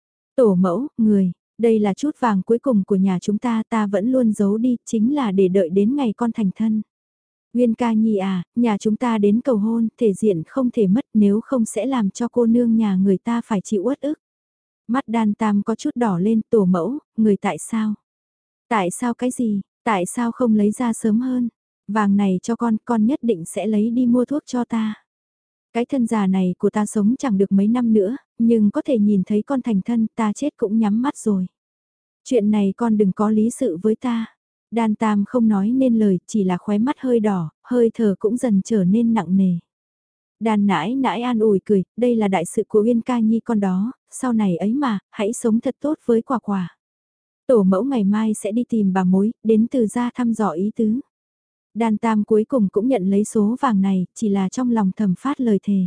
Tổ mẫu, người, đây là chút vàng cuối cùng của nhà chúng ta, ta vẫn luôn giấu đi, chính là để đợi đến ngày con thành thân. Nguyên ca nhi à, nhà chúng ta đến cầu hôn, thể diện không thể mất, nếu không sẽ làm cho cô nương nhà người ta phải chịu uất ức. Mắt Đan Tam có chút đỏ lên, tổ mẫu, người tại sao? Tại sao cái gì, tại sao không lấy ra sớm hơn? Vàng này cho con, con nhất định sẽ lấy đi mua thuốc cho ta. Cái thân già này của ta sống chẳng được mấy năm nữa, nhưng có thể nhìn thấy con thành thân, ta chết cũng nhắm mắt rồi. Chuyện này con đừng có lý sự với ta. Đan Tam không nói nên lời, chỉ là khóe mắt hơi đỏ, hơi thở cũng dần trở nên nặng nề. Đan nãi nãi an ủi cười, đây là đại sự của Uyên ca nhi con đó, sau này ấy mà, hãy sống thật tốt với quả quả. Tổ mẫu ngày mai sẽ đi tìm bà mối, đến từ gia thăm dò ý tứ. Đan Tam cuối cùng cũng nhận lấy số vàng này, chỉ là trong lòng thầm phát lời thề.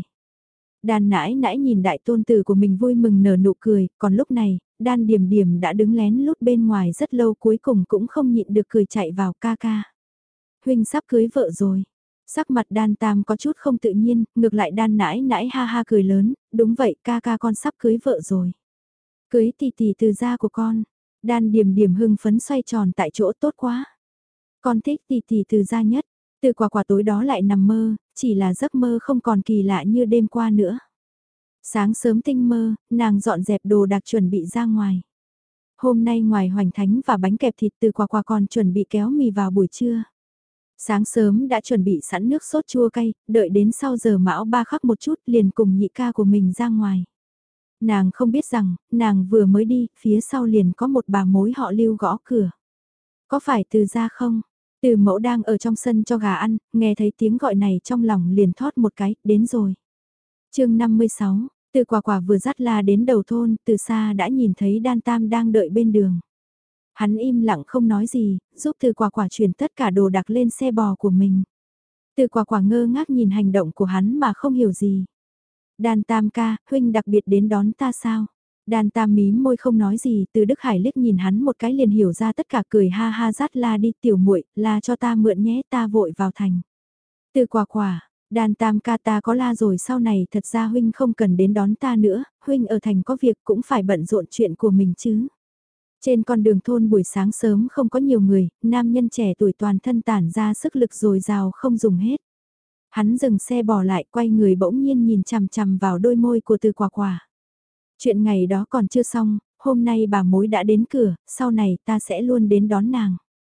Đan nãi nãi nhìn đại tôn tử của mình vui mừng nở nụ cười, còn lúc này, Đan Điềm Điềm đã đứng lén lút bên ngoài rất lâu, cuối cùng cũng không nhịn được cười chạy vào, ca ca. Huynh sắp cưới vợ rồi. Sắc mặt Đan Tam có chút không tự nhiên, ngược lại Đan nãi nãi ha ha cười lớn, đúng vậy, ca ca con sắp cưới vợ rồi. Cưới tỷ tỷ từ gia của con. Đan Điềm Điềm hưng phấn xoay tròn tại chỗ, tốt quá. Con thích tỷ tỷ từ gia nhất. Từ quả quả tối đó lại nằm mơ, chỉ là giấc mơ không còn kỳ lạ như đêm qua nữa. Sáng sớm tinh mơ, nàng dọn dẹp đồ đạc chuẩn bị ra ngoài. Hôm nay ngoài hoành thánh và bánh kẹp thịt, từ quả quả còn chuẩn bị kéo mì vào buổi trưa. Sáng sớm đã chuẩn bị sẵn nước sốt chua cay, đợi đến sau giờ mão ba khắc một chút liền cùng nhị ca của mình ra ngoài. Nàng không biết rằng, nàng vừa mới đi, phía sau liền có một bà mối họ Lưu gõ cửa. Có phải từ gia không? Từ mẫu đang ở trong sân cho gà ăn, nghe thấy tiếng gọi này trong lòng liền thoát một cái, đến rồi. chương năm mươi sáu, từ quả quả vừa dắt la đến đầu thôn, từ xa đã nhìn thấy Đan Tam đang đợi bên đường. Hắn im lặng không nói gì, giúp từ quả quả chuyển tất cả đồ đạc lên xe bò của mình. Từ quả quả ngơ ngác nhìn hành động của hắn mà không hiểu gì. Đan Tam ca, huynh đặc biệt đến đón ta sao? Đan Tam mím môi không nói gì, từ Đức Hải liếc nhìn hắn một cái liền hiểu ra tất cả, cười ha ha, dắt la đi, tiểu muội, la cho ta mượn nhé, ta vội vào thành. Từ quả quả, Đan Tam ca, ta có la rồi, sau này thật ra huynh không cần đến đón ta nữa, huynh ở thành có việc cũng phải bận rộn chuyện của mình chứ. Trên con đường thôn buổi sáng sớm không có nhiều người, nam nhân trẻ tuổi toàn thân tản ra sức lực dồi dào không dùng hết. Hắn dừng xe bỏ lại, quay người bỗng nhiên nhìn chằm chằm vào đôi môi của từ quả quả. Chuyện ngày đó còn chưa xong, hôm nay bà mối đã đến cửa, sau này ta sẽ luôn đến đón nàng.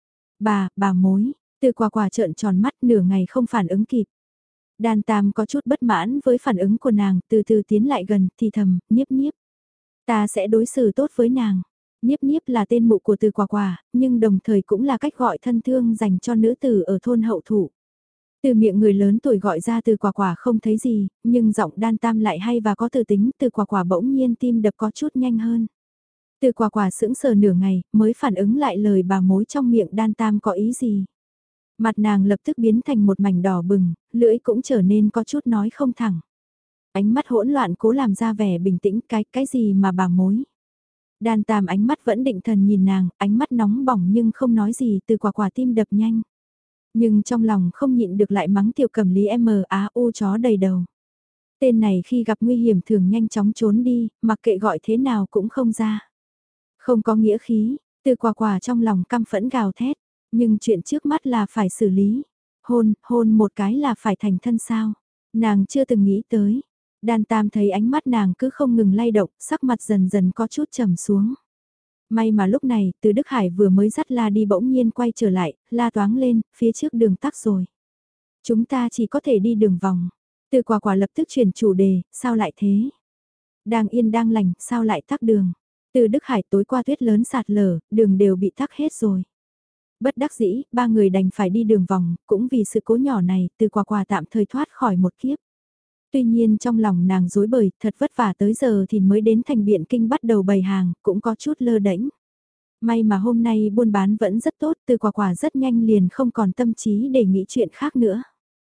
Bà, bà mối, từ quả quả trợn tròn mắt, nửa ngày không phản ứng kịp. Đan Tam có chút bất mãn với phản ứng của nàng, từ từ tiến lại gần, thì thầm, nhiếp nhiếp. Ta sẽ đối xử tốt với nàng. Niếp Niếp là tên mụ của Từ Quả Quả, nhưng đồng thời cũng là cách gọi thân thương dành cho nữ tử ở thôn hậu thủ. Từ miệng người lớn tuổi gọi ra Từ Quả Quả không thấy gì, nhưng giọng Đan Tam lại hay và có từ tính, Từ Quả Quả bỗng nhiên tim đập có chút nhanh hơn. Từ Quả Quả sững sờ nửa ngày, mới phản ứng lại lời bà mối trong miệng Đan Tam có ý gì. Mặt nàng lập tức biến thành một mảnh đỏ bừng, lưỡi cũng trở nên có chút nói không thẳng. Ánh mắt hỗn loạn cố làm ra vẻ bình tĩnh, cái, cái gì mà bà mối. Đan Tam ánh mắt vẫn định thần nhìn nàng, ánh mắt nóng bỏng nhưng không nói gì, Từ Quả Quả tim đập nhanh. Nhưng trong lòng không nhịn được lại mắng tiểu cầm lý M á u chó đầy đầu. Tên này khi gặp nguy hiểm thường nhanh chóng trốn đi, mặc kệ gọi thế nào cũng không ra. Không có nghĩa khí, Từ Quả Quả trong lòng căm phẫn gào thét, nhưng chuyện trước mắt là phải xử lý. Hôn, hôn một cái là phải thành thân sao? Nàng chưa từng nghĩ tới. Đan Tam thấy ánh mắt nàng cứ không ngừng lay động, sắc mặt dần dần có chút trầm xuống. May mà lúc này, Từ Đức Hải vừa mới dắt la đi bỗng nhiên quay trở lại, la toáng lên, phía trước đường tắc rồi. Chúng ta chỉ có thể đi đường vòng. Từ Quả Quả lập tức chuyển chủ đề, sao lại thế? Đang yên đang lành, sao lại tắc đường? Từ Đức Hải tối qua tuyết lớn sạt lở, đường đều bị tắc hết rồi. Bất đắc dĩ, ba người đành phải đi đường vòng, cũng vì sự cố nhỏ này, Từ Quả Quả tạm thời thoát khỏi một kiếp. Tuy nhiên trong lòng nàng rối bời, thật vất vả tới giờ thì mới đến thành Biện Kinh bắt đầu bày hàng, cũng có chút lơ đễnh. May mà hôm nay buôn bán vẫn rất tốt, Từ Quả Quả rất nhanh liền không còn tâm trí để nghĩ chuyện khác nữa.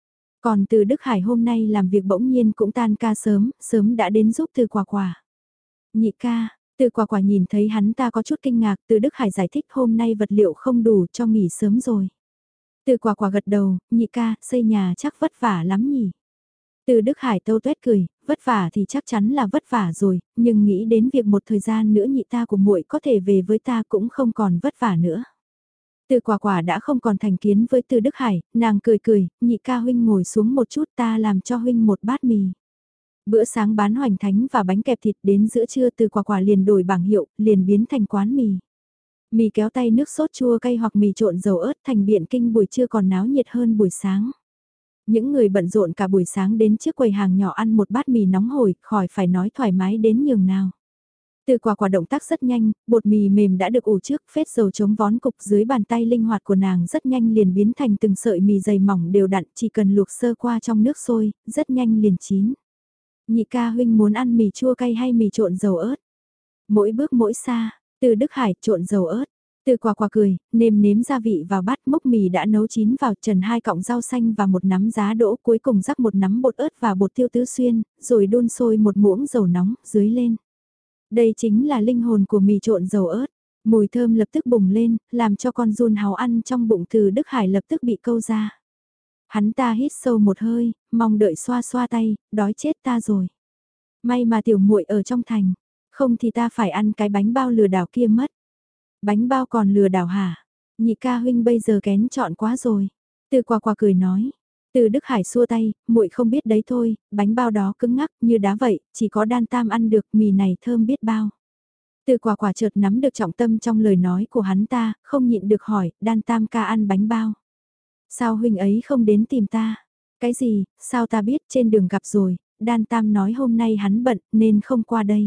Còn Từ Đức Hải hôm nay làm việc bỗng nhiên cũng tan ca sớm, sớm đã đến giúp Từ Quả Quả. Nhị ca, Từ Quả Quả nhìn thấy hắn ta có chút kinh ngạc, Từ Đức Hải giải thích hôm nay vật liệu không đủ cho nghỉ sớm rồi. Từ Quả Quả gật đầu, nhị ca, xây nhà chắc vất vả lắm nhỉ. Từ Đức Hải tâu tuét cười, vất vả thì chắc chắn là vất vả rồi, nhưng nghĩ đến việc một thời gian nữa nhị ta của muội có thể về với ta cũng không còn vất vả nữa. Từ Quả Quả đã không còn thành kiến với Từ Đức Hải, nàng cười cười, nhị ca huynh ngồi xuống một chút ta làm cho huynh một bát mì. Bữa sáng bán hoành thánh và bánh kẹp thịt đến giữa trưa Từ Quả Quả liền đổi bảng hiệu, liền biến thành quán mì. Mì kéo tay nước sốt chua cay hoặc mì trộn dầu ớt thành Biện Kinh buổi trưa còn náo nhiệt hơn buổi sáng. Những người bận rộn cả buổi sáng đến trước quầy hàng nhỏ ăn một bát mì nóng hổi, khỏi phải nói thoải mái đến nhường nào. Từ Quả Quả động tác rất nhanh, bột mì mềm đã được ủ trước, phết dầu chống vón cục dưới bàn tay linh hoạt của nàng rất nhanh liền biến thành từng sợi mì dày mỏng đều đặn, chỉ cần luộc sơ qua trong nước sôi, rất nhanh liền chín. Nhị ca huynh muốn ăn mì chua cay hay mì trộn dầu ớt? Mỗi bước mỗi xa, Từ Đức Hải trộn dầu ớt. Từ Quả Quả cười, nêm nếm gia vị vào bát mốc mì đã nấu chín vào, trần hai cọng rau xanh và một nắm giá đỗ, cuối cùng rắc một nắm bột ớt và bột tiêu tứ xuyên, rồi đun sôi một muỗng dầu nóng, dưới lên. Đây chính là linh hồn của mì trộn dầu ớt. Mùi thơm lập tức bùng lên, làm cho con giun háo ăn trong bụng Từ Đức Hải lập tức bị câu ra. Hắn ta hít sâu một hơi, mong đợi xoa xoa tay, đói chết ta rồi. May mà tiểu muội ở trong thành, không thì ta phải ăn cái bánh bao lừa đảo kia mất. Bánh bao còn lừa đảo hả? Nhị ca huynh bây giờ kén chọn quá rồi. Từ Quả Quả cười nói. Từ Đức Hải xua tay, muội không biết đấy thôi, bánh bao đó cứng ngắc như đá vậy, chỉ có Đan Tam ăn được, mì này thơm biết bao. Từ Quả Quả chợt nắm được trọng tâm trong lời nói của hắn ta, không nhịn được hỏi, Đan Tam ca ăn bánh bao. Sao huynh ấy không đến tìm ta? Cái gì, sao ta biết trên đường gặp rồi, Đan Tam nói hôm nay hắn bận nên không qua đây.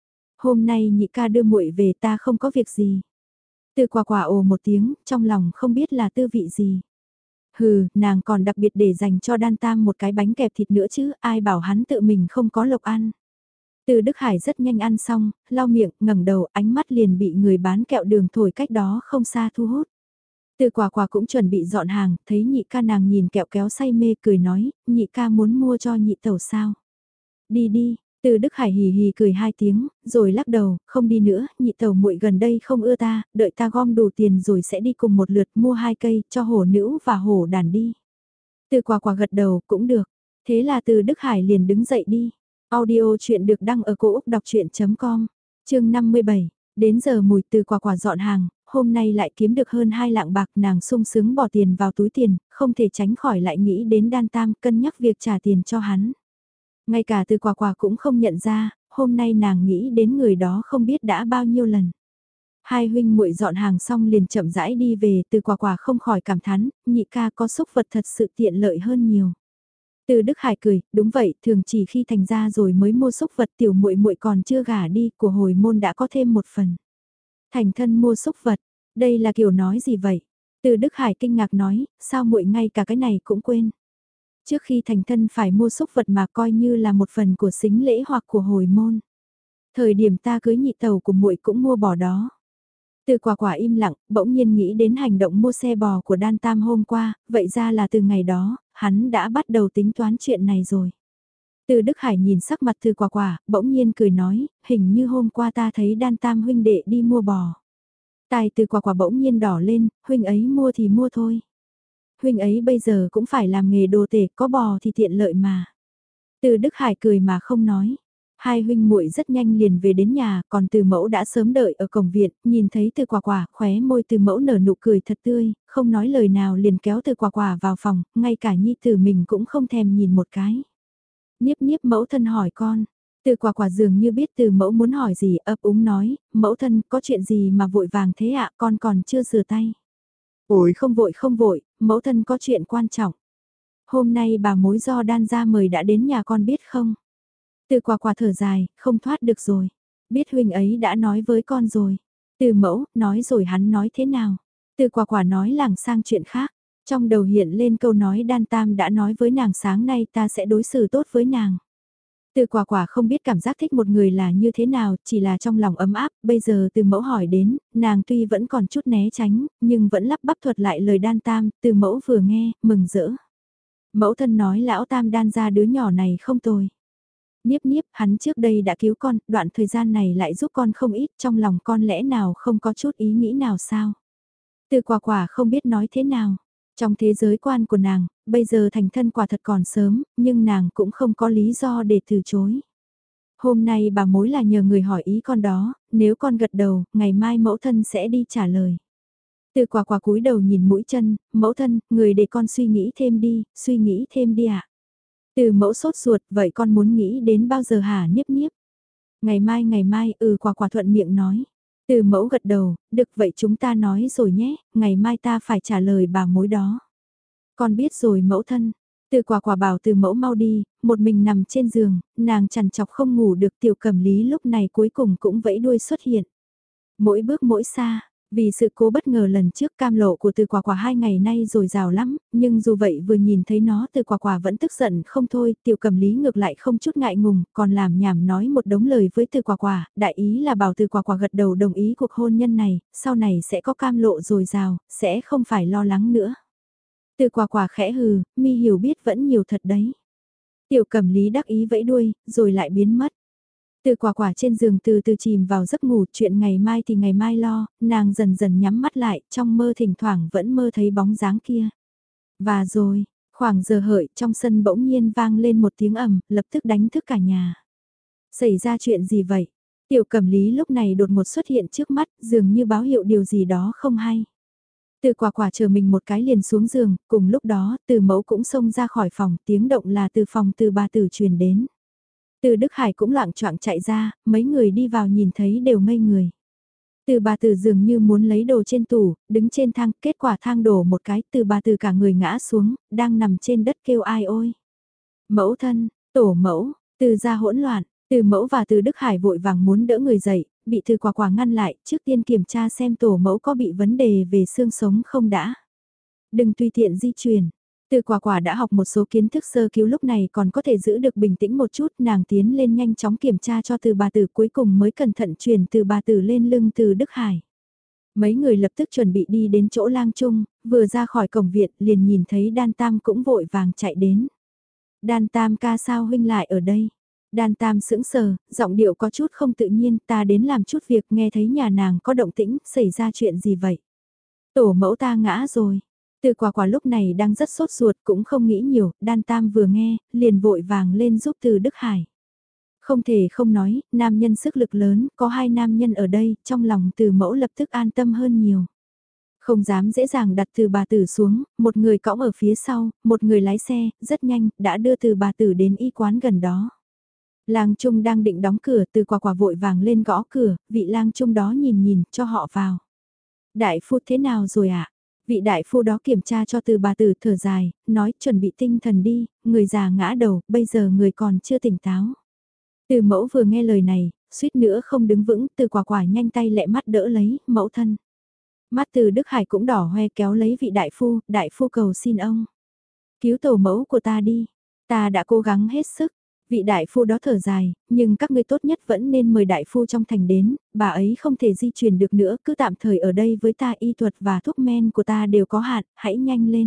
Hôm nay nhị ca đưa muội về ta không có việc gì. Từ Quả Quả ồ một tiếng, trong lòng không biết là tư vị gì. Hừ, nàng còn đặc biệt để dành cho Đan Tam một cái bánh kẹp thịt nữa chứ, ai bảo hắn tự mình không có lộc ăn. Từ Đức Hải rất nhanh ăn xong, lau miệng, ngẩng đầu, ánh mắt liền bị người bán kẹo đường thổi cách đó không xa thu hút. Từ Quả Quả cũng chuẩn bị dọn hàng, thấy nhị ca nàng nhìn kẹo kéo say mê cười nói, nhị ca muốn mua cho nhị tẩu sao. Đi đi. Từ Đức Hải hì hì cười hai tiếng, rồi lắc đầu, không đi nữa, nhị tẩu muội gần đây không ưa ta, đợi ta gom đủ tiền rồi sẽ đi cùng một lượt mua hai cây, cho hổ nữ và hổ đàn đi. Từ Quả Quả gật đầu, cũng được. Thế là Từ Đức Hải liền đứng dậy đi. Audio chuyện được đăng ở cổ Úc đọc chuyện com, chương năm mươi bảy, đến giờ mùi Từ Quả Quả dọn hàng, hôm nay lại kiếm được hơn hai lạng bạc, nàng sung sướng bỏ tiền vào túi tiền, không thể tránh khỏi lại nghĩ đến Đan Tam, cân nhắc việc trả tiền cho hắn. Ngay cả Từ Quả Quả cũng không nhận ra, hôm nay nàng nghĩ đến người đó không biết đã bao nhiêu lần. Hai huynh muội dọn hàng xong liền chậm rãi đi về, Từ Quả Quả không khỏi cảm thán, nhị ca có xúc vật thật sự tiện lợi hơn nhiều. Từ Đức Hải cười, đúng vậy, thường chỉ khi thành ra rồi mới mua xúc vật, tiểu muội muội còn chưa gả đi, của hồi môn đã có thêm một phần. Thành thân mua xúc vật, đây là kiểu nói gì vậy? Từ Đức Hải kinh ngạc nói, sao muội ngay cả cái này cũng quên. Trước khi thành thân phải mua xúc vật mà coi như là một phần của sính lễ hoặc của hồi môn. Thời điểm ta cưới nhị tẩu của muội cũng mua bò đó. Từ Quả Quả im lặng, bỗng nhiên nghĩ đến hành động mua xe bò của Đan Tam hôm qua, vậy ra là từ ngày đó, hắn đã bắt đầu tính toán chuyện này rồi. Từ Đức Hải nhìn sắc mặt Từ Quả Quả, bỗng nhiên cười nói, hình như hôm qua ta thấy Đan Tam huynh đệ đi mua bò. Tai Từ Quả Quả bỗng nhiên đỏ lên, huynh ấy mua thì mua thôi. Huynh ấy bây giờ cũng phải làm nghề đồ tể, có bò thì tiện lợi mà. Từ Đức Hải cười mà không nói. Hai huynh muội rất nhanh liền về đến nhà, còn Từ Mẫu đã sớm đợi ở cổng viện, nhìn thấy Từ Quả Quả, khóe môi Từ Mẫu nở nụ cười thật tươi, không nói lời nào liền kéo Từ Quả Quả vào phòng, ngay cả nhi tử mình cũng không thèm nhìn một cái. Niếp Niếp mẫu thân hỏi con. Từ Quả Quả dường như biết Từ Mẫu muốn hỏi gì, ấp úng nói, mẫu thân có chuyện gì mà vội vàng thế ạ, con còn chưa rửa tay. Ôi không vội không vội, mẫu thân có chuyện quan trọng. Hôm nay bà mối do Đan gia mời đã đến nhà con biết không? Từ Quả Quả thở dài, không thoát được rồi. Biết huynh ấy đã nói với con rồi. Từ Mẫu, nói rồi hắn nói thế nào? Từ Quả Quả nói lảng sang chuyện khác. Trong đầu hiện lên câu nói Đan Tam đã nói với nàng sáng nay ta sẽ đối xử tốt với nàng. Từ Quả Quả không biết cảm giác thích một người là như thế nào, chỉ là trong lòng ấm áp, bây giờ Từ Mẫu hỏi đến, nàng tuy vẫn còn chút né tránh, nhưng vẫn lắp bắp thuật lại lời Đan Tam, Từ Mẫu vừa nghe, mừng rỡ. Mẫu thân nói lão Tam Đan ra đứa nhỏ này không tồi. Niếp Niếp, hắn trước đây đã cứu con, đoạn thời gian này lại giúp con không ít, trong lòng con lẽ nào không có chút ý nghĩ nào sao? Từ Quả Quả không biết nói thế nào. Trong thế giới quan của nàng, bây giờ thành thân quả thật còn sớm, nhưng nàng cũng không có lý do để từ chối. Hôm nay bà mối là nhờ người hỏi ý con đó, nếu con gật đầu, ngày mai mẫu thân sẽ đi trả lời. Từ Quả Quả cúi đầu nhìn mũi chân, mẫu thân, người để con suy nghĩ thêm đi, suy nghĩ thêm đi ạ. Từ Mẫu sốt ruột, vậy con muốn nghĩ đến bao giờ hả Niếp Niếp? Ngày mai ngày mai, ừ Quả Quả thuận miệng nói. Từ Mẫu gật đầu, được vậy chúng ta nói rồi nhé, ngày mai ta phải trả lời bà mối đó. Con biết rồi mẫu thân. Từ Quả Quả bảo Từ Mẫu mau đi, một mình nằm trên giường, nàng chằn chọc không ngủ được. Tiểu Cẩm Lý lúc này cuối cùng cũng vẫy đuôi xuất hiện. Mỗi bước mỗi xa, vì sự cố bất ngờ lần trước cam lộ của Từ Quả Quả hai ngày nay rồi rào lắm, nhưng dù vậy vừa nhìn thấy nó Từ Quả Quả vẫn tức giận không thôi, Tiểu Cẩm Lý ngược lại không chút ngại ngùng, còn làm nhảm nói một đống lời với Từ Quả Quả, đại ý là bảo Từ Quả Quả gật đầu đồng ý cuộc hôn nhân này, sau này sẽ có cam lộ rồi rào, sẽ không phải lo lắng nữa. Từ Quả Quả khẽ hừ, mi hiểu biết vẫn nhiều thật đấy. Tiểu Cẩm Lý đắc ý vẫy đuôi, rồi lại biến mất. Từ Quả Quả trên giường từ từ chìm vào giấc ngủ, chuyện ngày mai thì ngày mai lo, nàng dần dần nhắm mắt lại, trong mơ thỉnh thoảng vẫn mơ thấy bóng dáng kia. Và rồi, khoảng giờ hợi trong sân bỗng nhiên vang lên một tiếng ầm, lập tức đánh thức cả nhà. Xảy ra chuyện gì vậy? Tiểu Cẩm Lý lúc này đột ngột xuất hiện trước mắt, dường như báo hiệu điều gì đó không hay. Từ Quả Quả chờ mình một cái liền xuống giường, cùng lúc đó, Từ Mẫu cũng xông ra khỏi phòng, tiếng động là từ phòng Từ bà tử truyền đến. Từ Đức Hải cũng loạng choạng chạy ra, mấy người đi vào nhìn thấy đều ngây người. Từ bà tử dường như muốn lấy đồ trên tủ, đứng trên thang, kết quả thang đổ một cái, từ bà tử cả người ngã xuống, đang nằm trên đất kêu ai ôi. Mẫu thân, tổ mẫu, từ ra hỗn loạn, từ mẫu và từ Đức Hải vội vàng muốn đỡ người dậy, bị từ Quả Quả ngăn lại, trước tiên kiểm tra xem tổ mẫu có bị vấn đề về xương sống không đã. Đừng tùy tiện di chuyển. Từ Quả Quả đã học một số kiến thức sơ cứu lúc này còn có thể giữ được bình tĩnh một chút, nàng tiến lên nhanh chóng kiểm tra cho từ bà tử cuối cùng mới cẩn thận chuyển từ bà tử lên lưng từ Đức Hải. Mấy người lập tức chuẩn bị đi đến chỗ lang trung, vừa ra khỏi cổng viện liền nhìn thấy Đan Tam cũng vội vàng chạy đến. Đan Tam ca sao huynh lại ở đây? Đan Tam sững sờ, giọng điệu có chút không tự nhiên, ta đến làm chút việc nghe thấy nhà nàng có động tĩnh, xảy ra chuyện gì vậy? Tổ mẫu ta ngã rồi. Từ Quả Quả lúc này đang rất sốt ruột cũng không nghĩ nhiều, Đan Tam vừa nghe, liền vội vàng lên giúp từ Đức Hải. Không thể không nói, nam nhân sức lực lớn, có hai nam nhân ở đây, trong lòng từ mẫu lập tức an tâm hơn nhiều. Không dám dễ dàng đặt từ bà tử xuống, một người cõng ở phía sau, một người lái xe, rất nhanh, đã đưa từ bà tử đến y quán gần đó. Lang Trung đang định đóng cửa, từ Quả Quả vội vàng lên gõ cửa, vị lang Trung đó nhìn nhìn, cho họ vào. Đại phu thế nào rồi ạ? À? Vị đại phu đó kiểm tra cho từ bà tử thở dài, nói chuẩn bị tinh thần đi, người già ngã đầu, bây giờ người còn chưa tỉnh táo. Từ mẫu vừa nghe lời này, suýt nữa không đứng vững, Từ Quả Quả nhanh tay lẹ mắt đỡ lấy, mẫu thân. Mắt Từ Đức Hải cũng đỏ hoe kéo lấy vị đại phu, đại phu cầu xin ông. Cứu tổ mẫu của ta đi, ta đã cố gắng hết sức. Vị đại phu đó thở dài, nhưng các ngươi tốt nhất vẫn nên mời đại phu trong thành đến, bà ấy không thể di chuyển được nữa, cứ tạm thời ở đây với ta, y thuật và thuốc men của ta đều có hạn, hãy nhanh lên.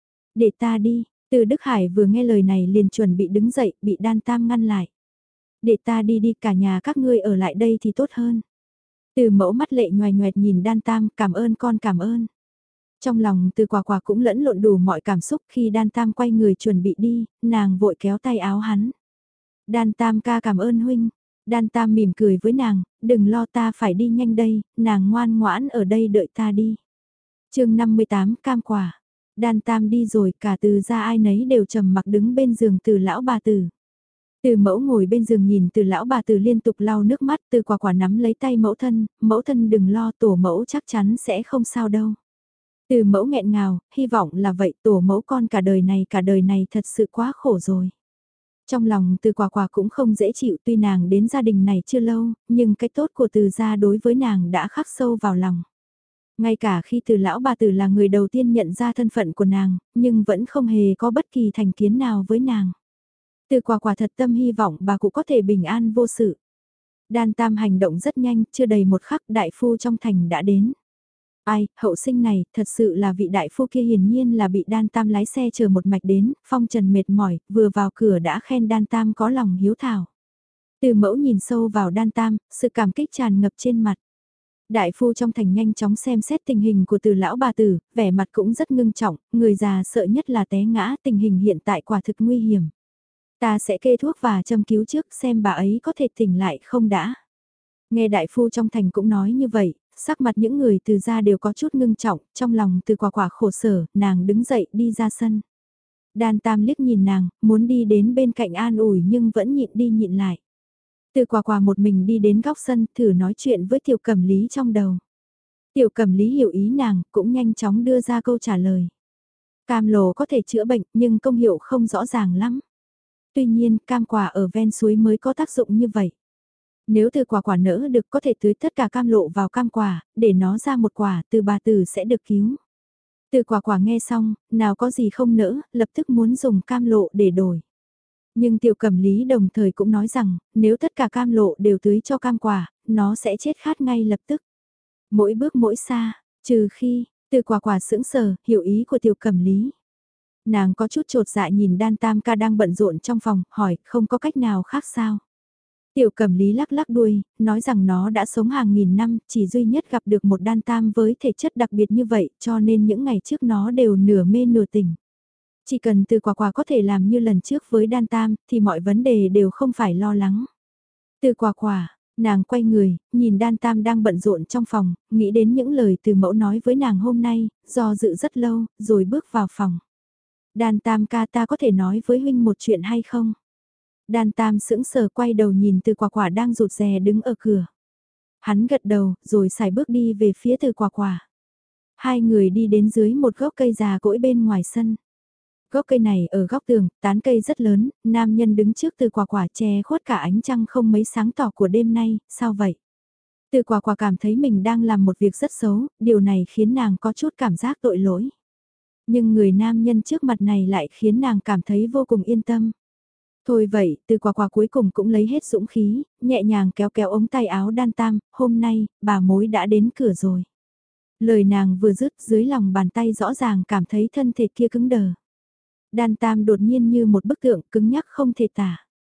Để ta đi, Từ Đức Hải vừa nghe lời này liền chuẩn bị đứng dậy, bị Đan Tam ngăn lại. Để ta đi đi, cả nhà các ngươi ở lại đây thì tốt hơn. Từ mẫu mắt lệ nhoài nhoẹt nhìn Đan Tam, cảm ơn con, cảm ơn. Trong lòng Từ Quả Quả cũng lẫn lộn đủ mọi cảm xúc, khi Đan Tam quay người chuẩn bị đi, nàng vội kéo tay áo hắn. Đan Tam ca cảm ơn huynh. Đan Tam mỉm cười với nàng, đừng lo, ta phải đi nhanh đây, nàng ngoan ngoãn ở đây đợi ta đi. chương năm mươi tám, cam quả. Đan Tam đi rồi, cả Từ gia ai nấy đều trầm mặc đứng bên giường Từ lão bà Từ. Từ mẫu ngồi bên giường nhìn Từ lão bà Từ liên tục lau nước mắt, Từ Quả Quả nắm lấy tay mẫu thân, mẫu thân đừng lo, tổ mẫu chắc chắn sẽ không sao đâu. Từ mẫu nghẹn ngào, hy vọng là vậy, tổ mẫu con cả đời này cả đời này thật sự quá khổ rồi. Trong lòng Từ Quả Quả cũng không dễ chịu, tuy nàng đến gia đình này chưa lâu, nhưng cái tốt của Từ gia đối với nàng đã khắc sâu vào lòng. Ngay cả khi Từ lão bà Từ là người đầu tiên nhận ra thân phận của nàng, nhưng vẫn không hề có bất kỳ thành kiến nào với nàng. Từ Quả Quả thật tâm hy vọng bà cụ có thể bình an vô sự. Đan Tam hành động rất nhanh, chưa đầy một khắc đại phu trong thành đã đến. Ai, hậu sinh này, thật sự là vị đại phu kia, hiển nhiên là bị Đan Tam lái xe chờ một mạch đến, phong trần mệt mỏi, vừa vào cửa đã khen Đan Tam có lòng hiếu thảo. Từ mẫu nhìn sâu vào Đan Tam, sự cảm kích tràn ngập trên mặt. Đại phu trong thành nhanh chóng xem xét tình hình của Từ lão bà Tử, vẻ mặt cũng rất ngưng trọng, người già sợ nhất là té ngã, tình hình hiện tại quả thực nguy hiểm. Ta sẽ kê thuốc và châm cứu trước xem bà ấy có thể tỉnh lại không đã. Nghe đại phu trong thành cũng nói như vậy, sắc mặt những người Từ gia đều có chút ngưng trọng, trong lòng Từ Quả Quả khổ sở, nàng đứng dậy đi ra sân. Đan Tam liếc nhìn nàng, muốn đi đến bên cạnh an ủi nhưng vẫn nhịn đi nhịn lại. Từ Quả Quả một mình đi đến góc sân, thử nói chuyện với Tiểu Cẩm Lý trong đầu. Tiểu Cẩm Lý hiểu ý nàng, cũng nhanh chóng đưa ra câu trả lời. Cam lồ có thể chữa bệnh, nhưng công hiệu không rõ ràng lắm. Tuy nhiên, cam quả ở ven suối mới có tác dụng như vậy. Nếu từ quả quả nỡ được có thể tưới tất cả cam lộ vào cam quả, để nó ra một quả, từ bà Từ sẽ được cứu. Từ quả quả nghe xong, nào có gì không nỡ, lập tức muốn dùng cam lộ để đổi. Nhưng Tiểu Cẩm Lý đồng thời cũng nói rằng, nếu tất cả cam lộ đều tưới cho cam quả, nó sẽ chết khát ngay lập tức. Mỗi bước mỗi xa, trừ khi, Từ quả quả sững sờ, hiểu ý của Tiểu Cẩm Lý. Nàng có chút trột dạ nhìn Đan Tam ca đang bận rộn trong phòng, hỏi, không có cách nào khác sao? Tiểu Cẩm Lý lắc lắc đuôi, nói rằng nó đã sống hàng nghìn năm, chỉ duy nhất gặp được một Đan Tam với thể chất đặc biệt như vậy, cho nên những ngày trước nó đều nửa mê nửa tỉnh. Chỉ cần Từ quả quả có thể làm như lần trước với Đan Tam, thì mọi vấn đề đều không phải lo lắng. Từ quả quả, nàng quay người, nhìn Đan Tam đang bận rộn trong phòng, nghĩ đến những lời từ mẫu nói với nàng hôm nay, do dự rất lâu, rồi bước vào phòng. Đan Tam ca, ta có thể nói với huynh một chuyện hay không? Đan Tam sững sờ quay đầu nhìn Từ quả quả đang rụt rè đứng ở cửa. Hắn gật đầu, rồi xài bước đi về phía Từ quả quả. Hai người đi đến dưới một gốc cây già cỗi bên ngoài sân. Gốc cây này ở góc tường, tán cây rất lớn, nam nhân đứng trước Từ quả quả che khuất cả ánh trăng không mấy sáng tỏ của đêm nay, sao vậy? Từ quả quả cảm thấy mình đang làm một việc rất xấu, điều này khiến nàng có chút cảm giác tội lỗi. Nhưng người nam nhân trước mặt này lại khiến nàng cảm thấy vô cùng yên tâm. Thôi vậy, Từ quả quả cuối cùng cũng lấy hết dũng khí, nhẹ nhàng kéo kéo ống tay áo Đan Tam, hôm nay, bà mối đã đến cửa rồi. Lời nàng vừa dứt, dưới lòng bàn tay rõ ràng cảm thấy thân thể kia cứng đờ. Đan Tam đột nhiên như một bức tượng cứng nhắc không thể tả.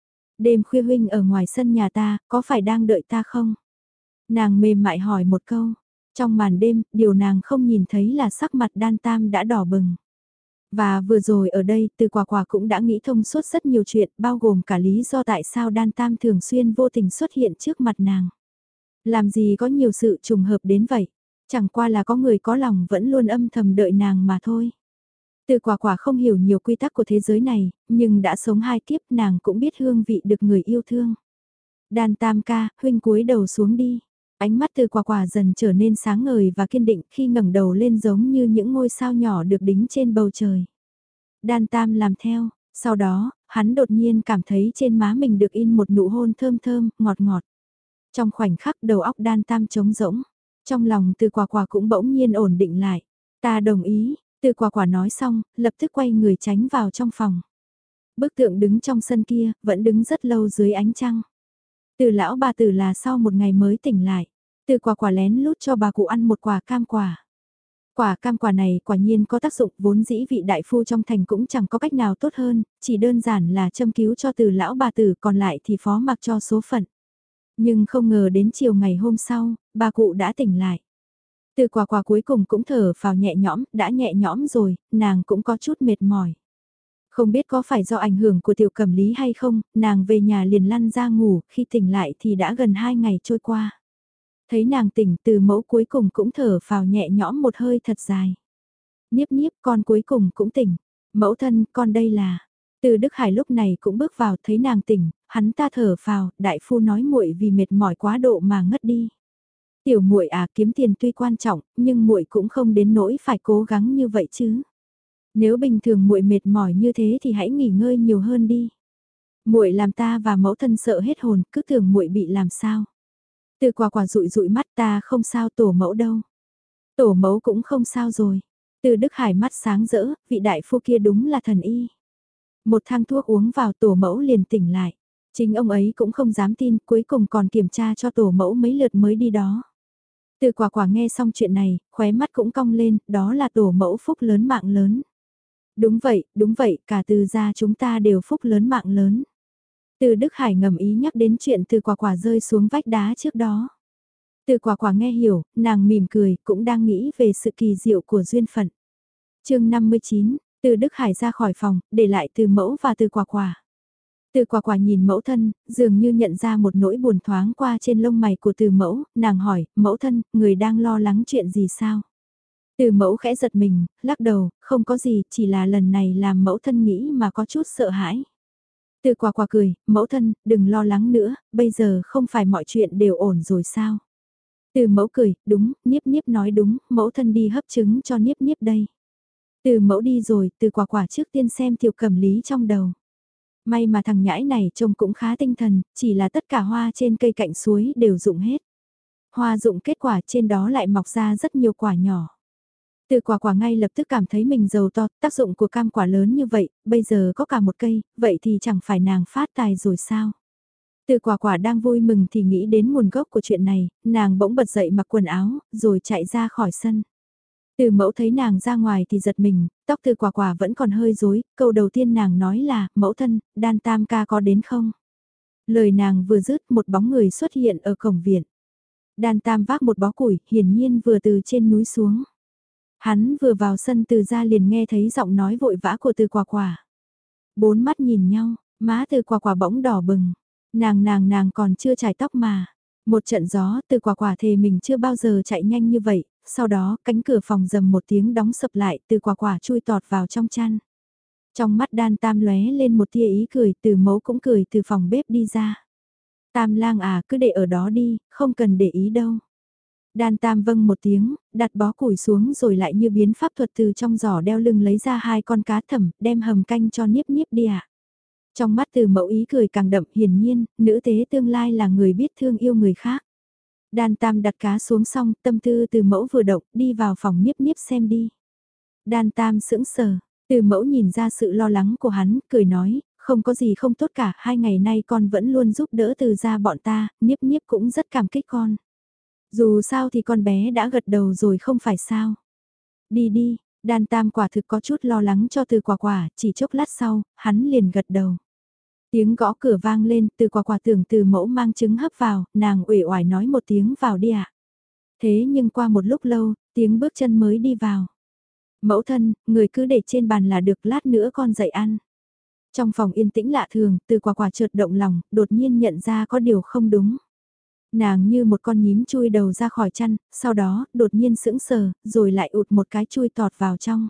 Đêm khuya huynh ở ngoài sân nhà ta, có phải đang đợi ta không? Nàng mềm mại hỏi một câu. Trong màn đêm, điều nàng không nhìn thấy là sắc mặt Đan Tam đã đỏ bừng. Và vừa rồi ở đây, Từ quả quả cũng đã nghĩ thông suốt rất nhiều chuyện, bao gồm cả lý do tại sao Đan Tam thường xuyên vô tình xuất hiện trước mặt nàng. Làm gì có nhiều sự trùng hợp đến vậy, chẳng qua là có người có lòng vẫn luôn âm thầm đợi nàng mà thôi. Từ quả quả không hiểu nhiều quy tắc của thế giới này, nhưng đã sống hai kiếp nàng cũng biết hương vị được người yêu thương. Đan Tam ca, huynh cúi đầu xuống đi. Ánh mắt Từ quả quả dần trở nên sáng ngời và kiên định khi ngẩng đầu lên giống như những ngôi sao nhỏ được đính trên bầu trời. Đan Tam làm theo, sau đó, hắn đột nhiên cảm thấy trên má mình được in một nụ hôn thơm thơm, ngọt ngọt. Trong khoảnh khắc đầu óc Đan Tam trống rỗng, trong lòng Từ Quả Quả cũng bỗng nhiên ổn định lại. Ta đồng ý, Từ Quả Quả nói xong, lập tức quay người tránh vào trong phòng. Bức tượng đứng trong sân kia, vẫn đứng rất lâu dưới ánh trăng. Từ lão bà tử là sau một ngày mới tỉnh lại. Từ Quả Quả lén lút cho bà cụ ăn một quả cam quả. Quả cam quả này quả nhiên có tác dụng, vốn dĩ vị đại phu trong thành cũng chẳng có cách nào tốt hơn, chỉ đơn giản là châm cứu cho từ lão bà tử, còn lại thì phó mặc cho số phận. Nhưng không ngờ đến chiều ngày hôm sau, bà cụ đã tỉnh lại. Từ Quả Quả cuối cùng cũng thở phào nhẹ nhõm, đã nhẹ nhõm rồi, nàng cũng có chút mệt mỏi. Không biết có phải do ảnh hưởng của tiểu cẩm lý hay không, nàng về nhà liền lăn ra ngủ, khi tỉnh lại thì đã gần hai ngày trôi qua. Thấy nàng tỉnh, Từ mẫu cuối cùng cũng thở phào nhẹ nhõm một hơi thật dài. Niếp niếp, con cuối cùng cũng tỉnh. Mẫu thân, con đây là... Từ Đức Hải lúc này cũng bước vào, thấy nàng tỉnh, hắn ta thở phào, đại phu nói muội vì mệt mỏi quá độ mà ngất đi. Tiểu muội à, kiếm tiền tuy quan trọng, nhưng muội cũng không đến nỗi phải cố gắng như vậy chứ. Nếu bình thường muội mệt mỏi như thế thì hãy nghỉ ngơi nhiều hơn đi. Muội làm ta và mẫu thân sợ hết hồn, cứ tưởng muội bị làm sao. Từ Quả Quả dụi dụi mắt, ta không sao, tổ mẫu đâu. Tổ mẫu cũng không sao rồi. Từ Đức Hải mắt sáng rỡ, vị đại phu kia đúng là thần y. Một thang thuốc uống vào, tổ mẫu liền tỉnh lại. Chính ông ấy cũng không dám tin, cuối cùng còn kiểm tra cho tổ mẫu mấy lượt mới đi đó. Từ Quả Quả nghe xong chuyện này, khóe mắt cũng cong lên, đó là tổ mẫu phúc lớn mạng lớn. Đúng vậy, đúng vậy, cả Từ gia chúng ta đều phúc lớn mạng lớn. Từ Đức Hải ngầm ý nhắc đến chuyện Từ Quả Quả rơi xuống vách đá trước đó. Từ Quả Quả nghe hiểu, nàng mỉm cười, cũng đang nghĩ về sự kỳ diệu của duyên phận. chương năm mươi chín, Từ Đức Hải ra khỏi phòng, để lại Từ mẫu và Từ Quả Quả. Từ Quả Quả nhìn mẫu thân, dường như nhận ra một nỗi buồn thoáng qua trên lông mày của Từ mẫu, nàng hỏi, mẫu thân, người đang lo lắng chuyện gì sao? Từ mẫu khẽ giật mình, lắc đầu, không có gì, chỉ là lần này làm mẫu thân nghĩ mà có chút sợ hãi. Từ Quả Quả cười, mẫu thân, đừng lo lắng nữa, bây giờ không phải mọi chuyện đều ổn rồi sao? Từ mẫu cười, đúng, Niếp Niếp nói đúng, mẫu thân đi hấp trứng cho Niếp Niếp đây. Từ mẫu đi rồi, Từ Quả Quả trước tiên xem tiểu cẩm lý trong đầu. May mà thằng nhãi này trông cũng khá tinh thần, chỉ là tất cả hoa trên cây cạnh suối đều rụng hết. Hoa rụng kết quả trên đó lại mọc ra rất nhiều quả nhỏ. Từ Quả Quả ngay lập tức cảm thấy mình giàu to, tác dụng của cam quả lớn như vậy, bây giờ có cả một cây, vậy thì chẳng phải nàng phát tài rồi sao? Từ Quả Quả đang vui mừng thì nghĩ đến nguồn gốc của chuyện này, nàng bỗng bật dậy mặc quần áo, rồi chạy ra khỏi sân. Từ mẫu thấy nàng ra ngoài thì giật mình, tóc Từ Quả Quả vẫn còn hơi rối, câu đầu tiên nàng nói là, mẫu thân, Đan Tam ca có đến không? Lời nàng vừa dứt một bóng người xuất hiện ở cổng viện. Đan Tam vác một bó củi, hiển nhiên vừa từ trên núi xuống. Hắn vừa vào sân Từ ra liền nghe thấy giọng nói vội vã của Từ Quả Quả. Bốn mắt nhìn nhau, má Từ Quả Quả bỗng đỏ bừng. Nàng nàng nàng còn chưa chải tóc mà. Một trận gió, Từ Quả Quả thề mình chưa bao giờ chạy nhanh như vậy, sau đó cánh cửa phòng rầm một tiếng đóng sập lại, Từ Quả Quả chui tọt vào trong chăn. Trong mắt Đan Tam lóe lên một tia ý cười, Từ mẫu cũng cười từ phòng bếp đi ra. Tam lang à, cứ để ở đó đi, không cần để ý đâu. Đan Tam vâng một tiếng, đặt bó củi xuống rồi lại như biến pháp thuật từ trong giỏ đeo lưng lấy ra hai con cá thẩm, đem hầm canh cho Niếp Niếp đi ạ. À. Trong mắt Từ mẫu ý cười càng đậm, hiển nhiên, nữ tế tương lai là người biết thương yêu người khác. Đan Tam đặt cá xuống xong, tâm tư Từ mẫu vừa động, đi vào phòng Niếp Niếp xem đi. Đan Tam sững sờ, Từ mẫu nhìn ra sự lo lắng của hắn, cười nói, không có gì không tốt cả, hai ngày nay con vẫn luôn giúp đỡ Từ gia bọn ta, Niếp Niếp cũng rất cảm kích con. Dù sao thì con bé đã gật đầu rồi không phải sao. Đi đi, Đan Tam quả thực có chút lo lắng cho Từ Quả Quả, chỉ chốc lát sau, hắn liền gật đầu. Tiếng gõ cửa vang lên, Từ Quả Quả tưởng Từ mẫu mang trứng hấp vào, nàng uể oải nói một tiếng vào đi ạ. À. Thế nhưng qua một lúc lâu, tiếng bước chân mới đi vào. Mẫu thân, người cứ để trên bàn là được, lát nữa con dậy ăn. Trong phòng yên tĩnh lạ thường, Từ Quả Quả chợt động lòng, đột nhiên nhận ra có điều không đúng. Nàng như một con nhím chui đầu ra khỏi chăn, sau đó, đột nhiên sững sờ, rồi lại ụt một cái chui tọt vào trong.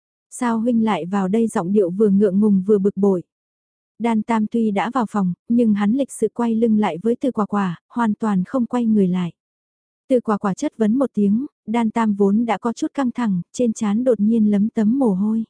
Sao huynh lại vào đây, giọng điệu vừa ngượng ngùng vừa bực bội. Đan Tam tuy đã vào phòng, nhưng hắn lịch sự quay lưng lại với Từ Quả Quả, hoàn toàn không quay người lại. Từ Quả Quả chất vấn một tiếng, Đan Tam vốn đã có chút căng thẳng, trên trán đột nhiên lấm tấm mồ hôi.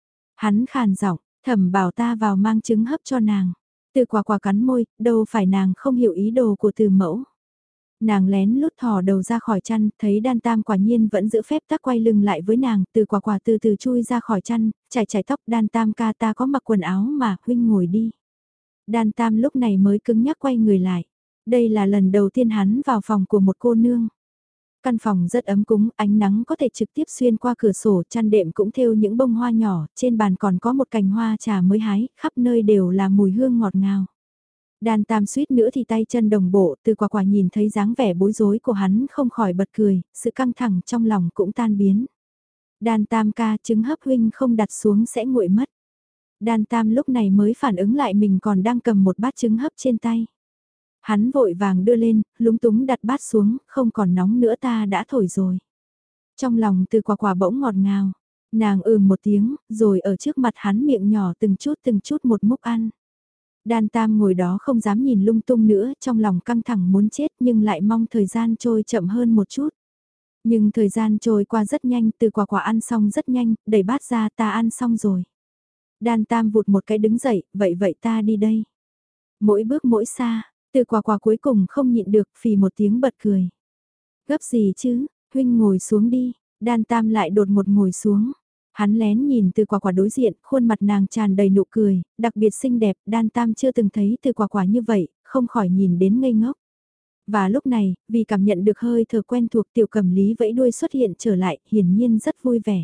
Hắn khàn giọng, thẩm bảo ta vào mang trứng hấp cho nàng. Từ Quả Quả cắn môi, đâu phải nàng không hiểu ý đồ của Từ mẫu. Nàng lén lút thò đầu ra khỏi chăn, thấy Đan Tam quả nhiên vẫn giữ phép tắc quay lưng lại với nàng, từ quả quả từ từ chui ra khỏi chăn, chải chải tóc. Đan Tam ca, ta có mặc quần áo mà, huynh ngồi đi. Đan Tam lúc này mới cứng nhắc quay người lại. Đây là lần đầu tiên hắn vào phòng của một cô nương. Căn phòng rất ấm cúng, ánh nắng có thể trực tiếp xuyên qua cửa sổ, chăn đệm cũng thêu những bông hoa nhỏ, trên bàn còn có một cành hoa trà mới hái, khắp nơi đều là mùi hương ngọt ngào. Đan Tam suýt nữa thì tay chân đồng bộ, từ quả quả nhìn thấy dáng vẻ bối rối của hắn không khỏi bật cười, sự căng thẳng trong lòng cũng tan biến. Đan Tam ca, trứng hấp huynh không đặt xuống sẽ nguội mất. Đan Tam lúc này mới phản ứng lại mình còn đang cầm một bát trứng hấp trên tay. Hắn vội vàng đưa lên, lúng túng đặt bát xuống, không còn nóng nữa, ta đã thổi rồi. Trong lòng từ quả quả bỗng ngọt ngào, nàng ừm một tiếng, rồi ở trước mặt hắn miệng nhỏ từng chút từng chút một múc ăn. Đan Tam ngồi đó không dám nhìn lung tung nữa, trong lòng căng thẳng muốn chết nhưng lại mong thời gian trôi chậm hơn một chút. Nhưng thời gian trôi qua rất nhanh, từ quả quả ăn xong rất nhanh, đẩy bát ra, ta ăn xong rồi. Đan Tam vụt một cái đứng dậy, vậy vậy ta đi đây. Mỗi bước mỗi xa, từ quả quả cuối cùng không nhịn được, phì một tiếng bật cười. Gấp gì chứ, huynh ngồi xuống đi. Đan Tam lại đột một ngồi xuống. Hắn lén nhìn từ quả quả đối diện, khuôn mặt nàng tràn đầy nụ cười, đặc biệt xinh đẹp. Đan Tam chưa từng thấy từ quả quả như vậy, không khỏi nhìn đến ngây ngốc. Và lúc này, vì cảm nhận được hơi thở quen thuộc, Tiểu Cẩm Lý vẫy đuôi xuất hiện trở lại, hiển nhiên rất vui vẻ.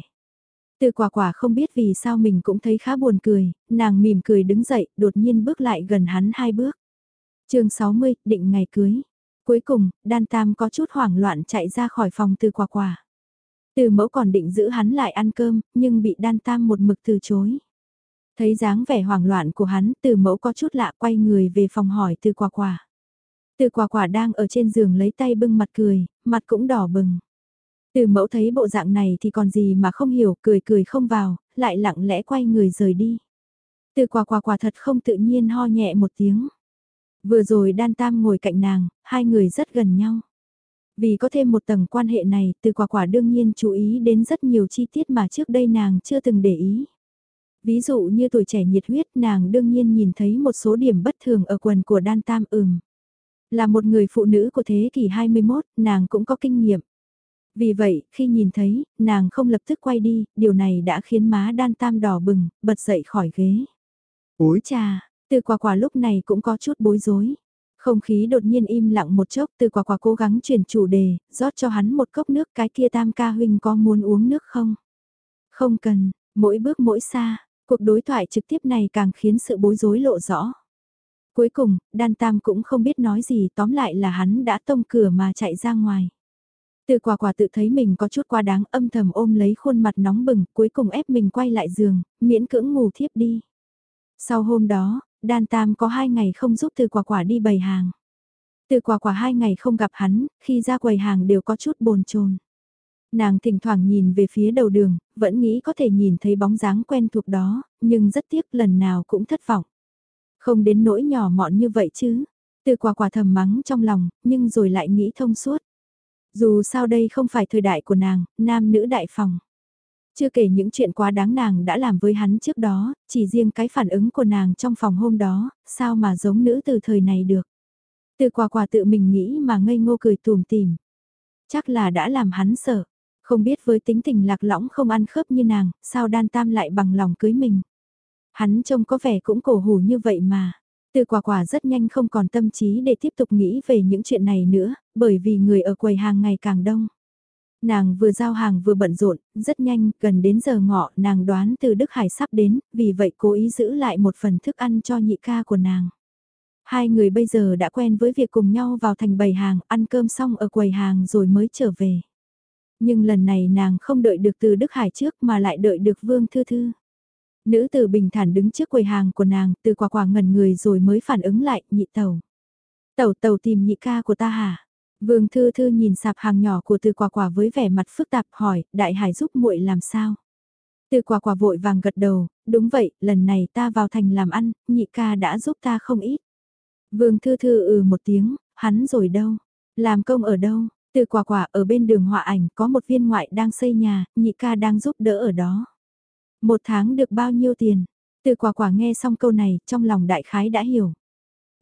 Từ quả quả không biết vì sao mình cũng thấy khá buồn cười, nàng mỉm cười đứng dậy, đột nhiên bước lại gần hắn hai bước. chương sáu mươi, định ngày cưới. Cuối cùng, Đan Tam có chút hoảng loạn chạy ra khỏi phòng từ quả quả. Từ mẫu còn định giữ hắn lại ăn cơm, nhưng bị Đan Tam một mực từ chối. Thấy dáng vẻ hoảng loạn của hắn, từ mẫu có chút lạ, quay người về phòng hỏi từ quả quả. Từ quả quả đang ở trên giường lấy tay bưng mặt cười, mặt cũng đỏ bừng. Từ mẫu thấy bộ dạng này thì còn gì mà không hiểu, cười cười không vào, lại lặng lẽ quay người rời đi. Từ quả quả quả thật không tự nhiên ho nhẹ một tiếng. Vừa rồi Đan Tam ngồi cạnh nàng, hai người rất gần nhau. Vì có thêm một tầng quan hệ này, từ quả quả đương nhiên chú ý đến rất nhiều chi tiết mà trước đây nàng chưa từng để ý. Ví dụ như tuổi trẻ nhiệt huyết, nàng đương nhiên nhìn thấy một số điểm bất thường ở quần của Đan Tam. Ừm. Là một người phụ nữ của thế kỷ hai mươi mốt, nàng cũng có kinh nghiệm. Vì vậy, khi nhìn thấy, nàng không lập tức quay đi, điều này đã khiến má Đan Tam đỏ bừng, bật dậy khỏi ghế. Ôi! Chà, từ quả quả lúc này cũng có chút bối rối. Không khí đột nhiên im lặng một chốc, từ quả quả cố gắng chuyển chủ đề, rót cho hắn một cốc nước. Cái kia Tam ca huynh có muốn uống nước không? Không cần, mỗi bước mỗi xa, cuộc đối thoại trực tiếp này càng khiến sự bối rối lộ rõ. Cuối cùng, Đan Tam cũng không biết nói gì, tóm lại là hắn đã tông cửa mà chạy ra ngoài. Từ quả quả tự thấy mình có chút quá đáng, âm thầm ôm lấy khuôn mặt nóng bừng, cuối cùng ép mình quay lại giường, miễn cưỡng ngủ thiếp đi. Sau hôm đó, Đan Tam có hai ngày không giúp từ quả quả đi bày hàng. Từ quả quả hai ngày không gặp hắn, khi ra quầy hàng đều có chút bồn chồn. Nàng thỉnh thoảng nhìn về phía đầu đường, vẫn nghĩ có thể nhìn thấy bóng dáng quen thuộc đó, nhưng rất tiếc lần nào cũng thất vọng. Không đến nỗi nhỏ mọn như vậy chứ. Từ quả quả thầm mắng trong lòng, nhưng rồi lại nghĩ thông suốt. Dù sao đây không phải thời đại của nàng, nam nữ đại phòng. Chưa kể những chuyện quá đáng nàng đã làm với hắn trước đó, chỉ riêng cái phản ứng của nàng trong phòng hôm đó, sao mà giống nữ từ thời này được. Từ quả quả tự mình nghĩ mà ngây ngô cười tùm tìm. Chắc là đã làm hắn sợ. Không biết với tính tình lạc lõng không ăn khớp như nàng, sao Đan Tam lại bằng lòng cưới mình. Hắn trông có vẻ cũng cổ hủ như vậy mà. Từ quả quả rất nhanh không còn tâm trí để tiếp tục nghĩ về những chuyện này nữa, bởi vì người ở quầy hàng ngày càng đông. Nàng vừa giao hàng vừa bận rộn, rất nhanh, gần đến giờ ngọ, nàng đoán từ Đức Hải sắp đến, vì vậy cố ý giữ lại một phần thức ăn cho nhị ca của nàng. Hai người bây giờ đã quen với việc cùng nhau vào thành bày hàng, ăn cơm xong ở quầy hàng rồi mới trở về. Nhưng lần này nàng không đợi được từ Đức Hải trước mà lại đợi được Vương Thư Thư. Nữ tử bình thản đứng trước quầy hàng của nàng, từ quả quả ngẩn người rồi mới phản ứng lại, nhị tẩu. Tẩu tẩu tìm nhị ca của ta hả? Vương Thư Thư nhìn sạp hàng nhỏ của từ quả quả với vẻ mặt phức tạp hỏi, đại hải giúp muội làm sao? Từ quả quả vội vàng gật đầu, đúng vậy, lần này ta vào thành làm ăn, nhị ca đã giúp ta không ít. Vương Thư Thư ừ một tiếng, hắn rồi đâu? Làm công ở đâu? Từ quả quả ở bên đường họa ảnh có một viên ngoại đang xây nhà, nhị ca đang giúp đỡ ở đó. Một tháng được bao nhiêu tiền? Từ quả quả nghe xong câu này, trong lòng đại khái đã hiểu.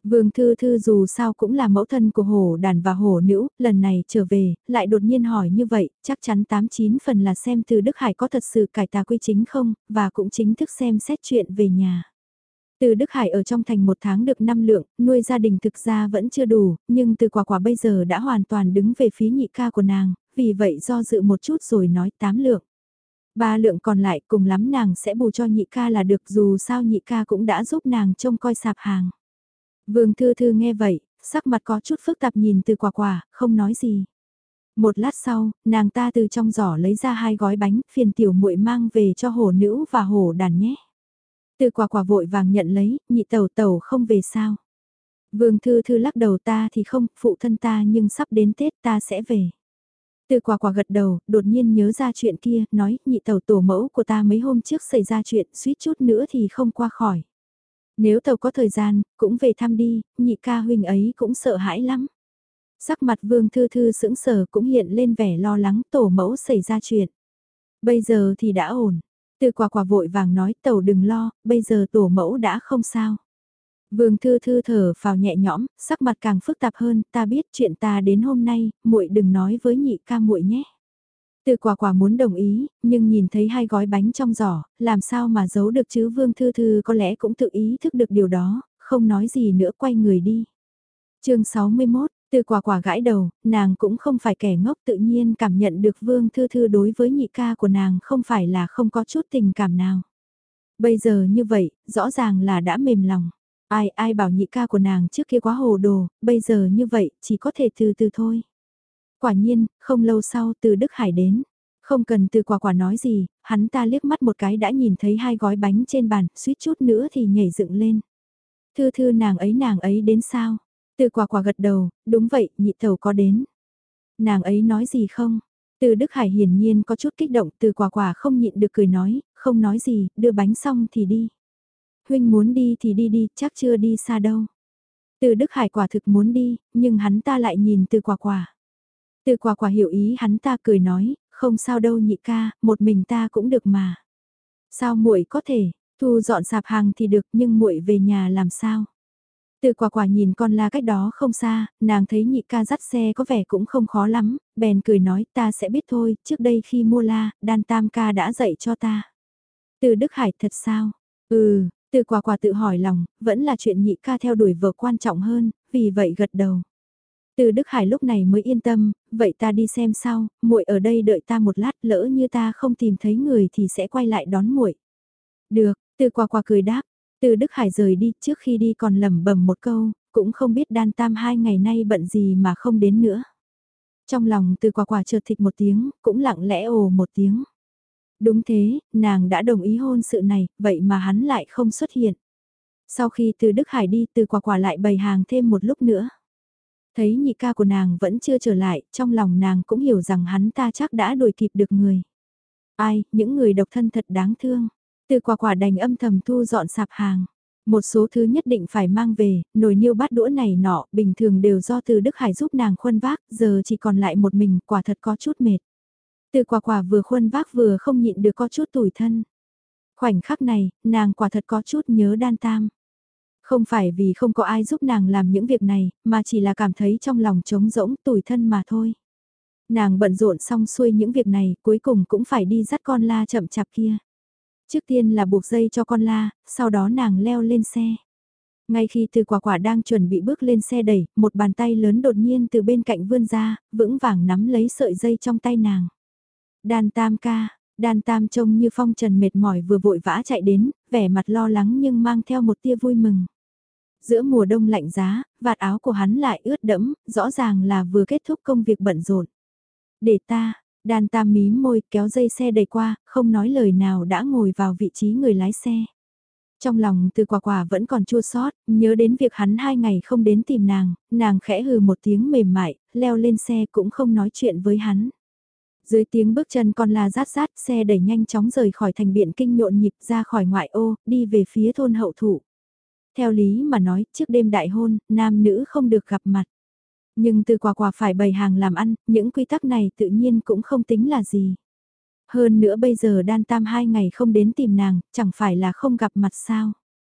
Vương Thư Thư dù sao cũng là mẫu thân của hổ đàn và hổ nữ, lần này trở về, lại đột nhiên hỏi như vậy, chắc chắn tám chín phần là xem từ Đức Hải có thật sự cải tà quy chính không, và cũng chính thức xem xét chuyện về nhà. Từ Đức Hải ở trong thành một tháng được năm lượng, nuôi gia đình thực ra vẫn chưa đủ, nhưng từ quả quả bây giờ đã hoàn toàn đứng về phía nhị ca của nàng, vì vậy do dự một chút rồi nói tám lượng. Ba lượng còn lại cùng lắm nàng sẽ bù cho nhị ca là được, dù sao nhị ca cũng đã giúp nàng trông coi sạp hàng. Vương Thư Thư nghe vậy, sắc mặt có chút phức tạp nhìn từ quả quả, không nói gì. Một lát sau, nàng ta từ trong giỏ lấy ra hai gói bánh, phiền tiểu muội mang về cho hổ nữ và hổ đàn nhé. Từ quả quả vội vàng nhận lấy, nhị tẩu tẩu không về sao. Vương Thư Thư lắc đầu, ta thì không, phụ thân ta nhưng sắp đến Tết ta sẽ về. Từ quả quả gật đầu, đột nhiên nhớ ra chuyện kia, nói, nhị tẩu tổ mẫu của ta mấy hôm trước xảy ra chuyện, suýt chút nữa thì không qua khỏi. Nếu tàu có thời gian, cũng về thăm đi, nhị ca huynh ấy cũng sợ hãi lắm. Sắc mặt Vương Thư Thư sững sờ cũng hiện lên vẻ lo lắng, tổ mẫu xảy ra chuyện. Bây giờ thì đã ổn. Từ quả quả vội vàng nói, tàu đừng lo, bây giờ tổ mẫu đã không sao. Vương Thư Thư thở phào nhẹ nhõm, sắc mặt càng phức tạp hơn, ta biết chuyện ta đến hôm nay, muội đừng nói với nhị ca muội nhé. Từ quả quả muốn đồng ý, nhưng nhìn thấy hai gói bánh trong giỏ, làm sao mà giấu được chứ. Vương Thư Thư có lẽ cũng tự ý thức được điều đó, không nói gì nữa quay người đi. chương sáu mươi mốt, từ quả quả gãi đầu, nàng cũng không phải kẻ ngốc, tự nhiên cảm nhận được Vương Thư Thư đối với nhị ca của nàng không phải là không có chút tình cảm nào. Bây giờ như vậy, rõ ràng là đã mềm lòng. Ai ai bảo nhị ca của nàng trước kia quá hồ đồ, bây giờ như vậy, chỉ có thể từ từ thôi. Quả nhiên, không lâu sau từ Đức Hải đến. Không cần từ quả quả nói gì, hắn ta liếc mắt một cái đã nhìn thấy hai gói bánh trên bàn, suýt chút nữa thì nhảy dựng lên. Thư Thư nàng ấy nàng ấy đến sao? Từ quả quả gật đầu, đúng vậy, nhị tẩu có đến. Nàng ấy nói gì không? Từ Đức Hải hiển nhiên có chút kích động, từ quả quả không nhịn được cười nói, không nói gì, đưa bánh xong thì đi. Huynh muốn đi thì đi đi, chắc chưa đi xa đâu. Từ Đức Hải quả thực muốn đi, nhưng hắn ta lại nhìn từ quả quả. Từ quả quả hiểu ý hắn ta cười nói, không sao đâu nhị ca, một mình ta cũng được mà. Sao muội có thể, thu dọn sạp hàng thì được nhưng muội về nhà làm sao? Từ quả quả nhìn con la cách đó không xa, nàng thấy nhị ca dắt xe có vẻ cũng không khó lắm, bèn cười nói ta sẽ biết thôi, trước đây khi mua la, đan tam ca đã dạy cho ta. Từ Đức Hải thật sao? Ừ, từ quả quả tự hỏi lòng, vẫn là chuyện nhị ca theo đuổi vợ quan trọng hơn, vì vậy gật đầu. Từ Đức Hải lúc này mới yên tâm, vậy ta đi xem sao, muội ở đây đợi ta một lát, lỡ như ta không tìm thấy người thì sẽ quay lại đón muội. Được, Từ quả quả cười đáp. Từ Đức Hải rời đi, trước khi đi còn lẩm bẩm một câu, cũng không biết đan tam hai ngày nay bận gì mà không đến nữa. Trong lòng Từ quả quả chợt thịch một tiếng, cũng lặng lẽ ồ một tiếng. Đúng thế, nàng đã đồng ý hôn sự này, vậy mà hắn lại không xuất hiện. Sau khi Từ Đức Hải đi, Từ quả quả lại bày hàng thêm một lúc nữa. Thấy nhị ca của nàng vẫn chưa trở lại, trong lòng nàng cũng hiểu rằng hắn ta chắc đã đuổi kịp được người. Ai, những người độc thân thật đáng thương. Từ quả quả đành âm thầm thu dọn sạp hàng. Một số thứ nhất định phải mang về, nồi niêu bát đũa này nọ, bình thường đều do Từ Đức Hải giúp nàng khuân vác, giờ chỉ còn lại một mình, quả thật có chút mệt. Từ quả quả vừa khuân vác vừa không nhịn được có chút tủi thân. Khoảnh khắc này, nàng quả thật có chút nhớ đan tam. Không phải vì không có ai giúp nàng làm những việc này, mà chỉ là cảm thấy trong lòng trống rỗng tủi thân mà thôi. Nàng bận rộn xong xuôi những việc này, cuối cùng cũng phải đi dắt con la chậm chạp kia. Trước tiên là buộc dây cho con la, sau đó nàng leo lên xe. Ngay khi Từ quả quả đang chuẩn bị bước lên xe đẩy, một bàn tay lớn đột nhiên từ bên cạnh vươn ra, vững vàng nắm lấy sợi dây trong tay nàng. Đan tam ca, đan tam trông như phong trần mệt mỏi vừa vội vã chạy đến, vẻ mặt lo lắng nhưng mang theo một tia vui mừng. Giữa mùa đông lạnh giá, vạt áo của hắn lại ướt đẫm, rõ ràng là vừa kết thúc công việc bận rộn. Để ta, đan tam mím môi kéo dây xe đẩy qua, không nói lời nào đã ngồi vào vị trí người lái xe. Trong lòng Từ quả quả vẫn còn chua xót, nhớ đến việc hắn hai ngày không đến tìm nàng, nàng khẽ hừ một tiếng mềm mại, leo lên xe cũng không nói chuyện với hắn. Dưới tiếng bước chân con la rát rát, xe đẩy nhanh chóng rời khỏi thành Biện Kinh nhộn nhịp ra khỏi ngoại ô, đi về phía thôn Hậu Thụ. Theo lý mà nói, trước đêm đại hôn, nam nữ không được gặp mặt. Nhưng Từ quả quả phải bày hàng làm ăn, những quy tắc này tự nhiên cũng không tính là gì. Hơn nữa bây giờ đan tam hai ngày không đến tìm nàng, chẳng phải là không gặp mặt sao.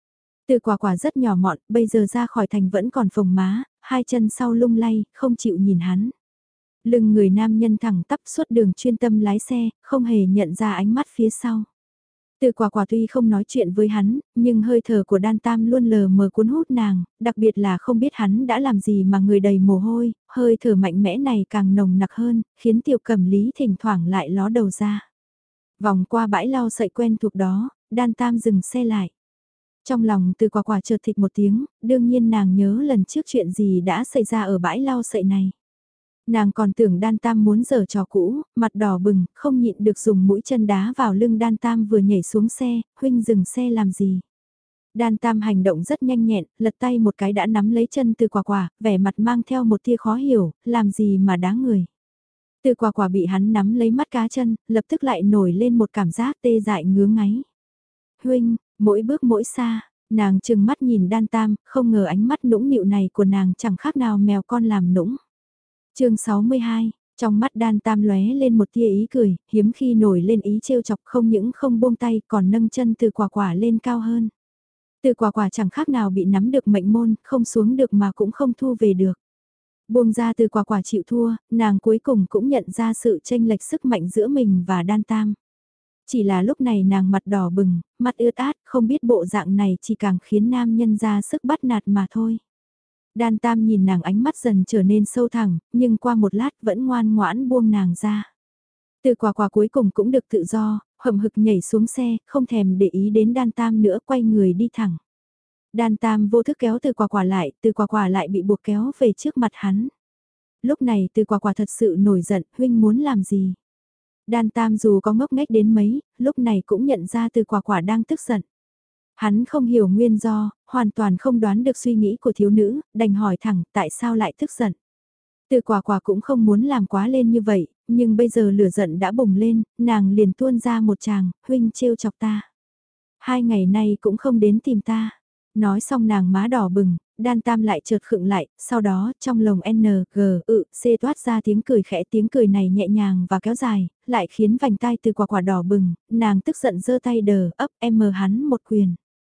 Từ quả quả rất nhỏ mọn, bây giờ ra khỏi thành vẫn còn phồng má, hai chân sau lung lay, không chịu nhìn hắn. Lưng người nam nhân thẳng tắp suốt đường chuyên tâm lái xe, không hề nhận ra ánh mắt phía sau. Từ quả quả tuy không nói chuyện với hắn, nhưng hơi thở của đan tam luôn lờ mờ cuốn hút nàng, đặc biệt là không biết hắn đã làm gì mà người đầy mồ hôi, hơi thở mạnh mẽ này càng nồng nặc hơn, khiến tiểu cẩm lý thỉnh thoảng lại ló đầu ra. Vòng qua bãi lau sậy quen thuộc đó, đan tam dừng xe lại. Trong lòng từ quả quả chợt thịch một tiếng, đương nhiên nàng nhớ lần trước chuyện gì đã xảy ra ở bãi lau sậy này. Nàng còn tưởng đan tam muốn giở trò cũ, mặt đỏ bừng, không nhịn được dùng mũi chân đá vào lưng đan tam vừa nhảy xuống xe, huynh dừng xe làm gì. Đan tam hành động rất nhanh nhẹn, lật tay một cái đã nắm lấy chân từ quả quả, vẻ mặt mang theo một tia khó hiểu, làm gì mà đáng người. Từ quả quả bị hắn nắm lấy mắt cá chân, lập tức lại nổi lên một cảm giác tê dại ngứa ngáy. Huynh, mỗi bước mỗi xa, nàng chừng mắt nhìn đan tam, không ngờ ánh mắt nũng nịu này của nàng chẳng khác nào mèo con làm nũng. Chương sáu mươi hai, trong mắt đan tam lóe lên một tia ý cười, hiếm khi nổi lên ý trêu chọc không những không buông tay còn nâng chân từ quả quả lên cao hơn. Từ quả quả chẳng khác nào bị nắm được mệnh môn, không xuống được mà cũng không thu về được. Buông ra từ quả quả chịu thua, nàng cuối cùng cũng nhận ra sự chênh lệch sức mạnh giữa mình và đan tam. Chỉ là lúc này nàng mặt đỏ bừng, mắt ướt át, không biết bộ dạng này chỉ càng khiến nam nhân ra sức bắt nạt mà thôi. Đan tam nhìn nàng ánh mắt dần trở nên sâu thẳng, nhưng qua một lát vẫn ngoan ngoãn buông nàng ra. Từ quả quả cuối cùng cũng được tự do, hậm hực nhảy xuống xe, không thèm để ý đến đan tam nữa, quay người đi thẳng. Đan tam vô thức kéo từ quả quả lại, từ quả quả lại bị buộc kéo về trước mặt hắn. Lúc này từ quả quả thật sự nổi giận, huynh muốn làm gì? Đan tam dù có ngốc nghếch đến mấy, lúc này cũng nhận ra từ quả quả đang tức giận. Hắn không hiểu nguyên do, hoàn toàn không đoán được suy nghĩ của thiếu nữ, đành hỏi thẳng tại sao lại tức giận. Từ quả quả cũng không muốn làm quá lên như vậy, nhưng bây giờ lửa giận đã bùng lên, nàng liền tuôn ra một tràng, huynh trêu chọc ta. Hai ngày nay cũng không đến tìm ta. Nói xong nàng má đỏ bừng, đan tam lại chợt khựng lại, sau đó trong lồng N, G, ự, C toát ra tiếng cười khẽ, tiếng cười này nhẹ nhàng và kéo dài, lại khiến vành tai từ quả quả đỏ bừng, nàng tức giận giơ tay đờ ấp M hắn một quyền.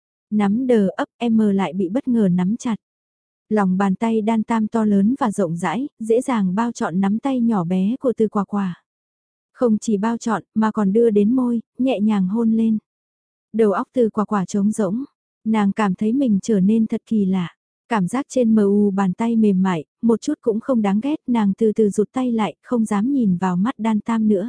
Nắm đờ ấp M lại bị bất ngờ nắm chặt. Lòng bàn tay đan tam to lớn và rộng rãi, dễ dàng bao trọn nắm tay nhỏ bé của từ quả quả. Không chỉ bao trọn mà còn đưa đến môi, nhẹ nhàng hôn lên. Đầu óc từ quả quả trống rỗng, nàng cảm thấy mình trở nên thật kỳ lạ. Cảm giác trên mờ u bàn tay mềm mại, một chút cũng không đáng ghét, nàng từ từ rụt tay lại, không dám nhìn vào mắt đan tam nữa.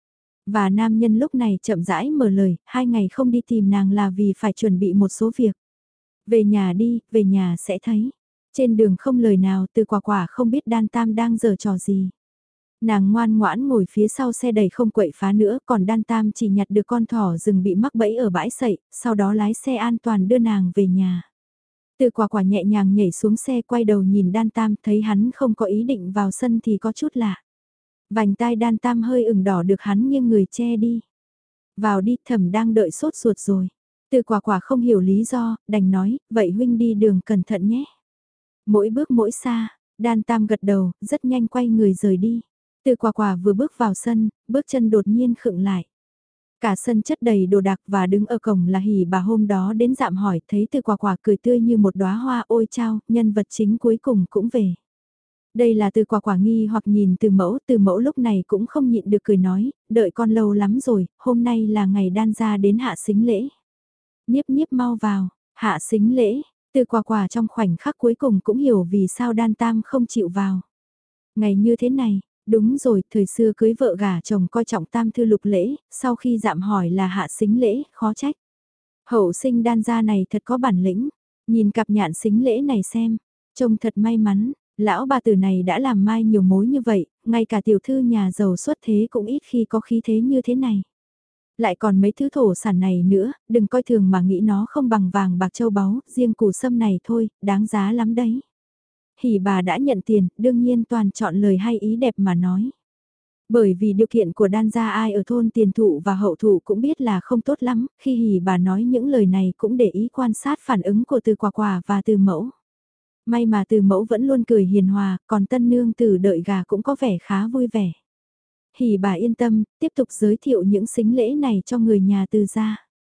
Và nam nhân lúc này chậm rãi mở lời, hai ngày không đi tìm nàng là vì phải chuẩn bị một số việc. Về nhà đi, về nhà sẽ thấy. Trên đường không lời nào, từ quả quả không biết đan tam đang giở trò gì. Nàng ngoan ngoãn ngồi phía sau xe đầy không quậy phá nữa, còn đan tam chỉ nhặt được con thỏ rừng bị mắc bẫy ở bãi sậy, sau đó lái xe an toàn đưa nàng về nhà. Từ quả quả nhẹ nhàng nhảy xuống xe, quay đầu nhìn đan tam, thấy hắn không có ý định vào sân thì có chút lạ. Vành tai đan tam hơi ửng đỏ được hắn nghiêng người che đi. Vào đi, thẩm đang đợi sốt ruột rồi. Từ quả quả không hiểu lý do, đành nói, vậy huynh đi đường cẩn thận nhé. Mỗi bước mỗi xa, đan tam gật đầu, rất nhanh quay người rời đi. Từ quả quả vừa bước vào sân, bước chân đột nhiên khựng lại. Cả sân chất đầy đồ đạc và đứng ở cổng là hỉ bà hôm đó đến dạm hỏi, thấy từ quả quả cười tươi như một đóa hoa, ôi chao, nhân vật chính cuối cùng cũng về. Đây là từ quả quả nghi hoặc nhìn từ mẫu, từ mẫu lúc này cũng không nhịn được cười nói, đợi con lâu lắm rồi, hôm nay là ngày đan ra đến hạ xính lễ. Niếp niếp mau vào, hạ xính lễ, từ quả quả trong khoảnh khắc cuối cùng cũng hiểu vì sao đan tam không chịu vào. Ngày như thế này, đúng rồi, thời xưa cưới vợ gả chồng coi trọng tam thư lục lễ, sau khi dạm hỏi là hạ xính lễ, khó trách. Hậu sinh đan gia này thật có bản lĩnh, nhìn cặp nhạn xính lễ này xem, trông thật may mắn, lão bà tử này đã làm mai nhiều mối như vậy, ngay cả tiểu thư nhà giàu xuất thế cũng ít khi có khí thế như thế này. Lại còn mấy thứ thổ sản này nữa, đừng coi thường mà nghĩ nó không bằng vàng bạc châu báu, riêng củ sâm này thôi, đáng giá lắm đấy. Hỉ bà đã nhận tiền, đương nhiên toàn chọn lời hay ý đẹp mà nói. Bởi vì điều kiện của đan gia ai ở thôn tiền thụ và hậu thụ cũng biết là không tốt lắm, khi hỉ bà nói những lời này cũng để ý quan sát phản ứng của từ quả quả và từ mẫu. May mà từ mẫu vẫn luôn cười hiền hòa, còn tân nương tử đợi gà cũng có vẻ khá vui vẻ. Hỉ bà yên tâm, tiếp tục giới thiệu những xính lễ này cho người nhà từ gia.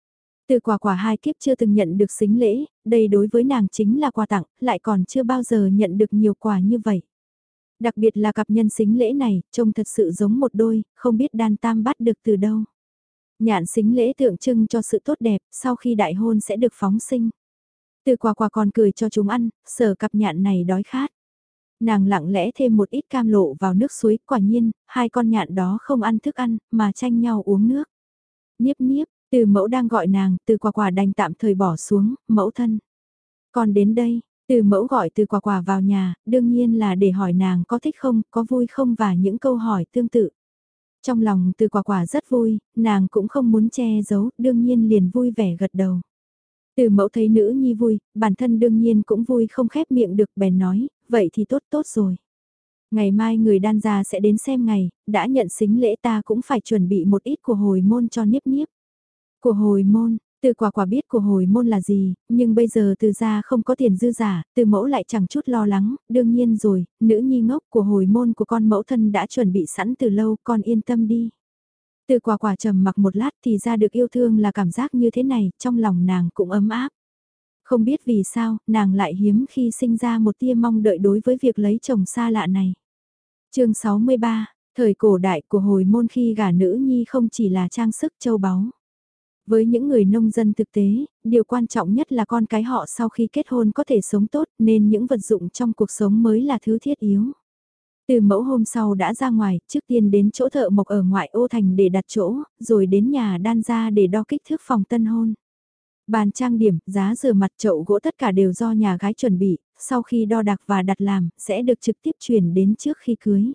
Từ quả quả hai kiếp chưa từng nhận được sính lễ, đây đối với nàng chính là quà tặng, lại còn chưa bao giờ nhận được nhiều quà như vậy. Đặc biệt là cặp nhân sính lễ này, trông thật sự giống một đôi, không biết đan tam bắt được từ đâu. Nhạn sính lễ tượng trưng cho sự tốt đẹp, sau khi đại hôn sẽ được phóng sinh. Từ quả quả còn cười cho chúng ăn, sợ cặp nhạn này đói khát. Nàng lặng lẽ thêm một ít cam lộ vào nước suối, quả nhiên, hai con nhạn đó không ăn thức ăn, mà tranh nhau uống nước. Niếp niếp, từ mẫu đang gọi nàng, từ quả quả đành tạm thời bỏ xuống, mẫu thân. Còn đến đây, từ mẫu gọi từ quả quả vào nhà, đương nhiên là để hỏi nàng có thích không, có vui không và những câu hỏi tương tự. Trong lòng từ quả quả rất vui, nàng cũng không muốn che giấu, đương nhiên liền vui vẻ gật đầu. Từ mẫu thấy nữ nhi vui, bản thân đương nhiên cũng vui không khép miệng được bèn nói, vậy thì tốt tốt rồi. Ngày mai người đan gia sẽ đến xem ngày, đã nhận sính lễ ta cũng phải chuẩn bị một ít của hồi môn cho niếp niếp. Của hồi môn, từ quả quả biết của hồi môn là gì, nhưng bây giờ từ gia không có tiền dư giả, từ mẫu lại chẳng chút lo lắng, đương nhiên rồi, nữ nhi ngốc của hồi môn của con mẫu thân đã chuẩn bị sẵn từ lâu, con yên tâm đi. Từ quả quả trầm mặc một lát thì ra được yêu thương là cảm giác như thế này, trong lòng nàng cũng ấm áp. Không biết vì sao, nàng lại hiếm khi sinh ra một tia mong đợi đối với việc lấy chồng xa lạ này. chương sáu mươi ba, thời cổ đại của hồi môn khi gả nữ nhi không chỉ là trang sức châu báu. Với những người nông dân thực tế, điều quan trọng nhất là con cái họ sau khi kết hôn có thể sống tốt nên những vật dụng trong cuộc sống mới là thứ thiết yếu. Từ mẫu hôm sau đã ra ngoài, trước tiên đến chỗ thợ mộc ở ngoại ô thành để đặt chỗ, rồi đến nhà đan ra để đo kích thước phòng tân hôn. Bàn trang điểm, giá rửa mặt, chậu gỗ tất cả đều do nhà gái chuẩn bị, sau khi đo đạc và đặt làm, sẽ được trực tiếp chuyển đến trước khi cưới.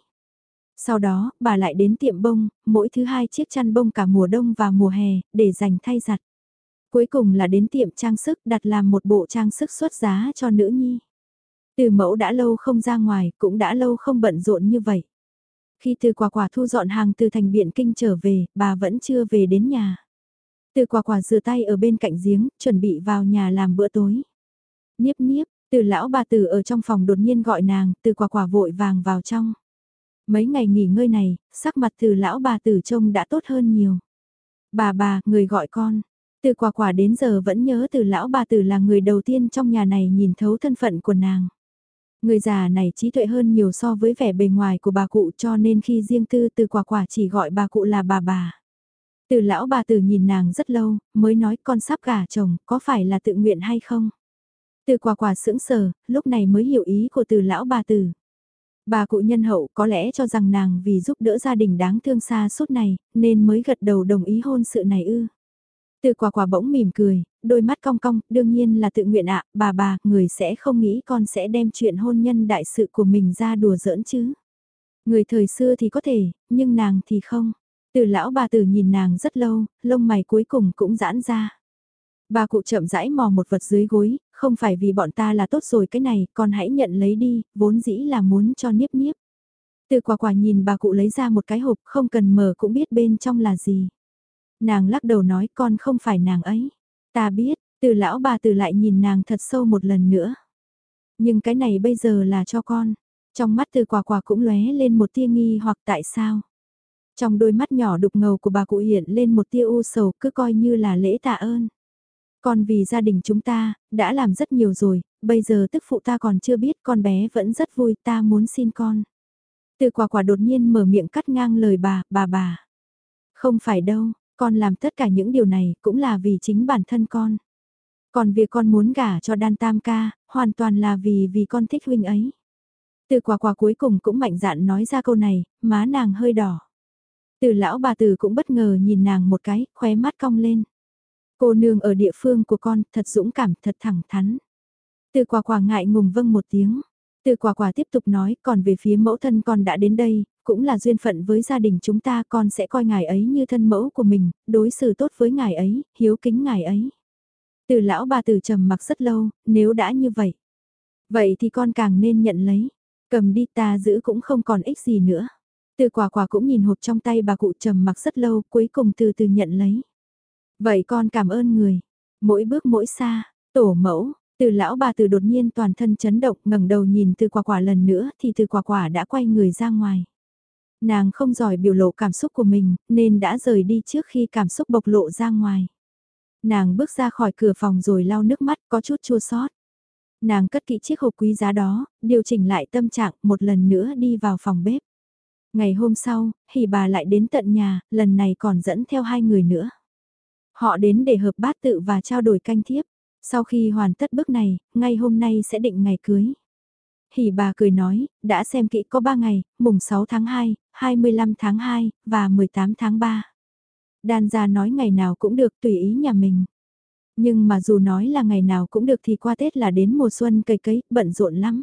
Sau đó, bà lại đến tiệm bông, mỗi thứ hai chiếc chăn bông cả mùa đông và mùa hè, để dành thay giặt. Cuối cùng là đến tiệm trang sức đặt làm một bộ trang sức xuất giá cho nữ nhi. Từ mẫu đã lâu không ra ngoài, cũng đã lâu không bận rộn như vậy. Khi từ quả quả thu dọn hàng từ thành Biện Kinh trở về, bà vẫn chưa về đến nhà. Từ quả quả rửa tay ở bên cạnh giếng, chuẩn bị vào nhà làm bữa tối. Niếp niếp, từ lão bà tử ở trong phòng đột nhiên gọi nàng, từ quả quả vội vàng vào trong. Mấy ngày nghỉ ngơi này, sắc mặt từ lão bà tử trông đã tốt hơn nhiều. Bà bà, người gọi con. Từ quả quả đến giờ vẫn nhớ từ lão bà tử là người đầu tiên trong nhà này nhìn thấu thân phận của nàng. Người già này trí tuệ hơn nhiều so với vẻ bề ngoài của bà cụ cho nên khi riêng tư từ quả quả chỉ gọi bà cụ là bà bà. Từ lão bà tử nhìn nàng rất lâu, mới nói con sắp gả chồng, có phải là tự nguyện hay không? Từ quả quả sững sờ, lúc này mới hiểu ý của từ lão bà tử. Bà cụ nhân hậu có lẽ cho rằng nàng vì giúp đỡ gia đình đáng thương xa suốt này, nên mới gật đầu đồng ý hôn sự này ư. Từ quả quả bỗng mỉm cười, đôi mắt cong cong, đương nhiên là tự nguyện ạ, bà bà, người sẽ không nghĩ con sẽ đem chuyện hôn nhân đại sự của mình ra đùa giỡn chứ. Người thời xưa thì có thể, nhưng nàng thì không. Từ lão bà tử nhìn nàng rất lâu, lông mày cuối cùng cũng giãn ra. Bà cụ chậm rãi mò một vật dưới gối, không phải vì bọn ta là tốt rồi cái này, con hãy nhận lấy đi, vốn dĩ là muốn cho niếp niếp. Từ quả quả nhìn bà cụ lấy ra một cái hộp, không cần mở cũng biết bên trong là gì. Nàng lắc đầu nói con không phải nàng ấy. Ta biết, từ lão bà tử lại nhìn nàng thật sâu một lần nữa. Nhưng cái này bây giờ là cho con. Trong mắt từ quả quả cũng lóe lên một tia nghi hoặc tại sao. Trong đôi mắt nhỏ đục ngầu của bà cụ hiện lên một tia u sầu cứ coi như là lễ tạ ơn. Còn vì gia đình chúng ta, đã làm rất nhiều rồi, bây giờ tức phụ ta còn chưa biết con bé vẫn rất vui ta muốn xin con. Từ quả quả đột nhiên mở miệng cắt ngang lời bà, bà bà. Không phải đâu, con làm tất cả những điều này cũng là vì chính bản thân con. Còn việc con muốn gả cho đan tam ca, hoàn toàn là vì vì con thích huynh ấy. Từ quả quả cuối cùng cũng mạnh dạn nói ra câu này, má nàng hơi đỏ. Từ lão bà tử cũng bất ngờ nhìn nàng một cái, khóe mắt cong lên. Cô nương ở địa phương của con, thật dũng cảm, thật thẳng thắn. Từ quả quả ngại ngùng vâng một tiếng. Từ quả quả tiếp tục nói, còn về phía mẫu thân con đã đến đây, cũng là duyên phận với gia đình chúng ta, con sẽ coi ngài ấy như thân mẫu của mình, đối xử tốt với ngài ấy, hiếu kính ngài ấy. Từ lão bà tử trầm mặc rất lâu, nếu đã như vậy. Vậy thì con càng nên nhận lấy, cầm đi ta giữ cũng không còn ích gì nữa. Từ quả quả cũng nhìn hộp trong tay bà cụ trầm mặc rất lâu, cuối cùng từ từ nhận lấy. Vậy con cảm ơn người, mỗi bước mỗi xa, tổ mẫu. Từ lão bà tử đột nhiên toàn thân chấn động ngẩng đầu nhìn từ quả quả lần nữa thì từ quả quả đã quay người ra ngoài. Nàng không giỏi biểu lộ cảm xúc của mình nên đã rời đi trước khi cảm xúc bộc lộ ra ngoài. Nàng bước ra khỏi cửa phòng rồi lau nước mắt có chút chua xót. Nàng cất kỹ chiếc hộp quý giá đó, điều chỉnh lại tâm trạng một lần nữa đi vào phòng bếp. Ngày hôm sau, Hỉ bà lại đến tận nhà, lần này còn dẫn theo hai người nữa. Họ đến để hợp bát tự và trao đổi canh thiếp. Sau khi hoàn tất bước này, ngay hôm nay sẽ định ngày cưới. Hỉ bà cười nói, đã xem kỹ có ba ngày, mùng sáu tháng hai, hai mươi lăm tháng hai, và mười tám tháng ba. Đan gia nói ngày nào cũng được tùy ý nhà mình. Nhưng mà dù nói là ngày nào cũng được thì qua Tết là đến mùa xuân cày cấy, bận rộn lắm.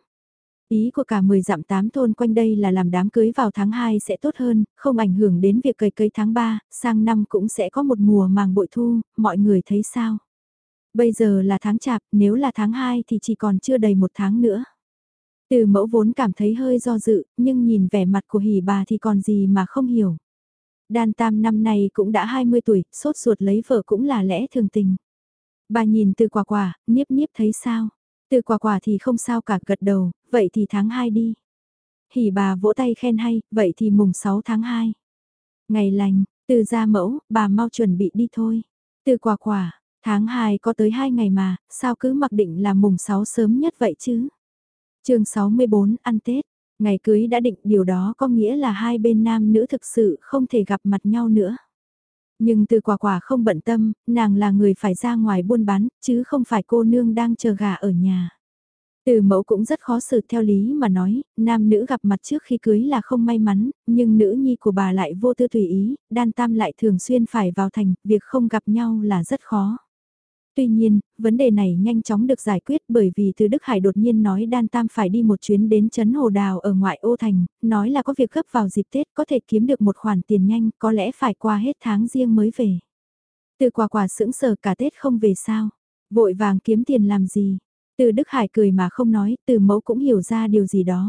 Ý của cả mười dặm tám thôn quanh đây là làm đám cưới vào tháng hai sẽ tốt hơn, không ảnh hưởng đến việc cày cấy tháng ba, sang năm cũng sẽ có một mùa màng bội thu, mọi người thấy sao? Bây giờ là tháng chạp, nếu là tháng hai thì chỉ còn chưa đầy một tháng nữa. Từ mẫu vốn cảm thấy hơi do dự, nhưng nhìn vẻ mặt của Hỉ bà thì còn gì mà không hiểu. Đan Tam năm nay cũng đã hai mươi tuổi, sốt ruột lấy vợ cũng là lẽ thường tình. Bà nhìn Từ Quả Quả, Niếp Niếp thấy sao? Từ Quả Quả thì không sao cả, gật đầu, vậy thì tháng hai đi. Hỉ bà vỗ tay khen hay, vậy thì mùng sáu tháng hai. Ngày lành, Từ gia mẫu, bà mau chuẩn bị đi thôi. Từ Quả Quả, tháng hai có tới hai ngày mà, sao cứ mặc định là mùng sáu sớm nhất vậy chứ? Chương sáu mươi bốn, ăn Tết. Ngày cưới đã định, điều đó có nghĩa là hai bên nam nữ thực sự không thể gặp mặt nhau nữa. Nhưng Từ Quả Quả không bận tâm, nàng là người phải ra ngoài buôn bán, chứ không phải cô nương đang chờ gà ở nhà. Từ mẫu cũng rất khó xử, theo lý mà nói, nam nữ gặp mặt trước khi cưới là không may mắn, nhưng nữ nhi của bà lại vô tư tùy ý, Đan Tam lại thường xuyên phải vào thành, việc không gặp nhau là rất khó. Tuy nhiên, vấn đề này nhanh chóng được giải quyết bởi vì Từ Đức Hải đột nhiên nói Đan Tam phải đi một chuyến đến Trấn Hồ Đào ở ngoại ô thành, nói là có việc gấp vào dịp Tết có thể kiếm được một khoản tiền nhanh, có lẽ phải qua hết tháng riêng mới về. Từ Quả Quả sững sờ, cả Tết không về sao? Vội vàng kiếm tiền làm gì? Từ Đức Hải cười mà không nói, Từ mẫu cũng hiểu ra điều gì đó.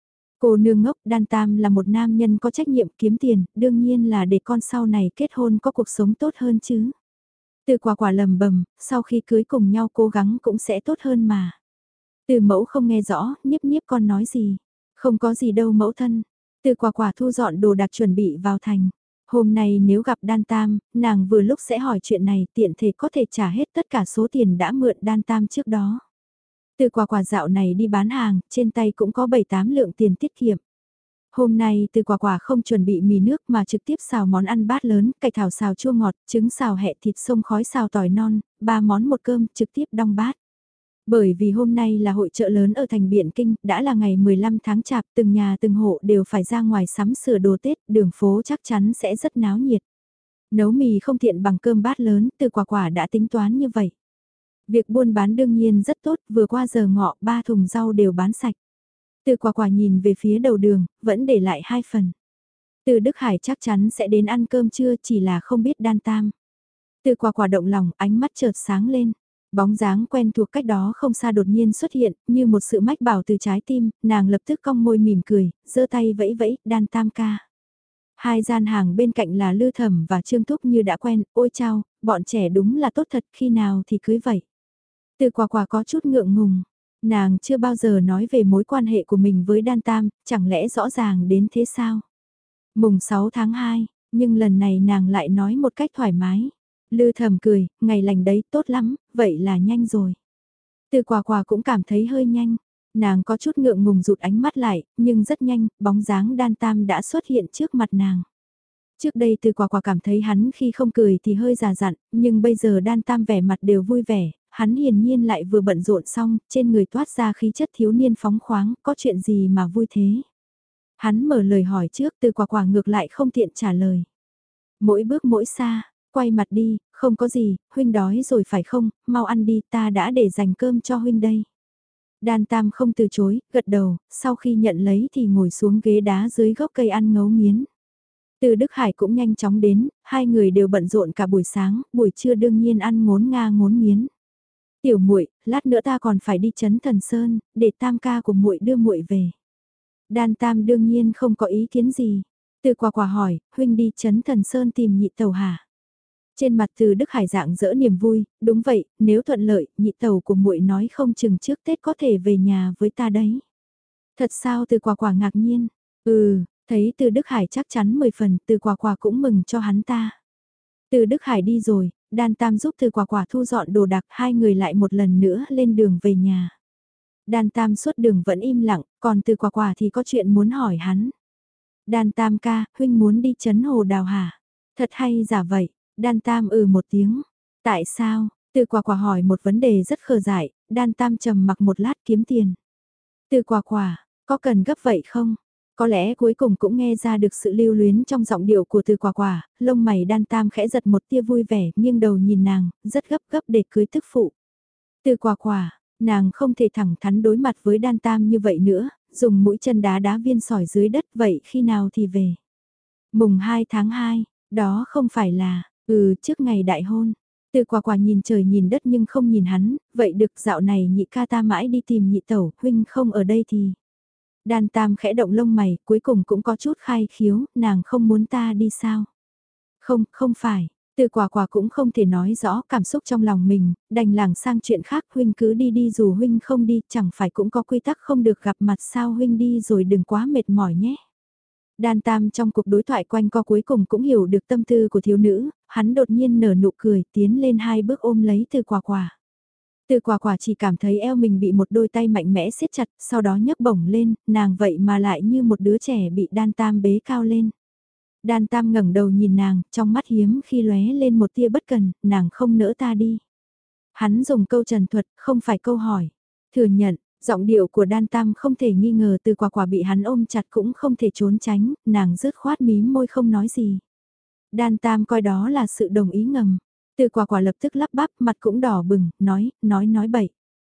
Cô nương ngốc, Đan Tam là một nam nhân có trách nhiệm kiếm tiền, đương nhiên là để con sau này kết hôn có cuộc sống tốt hơn chứ. Từ Quả Quả lầm bầm, sau khi cưới cùng nhau cố gắng cũng sẽ tốt hơn mà. Từ mẫu không nghe rõ, Niếp Niếp con nói gì. Không có gì đâu mẫu thân. Từ Quả Quả thu dọn đồ đạc chuẩn bị vào thành. Hôm nay nếu gặp Đan Tam, nàng vừa lúc sẽ hỏi chuyện này, tiện thể có thể trả hết tất cả số tiền đã mượn Đan Tam trước đó. Từ Quả Quả dạo này đi bán hàng, trên tay cũng có bảy tám lượng tiền tiết kiệm. Hôm nay Từ Quả Quả không chuẩn bị mì nước mà trực tiếp xào món ăn bát lớn, cải thảo xào chua ngọt, trứng xào hẹ thịt sông khói xào tỏi non, ba món một cơm, trực tiếp đong bát. Bởi vì hôm nay là hội chợ lớn ở thành Biện Kinh, đã là ngày mười lăm tháng chạp, từng nhà từng hộ đều phải ra ngoài sắm sửa đồ Tết, đường phố chắc chắn sẽ rất náo nhiệt. Nấu mì không tiện bằng cơm bát lớn, Từ Quả Quả đã tính toán như vậy. Việc buôn bán đương nhiên rất tốt, vừa qua giờ ngọ, ba thùng rau đều bán sạch. Từ Quả Quả nhìn về phía đầu đường, vẫn để lại hai phần. Từ Đức Hải chắc chắn sẽ đến ăn cơm trưa, chỉ là không biết Đan Tam. Từ Quả Quả động lòng, ánh mắt chợt sáng lên. Bóng dáng quen thuộc cách đó không xa đột nhiên xuất hiện, như một sự mách bảo từ trái tim, nàng lập tức cong môi mỉm cười, giơ tay vẫy vẫy, Đan Tam ca. Hai gian hàng bên cạnh là Lư Thẩm và Trương Thúc như đã quen, ôi chao, bọn trẻ đúng là tốt thật, khi nào thì cưới vậy. Từ Quả Quả có chút ngượng ngùng, nàng chưa bao giờ nói về mối quan hệ của mình với Đan Tam, chẳng lẽ rõ ràng đến thế sao? Mùng sáu tháng hai, nhưng lần này nàng lại nói một cách thoải mái. Lư Thẩm cười, ngày lành đấy, tốt lắm, vậy là nhanh rồi. Từ Quả Quả cũng cảm thấy hơi nhanh, nàng có chút ngượng ngùng rụt ánh mắt lại, nhưng rất nhanh, bóng dáng Đan Tam đã xuất hiện trước mặt nàng. Trước đây Từ Quả Quả cảm thấy hắn khi không cười thì hơi già dặn, nhưng bây giờ Đan Tam vẻ mặt đều vui vẻ, hắn hiển nhiên lại vừa bận rộn xong, trên người toát ra khí chất thiếu niên phóng khoáng, có chuyện gì mà vui thế? Hắn mở lời hỏi trước, Từ Quả Quả ngược lại không tiện trả lời. Mỗi bước mỗi xa, quay mặt đi, không có gì, huynh đói rồi phải không, mau ăn đi, ta đã để dành cơm cho huynh đây. Đan Tam không từ chối, gật đầu, sau khi nhận lấy thì ngồi xuống ghế đá dưới gốc cây ăn ngấu nghiến. Từ Đức Hải cũng nhanh chóng đến, hai người đều bận rộn cả buổi sáng, buổi trưa đương nhiên ăn ngốn nga ngốn nghiến. Tiểu muội, lát nữa ta còn phải đi Trấn Thần Sơn, để Tam ca của muội đưa muội về. Đan Tam đương nhiên không có ý kiến gì. Từ Quả Quả hỏi, huynh đi Trấn Thần Sơn tìm nhị tẩu hả? Trên mặt Từ Đức Hải dạng dỡ niềm vui, đúng vậy, nếu thuận lợi, nhị tẩu của muội nói không chừng trước Tết có thể về nhà với ta đấy. Thật sao? Từ Quả Quả ngạc nhiên. Ừ, thấy Từ Đức Hải chắc chắn mười phần, Từ Quả Quả cũng mừng cho hắn ta. Từ Đức Hải đi rồi, Đan Tam giúp Từ Quả Quả thu dọn đồ đạc, hai người lại một lần nữa lên đường về nhà. Đan Tam suốt đường vẫn im lặng, còn Từ Quả Quả thì có chuyện muốn hỏi hắn. Đan Tam ca, huynh muốn đi chấn hồ đào hả? Thật hay giả vậy? Đan Tam ừ một tiếng. Tại sao? Từ Quả Quả hỏi một vấn đề rất khờ dại, Đan Tam trầm mặc một lát kiếm tiền. Từ Quả Quả, có cần gấp vậy không? Có lẽ cuối cùng cũng nghe ra được sự lưu luyến trong giọng điệu của Từ Quả Quả, lông mày Đan Tam khẽ giật một tia vui vẻ, nghiêng đầu nhìn nàng, rất gấp gấp để cưới tức phụ. Từ Quả Quả, nàng không thể thẳng thắn đối mặt với Đan Tam như vậy nữa, dùng mũi chân đá đá viên sỏi dưới đất, vậy khi nào thì về? Mùng hai tháng hai, đó không phải là, ừ, trước ngày đại hôn. Từ Quả Quả nhìn trời nhìn đất nhưng không nhìn hắn, vậy được, dạo này nhị ca ta mãi đi tìm nhị tẩu, huynh không ở đây thì... Đan Tam khẽ động lông mày, cuối cùng cũng có chút khai khiếu, nàng không muốn ta đi sao? Không, không phải. Từ Quả Quả cũng không thể nói rõ cảm xúc trong lòng mình, đành lảng sang chuyện khác, huynh cứ đi đi, dù huynh không đi, chẳng phải cũng có quy tắc không được gặp mặt sao, huynh đi rồi đừng quá mệt mỏi nhé. Đan Tam trong cuộc đối thoại quanh co cuối cùng cũng hiểu được tâm tư của thiếu nữ, hắn đột nhiên nở nụ cười, tiến lên hai bước ôm lấy Từ Quả Quả. Từ Quả Quả chỉ cảm thấy eo mình bị một đôi tay mạnh mẽ siết chặt, sau đó nhấc bổng lên, nàng vậy mà lại như một đứa trẻ bị Đan Tam bế cao lên. Đan Tam ngẩng đầu nhìn nàng, trong mắt hiếm khi lóe lên một tia bất cần, nàng không nỡ ta đi. Hắn dùng câu trần thuật, không phải câu hỏi. Thừa nhận, giọng điệu của Đan Tam không thể nghi ngờ, Từ Quả Quả bị hắn ôm chặt cũng không thể trốn tránh, nàng rứt khoát mím môi không nói gì. Đan Tam coi đó là sự đồng ý ngầm. Từ Quả Quả lập tức lắp bắp, mặt cũng đỏ bừng, nói, nói nói bậy.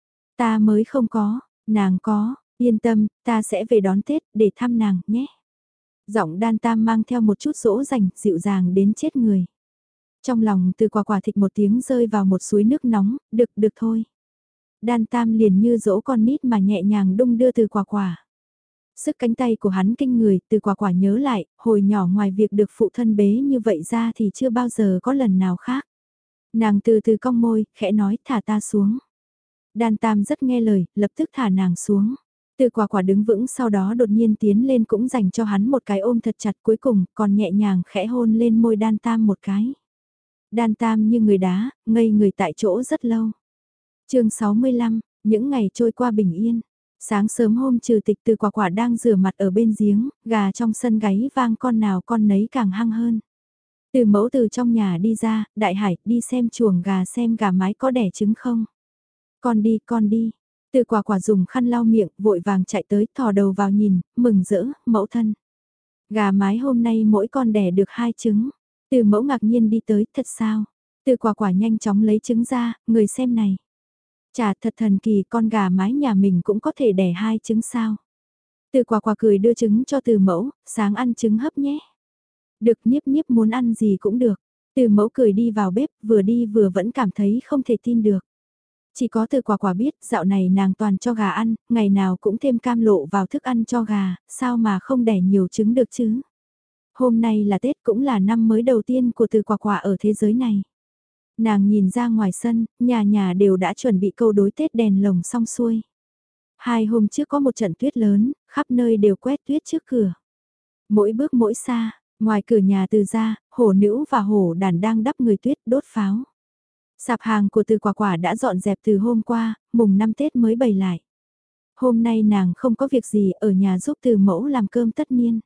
Ta mới không có, nàng có, yên tâm, ta sẽ về đón Tết, để thăm nàng, nhé. Giọng Đan Tam mang theo một chút dỗ dành, dịu dàng đến chết người. Trong lòng Từ Quả Quả thịch một tiếng rơi vào một suối nước nóng, được, được thôi. Đan Tam liền như dỗ con nít mà nhẹ nhàng đung đưa Từ Quả Quả. Sức cánh tay của hắn kinh người, Từ Quả Quả nhớ lại, hồi nhỏ ngoài việc được phụ thân bế như vậy ra thì chưa bao giờ có lần nào khác. Nàng từ từ cong môi, khẽ nói thả ta xuống. Đan Tam rất nghe lời, lập tức thả nàng xuống. Từ Quả Quả đứng vững sau đó đột nhiên tiến lên cũng dành cho hắn một cái ôm thật chặt, cuối cùng còn nhẹ nhàng khẽ hôn lên môi Đan Tam một cái. Đan Tam như người đá, ngây người tại chỗ rất lâu. chương sáu mươi lăm, những ngày trôi qua bình yên. Sáng sớm hôm trừ tịch, Từ Quả Quả đang rửa mặt ở bên giếng, gà trong sân gáy vang con nào con nấy càng hăng hơn. Từ mẫu từ trong nhà đi ra, Đại Hải, đi xem chuồng gà xem gà mái có đẻ trứng không. Con đi, con đi. Từ Quả Quả dùng khăn lau miệng, vội vàng chạy tới, thò đầu vào nhìn, mừng rỡ, mẫu thân. Gà mái hôm nay mỗi con đẻ được hai trứng. Từ mẫu ngạc nhiên đi tới, thật sao? Từ Quả Quả nhanh chóng lấy trứng ra, người xem này. Chà, thật thần kỳ, con gà mái nhà mình cũng có thể đẻ hai trứng sao? Từ Quả Quả cười đưa trứng cho Từ mẫu, sáng ăn trứng hấp nhé. Được, Niếp Niếp muốn ăn gì cũng được. Từ mẫu cười đi vào bếp, vừa đi vừa vẫn cảm thấy không thể tin được. Chỉ có Từ Quả Quả biết, dạo này nàng toàn cho gà ăn, ngày nào cũng thêm cam lộ vào thức ăn cho gà, sao mà không đẻ nhiều trứng được chứ? Hôm nay là Tết, cũng là năm mới đầu tiên của Từ Quả Quả ở thế giới này. Nàng nhìn ra ngoài sân, nhà nhà đều đã chuẩn bị câu đối Tết đèn lồng xong xuôi. Hai hôm trước có một trận tuyết lớn, khắp nơi đều quét tuyết trước cửa. Mỗi bước mỗi xa, ngoài cửa nhà Từ ra, hổ nữ và hổ đàn đang đắp người tuyết đốt pháo. Sạp hàng của Từ Quả Quả đã dọn dẹp từ hôm qua, mùng năm Tết mới bày lại. Hôm nay nàng không có việc gì ở nhà giúp Từ mẫu làm cơm tất niên.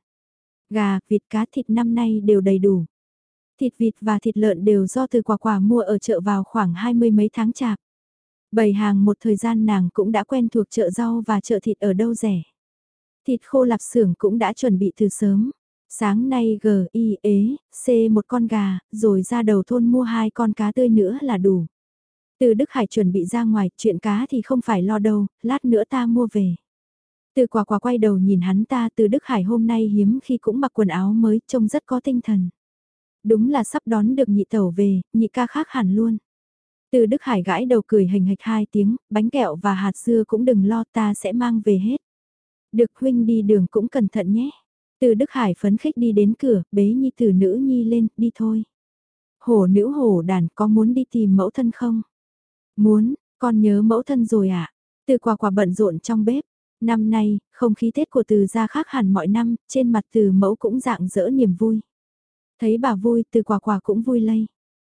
Gà, vịt, cá, thịt năm nay đều đầy đủ. Thịt vịt và thịt lợn đều do Từ Quả Quả mua ở chợ vào khoảng hai mươi mấy tháng chạp. Bày hàng một thời gian nàng cũng đã quen thuộc chợ rau và chợ thịt ở đâu rẻ. Thịt khô lạp xưởng cũng đã chuẩn bị từ sớm. Sáng nay G, I, ế, C một con gà, rồi ra đầu thôn mua hai con cá tươi nữa là đủ. Từ Đức Hải chuẩn bị ra ngoài, chuyện cá thì không phải lo đâu, lát nữa ta mua về. Từ Quả Quả quay đầu nhìn hắn ta, Từ Đức Hải hôm nay hiếm khi cũng mặc quần áo mới, trông rất có tinh thần. Đúng là sắp đón được nhị tẩu về, nhị ca khác hẳn luôn. Từ Đức Hải gãi đầu cười hình hạch hai tiếng, bánh kẹo và hạt dưa cũng đừng lo, ta sẽ mang về hết. Được, huynh đi đường cũng cẩn thận nhé. Từ Đức Hải phấn khích đi đến cửa, bế nhi tử nữ nhi lên, đi thôi. Hổ nữ hổ đàn có muốn đi tìm mẫu thân không? Muốn, con nhớ mẫu thân rồi ạ. À? Từ Quả Quả bận rộn trong bếp. Năm nay, không khí Tết của Từ gia khác hẳn mọi năm, trên mặt Từ mẫu cũng rạng rỡ niềm vui. Thấy bà vui, Từ Quả Quả cũng vui lây.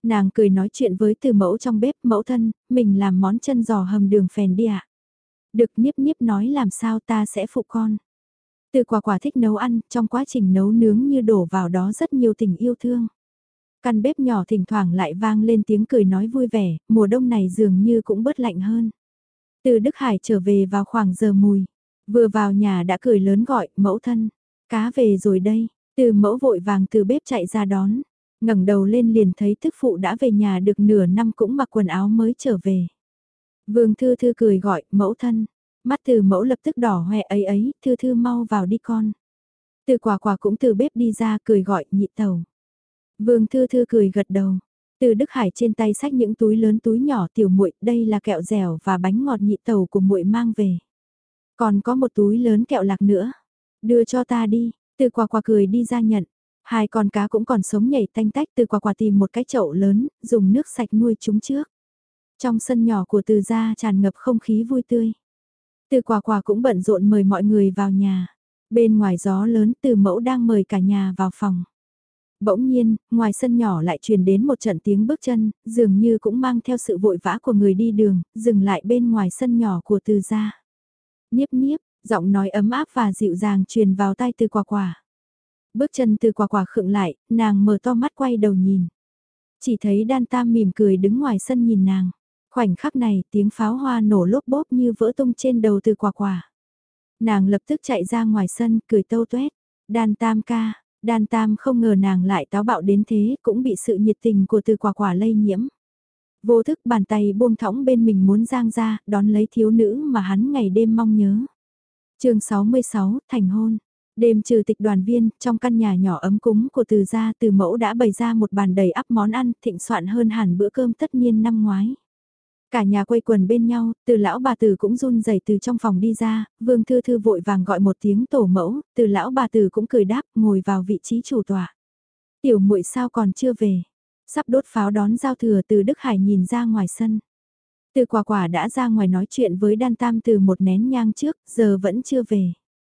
Nàng cười nói chuyện với từ mẫu trong bếp, mẫu thân, mình làm món chân giò hầm đường phèn đi ạ. Được, Niếp Niếp nói làm sao ta sẽ phụ con. Từ Quả Quả thích nấu ăn, trong quá trình nấu nướng như đổ vào đó rất nhiều tình yêu thương. Căn bếp nhỏ thỉnh thoảng lại vang lên tiếng cười nói vui vẻ, mùa đông này dường như cũng bớt lạnh hơn. Từ Đức Hải trở về vào khoảng giờ mùi, vừa vào nhà đã cười lớn gọi, mẫu thân, cá về rồi đây, từ mẫu vội vàng từ bếp chạy ra đón, ngẩng đầu lên liền thấy thức phụ đã về nhà được nửa năm cũng mặc quần áo mới trở về. Vương Thư Thư cười gọi, mẫu thân, mắt từ mẫu lập tức đỏ hoe ấy ấy, Thư Thư mau vào đi con. Từ Quả Quả cũng từ bếp đi ra cười gọi, nhị tẩu. Vương Thư Thư cười gật đầu. Từ Đức Hải trên tay xách những túi lớn túi nhỏ tiểu muội, đây là kẹo dẻo và bánh ngọt nhị tẩu của muội mang về. Còn có một túi lớn kẹo lạc nữa. Đưa cho ta đi, Từ Quả Quả cười đi ra nhận. Hai con cá cũng còn sống nhảy tanh tách, Từ Quả Quả tìm một cái chậu lớn, dùng nước sạch nuôi chúng trước. Trong sân nhỏ của Từ gia tràn ngập không khí vui tươi. Từ Quả Quả cũng bận rộn mời mọi người vào nhà. Bên ngoài gió lớn, Từ mẫu đang mời cả nhà vào phòng. Bỗng nhiên, ngoài sân nhỏ lại truyền đến một trận tiếng bước chân, dường như cũng mang theo sự vội vã của người đi đường, dừng lại bên ngoài sân nhỏ của Từ gia. Niếp Niếp, giọng nói ấm áp và dịu dàng truyền vào tai Từ Quả Quả. Bước chân Từ Quả Quả khựng lại, nàng mở to mắt quay đầu nhìn. Chỉ thấy Đan Tam mỉm cười đứng ngoài sân nhìn nàng. Khoảnh khắc này, tiếng pháo hoa nổ lốp bốp như vỡ tung trên đầu Từ Quả Quả. Nàng lập tức chạy ra ngoài sân, cười tâu tuét. Đan Tam ca. Đan Tam không ngờ nàng lại táo bạo đến thế, cũng bị sự nhiệt tình của Từ Quả Quả lây nhiễm. Vô thức bàn tay buông thõng bên mình muốn giang ra, đón lấy thiếu nữ mà hắn ngày đêm mong nhớ. chương sáu mươi sáu, thành hôn. Đêm trừ tịch đoàn viên, trong căn nhà nhỏ ấm cúng của Từ gia, Từ mẫu đã bày ra một bàn đầy ắp món ăn, thịnh soạn hơn hẳn bữa cơm tất niên năm ngoái. Cả nhà quây quần bên nhau, Từ lão bà Từ cũng run rẩy từ trong phòng đi ra, Vương Thư Thư vội vàng gọi một tiếng tổ mẫu, Từ lão bà Từ cũng cười đáp, ngồi vào vị trí chủ tọa. Tiểu muội sao còn chưa về? Sắp đốt pháo đón giao thừa, Từ Đức Hải nhìn ra ngoài sân. Từ Quả Quả đã ra ngoài nói chuyện với Đan Tam từ một nén nhang trước, giờ vẫn chưa về.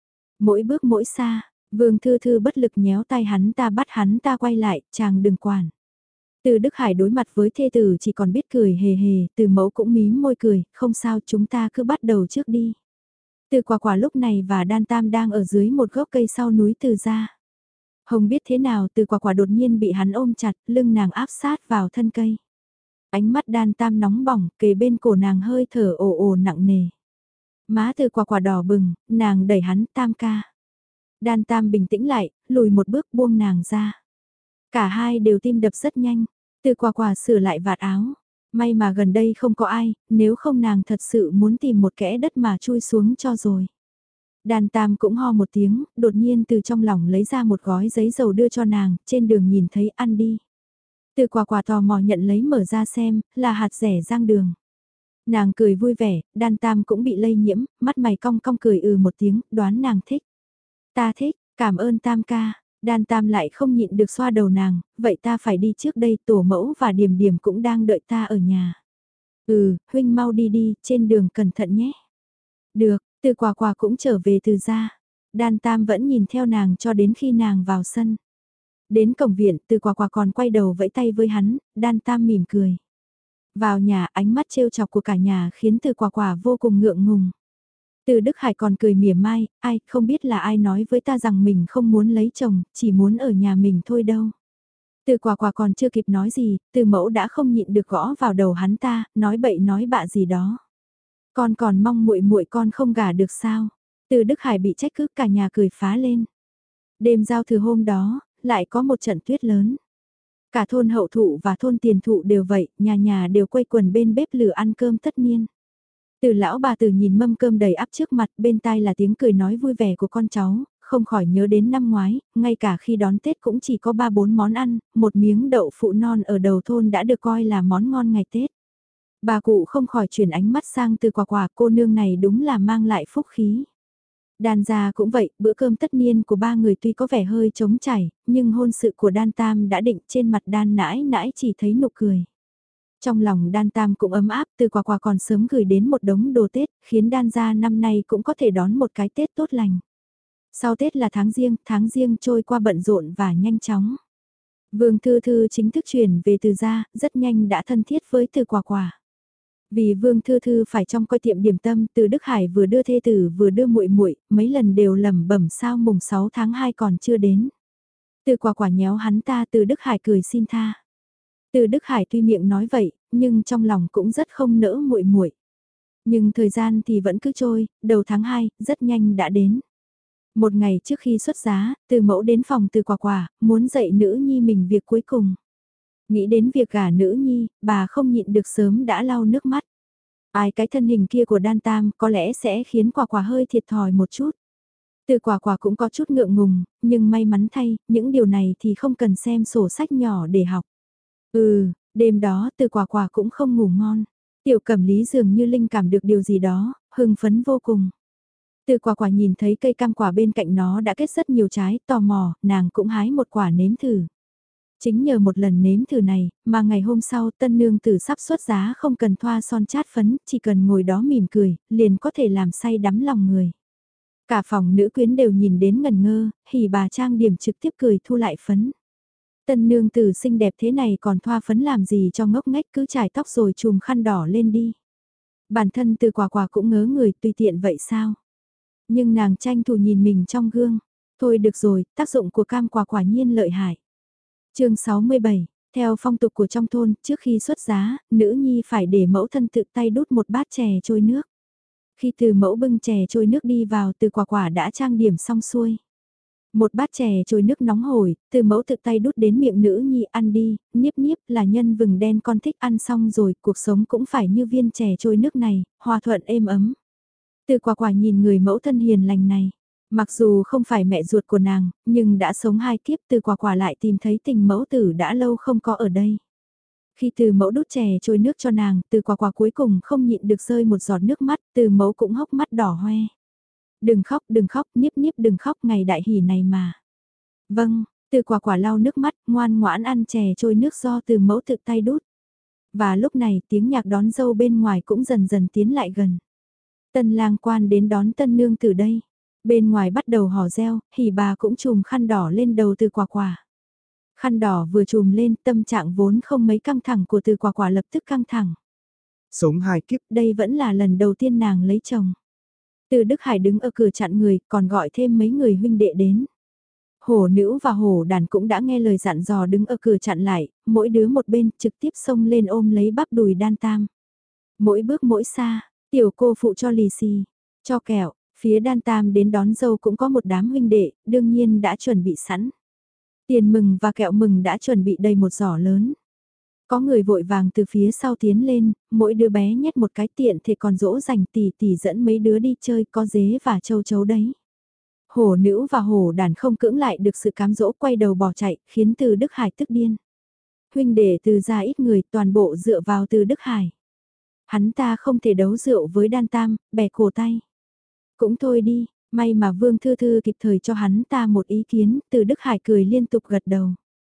Mỗi bước mỗi xa, Vương Thư Thư bất lực nhéo tay hắn ta bắt hắn ta quay lại, chàng đừng quản. Từ Đức Hải đối mặt với thê tử chỉ còn biết cười hề hề, Từ mẫu cũng mím môi cười, không sao chúng ta cứ bắt đầu trước đi. Từ Quả Quả lúc này và Đan Tam đang ở dưới một gốc cây sau núi Từ gia. Hồng biết thế nào, Từ Quả Quả đột nhiên bị hắn ôm chặt, lưng nàng áp sát vào thân cây. Ánh mắt Đan Tam nóng bỏng, kề bên cổ nàng hơi thở ồ ồ nặng nề. Má Từ Quả Quả đỏ bừng, nàng đẩy hắn, Tam ca. Đan Tam bình tĩnh lại, lùi một bước buông nàng ra. Cả hai đều tim đập rất nhanh, Từ Quả Quả sửa lại vạt áo. May mà gần đây không có ai, nếu không nàng thật sự muốn tìm một kẽ đất mà chui xuống cho rồi. Đan Tam cũng ho một tiếng, đột nhiên từ trong lòng lấy ra một gói giấy dầu đưa cho nàng, trên đường nhìn thấy ăn đi. Từ Quả Quả tò mò nhận lấy mở ra xem, là hạt rẻ rang đường. Nàng cười vui vẻ, Đan Tam cũng bị lây nhiễm, mắt mày cong cong cười ừ một tiếng, đoán nàng thích. Ta thích, cảm ơn Tam ca. Đan Tam lại không nhịn được xoa đầu nàng, vậy ta phải đi trước đây, tổ mẫu và Điềm Điềm cũng đang đợi ta ở nhà. Ừ, huynh mau đi đi, trên đường cẩn thận nhé. Được, Từ Quả Quả cũng trở về Từ gia. Đan Tam vẫn nhìn theo nàng cho đến khi nàng vào sân. Đến cổng viện, Từ Quả Quả còn quay đầu vẫy tay với hắn, Đan Tam mỉm cười. Vào nhà, ánh mắt trêu chọc của cả nhà khiến Từ Quả Quả vô cùng ngượng ngùng. Từ Đức Hải còn cười mỉa mai, ai, không biết là ai nói với ta rằng mình không muốn lấy chồng, chỉ muốn ở nhà mình thôi đâu. Từ Quả Quả còn chưa kịp nói gì, Từ mẫu đã không nhịn được gõ vào đầu hắn ta, nói bậy nói bạ gì đó. Con còn mong muội muội con không gả được sao? Từ Đức Hải bị trách cứ, cả nhà cười phá lên. Đêm giao thừa hôm đó, lại có một trận tuyết lớn. Cả thôn Hậu Thụ và thôn Tiền Thụ đều vậy, nhà nhà đều quây quần bên bếp lửa ăn cơm tất niên. Từ lão bà Từ nhìn mâm cơm đầy ắp trước mặt, bên tai là tiếng cười nói vui vẻ của con cháu, không khỏi nhớ đến năm ngoái, ngay cả khi đón Tết cũng chỉ có ba bốn món ăn, một miếng đậu phụ non ở đầu thôn đã được coi là món ngon ngày Tết. Bà cụ không khỏi chuyển ánh mắt sang Từ Quả Quả, cô nương này đúng là mang lại phúc khí. Đan gia cũng vậy, bữa cơm tất niên của ba người tuy có vẻ hơi trống chảy, nhưng hôn sự của Đan Tam đã định, trên mặt Đan nãi nãi chỉ thấy nụ cười. Trong lòng Đan Tam cũng ấm áp, Từ Quả Quả còn sớm gửi đến một đống đồ Tết, khiến Đan gia năm nay cũng có thể đón một cái Tết tốt lành. Sau Tết là tháng Giêng, tháng Giêng trôi qua bận rộn và nhanh chóng. Vương Thư Thư chính thức chuyển về Từ gia, rất nhanh đã thân thiết với Từ Quả Quả. Vì Vương Thư Thư phải trong coi tiệm điểm tâm, Từ Đức Hải vừa đưa thê tử vừa đưa muội muội, mấy lần đều lẩm bẩm sao mùng sáu tháng hai còn chưa đến. Từ Quả Quả nhéo hắn ta, Từ Đức Hải cười xin tha. Từ Đức Hải tuy miệng nói vậy, nhưng trong lòng cũng rất không nỡ muội muội. Nhưng thời gian thì vẫn cứ trôi, đầu tháng hai, rất nhanh đã đến. Một ngày trước khi xuất giá, Từ Mẫu đến phòng Từ Quả Quả, muốn dạy nữ nhi mình việc cuối cùng. Nghĩ đến việc gả nữ nhi, bà không nhịn được sớm đã lau nước mắt. Ai cái thân hình kia của Đan Tam có lẽ sẽ khiến Quả Quả hơi thiệt thòi một chút. Từ Quả Quả cũng có chút ngượng ngùng, nhưng may mắn thay, những điều này thì không cần xem sổ sách nhỏ để học. Ừ, đêm đó Từ Quả Quả cũng không ngủ ngon. Tiểu Cẩm Lý dường như linh cảm được điều gì đó, hưng phấn vô cùng. Từ Quả Quả nhìn thấy cây cam quả bên cạnh nó đã kết rất nhiều trái, tò mò, nàng cũng hái một quả nếm thử. Chính nhờ một lần nếm thử này, mà ngày hôm sau tân nương tử sắp xuất giá không cần thoa son chát phấn, chỉ cần ngồi đó mỉm cười, liền có thể làm say đắm lòng người. Cả phòng nữ quyến đều nhìn đến ngần ngơ, hỉ bà trang điểm trực tiếp cười thu lại phấn. Tân nương tử xinh đẹp thế này còn thoa phấn làm gì cho ngốc nghếch, cứ trải tóc rồi chùm khăn đỏ lên đi. Bản thân Từ Quả Quả cũng ngớ người, tùy tiện vậy sao? Nhưng nàng tranh thủ nhìn mình trong gương. Thôi được rồi, tác dụng của cam quả quả nhiên lợi hại. chương sáu mươi bảy, theo phong tục của trong thôn, trước khi xuất giá, nữ nhi phải để mẫu thân tự tay đút một bát chè trôi nước. Khi Từ Mẫu bưng chè trôi nước đi vào, Từ Quả Quả đã trang điểm xong xuôi. Một bát chè trôi nước nóng hổi, Từ Mẫu tự tay đút đến miệng nữ nhi, ăn đi, niếp niếp là nhân vừng đen con thích, ăn xong rồi, cuộc sống cũng phải như viên chè trôi nước này, hòa thuận êm ấm. Từ Quả Quả nhìn người mẫu thân hiền lành này, mặc dù không phải mẹ ruột của nàng, nhưng đã sống hai kiếp, Từ Quả Quả lại tìm thấy tình mẫu tử đã lâu không có ở đây. Khi Từ Mẫu đút chè trôi nước cho nàng, Từ Quả Quả cuối cùng không nhịn được rơi một giọt nước mắt, Từ Mẫu cũng hốc mắt đỏ hoe. Đừng khóc, đừng khóc, niếp niếp đừng khóc, ngày đại hỷ này mà. Vâng, Từ Quả Quả lau nước mắt, ngoan ngoãn ăn chè trôi nước do Từ Mẫu tự tay đút. Và lúc này tiếng nhạc đón dâu bên ngoài cũng dần dần tiến lại gần. Tân lang quan đến đón tân nương từ đây. Bên ngoài bắt đầu hò reo, hỉ bà cũng chùm khăn đỏ lên đầu Từ Quả Quả. Khăn đỏ vừa chùm lên, tâm trạng vốn không mấy căng thẳng của Từ Quả Quả lập tức căng thẳng. Sống hai kiếp, đây vẫn là lần đầu tiên nàng lấy chồng. Từ Đức Hải đứng ở cửa chặn người, còn gọi thêm mấy người huynh đệ đến. Hổ nữ và hổ đàn cũng đã nghe lời dặn dò đứng ở cửa chặn lại, mỗi đứa một bên trực tiếp xông lên ôm lấy bắp đùi Đan Tam. Mỗi bước mỗi xa, tiểu cô phụ cho lì xì, cho kẹo, phía Đan Tam đến đón dâu cũng có một đám huynh đệ, đương nhiên đã chuẩn bị sẵn. Tiền mừng và kẹo mừng đã chuẩn bị đầy một giỏ lớn. Có người vội vàng từ phía sau tiến lên, mỗi đứa bé nhét một cái tiện thì còn dỗ dành tỷ tỷ dẫn mấy đứa đi chơi, có dế và châu chấu đấy. Hổ nữ và hổ đàn không cưỡng lại được sự cám dỗ, quay đầu bỏ chạy, khiến Từ Đức Hải tức điên. Huynh đệ Từ gia ít người, toàn bộ dựa vào Từ Đức Hải. Hắn ta không thể đấu rượu với Đan Tam, bẻ cổ tay. Cũng thôi đi, may mà Vương Thư Thư kịp thời cho hắn ta một ý kiến, Từ Đức Hải cười liên tục gật đầu.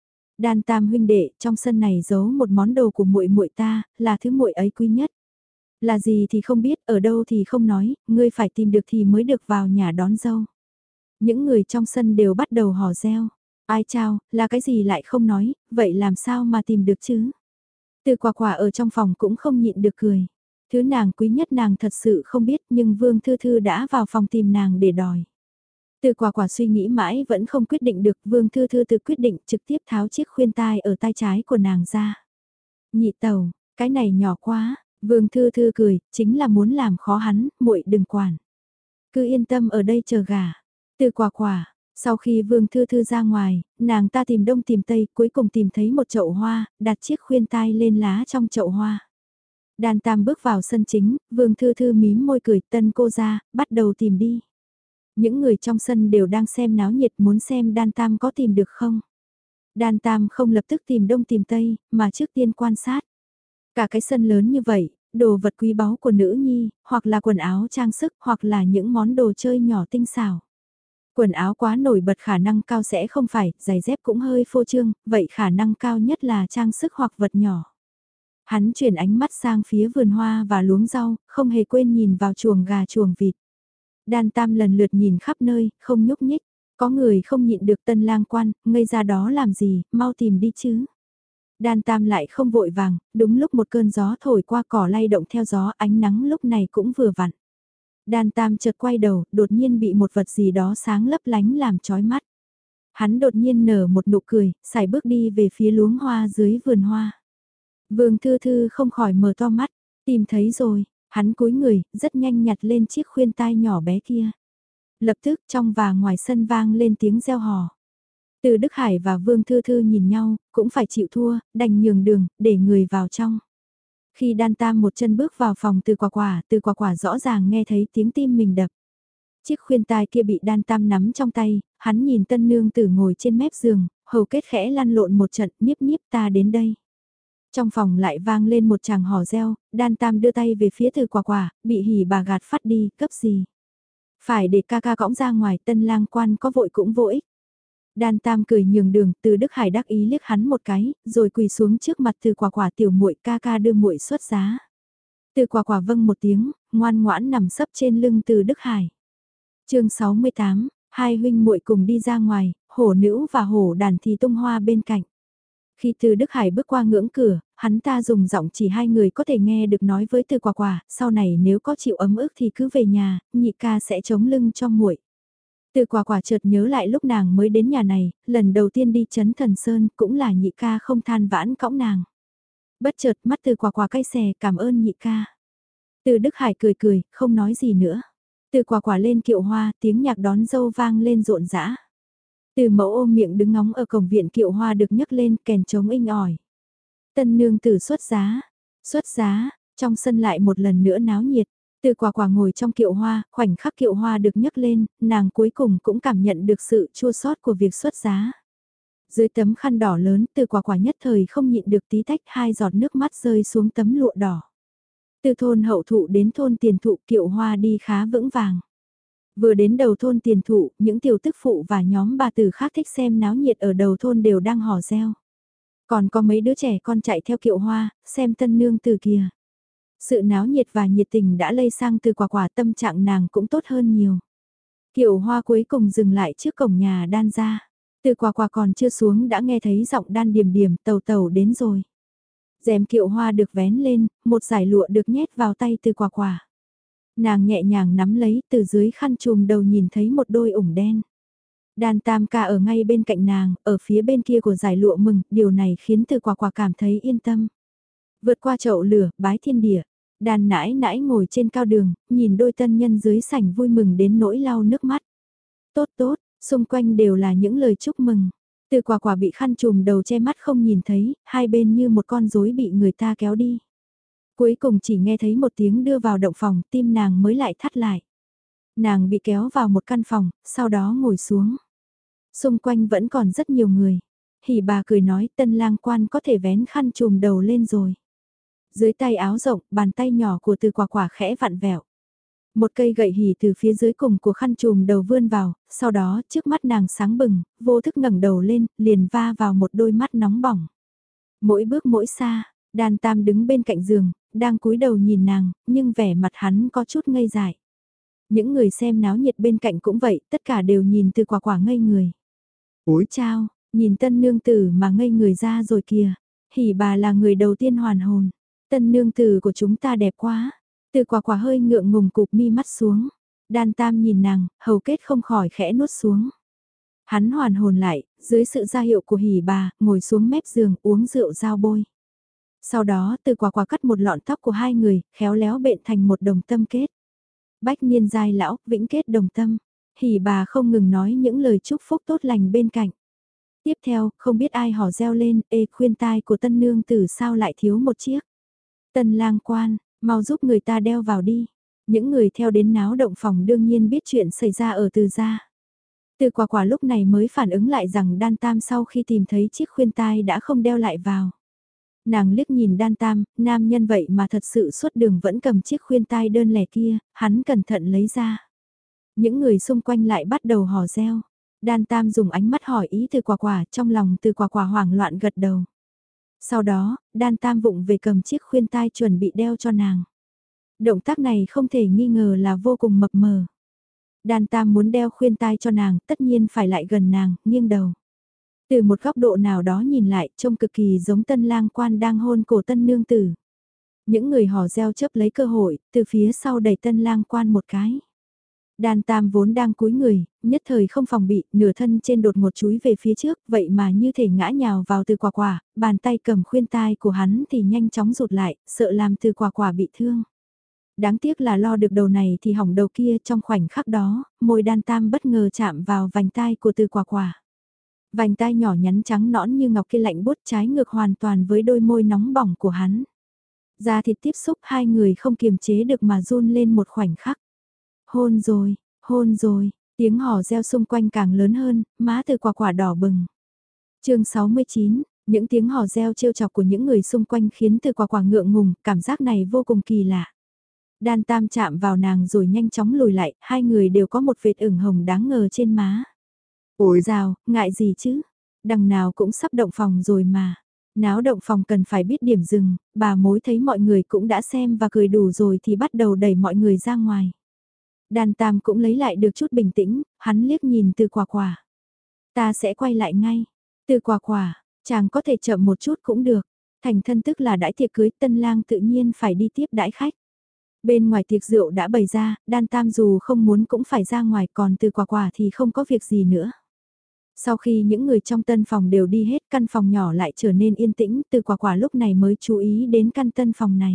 Đan Tam huynh đệ, trong sân này giấu một món đồ của muội muội ta, là thứ muội ấy quý nhất. Là gì thì không biết, ở đâu thì không nói, ngươi phải tìm được thì mới được vào nhà đón dâu. Những người trong sân đều bắt đầu hò reo. Ai chao, là cái gì lại không nói, vậy làm sao mà tìm được chứ? Từ Quả Quả ở trong phòng cũng không nhịn được cười. Thứ nàng quý nhất nàng thật sự không biết, nhưng Vương Thư Thư đã vào phòng tìm nàng để đòi. Từ Quả Quả suy nghĩ mãi vẫn không quyết định được, Vương Thư Thư tự quyết định trực tiếp tháo chiếc khuyên tai ở tai trái của nàng ra. Nhị tẩu, cái này nhỏ quá, Vương Thư Thư cười, chính là muốn làm khó hắn, muội đừng quản. Cứ yên tâm ở đây chờ gả. Từ Quả Quả, sau khi Vương Thư Thư ra ngoài, nàng ta tìm đông tìm tây, cuối cùng tìm thấy một chậu hoa, đặt chiếc khuyên tai lên lá trong chậu hoa. Đan Tam bước vào sân chính, Vương Thư Thư mím môi cười, tân cô ra, bắt đầu tìm đi. Những người trong sân đều đang xem náo nhiệt, muốn xem Đan Tam có tìm được không. Đan Tam không lập tức tìm đông tìm tây, mà trước tiên quan sát. Cả cái sân lớn như vậy, đồ vật quý báu của nữ nhi, hoặc là quần áo trang sức, hoặc là những món đồ chơi nhỏ tinh xảo. Quần áo quá nổi bật khả năng cao sẽ không phải, giày dép cũng hơi phô trương, vậy khả năng cao nhất là trang sức hoặc vật nhỏ. Hắn chuyển ánh mắt sang phía vườn hoa và luống rau, không hề quên nhìn vào chuồng gà chuồng vịt. Đan Tam lần lượt nhìn khắp nơi, không nhúc nhích. Có người không nhịn được Tân Lang Quan, ngây ra đó làm gì, mau tìm đi chứ. Đan Tam lại không vội vàng, đúng lúc một cơn gió thổi qua cỏ lay động theo gió, ánh nắng lúc này cũng vừa vặn. Đan Tam chợt quay đầu, đột nhiên bị một vật gì đó sáng lấp lánh làm chói mắt. Hắn đột nhiên nở một nụ cười, sải bước đi về phía luống hoa dưới vườn hoa. Vương Thư Thư không khỏi mở to mắt, tìm thấy rồi, hắn cúi người, rất nhanh nhặt lên chiếc khuyên tai nhỏ bé kia. Lập tức trong và ngoài sân vang lên tiếng reo hò. Từ Đức Hải và Vương Thư Thư nhìn nhau, cũng phải chịu thua, đành nhường đường, để người vào trong. Khi Đan Tam một chân bước vào phòng Từ Quả Quả, Từ Quả Quả rõ ràng nghe thấy tiếng tim mình đập. Chiếc khuyên tai kia bị Đan Tam nắm trong tay, hắn nhìn tân nương tử ngồi trên mép giường, hầu kết khẽ lăn lộn một trận, nhiếp nhiếp ta đến đây. Trong phòng lại vang lên một tràng hò reo, Đan Tam đưa tay về phía Từ Quả Quả, bị hỉ bà gạt phát đi, cấp gì. Phải để ca ca cõng ra ngoài, Tân Lang Quan có vội cũng vô ích. Đan Tam cười nhường đường, Từ Đức Hải đắc ý liếc hắn một cái, rồi quỳ xuống trước mặt Từ Quả Quả tiểu muội, ca ca đưa muội xuất giá. Từ Quả Quả vâng một tiếng, ngoan ngoãn nằm sấp trên lưng Từ Đức Hải. Chương sáu mươi tám, hai huynh muội cùng đi ra ngoài, hổ nữ và hổ đàn thì tung hoa bên cạnh. Khi Từ Đức Hải bước qua ngưỡng cửa, hắn ta dùng giọng chỉ hai người có thể nghe được nói với Từ Quả Quả, sau này nếu có chịu ấm ức thì cứ về nhà, nhị ca sẽ chống lưng cho muội. Từ Quả Quả chợt nhớ lại lúc nàng mới đến nhà này, lần đầu tiên đi Trấn Thần Sơn cũng là nhị ca không than vãn cõng nàng. Bất chợt mắt Từ Quả Quả cay xè, cảm ơn nhị ca. Từ Đức Hải cười cười, không nói gì nữa. Từ Quả Quả lên kiệu hoa, tiếng nhạc đón dâu vang lên rộn rã. Từ Mẫu ôm miệng đứng ngóng ở cổng viện, kiệu hoa được nhấc lên, kèn trống inh ỏi. Tân nương tử xuất giá, xuất giá, trong sân lại một lần nữa náo nhiệt. Từ Quả Quả ngồi trong kiệu hoa, khoảnh khắc kiệu hoa được nhấc lên, nàng cuối cùng cũng cảm nhận được sự chua xót của việc xuất giá. Dưới tấm khăn đỏ lớn, Từ Quả Quả nhất thời không nhịn được tí tách, hai giọt nước mắt rơi xuống tấm lụa đỏ. Từ thôn Hậu Thụ đến thôn Tiền Thụ, kiệu hoa đi khá vững vàng. Vừa đến đầu thôn Tiền Thụ, những tiểu tức phụ và nhóm bà tử khác thích xem náo nhiệt ở đầu thôn đều đang hò reo. Còn có mấy đứa trẻ con chạy theo kiệu hoa, xem tân nương tử kìa. Sự náo nhiệt và nhiệt tình đã lây sang Từ Quả Quả, tâm trạng nàng cũng tốt hơn nhiều. Kiệu hoa cuối cùng dừng lại trước cổng nhà Đan gia. Từ Quả Quả còn chưa xuống đã nghe thấy giọng Đan Điềm Điềm, tàu tàu đến rồi. Rèm kiệu hoa được vén lên, một dải lụa được nhét vào tay Từ Quả Quả. Nàng nhẹ nhàng nắm lấy, từ dưới khăn trùm đầu nhìn thấy một đôi ủng đen. Đan Tam ca ở ngay bên cạnh nàng, ở phía bên kia của dải lụa mừng, điều này khiến Từ Quả Quả cảm thấy yên tâm. Vượt qua chậu lửa, bái thiên địa, Đan nãi nãi ngồi trên cao đường, nhìn đôi tân nhân dưới sảnh vui mừng đến nỗi lau nước mắt. Tốt tốt, xung quanh đều là những lời chúc mừng. Từ Quả Quả bị khăn trùm đầu che mắt không nhìn thấy, hai bên như một con rối bị người ta kéo đi. Cuối cùng chỉ nghe thấy một tiếng đưa vào động phòng, tim nàng mới lại thắt lại. Nàng bị kéo vào một căn phòng, sau đó ngồi xuống. Xung quanh vẫn còn rất nhiều người. Hỉ bà cười nói, Tân Lang Quan có thể vén khăn trùm đầu lên rồi. Dưới tay áo rộng, bàn tay nhỏ của Từ Quả Quả khẽ vặn vẹo. Một cây gậy hỉ từ phía dưới cùng của khăn trùm đầu vươn vào, sau đó trước mắt nàng sáng bừng, vô thức ngẩng đầu lên, liền va vào một đôi mắt nóng bỏng. Mỗi bước mỗi xa, Đan Tam đứng bên cạnh giường, đang cúi đầu nhìn nàng, nhưng vẻ mặt hắn có chút ngây dại. Những người xem náo nhiệt bên cạnh cũng vậy, tất cả đều nhìn Từ Quả Quả ngây người. Ôi chao, nhìn tân nương tử mà ngây người ra rồi kìa. Hỉ bà là người đầu tiên hoàn hồn. Tân nương tử của chúng ta đẹp quá. Từ Quả Quả hơi ngượng ngùng cụp mi mắt xuống. Đan Tam nhìn nàng, hầu kết không khỏi khẽ nuốt xuống. Hắn hoàn hồn lại, dưới sự ra hiệu của hỉ bà, ngồi xuống mép giường uống rượu dao bôi. Sau đó Từ Quả Quả cắt một lọn tóc của hai người, khéo léo bện thành một đồng tâm kết. Bách niên giai lão, vĩnh kết đồng tâm. Hỉ bà không ngừng nói những lời chúc phúc tốt lành bên cạnh. Tiếp theo, không biết ai hò reo lên, ê khuyên tai của tân nương tử sao lại thiếu một chiếc. Tân Lang Quan, mau giúp người ta đeo vào đi. Những người theo đến náo động phòng đương nhiên biết chuyện xảy ra ở Từ gia. Từ Quả Quả lúc này mới phản ứng lại rằng Đan Tam sau khi tìm thấy chiếc khuyên tai đã không đeo lại vào. Nàng liếc nhìn Đan Tam, nam nhân vậy mà thật sự suốt đường vẫn cầm chiếc khuyên tai đơn lẻ kia, hắn cẩn thận lấy ra. Những người xung quanh lại bắt đầu hò reo. Đan Tam dùng ánh mắt hỏi ý Từ Quả Quả, trong lòng Từ Quả Quả hoảng loạn gật đầu. Sau đó, Đan Tam vụng về cầm chiếc khuyên tai chuẩn bị đeo cho nàng. Động tác này không thể nghi ngờ là vô cùng mập mờ. Đan Tam muốn đeo khuyên tai cho nàng, tất nhiên phải lại gần nàng, nghiêng đầu. Từ một góc độ nào đó nhìn lại, trông cực kỳ giống tân lang quan đang hôn cổ tân nương tử. Những người hò reo chớp lấy cơ hội, từ phía sau đẩy tân lang quan một cái. Đan Tam vốn đang cúi người, nhất thời không phòng bị, nửa thân trên đột một chúi về phía trước, vậy mà như thể ngã nhào vào Từ Quả Quả, bàn tay cầm khuyên tai của hắn thì nhanh chóng rụt lại, sợ làm Từ Quả Quả bị thương. Đáng tiếc là lo được đầu này thì hỏng đầu kia, trong khoảnh khắc đó, môi Đan Tam bất ngờ chạm vào vành tai của Từ Quả Quả. Vành tai nhỏ nhắn trắng nõn như ngọc kia lạnh buốt, trái ngược hoàn toàn với đôi môi nóng bỏng của hắn. Da thịt tiếp xúc, hai người không kiềm chế được mà run lên một khoảnh khắc. Hôn rồi, hôn rồi, tiếng hò reo xung quanh càng lớn hơn, má Từ Quả Quả đỏ bừng. chương sáu mươi chín, những tiếng hò reo trêu chọc của những người xung quanh khiến Từ Quả Quả ngượng ngùng, cảm giác này vô cùng kỳ lạ. Đan Tam chạm vào nàng rồi nhanh chóng lùi lại, hai người đều có một vệt ửng hồng đáng ngờ trên má. Ôi dào, ngại gì chứ? Đằng nào cũng sắp động phòng rồi mà. Náo động phòng cần phải biết điểm dừng, bà mối thấy mọi người cũng đã xem và cười đủ rồi thì bắt đầu đẩy mọi người ra ngoài. Đan Tam cũng lấy lại được chút bình tĩnh, hắn liếc nhìn Từ Quả Quả. Ta sẽ quay lại ngay. Từ Quả Quả, chàng có thể chậm một chút cũng được. Thành thân tức là đãi tiệc cưới, tân lang tự nhiên phải đi tiếp đãi khách. Bên ngoài tiệc rượu đã bày ra, Đan Tam dù không muốn cũng phải ra ngoài, còn Từ Quả Quả thì không có việc gì nữa. Sau khi những người trong tân phòng đều đi hết, căn phòng nhỏ lại trở nên yên tĩnh, Từ Quả Quả lúc này mới chú ý đến căn tân phòng này.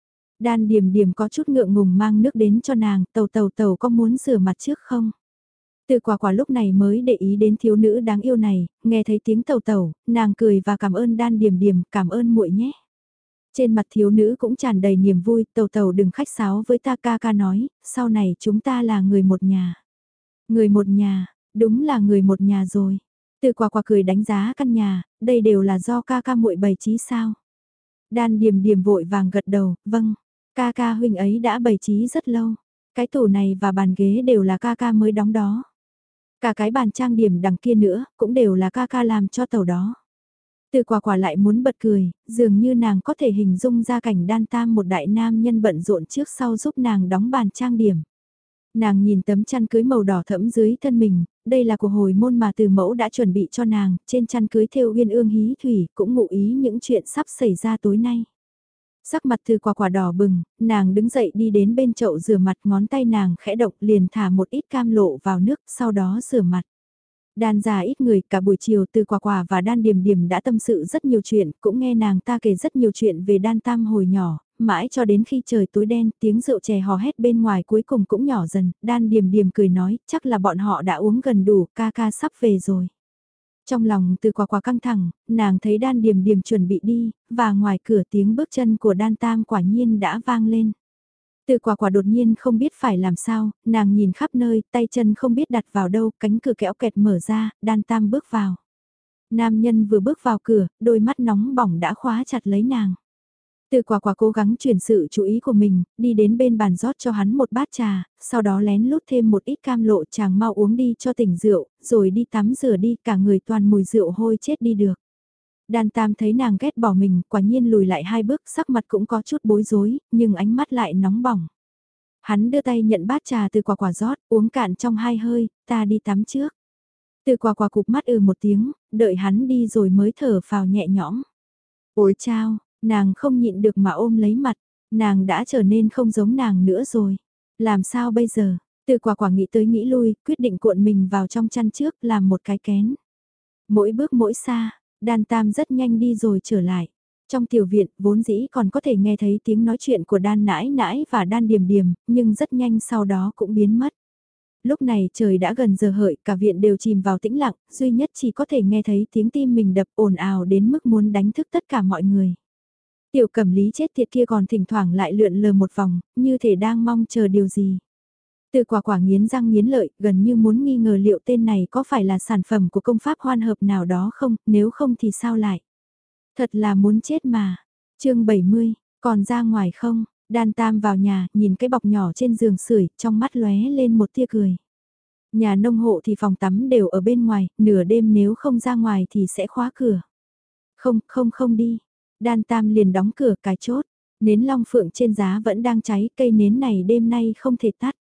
Đan Điềm Điềm có chút ngượng ngùng mang nước đến cho nàng, tàu tàu tàu có muốn rửa mặt trước không? Từ Quả Quả lúc này mới để ý đến thiếu nữ đáng yêu này, nghe thấy tiếng tàu tàu, nàng cười và cảm ơn Đan Điềm Điềm, cảm ơn muội nhé. Trên mặt thiếu nữ cũng tràn đầy niềm vui, tàu tàu đừng khách sáo với ta, ca ca nói, sau này chúng ta là người một nhà. Người một nhà, đúng là người một nhà rồi. Từ Quả Quả cười đánh giá căn nhà, đây đều là do ca ca muội bày trí sao? Đan Điềm Điềm vội vàng gật đầu, vâng, ca ca huynh ấy đã bày trí rất lâu. Cái tủ này và bàn ghế đều là ca ca mới đóng đó. Cả cái bàn trang điểm đằng kia nữa, cũng đều là ca ca làm cho tàu đó. Từ Quả Quả lại muốn bật cười, dường như nàng có thể hình dung ra cảnh Đan Tam một đại nam nhân bận rộn trước sau giúp nàng đóng bàn trang điểm. Nàng nhìn tấm chăn cưới màu đỏ thẫm dưới thân mình, đây là của hồi môn mà Từ mẫu đã chuẩn bị cho nàng, trên chăn cưới thêu uyên ương hí thủy, cũng ngụ ý những chuyện sắp xảy ra tối nay. Sắc mặt Từ Quả Quả đỏ bừng, nàng đứng dậy đi đến bên chậu rửa mặt, ngón tay nàng khẽ động liền thả một ít cam lộ vào nước, sau đó rửa mặt. Đan già ít người, cả buổi chiều Từ Quả Quả và Đan Điềm Điềm đã tâm sự rất nhiều chuyện, cũng nghe nàng ta kể rất nhiều chuyện về Đan Tam hồi nhỏ, mãi cho đến khi trời tối đen, tiếng rượu chè hò hét bên ngoài cuối cùng cũng nhỏ dần, Đan Điềm Điềm cười nói, chắc là bọn họ đã uống gần đủ, ca ca sắp về rồi. Trong lòng Từ Quả Quả căng thẳng, nàng thấy Đan Điềm Điềm chuẩn bị đi, và ngoài cửa tiếng bước chân của Đan Tam quả nhiên đã vang lên. Từ Quả Quả đột nhiên không biết phải làm sao, nàng nhìn khắp nơi, tay chân không biết đặt vào đâu, cánh cửa kéo kẹt mở ra, Đan Tam bước vào. Nam nhân vừa bước vào cửa, đôi mắt nóng bỏng đã khóa chặt lấy nàng. Từ Quả Quả cố gắng chuyển sự chú ý của mình, đi đến bên bàn rót cho hắn một bát trà, sau đó lén lút thêm một ít cam lộ, chàng mau uống đi cho tỉnh rượu, rồi đi tắm rửa đi, cả người toàn mùi rượu hôi chết đi được. Đan Tam thấy nàng ghét bỏ mình, quả nhiên lùi lại hai bước, sắc mặt cũng có chút bối rối, nhưng ánh mắt lại nóng bỏng. Hắn đưa tay nhận bát trà Từ Quả Quả rót, uống cạn trong hai hơi, ta đi tắm trước. Từ Quả Quả cụp mắt ừ một tiếng, đợi hắn đi rồi mới thở phào nhẹ nhõm. Ôi chao, nàng không nhịn được mà ôm lấy mặt, nàng đã trở nên không giống nàng nữa rồi. Làm sao bây giờ? Từ Quả Quả nghĩ tới nghĩ lui, quyết định cuộn mình vào trong chăn trước, làm một cái kén. Mỗi bước mỗi xa, Đan Tam rất nhanh đi rồi trở lại. Trong tiểu viện, vốn dĩ còn có thể nghe thấy tiếng nói chuyện của Đan Nãi Nãi và Đan Điềm Điềm, nhưng rất nhanh sau đó cũng biến mất. Lúc này trời đã gần giờ hợi, cả viện đều chìm vào tĩnh lặng, duy nhất chỉ có thể nghe thấy tiếng tim mình đập ồn ào đến mức muốn đánh thức tất cả mọi người. Tiểu Cẩm Lý chết tiệt kia còn thỉnh thoảng lại lượn lờ một vòng, như thể đang mong chờ điều gì. Từ Quả Quả nghiến răng nghiến lợi, gần như muốn nghi ngờ liệu tên này có phải là sản phẩm của công pháp hoan hợp nào đó không, nếu không thì sao lại. Thật là muốn chết mà. chương bảy mươi, còn ra ngoài không? Đan Tam vào nhà, nhìn cái bọc nhỏ trên giường sưởi, trong mắt lóe lên một tia cười. Nhà nông hộ thì phòng tắm đều ở bên ngoài, nửa đêm nếu không ra ngoài thì sẽ khóa cửa. Không, không không đi. Đan Tam liền đóng cửa cài chốt. Nến long phượng trên giá vẫn đang cháy, cây nến này đêm nay không thể tắt.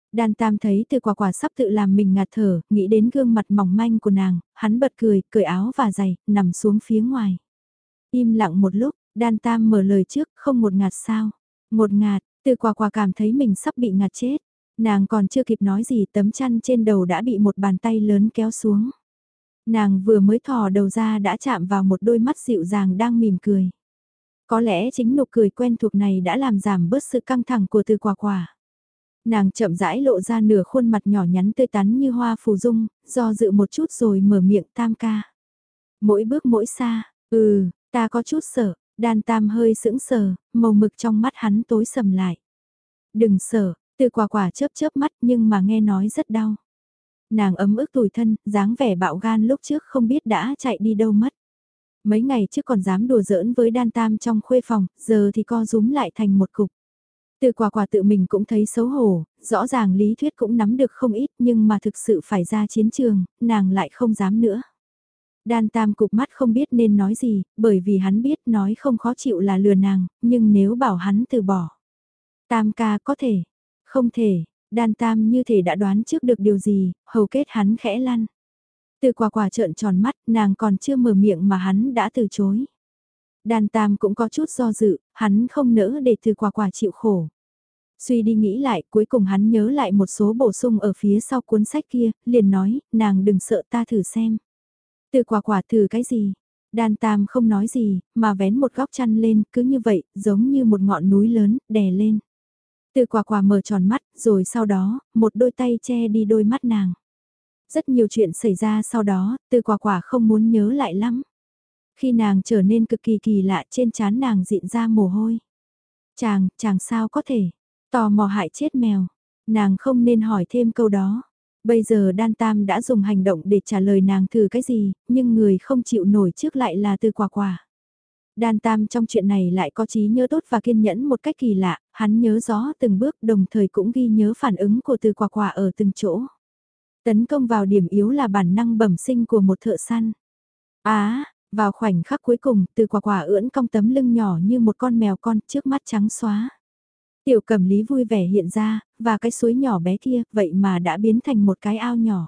Đan Tam thấy Từ Quả Quả sắp tự làm mình ngạt thở, nghĩ đến gương mặt mỏng manh của nàng, hắn bật cười, cởi áo và giày, nằm xuống phía ngoài. Im lặng một lúc, Đan Tam mở lời trước, không một ngạt sao. Một ngạt, Từ Quả Quả cảm thấy mình sắp bị ngạt chết. Nàng còn chưa kịp nói gì, tấm chăn trên đầu đã bị một bàn tay lớn kéo xuống. Nàng vừa mới thò đầu ra đã chạm vào một đôi mắt dịu dàng đang mỉm cười. Có lẽ chính nụ cười quen thuộc này đã làm giảm bớt sự căng thẳng của Từ Quả Quả. Nàng chậm rãi lộ ra nửa khuôn mặt nhỏ nhắn tươi tắn như hoa phù dung, do dự một chút rồi mở miệng Tam ca. Mỗi bước mỗi xa, ừ, ta có chút sợ, Đan Tam hơi sững sờ, màu mực trong mắt hắn tối sầm lại. Đừng sợ, Từ Quả Quả chớp chớp mắt nhưng mà nghe nói rất đau. Nàng ấm ức tủi thân, dáng vẻ bạo gan lúc trước không biết đã chạy đi đâu mất. Mấy ngày trước còn dám đùa giỡn với Đan Tam trong khuê phòng, giờ thì co rúm lại thành một cục. Từ Quả Quả tự mình cũng thấy xấu hổ, rõ ràng lý thuyết cũng nắm được không ít nhưng mà thực sự phải ra chiến trường, nàng lại không dám nữa. Đan Tam cục mắt không biết nên nói gì, bởi vì hắn biết nói không khó chịu là lừa nàng, nhưng nếu bảo hắn từ bỏ. Tam ca có thể, không thể, Đan Tam như thể đã đoán trước được điều gì, hầu kết hắn khẽ lăn. Từ Quả Quả trợn tròn mắt, nàng còn chưa mở miệng mà hắn đã từ chối. Đan Tam cũng có chút do dự, hắn không nỡ để Từ Quả Quả chịu khổ. Suy đi nghĩ lại, cuối cùng hắn nhớ lại một số bổ sung ở phía sau cuốn sách kia, liền nói, nàng đừng sợ ta thử xem. Từ Quả Quả thử cái gì? Đan Tam không nói gì, mà vén một góc chăn lên, cứ như vậy, giống như một ngọn núi lớn, đè lên. Từ Quả Quả mở tròn mắt, rồi sau đó, một đôi tay che đi đôi mắt nàng. Rất nhiều chuyện xảy ra sau đó, Từ Quả Quả không muốn nhớ lại lắm. Khi nàng trở nên cực kỳ kỳ lạ, trên trán nàng dịn ra mồ hôi. Chàng, chàng sao có thể? Tò mò hại chết mèo. Nàng không nên hỏi thêm câu đó. Bây giờ Đan Tam đã dùng hành động để trả lời nàng thử cái gì, nhưng người không chịu nổi trước lại là Từ Quả Quả. Đan Tam trong chuyện này lại có trí nhớ tốt và kiên nhẫn một cách kỳ lạ, hắn nhớ rõ từng bước đồng thời cũng ghi nhớ phản ứng của Từ Quả Quả ở từng chỗ. Tấn công vào điểm yếu là bản năng bẩm sinh của một thợ săn. Á, vào khoảnh khắc cuối cùng, Từ Quả Quả ưỡn cong tấm lưng nhỏ như một con mèo con trước mắt trắng xóa. Tiểu Cẩm Lý vui vẻ hiện ra, và cái suối nhỏ bé kia, vậy mà đã biến thành một cái ao nhỏ.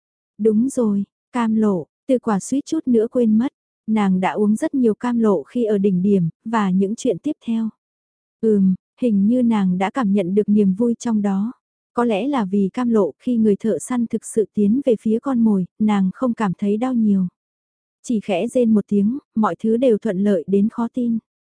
Đúng rồi, cam lộ, Từ Quả suýt chút nữa quên mất. Nàng đã uống rất nhiều cam lộ khi ở đỉnh điểm, và những chuyện tiếp theo. Ừm, hình như nàng đã cảm nhận được niềm vui trong đó. Có lẽ là vì cam lộ khi người thợ săn thực sự tiến về phía con mồi, nàng không cảm thấy đau nhiều. Chỉ khẽ rên một tiếng, mọi thứ đều thuận lợi đến khó tin.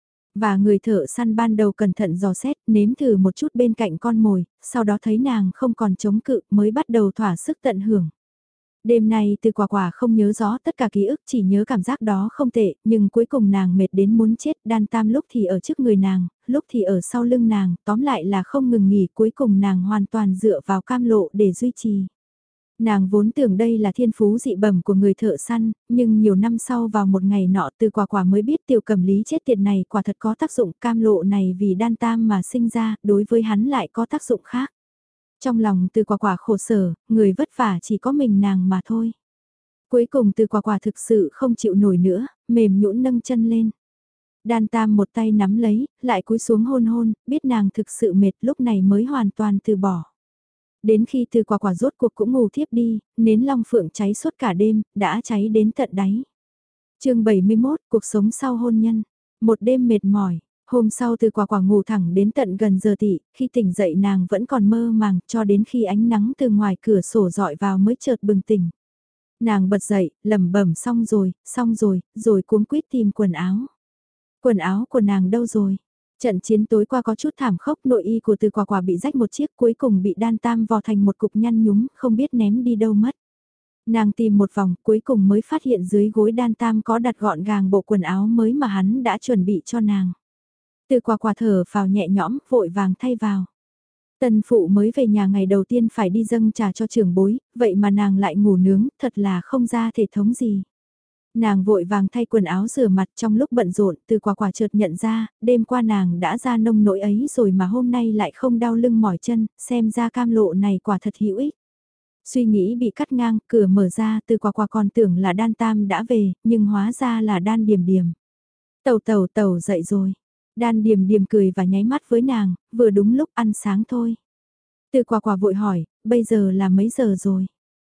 Và người thợ săn ban đầu cẩn thận dò xét, nếm thử một chút bên cạnh con mồi, sau đó thấy nàng không còn chống cự mới bắt đầu thỏa sức tận hưởng. Đêm nay Từ Quả Quả không nhớ rõ tất cả ký ức, chỉ nhớ cảm giác đó không tệ, nhưng cuối cùng nàng mệt đến muốn chết. Đan Tam lúc thì ở trước người nàng, lúc thì ở sau lưng nàng, tóm lại là không ngừng nghỉ, cuối cùng nàng hoàn toàn dựa vào cam lộ để duy trì. Nàng vốn tưởng đây là thiên phú dị bẩm của người thợ săn, nhưng nhiều năm sau vào một ngày nọ Từ Quả Quả mới biết Tiểu Cẩm Lý chết tiệt này quả thật có tác dụng, cam lộ này vì Đan Tam mà sinh ra, đối với hắn lại có tác dụng khác. Trong lòng Từ Quả Quả khổ sở, người vất vả chỉ có mình nàng mà thôi. Cuối cùng Từ Quả Quả thực sự không chịu nổi nữa, mềm nhũn nâng chân lên. Đan Tam một tay nắm lấy, lại cúi xuống hôn hôn, biết nàng thực sự mệt lúc này mới hoàn toàn từ bỏ. Đến khi Từ Quả Quả rốt cuộc cũng ngủ thiếp đi, nến long phượng cháy suốt cả đêm, đã cháy đến tận đáy. chương bảy mươi mốt, cuộc sống sau hôn nhân. Một đêm mệt mỏi, hôm sau Từ Quả Quả ngủ thẳng đến tận gần giờ tị, khi tỉnh dậy nàng vẫn còn mơ màng cho đến khi ánh nắng từ ngoài cửa sổ dọi vào mới chợt bừng tỉnh. Nàng bật dậy, lẩm bẩm xong rồi, xong rồi, rồi cuống quýt tìm quần áo. Quần áo của nàng đâu rồi? Trận chiến tối qua có chút thảm khốc, nội y của Từ Quả Quả bị rách một chiếc, cuối cùng bị Đan Tam vò thành một cục nhăn nhúm, không biết ném đi đâu mất. Nàng tìm một vòng, cuối cùng mới phát hiện dưới gối Đan Tam có đặt gọn gàng bộ quần áo mới mà hắn đã chuẩn bị cho nàng. Từ Quả Quả thở phào nhẹ nhõm, vội vàng thay vào. Tần phụ mới về nhà ngày đầu tiên phải đi dâng trà cho trưởng bối, vậy mà nàng lại ngủ nướng, thật là không ra thể thống gì. Nàng vội vàng thay quần áo rửa mặt, trong lúc bận rộn, Từ Quả Quả chợt nhận ra, đêm qua nàng đã ra nông nỗi ấy rồi mà hôm nay lại không đau lưng mỏi chân, xem ra cam lộ này quả thật hữu ích. Suy nghĩ bị cắt ngang, cửa mở ra, Từ Quả Quả còn tưởng là Đan Tam đã về, nhưng hóa ra là Đan Điềm Điềm. Tẩu tẩu tẩu dậy rồi. Đan Điềm Điềm cười và nháy mắt với nàng, vừa đúng lúc ăn sáng thôi. Từ quả quả vội hỏi, bây giờ là mấy giờ rồi?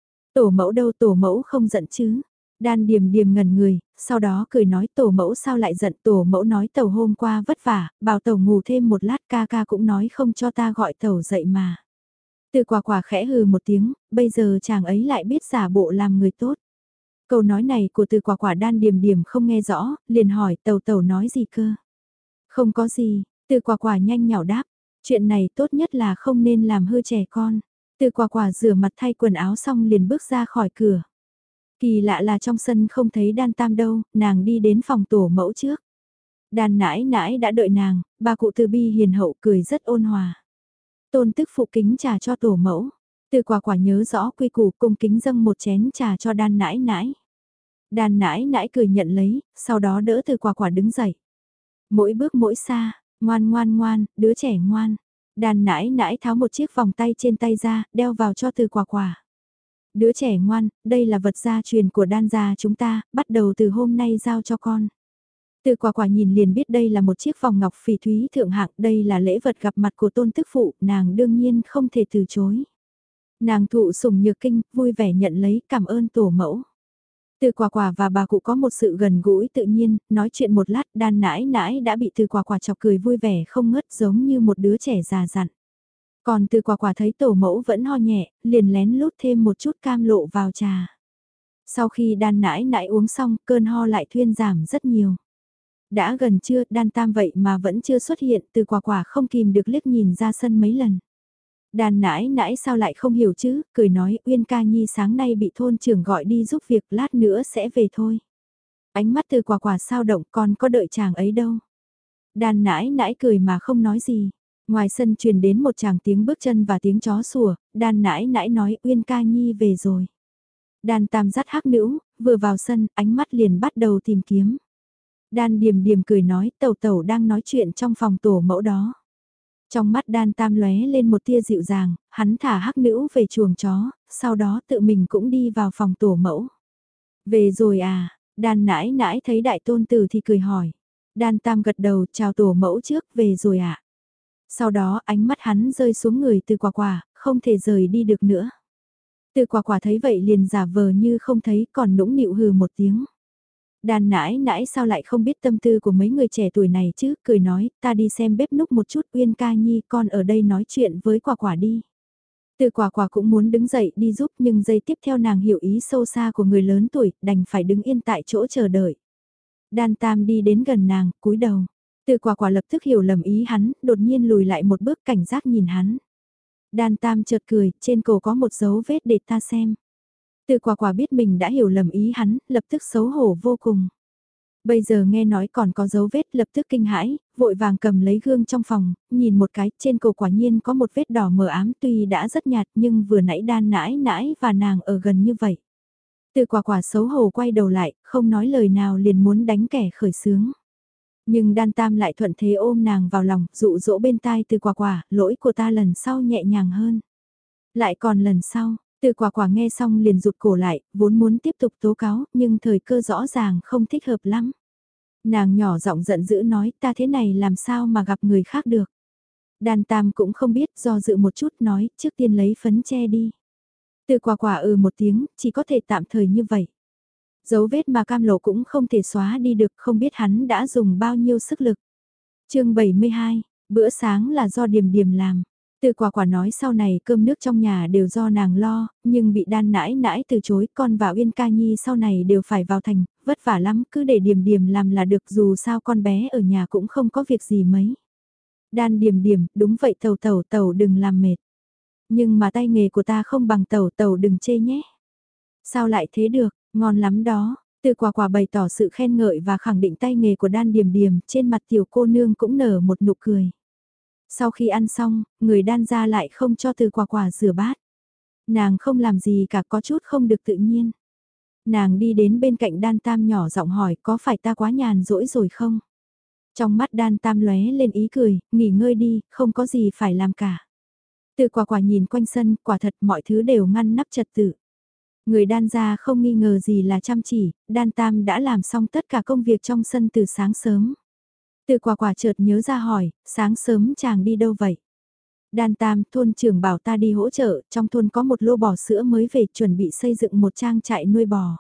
Tổ mẫu đâu, tổ mẫu không giận chứ? Đan Điềm Điềm ngẩn người, sau đó cười nói tổ mẫu sao lại giận, tổ mẫu nói tàu hôm qua vất vả, bảo tàu ngủ thêm một lát, ca ca cũng nói không cho ta gọi tàu dậy mà. Từ quả quả khẽ hừ một tiếng, bây giờ chàng ấy lại biết giả bộ làm người tốt. Câu nói này của từ quả quả Đan Điềm Điềm không nghe rõ, liền hỏi tàu tàu nói gì cơ? Không có gì, từ quả quả nhanh nhảu đáp, chuyện này tốt nhất là không nên làm hư trẻ con. Từ quả quả rửa mặt thay quần áo xong liền bước ra khỏi cửa. Kỳ lạ là trong sân không thấy Đan Tam đâu, nàng đi đến phòng tổ mẫu trước. Đan nãi nãi đã đợi nàng, bà cụ Từ bi hiền hậu cười rất ôn hòa. Tôn tức phụ kính trà cho tổ mẫu. Từ quả quả nhớ rõ quy củ cung kính dâng một chén trà cho đan nãi nãi. Đan nãi nãi cười nhận lấy, sau đó đỡ từ quả quả đứng dậy. Mỗi bước mỗi xa, ngoan ngoan ngoan, đứa trẻ ngoan. Đan nãi nãi tháo một chiếc vòng tay trên tay ra, đeo vào cho từ quả quả. Đứa trẻ ngoan, đây là vật gia truyền của đan gia chúng ta, bắt đầu từ hôm nay giao cho con. Từ quả quả nhìn liền biết đây là một chiếc vòng ngọc phỉ thúy thượng hạng, đây là lễ vật gặp mặt của tôn tức phụ, nàng đương nhiên không thể từ chối. Nàng thụ sủng nhược kinh, vui vẻ nhận lấy cảm ơn tổ mẫu. Từ quả quả và bà cụ có một sự gần gũi tự nhiên, nói chuyện một lát đan nãi nãi đã bị từ quả quả chọc cười vui vẻ không ngớt giống như một đứa trẻ già dặn. Còn từ quả quả thấy tổ mẫu vẫn ho nhẹ, liền lén lút thêm một chút cam lộ vào trà. Sau khi đan nãi nãi uống xong, cơn ho lại thuyên giảm rất nhiều. Đã gần trưa, đan tam vậy mà vẫn chưa xuất hiện, từ quả quả không kìm được liếc nhìn ra sân mấy lần. Đàn nãi nãi sao lại không hiểu chứ, cười nói Uyên ca nhi sáng nay bị thôn trưởng gọi đi giúp việc, lát nữa sẽ về thôi. Ánh mắt từ quả quả sao động, con có đợi chàng ấy đâu. Đàn nãi nãi cười mà không nói gì. Ngoài sân truyền đến một chàng tiếng bước chân và tiếng chó sủa, đàn nãi nãi nói Uyên ca nhi về rồi. Đàn tam dắt hắc nữ, vừa vào sân, ánh mắt liền bắt đầu tìm kiếm. Đan Điềm Điềm cười nói tẩu tẩu đang nói chuyện trong phòng tổ mẫu đó. Trong mắt đan tam lóe lên một tia dịu dàng, hắn thả hắc nữ về chuồng chó, sau đó tự mình cũng đi vào phòng tổ mẫu. Về rồi à, đan nãi nãi thấy đại tôn tử thì cười hỏi. Đan tam gật đầu chào tổ mẫu trước, về rồi ạ. À. Sau đó ánh mắt hắn rơi xuống người từ quả quả, không thể rời đi được nữa. Từ quả quả thấy vậy liền giả vờ như không thấy còn nũng nịu hừ một tiếng. Đàn nãi nãi sao lại không biết tâm tư của mấy người trẻ tuổi này chứ, cười nói, ta đi xem bếp núc một chút Uyên ca nhi con ở đây nói chuyện với quả quả đi. Từ quả quả cũng muốn đứng dậy đi giúp nhưng giây tiếp theo nàng hiểu ý sâu xa của người lớn tuổi, đành phải đứng yên tại chỗ chờ đợi. Đan tam đi đến gần nàng, cúi đầu. Từ quả quả lập tức hiểu lầm ý hắn, đột nhiên lùi lại một bước cảnh giác nhìn hắn. Đan tam chợt cười, trên cổ có một dấu vết để ta xem. Từ quả quả biết mình đã hiểu lầm ý hắn, lập tức xấu hổ vô cùng. Bây giờ nghe nói còn có dấu vết lập tức kinh hãi, vội vàng cầm lấy gương trong phòng, nhìn một cái, trên cổ quả nhiên có một vết đỏ mờ ám tuy đã rất nhạt nhưng vừa nãy đan nãi nãi và nàng ở gần như vậy. Từ quả quả xấu hổ quay đầu lại, không nói lời nào liền muốn đánh kẻ khởi sướng. Nhưng đan tam lại thuận thế ôm nàng vào lòng, dụ dỗ bên tai từ quả quả, lỗi của ta lần sau nhẹ nhàng hơn. Lại còn lần sau, từ quả quả nghe xong liền rụt cổ lại, vốn muốn tiếp tục tố cáo, nhưng thời cơ rõ ràng không thích hợp lắm. Nàng nhỏ giọng giận dữ nói ta thế này làm sao mà gặp người khác được. Đan tam cũng không biết do dự một chút nói trước tiên lấy phấn che đi. Từ quả quả ừ một tiếng, chỉ có thể tạm thời như vậy. Dấu vết mà cam lộ cũng không thể xóa đi được, không biết hắn đã dùng bao nhiêu sức lực. Chương bảy mươi hai, bữa sáng là do Điềm Điềm làm. Từ quả quả nói sau này cơm nước trong nhà đều do nàng lo, nhưng bị đan nãi nãi từ chối, con và Uyên ca nhi sau này đều phải vào thành, vất vả lắm, cứ để Điềm Điềm làm là được, dù sao con bé ở nhà cũng không có việc gì mấy. Đan Điềm Điềm, đúng vậy tàu tàu tàu đừng làm mệt. Nhưng mà tay nghề của ta không bằng tàu tàu đừng chê nhé. Sao lại thế được, ngon lắm đó. Từ quả quả bày tỏ sự khen ngợi và khẳng định tay nghề của đan Điềm Điềm, trên mặt tiểu cô nương cũng nở một nụ cười. Sau khi ăn xong, người đan ra lại không cho từ quả quả rửa bát. Nàng không làm gì cả, có chút không được tự nhiên. Nàng đi đến bên cạnh đan tam nhỏ giọng hỏi có phải ta quá nhàn rỗi rồi không? Trong mắt đan tam lóe lên ý cười, nghỉ ngơi đi, không có gì phải làm cả. Từ quả quả nhìn quanh sân, quả thật mọi thứ đều ngăn nắp trật tự. Người đan ra không nghi ngờ gì là chăm chỉ, đan tam đã làm xong tất cả công việc trong sân từ sáng sớm. Từ quả quả chợt nhớ ra hỏi, sáng sớm chàng đi đâu vậy? Đan Tam, thôn trưởng bảo ta đi hỗ trợ, trong thôn có một lô bò sữa mới về chuẩn bị xây dựng một trang trại nuôi bò.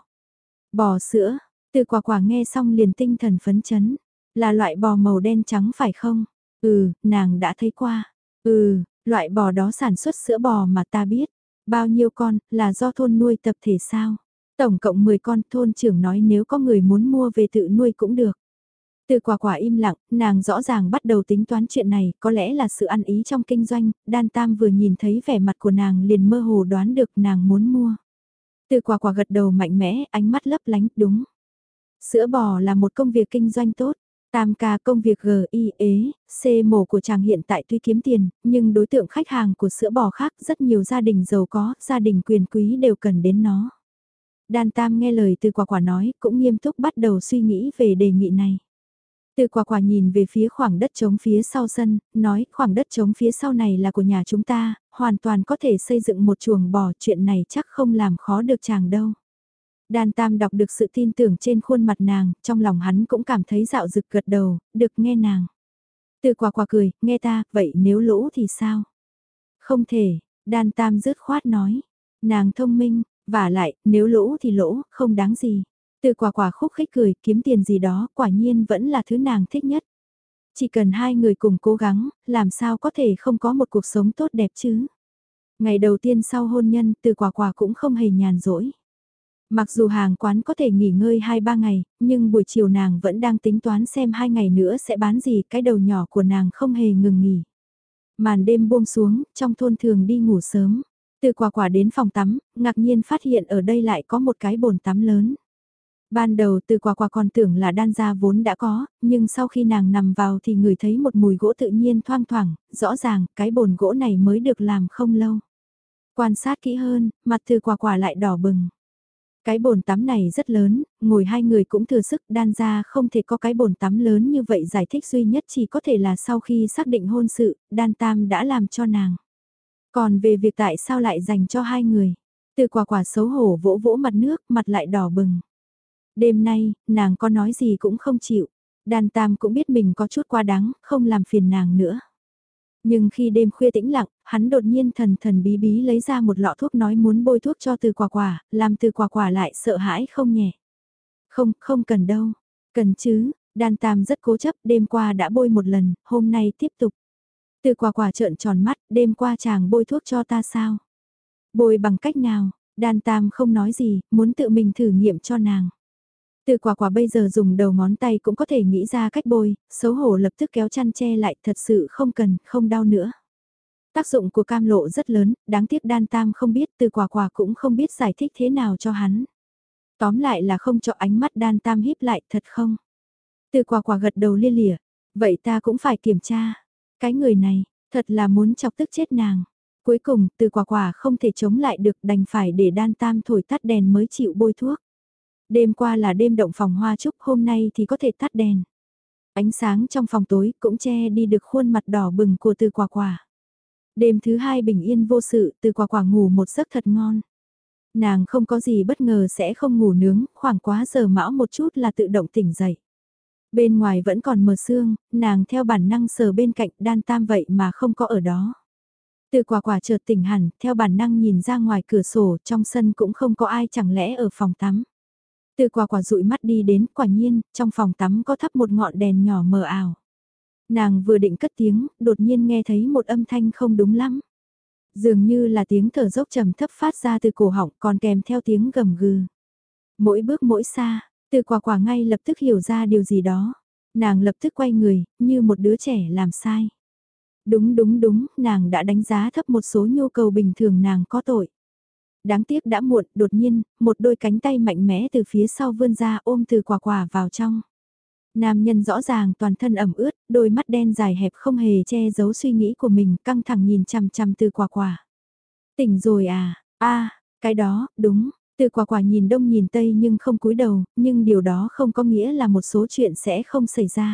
Bò sữa, Từ Quả Quả nghe xong liền tinh thần phấn chấn, là loại bò màu đen trắng phải không? Ừ, nàng đã thấy qua. Ừ, loại bò đó sản xuất sữa bò mà ta biết. Bao nhiêu con, là do thôn nuôi tập thể sao? Tổng cộng mười con, thôn trưởng nói nếu có người muốn mua về tự nuôi cũng được. Từ Quả Quả im lặng, nàng rõ ràng bắt đầu tính toán chuyện này, có lẽ là sự ăn ý trong kinh doanh, Đan Tam vừa nhìn thấy vẻ mặt của nàng liền mơ hồ đoán được nàng muốn mua. Từ Quả Quả gật đầu mạnh mẽ, ánh mắt lấp lánh, đúng. Sữa bò là một công việc kinh doanh tốt. Tam ca công việc G I ế, C mổ của chàng hiện tại tuy kiếm tiền, nhưng đối tượng khách hàng của sữa bò khác rất nhiều gia đình giàu có, gia đình quyền quý đều cần đến nó. Đan Tam nghe lời Từ Quả Quả nói, cũng nghiêm túc bắt đầu suy nghĩ về đề nghị này. Từ Quả Quả nhìn về phía khoảng đất trống phía sau sân, nói khoảng đất trống phía sau này là của nhà chúng ta, hoàn toàn có thể xây dựng một chuồng bò, chuyện này chắc không làm khó được chàng đâu. Đan Tam đọc được sự tin tưởng trên khuôn mặt nàng, trong lòng hắn cũng cảm thấy dạo dực gật đầu, được nghe nàng. Từ Quả Quả cười, nghe ta, vậy nếu lỗ thì sao? Không thể, Đan Tam dứt khoát nói. Nàng thông minh, vả lại, nếu lỗ thì lỗ, không đáng gì. Từ Quả Quả khúc khích cười, kiếm tiền gì đó, quả nhiên vẫn là thứ nàng thích nhất. Chỉ cần hai người cùng cố gắng, làm sao có thể không có một cuộc sống tốt đẹp chứ? Ngày đầu tiên sau hôn nhân, Từ Quả Quả cũng không hề nhàn rỗi. Mặc dù hàng quán có thể nghỉ ngơi hai ba ngày, nhưng buổi chiều nàng vẫn đang tính toán xem hai ngày nữa sẽ bán gì, cái đầu nhỏ của nàng không hề ngừng nghỉ. Màn đêm buông xuống, trong thôn thường đi ngủ sớm. Từ Quả Quả đến phòng tắm, ngạc nhiên phát hiện ở đây lại có một cái bồn tắm lớn. Ban đầu Từ Quả Quả còn tưởng là đan gia vốn đã có, nhưng sau khi nàng nằm vào thì ngửi thấy một mùi gỗ tự nhiên thoang thoảng, rõ ràng cái bồn gỗ này mới được làm không lâu. Quan sát kỹ hơn, mặt Từ Quả Quả lại đỏ bừng. Cái bồn tắm này rất lớn, ngồi hai người cũng thừa sức, đan ra không thể có cái bồn tắm lớn như vậy, giải thích duy nhất chỉ có thể là sau khi xác định hôn sự, Đan Tam đã làm cho nàng. Còn về việc tại sao lại dành cho hai người, Từ Quả Quả xấu hổ vỗ vỗ mặt nước, mặt lại đỏ bừng. Đêm nay, nàng có nói gì cũng không chịu, Đan Tam cũng biết mình có chút quá đáng, không làm phiền nàng nữa. Nhưng khi đêm khuya tĩnh lặng, hắn đột nhiên thần thần bí bí lấy ra một lọ thuốc nói muốn bôi thuốc cho Từ Quả Quả, làm Từ Quả Quả lại sợ hãi không nhẹ. Không, không cần đâu. Cần chứ, Đan Tam rất cố chấp, đêm qua đã bôi một lần, hôm nay tiếp tục. Từ Quả Quả trợn tròn mắt, đêm qua chàng bôi thuốc cho ta sao? Bôi bằng cách nào? Đan Tam không nói gì, muốn tự mình thử nghiệm cho nàng. Từ Quả Quả bây giờ dùng đầu ngón tay cũng có thể nghĩ ra cách bôi, xấu hổ lập tức kéo chăn che lại, thật sự không cần, không đau nữa. Tác dụng của cam lộ rất lớn, đáng tiếc Đan Tam không biết, Từ Quả Quả cũng không biết giải thích thế nào cho hắn. Tóm lại là không cho ánh mắt Đan Tam híp lại, thật không? Từ Quả Quả gật đầu lia lịa, vậy ta cũng phải kiểm tra. Cái người này, thật là muốn chọc tức chết nàng. Cuối cùng, Từ Quả Quả không thể chống lại được, đành phải để Đan Tam thổi tắt đèn mới chịu bôi thuốc. Đêm qua là đêm động phòng hoa trúc, hôm nay thì có thể tắt đèn. Ánh sáng trong phòng tối cũng che đi được khuôn mặt đỏ bừng của Từ Quả Quả. Đêm thứ hai bình yên vô sự, Từ Quả Quả ngủ một giấc thật ngon. Nàng không có gì bất ngờ sẽ không ngủ nướng, khoảng quá giờ mão một chút là tự động tỉnh dậy. Bên ngoài vẫn còn mờ sương, nàng theo bản năng sờ bên cạnh Đan Tam vậy mà không có ở đó. Từ Quả Quả chợt tỉnh hẳn, theo bản năng nhìn ra ngoài cửa sổ, trong sân cũng không có ai, chẳng lẽ ở phòng tắm. Từ Quả Quả dụi mắt đi đến, quả nhiên, trong phòng tắm có thắp một ngọn đèn nhỏ mờ ảo. Nàng vừa định cất tiếng, đột nhiên nghe thấy một âm thanh không đúng lắm. Dường như là tiếng thở dốc trầm thấp phát ra từ cổ họng, còn kèm theo tiếng gầm gừ. Mỗi bước mỗi xa, Từ Quả Quả ngay lập tức hiểu ra điều gì đó. Nàng lập tức quay người, như một đứa trẻ làm sai. Đúng đúng đúng, nàng đã đánh giá thấp một số nhu cầu bình thường, nàng có tội. Đáng tiếc đã muộn, đột nhiên, một đôi cánh tay mạnh mẽ từ phía sau vươn ra ôm Từ Quả Quả vào trong. Nam nhân rõ ràng toàn thân ẩm ướt, đôi mắt đen dài hẹp không hề che giấu suy nghĩ của mình, căng thẳng nhìn chằm chằm Từ Quả Quả. Tỉnh rồi à, a cái đó, đúng, Từ Quả Quả nhìn đông nhìn tây nhưng không cúi đầu, nhưng điều đó không có nghĩa là một số chuyện sẽ không xảy ra.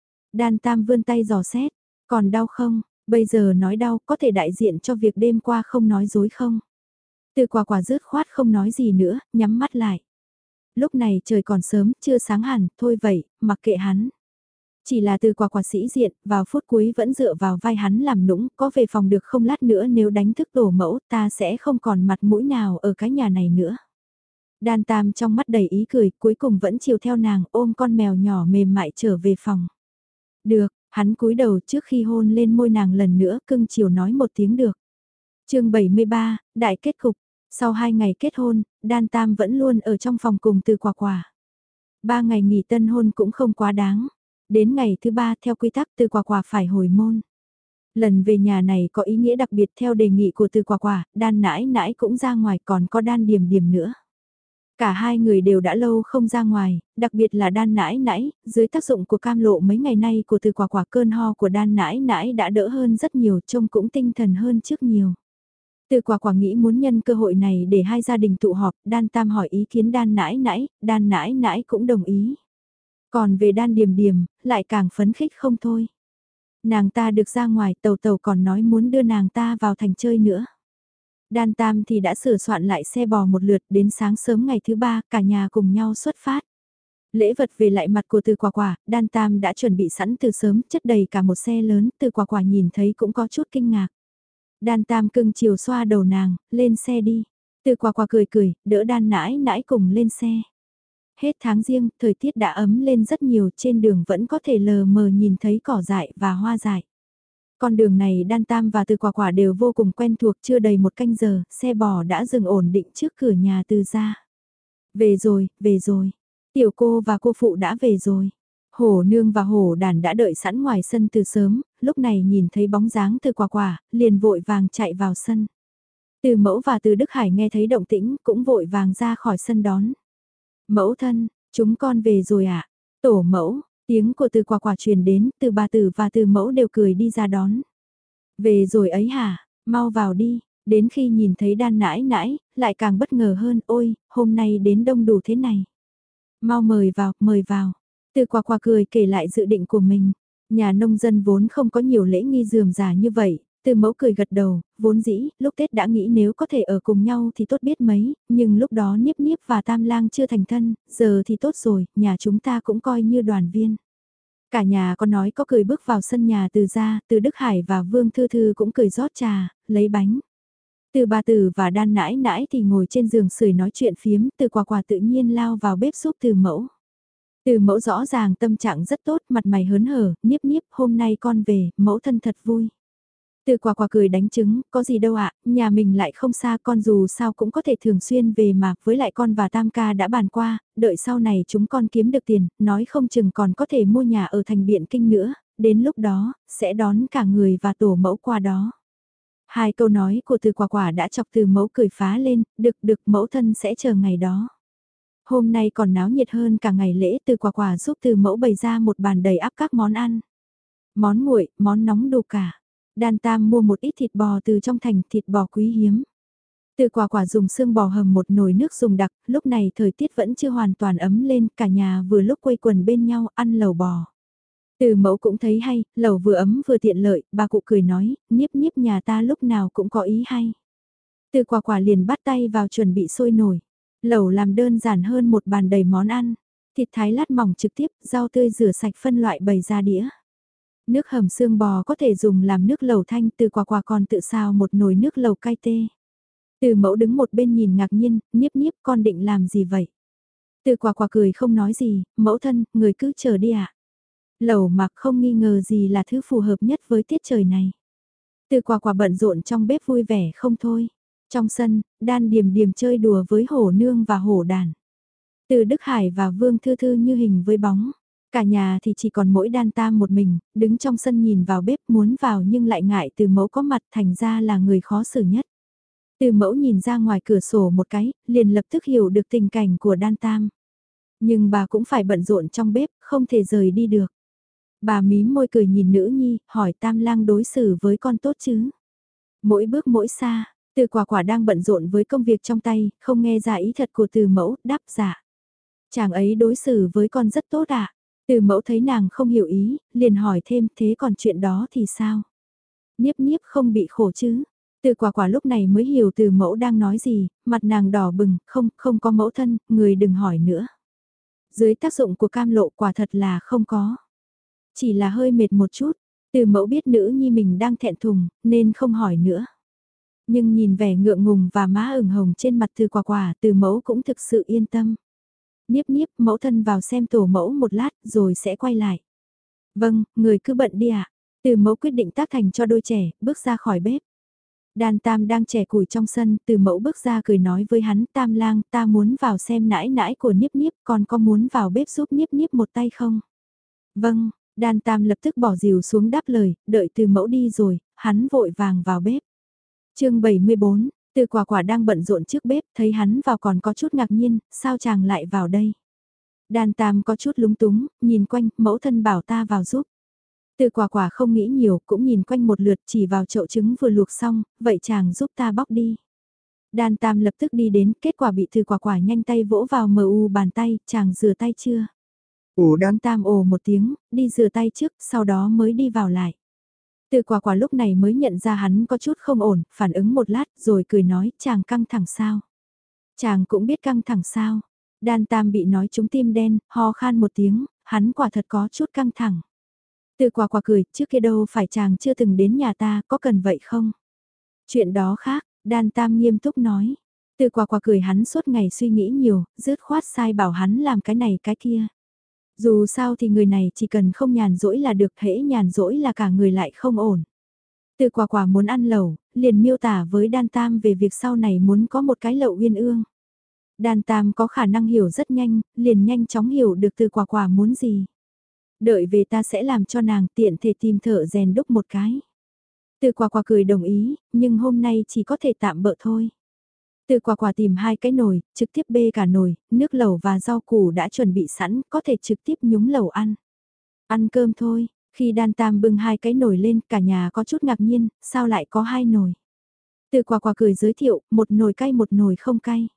Đan Tam vươn tay dò xét, còn đau không, bây giờ nói đau có thể đại diện cho việc đêm qua không nói dối không? Từ Quả Quả rứt khoát không nói gì nữa, nhắm mắt lại. Lúc này trời còn sớm, chưa sáng hẳn, thôi vậy, mặc kệ hắn. Chỉ là từ quả quả sĩ diện, vào phút cuối vẫn dựa vào vai hắn làm nũng, có về phòng được không lát nữa nếu đánh thức tổ mẫu ta sẽ không còn mặt mũi nào ở cái nhà này nữa. Đan Tam trong mắt đầy ý cười, cuối cùng vẫn chiều theo nàng ôm con mèo nhỏ mềm mại trở về phòng. Được, hắn cúi đầu trước khi hôn lên môi nàng lần nữa cưng chiều nói một tiếng được. chương bảy mươi ba, Đại kết cục. Sau hai ngày kết hôn, Đan Tam vẫn luôn ở trong phòng cùng từ quả quả. Ba ngày nghỉ tân hôn cũng không quá đáng. Đến ngày thứ ba theo quy tắc từ quả quả phải hồi môn. Lần về nhà này có ý nghĩa đặc biệt theo đề nghị của từ quả quả, Đan nãi nãi cũng ra ngoài còn có Đan điểm điểm nữa. Cả hai người đều đã lâu không ra ngoài, đặc biệt là Đan nãi nãi, dưới tác dụng của cam lộ mấy ngày nay của từ quả quả cơn ho của Đan nãi nãi đã đỡ hơn rất nhiều, trông cũng tinh thần hơn trước nhiều. Từ quả quả nghĩ muốn nhân cơ hội này để hai gia đình tụ họp, Đan Tam hỏi ý kiến Đan nãi nãi, Đan nãi nãi cũng đồng ý. Còn về Đan Điềm Điềm, lại càng phấn khích không thôi. Nàng ta được ra ngoài, Tàu Tàu còn nói muốn đưa nàng ta vào thành chơi nữa. Đan Tam thì đã sửa soạn lại xe bò một lượt, đến sáng sớm ngày thứ ba, cả nhà cùng nhau xuất phát. Lễ vật về lại mặt của Từ Quả Quả, Đan Tam đã chuẩn bị sẵn từ sớm, chất đầy cả một xe lớn, Từ Quả Quả nhìn thấy cũng có chút kinh ngạc. Đan Tam cưng chiều xoa đầu nàng, lên xe đi. Từ Quả Quả cười cười, đỡ Đan nãi nãi cùng lên xe. Hết tháng riêng, thời tiết đã ấm lên rất nhiều, trên đường vẫn có thể lờ mờ nhìn thấy cỏ dại và hoa dại. Con đường này Đan Tam và Từ Quả Quả đều vô cùng quen thuộc, chưa đầy một canh giờ, xe bò đã dừng ổn định trước cửa nhà Từ gia. Về rồi, về rồi. Tiểu cô và cô phụ đã về rồi. Hổ nương và hổ đàn đã đợi sẵn ngoài sân từ sớm, lúc này nhìn thấy bóng dáng Từ Quả Quả, liền vội vàng chạy vào sân. Từ Mẫu và Từ Đức Hải nghe thấy động tĩnh cũng vội vàng ra khỏi sân đón. Mẫu thân, chúng con về rồi ạ. À? Tổ mẫu, tiếng của Từ Quả Quả truyền đến, Từ bà Tử và Từ Mẫu đều cười đi ra đón. Về rồi ấy hả, mau vào đi, đến khi nhìn thấy Đan nãi nãi, lại càng bất ngờ hơn, ôi, hôm nay đến đông đủ thế này. Mau mời vào, mời vào. Từ Quả Quả cười kể lại dự định của mình. Nhà nông dân vốn không có nhiều lễ nghi rườm rà như vậy. Từ Mẫu cười gật đầu, vốn dĩ, lúc Tết đã nghĩ nếu có thể ở cùng nhau thì tốt biết mấy, nhưng lúc đó Niếp Niếp và Tam Lang chưa thành thân, giờ thì tốt rồi, nhà chúng ta cũng coi như đoàn viên. Cả nhà có nói có cười bước vào sân nhà Từ gia, Từ Đức Hải và Vương Thư Thư cũng cười rót trà, lấy bánh. Từ bà Tử và Đan nãi nãi thì ngồi trên giường sưởi nói chuyện phiếm, Từ Quả Quả tự nhiên lao vào bếp giúp Từ Mẫu. Từ Mẫu rõ ràng tâm trạng rất tốt, mặt mày hớn hở, Niếp Niếp hôm nay con về, mẫu thân thật vui. Từ Quả Quả cười đánh trứng, có gì đâu ạ, nhà mình lại không xa, con dù sao cũng có thể thường xuyên về mà, với lại con và Tam ca đã bàn qua, đợi sau này chúng con kiếm được tiền, nói không chừng còn có thể mua nhà ở thành Biện Kinh nữa, đến lúc đó, sẽ đón cả người và tổ mẫu qua đó. Hai câu nói của Từ Quả Quả đã chọc Từ Mẫu cười phá lên, được được mẫu thân sẽ chờ ngày đó. Hôm nay còn náo nhiệt hơn cả ngày lễ, Từ Quả Quả giúp Từ Mẫu bày ra một bàn đầy ắp các món ăn. Món nguội, món nóng đủ cả. Đan Tam mua một ít thịt bò từ trong thành, thịt bò quý hiếm. Từ Quả Quả dùng xương bò hầm một nồi nước dùng đặc, lúc này thời tiết vẫn chưa hoàn toàn ấm lên, cả nhà vừa lúc quây quần bên nhau ăn lẩu bò. Từ Mẫu cũng thấy hay, lẩu vừa ấm vừa tiện lợi, bà cụ cười nói, Niếp Niếp nhà ta lúc nào cũng có ý hay. Từ Quả Quả liền bắt tay vào chuẩn bị sôi nổi. Lẩu làm đơn giản hơn một bàn đầy món ăn. Thịt thái lát mỏng trực tiếp, rau tươi rửa sạch phân loại bày ra đĩa. Nước hầm xương bò có thể dùng làm nước lẩu thanh, Từ Quả Quả còn tự xào một nồi nước lẩu cay tê. Từ Mẫu đứng một bên nhìn ngạc nhiên, Niếp Niếp con định làm gì vậy? Từ Quả Quả cười không nói gì, mẫu thân, người cứ chờ đi ạ. À? Lẩu mặc không nghi ngờ gì là thứ phù hợp nhất với tiết trời này. Từ Quả Quả bận rộn trong bếp vui vẻ không thôi. Trong sân, Đan Điềm Điềm chơi đùa với hổ nương và hổ đàn. Từ Đức Hải và Vương Thư Thư như hình với bóng. Cả nhà thì chỉ còn mỗi Đan Tam một mình, đứng trong sân nhìn vào bếp muốn vào nhưng lại ngại Từ Mẫu có mặt thành ra là người khó xử nhất. Từ Mẫu nhìn ra ngoài cửa sổ một cái, liền lập tức hiểu được tình cảnh của Đan Tam. Nhưng bà cũng phải bận rộn trong bếp, không thể rời đi được. Bà mím môi cười nhìn nữ nhi, hỏi Tam Lang đối xử với con tốt chứ. Mỗi bước mỗi xa, Từ Quả Quả đang bận rộn với công việc trong tay, không nghe ra ý thật của Từ Mẫu, đáp dạ. Chàng ấy đối xử với con rất tốt ạ. À? Từ Mẫu thấy nàng không hiểu ý, liền hỏi thêm thế còn chuyện đó thì sao? Niếp Niếp không bị khổ chứ? Từ Quả Quả lúc này mới hiểu Từ Mẫu đang nói gì, mặt nàng đỏ bừng, không, không có mẫu thân, người đừng hỏi nữa. Dưới tác dụng của cam lộ quả thật là không có. Chỉ là hơi mệt một chút, Từ Mẫu biết nữ nhi mình đang thẹn thùng, nên không hỏi nữa. Nhưng nhìn vẻ ngượng ngùng và má ửng hồng trên mặt Từ Quả Quả, Từ Mẫu cũng thực sự yên tâm. Niếp niếp, mẫu thân vào xem tổ mẫu một lát rồi sẽ quay lại. Vâng, người cứ bận đi ạ. Từ Mẫu quyết định tác thành cho đôi trẻ, bước ra khỏi bếp. Đan Tam đang chẻ củi trong sân, Từ Mẫu bước ra cười nói với hắn, Tam lang, ta muốn vào xem nãi nãi của Niếp Niếp, còn có muốn vào bếp giúp Niếp Niếp một tay không? Vâng, Đan Tam lập tức bỏ rìu xuống đáp lời, đợi Từ Mẫu đi rồi, hắn vội vàng vào bếp. chương bảy mươi bốn, Từ Quả Quả đang bận rộn trước bếp, thấy hắn vào còn có chút ngạc nhiên, sao chàng lại vào đây? Đan Tam có chút lúng túng, nhìn quanh, mẫu thân bảo ta vào giúp. Từ Quả Quả không nghĩ nhiều, cũng nhìn quanh một lượt chỉ vào chậu trứng vừa luộc xong, vậy chàng giúp ta bóc đi. Đan Tam lập tức đi đến, kết quả bị Từ Quả Quả nhanh tay vỗ vào mờ u bàn tay, chàng rửa tay chưa? Ồ Đan Tam ồ một tiếng, đi rửa tay trước, sau đó mới đi vào lại. Từ Quả Quả lúc này mới nhận ra hắn có chút không ổn, phản ứng một lát rồi cười nói, chàng căng thẳng sao? Chàng cũng biết căng thẳng sao? Đan Tam bị nói trúng tim đen, ho khan một tiếng, hắn quả thật có chút căng thẳng. Từ Quả Quả cười, trước kia đâu phải chàng chưa từng đến nhà ta, có cần vậy không? Chuyện đó khác, Đan Tam nghiêm túc nói. Từ Quả Quả cười hắn suốt ngày suy nghĩ nhiều, dứt khoát sai bảo hắn làm cái này cái kia. Dù sao thì người này chỉ cần không nhàn rỗi là được, hễ nhàn rỗi là cả người lại không ổn. Từ Quả Quả muốn ăn lẩu, liền miêu tả với Đan Tam về việc sau này muốn có một cái lẩu uyên ương. Đan Tam có khả năng hiểu rất nhanh, liền nhanh chóng hiểu được Từ Quả Quả muốn gì. Đợi về ta sẽ làm cho nàng tiện thể tìm thợ rèn đúc một cái. Từ Quả Quả cười đồng ý, nhưng hôm nay chỉ có thể tạm bợ thôi. Từ Quả Quả tìm hai cái nồi, trực tiếp bê cả nồi, nước lẩu và rau củ đã chuẩn bị sẵn, có thể trực tiếp nhúng lẩu ăn. Ăn cơm thôi, khi Đan Tam bưng hai cái nồi lên, cả nhà có chút ngạc nhiên, sao lại có hai nồi. Từ Quả Quả cười giới thiệu, một nồi cay một nồi không cay.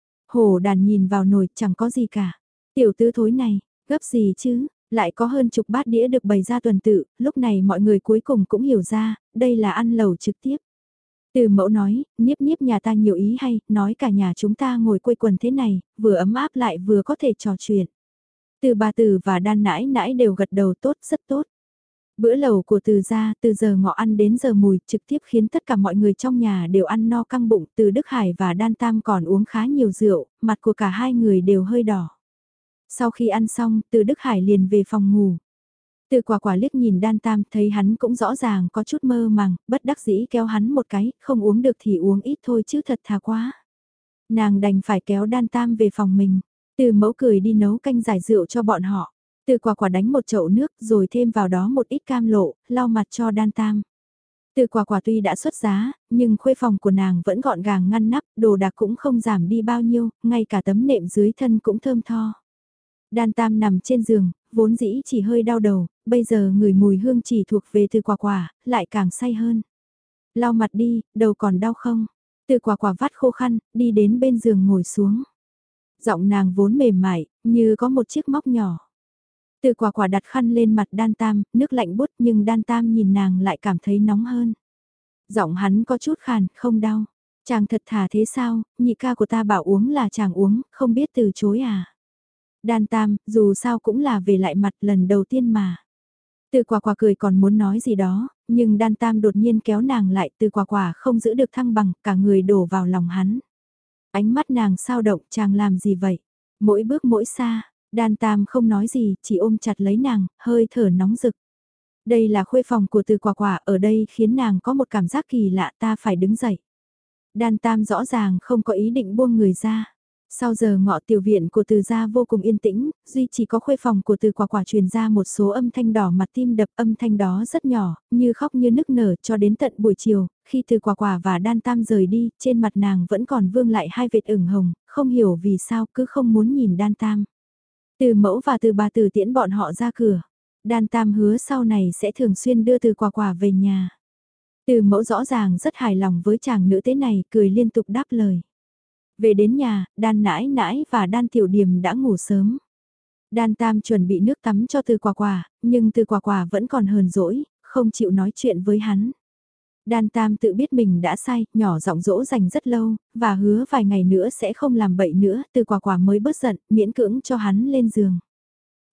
Hổ Đàn nhìn vào nồi chẳng có gì cả. Tiểu tứ thối này, gấp gì chứ, lại có hơn chục bát đĩa được bày ra tuần tự, lúc này mọi người cuối cùng cũng hiểu ra, đây là ăn lẩu trực tiếp. Từ Mẫu nói, Niếp Niếp nhà ta nhiều ý hay, nói cả nhà chúng ta ngồi quây quần thế này, vừa ấm áp lại vừa có thể trò chuyện. Từ bà Từ và Đan nãi nãi đều gật đầu tốt, rất tốt. Bữa lẩu của Từ gia, từ giờ ngọ ăn đến giờ mùi, trực tiếp khiến tất cả mọi người trong nhà đều ăn no căng bụng. Từ Đức Hải và Đan Tam còn uống khá nhiều rượu, mặt của cả hai người đều hơi đỏ. Sau khi ăn xong, Từ Đức Hải liền về phòng ngủ. Từ Quả Quả liếc nhìn Đan Tam, thấy hắn cũng rõ ràng có chút mơ màng, bất đắc dĩ kéo hắn một cái, không uống được thì uống ít thôi chứ thật thà quá. Nàng đành phải kéo Đan Tam về phòng mình. Từ Mẫu cười đi nấu canh giải rượu cho bọn họ. Từ Quả Quả đánh một chậu nước rồi thêm vào đó một ít cam lộ, lau mặt cho Đan Tam. Từ Quả Quả tuy đã xuất giá, nhưng khuê phòng của nàng vẫn gọn gàng ngăn nắp, đồ đạc cũng không giảm đi bao nhiêu, ngay cả tấm nệm dưới thân cũng thơm tho. Đan Tam nằm trên giường, vốn dĩ chỉ hơi đau đầu, bây giờ ngửi mùi hương chỉ thuộc về Từ Quả Quả, lại càng say hơn. Lau mặt đi, đầu còn đau không? Từ Quả Quả vắt khô khăn, đi đến bên giường ngồi xuống. Giọng nàng vốn mềm mại, như có một chiếc móc nhỏ. Từ Quả Quả đặt khăn lên mặt Đan Tam, nước lạnh bút nhưng Đan Tam nhìn nàng lại cảm thấy nóng hơn. Giọng hắn có chút khàn, không đau. Chàng thật thà thế sao, nhị ca của ta bảo uống là chàng uống, không biết từ chối à. Đan Tam, dù sao cũng là về lại mặt lần đầu tiên mà. Từ Quả Quả cười còn muốn nói gì đó, nhưng Đan Tam đột nhiên kéo nàng lại, Từ Quả Quả không giữ được thăng bằng, cả người đổ vào lòng hắn. Ánh mắt nàng sao động, chàng làm gì vậy? Mỗi bước mỗi xa, Đan Tam không nói gì, chỉ ôm chặt lấy nàng, hơi thở nóng rực. Đây là khuê phòng của Từ Quả Quả, ở đây khiến nàng có một cảm giác kỳ lạ, ta phải đứng dậy. Đan Tam rõ ràng không có ý định buông người ra. Sau giờ ngọ tiểu viện của Từ gia vô cùng yên tĩnh, duy chỉ có khuê phòng của Từ Quả Quả truyền ra một số âm thanh đỏ mặt tim đập, âm thanh đó rất nhỏ, như khóc như nức nở cho đến tận buổi chiều, khi Từ Quả Quả và Đan Tam rời đi, trên mặt nàng vẫn còn vương lại hai vệt ửng hồng, không hiểu vì sao cứ không muốn nhìn Đan Tam. Từ Mẫu và Từ bà Từ tiễn bọn họ ra cửa, Đan Tam hứa sau này sẽ thường xuyên đưa Từ Quả Quả về nhà. Từ Mẫu rõ ràng rất hài lòng với chàng nữ tế này, cười liên tục đáp lời. Về đến nhà, Đan nãi nãi và Đan tiểu điềm đã ngủ sớm. Đan Tam chuẩn bị nước tắm cho Từ Quả Quả, nhưng Từ Quả Quả vẫn còn hờn dỗi, không chịu nói chuyện với hắn. Đan Tam tự biết mình đã sai, nhỏ giọng dỗ dành rất lâu, và hứa vài ngày nữa sẽ không làm bậy nữa, Từ Quả Quả mới bớt giận, miễn cưỡng cho hắn lên giường.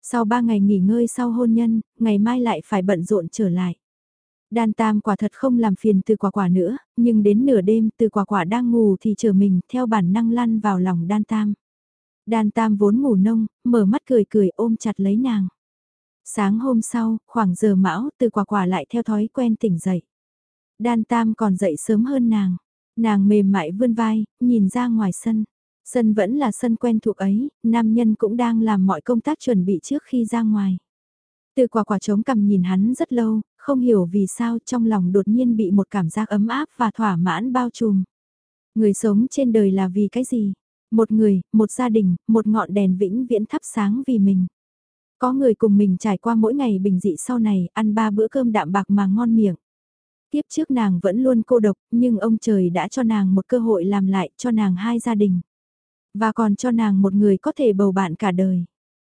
Sau ba ngày nghỉ ngơi sau hôn nhân, ngày mai lại phải bận rộn trở lại. Đan Tam quả thật không làm phiền Từ Quả Quả nữa, nhưng đến nửa đêm Từ Quả Quả đang ngủ thì trở mình theo bản năng lăn vào lòng Đan Tam. Đan Tam vốn ngủ nông, mở mắt cười cười ôm chặt lấy nàng. Sáng hôm sau, khoảng giờ mão, Từ Quả Quả lại theo thói quen tỉnh dậy. Đan Tam còn dậy sớm hơn nàng. Nàng mềm mại vươn vai, nhìn ra ngoài sân. Sân vẫn là sân quen thuộc ấy, nam nhân cũng đang làm mọi công tác chuẩn bị trước khi ra ngoài. Từ Quả Quả chống cằm nhìn hắn rất lâu, không hiểu vì sao trong lòng đột nhiên bị một cảm giác ấm áp và thỏa mãn bao trùm. Người sống trên đời là vì cái gì? Một người, một gia đình, một ngọn đèn vĩnh viễn thắp sáng vì mình. Có người cùng mình trải qua mỗi ngày bình dị sau này, ăn ba bữa cơm đạm bạc mà ngon miệng. Tiếp trước nàng vẫn luôn cô độc, nhưng ông trời đã cho nàng một cơ hội làm lại, cho nàng hai gia đình. Và còn cho nàng một người có thể bầu bạn cả đời.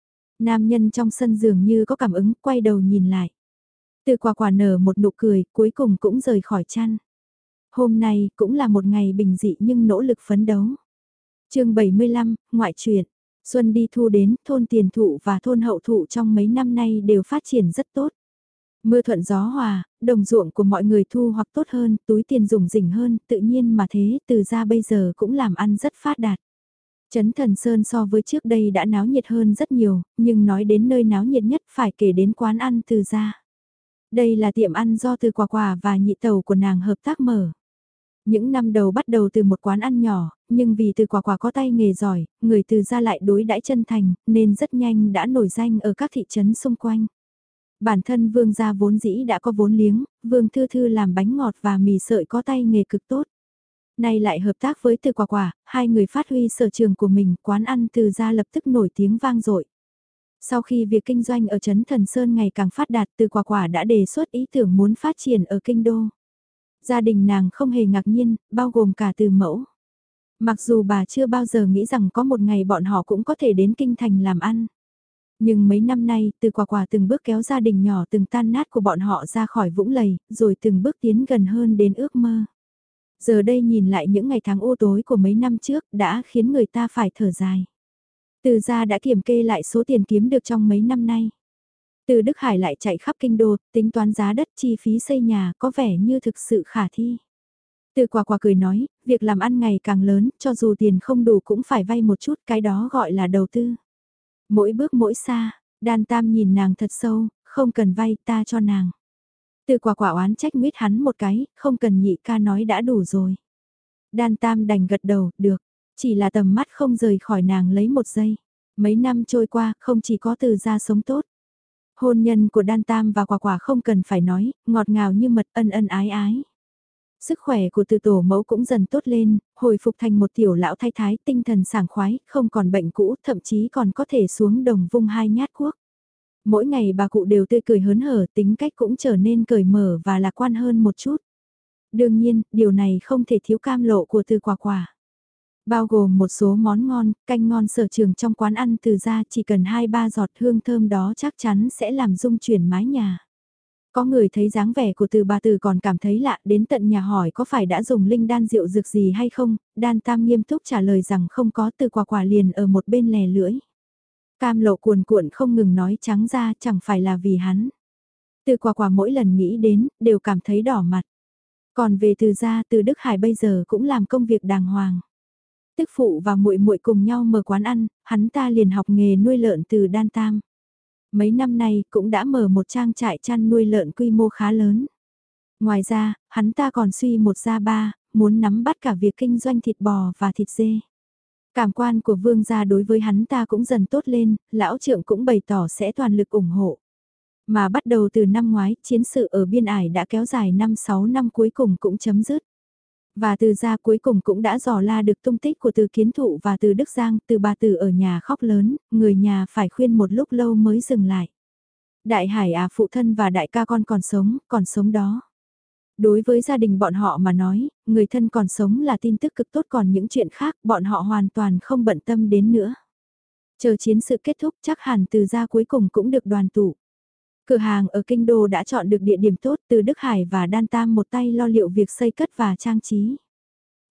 Nam nhân trong sân dường như có cảm ứng, quay đầu nhìn lại. Từ Quả Quả nở một nụ cười, cuối cùng cũng rời khỏi chăn. Hôm nay cũng là một ngày bình dị nhưng nỗ lực phấn đấu. chương bảy mươi lăm, ngoại truyện. Xuân đi thu đến, thôn Tiền Thụ và thôn Hậu Thụ trong mấy năm nay đều phát triển rất tốt. Mưa thuận gió hòa, đồng ruộng của mọi người thu hoạch tốt hơn, túi tiền rủng rỉnh hơn, tự nhiên mà thế, Từ gia bây giờ cũng làm ăn rất phát đạt. Trấn Thần Sơn so với trước đây đã náo nhiệt hơn rất nhiều, nhưng nói đến nơi náo nhiệt nhất phải kể đến quán ăn Từ gia. Đây là tiệm ăn do Từ Quả Quả và nhị tẩu của nàng hợp tác mở. Những năm đầu bắt đầu từ một quán ăn nhỏ, nhưng vì Từ Quả Quả có tay nghề giỏi, người Từ gia lại đối đãi chân thành, nên rất nhanh đã nổi danh ở các thị trấn xung quanh. Bản thân Vương gia vốn dĩ đã có vốn liếng, Vương Thư Thư làm bánh ngọt và mì sợi có tay nghề cực tốt. Nay lại hợp tác với Từ Quả Quả, hai người phát huy sở trường của mình, quán ăn Từ gia lập tức nổi tiếng vang dội. Sau khi việc kinh doanh ở Trấn Thần Sơn ngày càng phát đạt, Từ Quả Quả đã đề xuất ý tưởng muốn phát triển ở Kinh Đô. Gia đình nàng không hề ngạc nhiên, bao gồm cả Từ mẫu. Mặc dù bà chưa bao giờ nghĩ rằng có một ngày bọn họ cũng có thể đến Kinh Thành làm ăn. Nhưng mấy năm nay, Từ Quả Quả từng bước kéo gia đình nhỏ từng tan nát của bọn họ ra khỏi vũng lầy, rồi từng bước tiến gần hơn đến ước mơ. Giờ đây nhìn lại những ngày tháng u tối của mấy năm trước đã khiến người ta phải thở dài. Từ gia đã kiểm kê lại số tiền kiếm được trong mấy năm nay. Từ Đức Hải lại chạy khắp kinh đô, tính toán giá đất chi phí xây nhà có vẻ như thực sự khả thi. Từ Quả Quả cười nói, việc làm ăn ngày càng lớn, cho dù tiền không đủ cũng phải vay một chút, cái đó gọi là đầu tư. Mỗi bước mỗi xa, Đan Tam nhìn nàng thật sâu, không cần vay ta cho nàng. Từ Quả Quả oán trách nguyết hắn một cái, không cần nhị ca nói đã đủ rồi. Đan Tam đành gật đầu, được, chỉ là tầm mắt không rời khỏi nàng lấy một giây. Mấy năm trôi qua, không chỉ có Từ gia sống tốt. Hôn nhân của Đan Tam và Quả Quả không cần phải nói, ngọt ngào như mật ân ân ái ái. Sức khỏe của Từ tổ mẫu cũng dần tốt lên, hồi phục thành một tiểu lão thái thái tinh thần sảng khoái, không còn bệnh cũ, thậm chí còn có thể xuống đồng vung hai nhát cuốc. Mỗi ngày bà cụ đều tươi cười hớn hở, tính cách cũng trở nên cởi mở và lạc quan hơn một chút. Đương nhiên, điều này không thể thiếu cam lộ của Từ Quả Quả. Bao gồm một số món ngon, canh ngon sở trường trong quán ăn Từ gia chỉ cần hai ba giọt hương thơm đó chắc chắn sẽ làm rung chuyển mái nhà. Có người thấy dáng vẻ của Từ bà Từ còn cảm thấy lạ, đến tận nhà hỏi có phải đã dùng linh đan rượu dược gì hay không, Đan Tam nghiêm túc trả lời rằng không có. Từ Quả Quả liền ở một bên lè lưỡi. Cam lộ cuồn cuộn không ngừng nói trắng ra chẳng phải là vì hắn. Từ Quả Quả mỗi lần nghĩ đến, đều cảm thấy đỏ mặt. Còn về Từ gia, Từ Đức Hải bây giờ cũng làm công việc đàng hoàng. Tức phụ và muội muội cùng nhau mở quán ăn, hắn ta liền học nghề nuôi lợn từ Đan Tam. Mấy năm nay cũng đã mở một trang trại chăn nuôi lợn quy mô khá lớn. Ngoài ra, hắn ta còn suy một ra ba, muốn nắm bắt cả việc kinh doanh thịt bò và thịt dê. Cảm quan của Vương gia đối với hắn ta cũng dần tốt lên, lão trượng cũng bày tỏ sẽ toàn lực ủng hộ. Mà bắt đầu từ năm ngoái, chiến sự ở biên ải đã kéo dài năm sáu năm cuối cùng cũng chấm dứt. Và Từ gia cuối cùng cũng đã dò la được tung tích của Từ Kiến Thụ và Từ Đức Giang, Từ bà Từ ở nhà khóc lớn, người nhà phải khuyên một lúc lâu mới dừng lại. Đại Hải à, phụ thân và đại ca con còn sống, còn sống đó. Đối với gia đình bọn họ mà nói, người thân còn sống là tin tức cực tốt, còn những chuyện khác bọn họ hoàn toàn không bận tâm đến nữa. Chờ chiến sự kết thúc chắc hẳn Từ gia cuối cùng cũng được đoàn tụ. Cửa hàng ở Kinh Đô đã chọn được địa điểm tốt, Từ Đức Hải và Đan Tam một tay lo liệu việc xây cất và trang trí.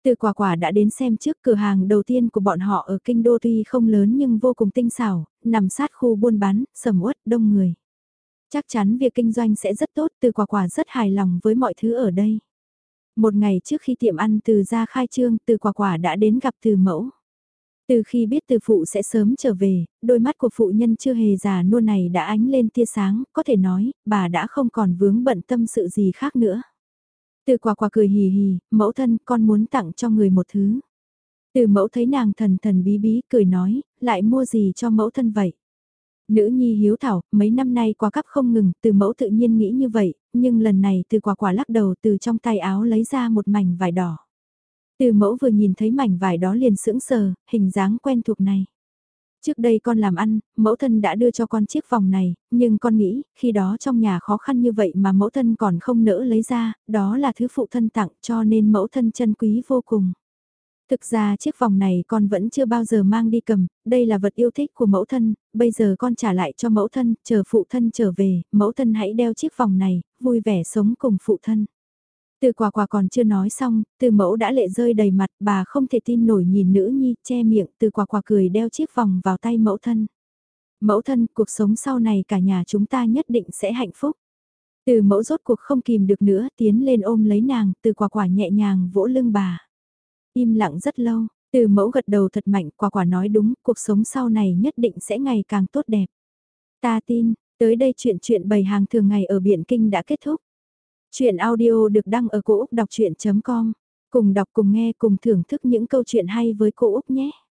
Từ Quả Quả đã đến xem trước. Cửa hàng đầu tiên của bọn họ ở kinh đô tuy không lớn nhưng vô cùng tinh xảo, nằm sát khu buôn bán, sầm uất, đông người. Chắc chắn việc kinh doanh sẽ rất tốt. Từ Quả Quả rất hài lòng với mọi thứ ở đây. Một ngày trước khi tiệm ăn Từ ra khai trương, Từ Quả Quả đã đến gặp Từ mẫu. Từ khi biết Từ phụ sẽ sớm trở về, đôi mắt của phụ nhân chưa hề già nua này đã ánh lên tia sáng, có thể nói, bà đã không còn vướng bận tâm sự gì khác nữa. Từ Quả Quả cười hì hì, mẫu thân, con muốn tặng cho người một thứ. Từ mẫu thấy nàng thần thần bí bí, cười nói, lại mua gì cho mẫu thân vậy? Nữ nhi hiếu thảo, mấy năm nay qua cắp không ngừng, Từ mẫu tự nhiên nghĩ như vậy, nhưng lần này Từ Quả Quả lắc đầu, từ trong tay áo lấy ra một mảnh vải đỏ. Từ mẫu vừa nhìn thấy mảnh vải đó liền sững sờ, hình dáng quen thuộc này. Trước đây con làm ăn, mẫu thân đã đưa cho con chiếc vòng này, nhưng con nghĩ, khi đó trong nhà khó khăn như vậy mà mẫu thân còn không nỡ lấy ra, đó là thứ phụ thân tặng cho nên mẫu thân trân quý vô cùng. Thực ra chiếc vòng này con vẫn chưa bao giờ mang đi cầm, đây là vật yêu thích của mẫu thân, bây giờ con trả lại cho mẫu thân, chờ phụ thân trở về, mẫu thân hãy đeo chiếc vòng này, vui vẻ sống cùng phụ thân. Từ Quả Quả còn chưa nói xong, Từ mẫu đã lệ rơi đầy mặt, bà không thể tin nổi nhìn nữ nhi, che miệng, Từ Quả Quả cười đeo chiếc vòng vào tay mẫu thân. Mẫu thân, cuộc sống sau này cả nhà chúng ta nhất định sẽ hạnh phúc. Từ mẫu rốt cuộc không kìm được nữa, tiến lên ôm lấy nàng, Từ Quả Quả nhẹ nhàng vỗ lưng bà. Im lặng rất lâu, Từ mẫu gật đầu thật mạnh, Quả Quả nói đúng, cuộc sống sau này nhất định sẽ ngày càng tốt đẹp. Ta tin, tới đây chuyện chuyện bày hàng thường ngày ở Biển Kinh đã kết thúc. Chuyện audio được đăng ở cô úc đọc chuyện chấm com. Cùng đọc cùng nghe cùng thưởng thức những câu chuyện hay với cô Úc nhé.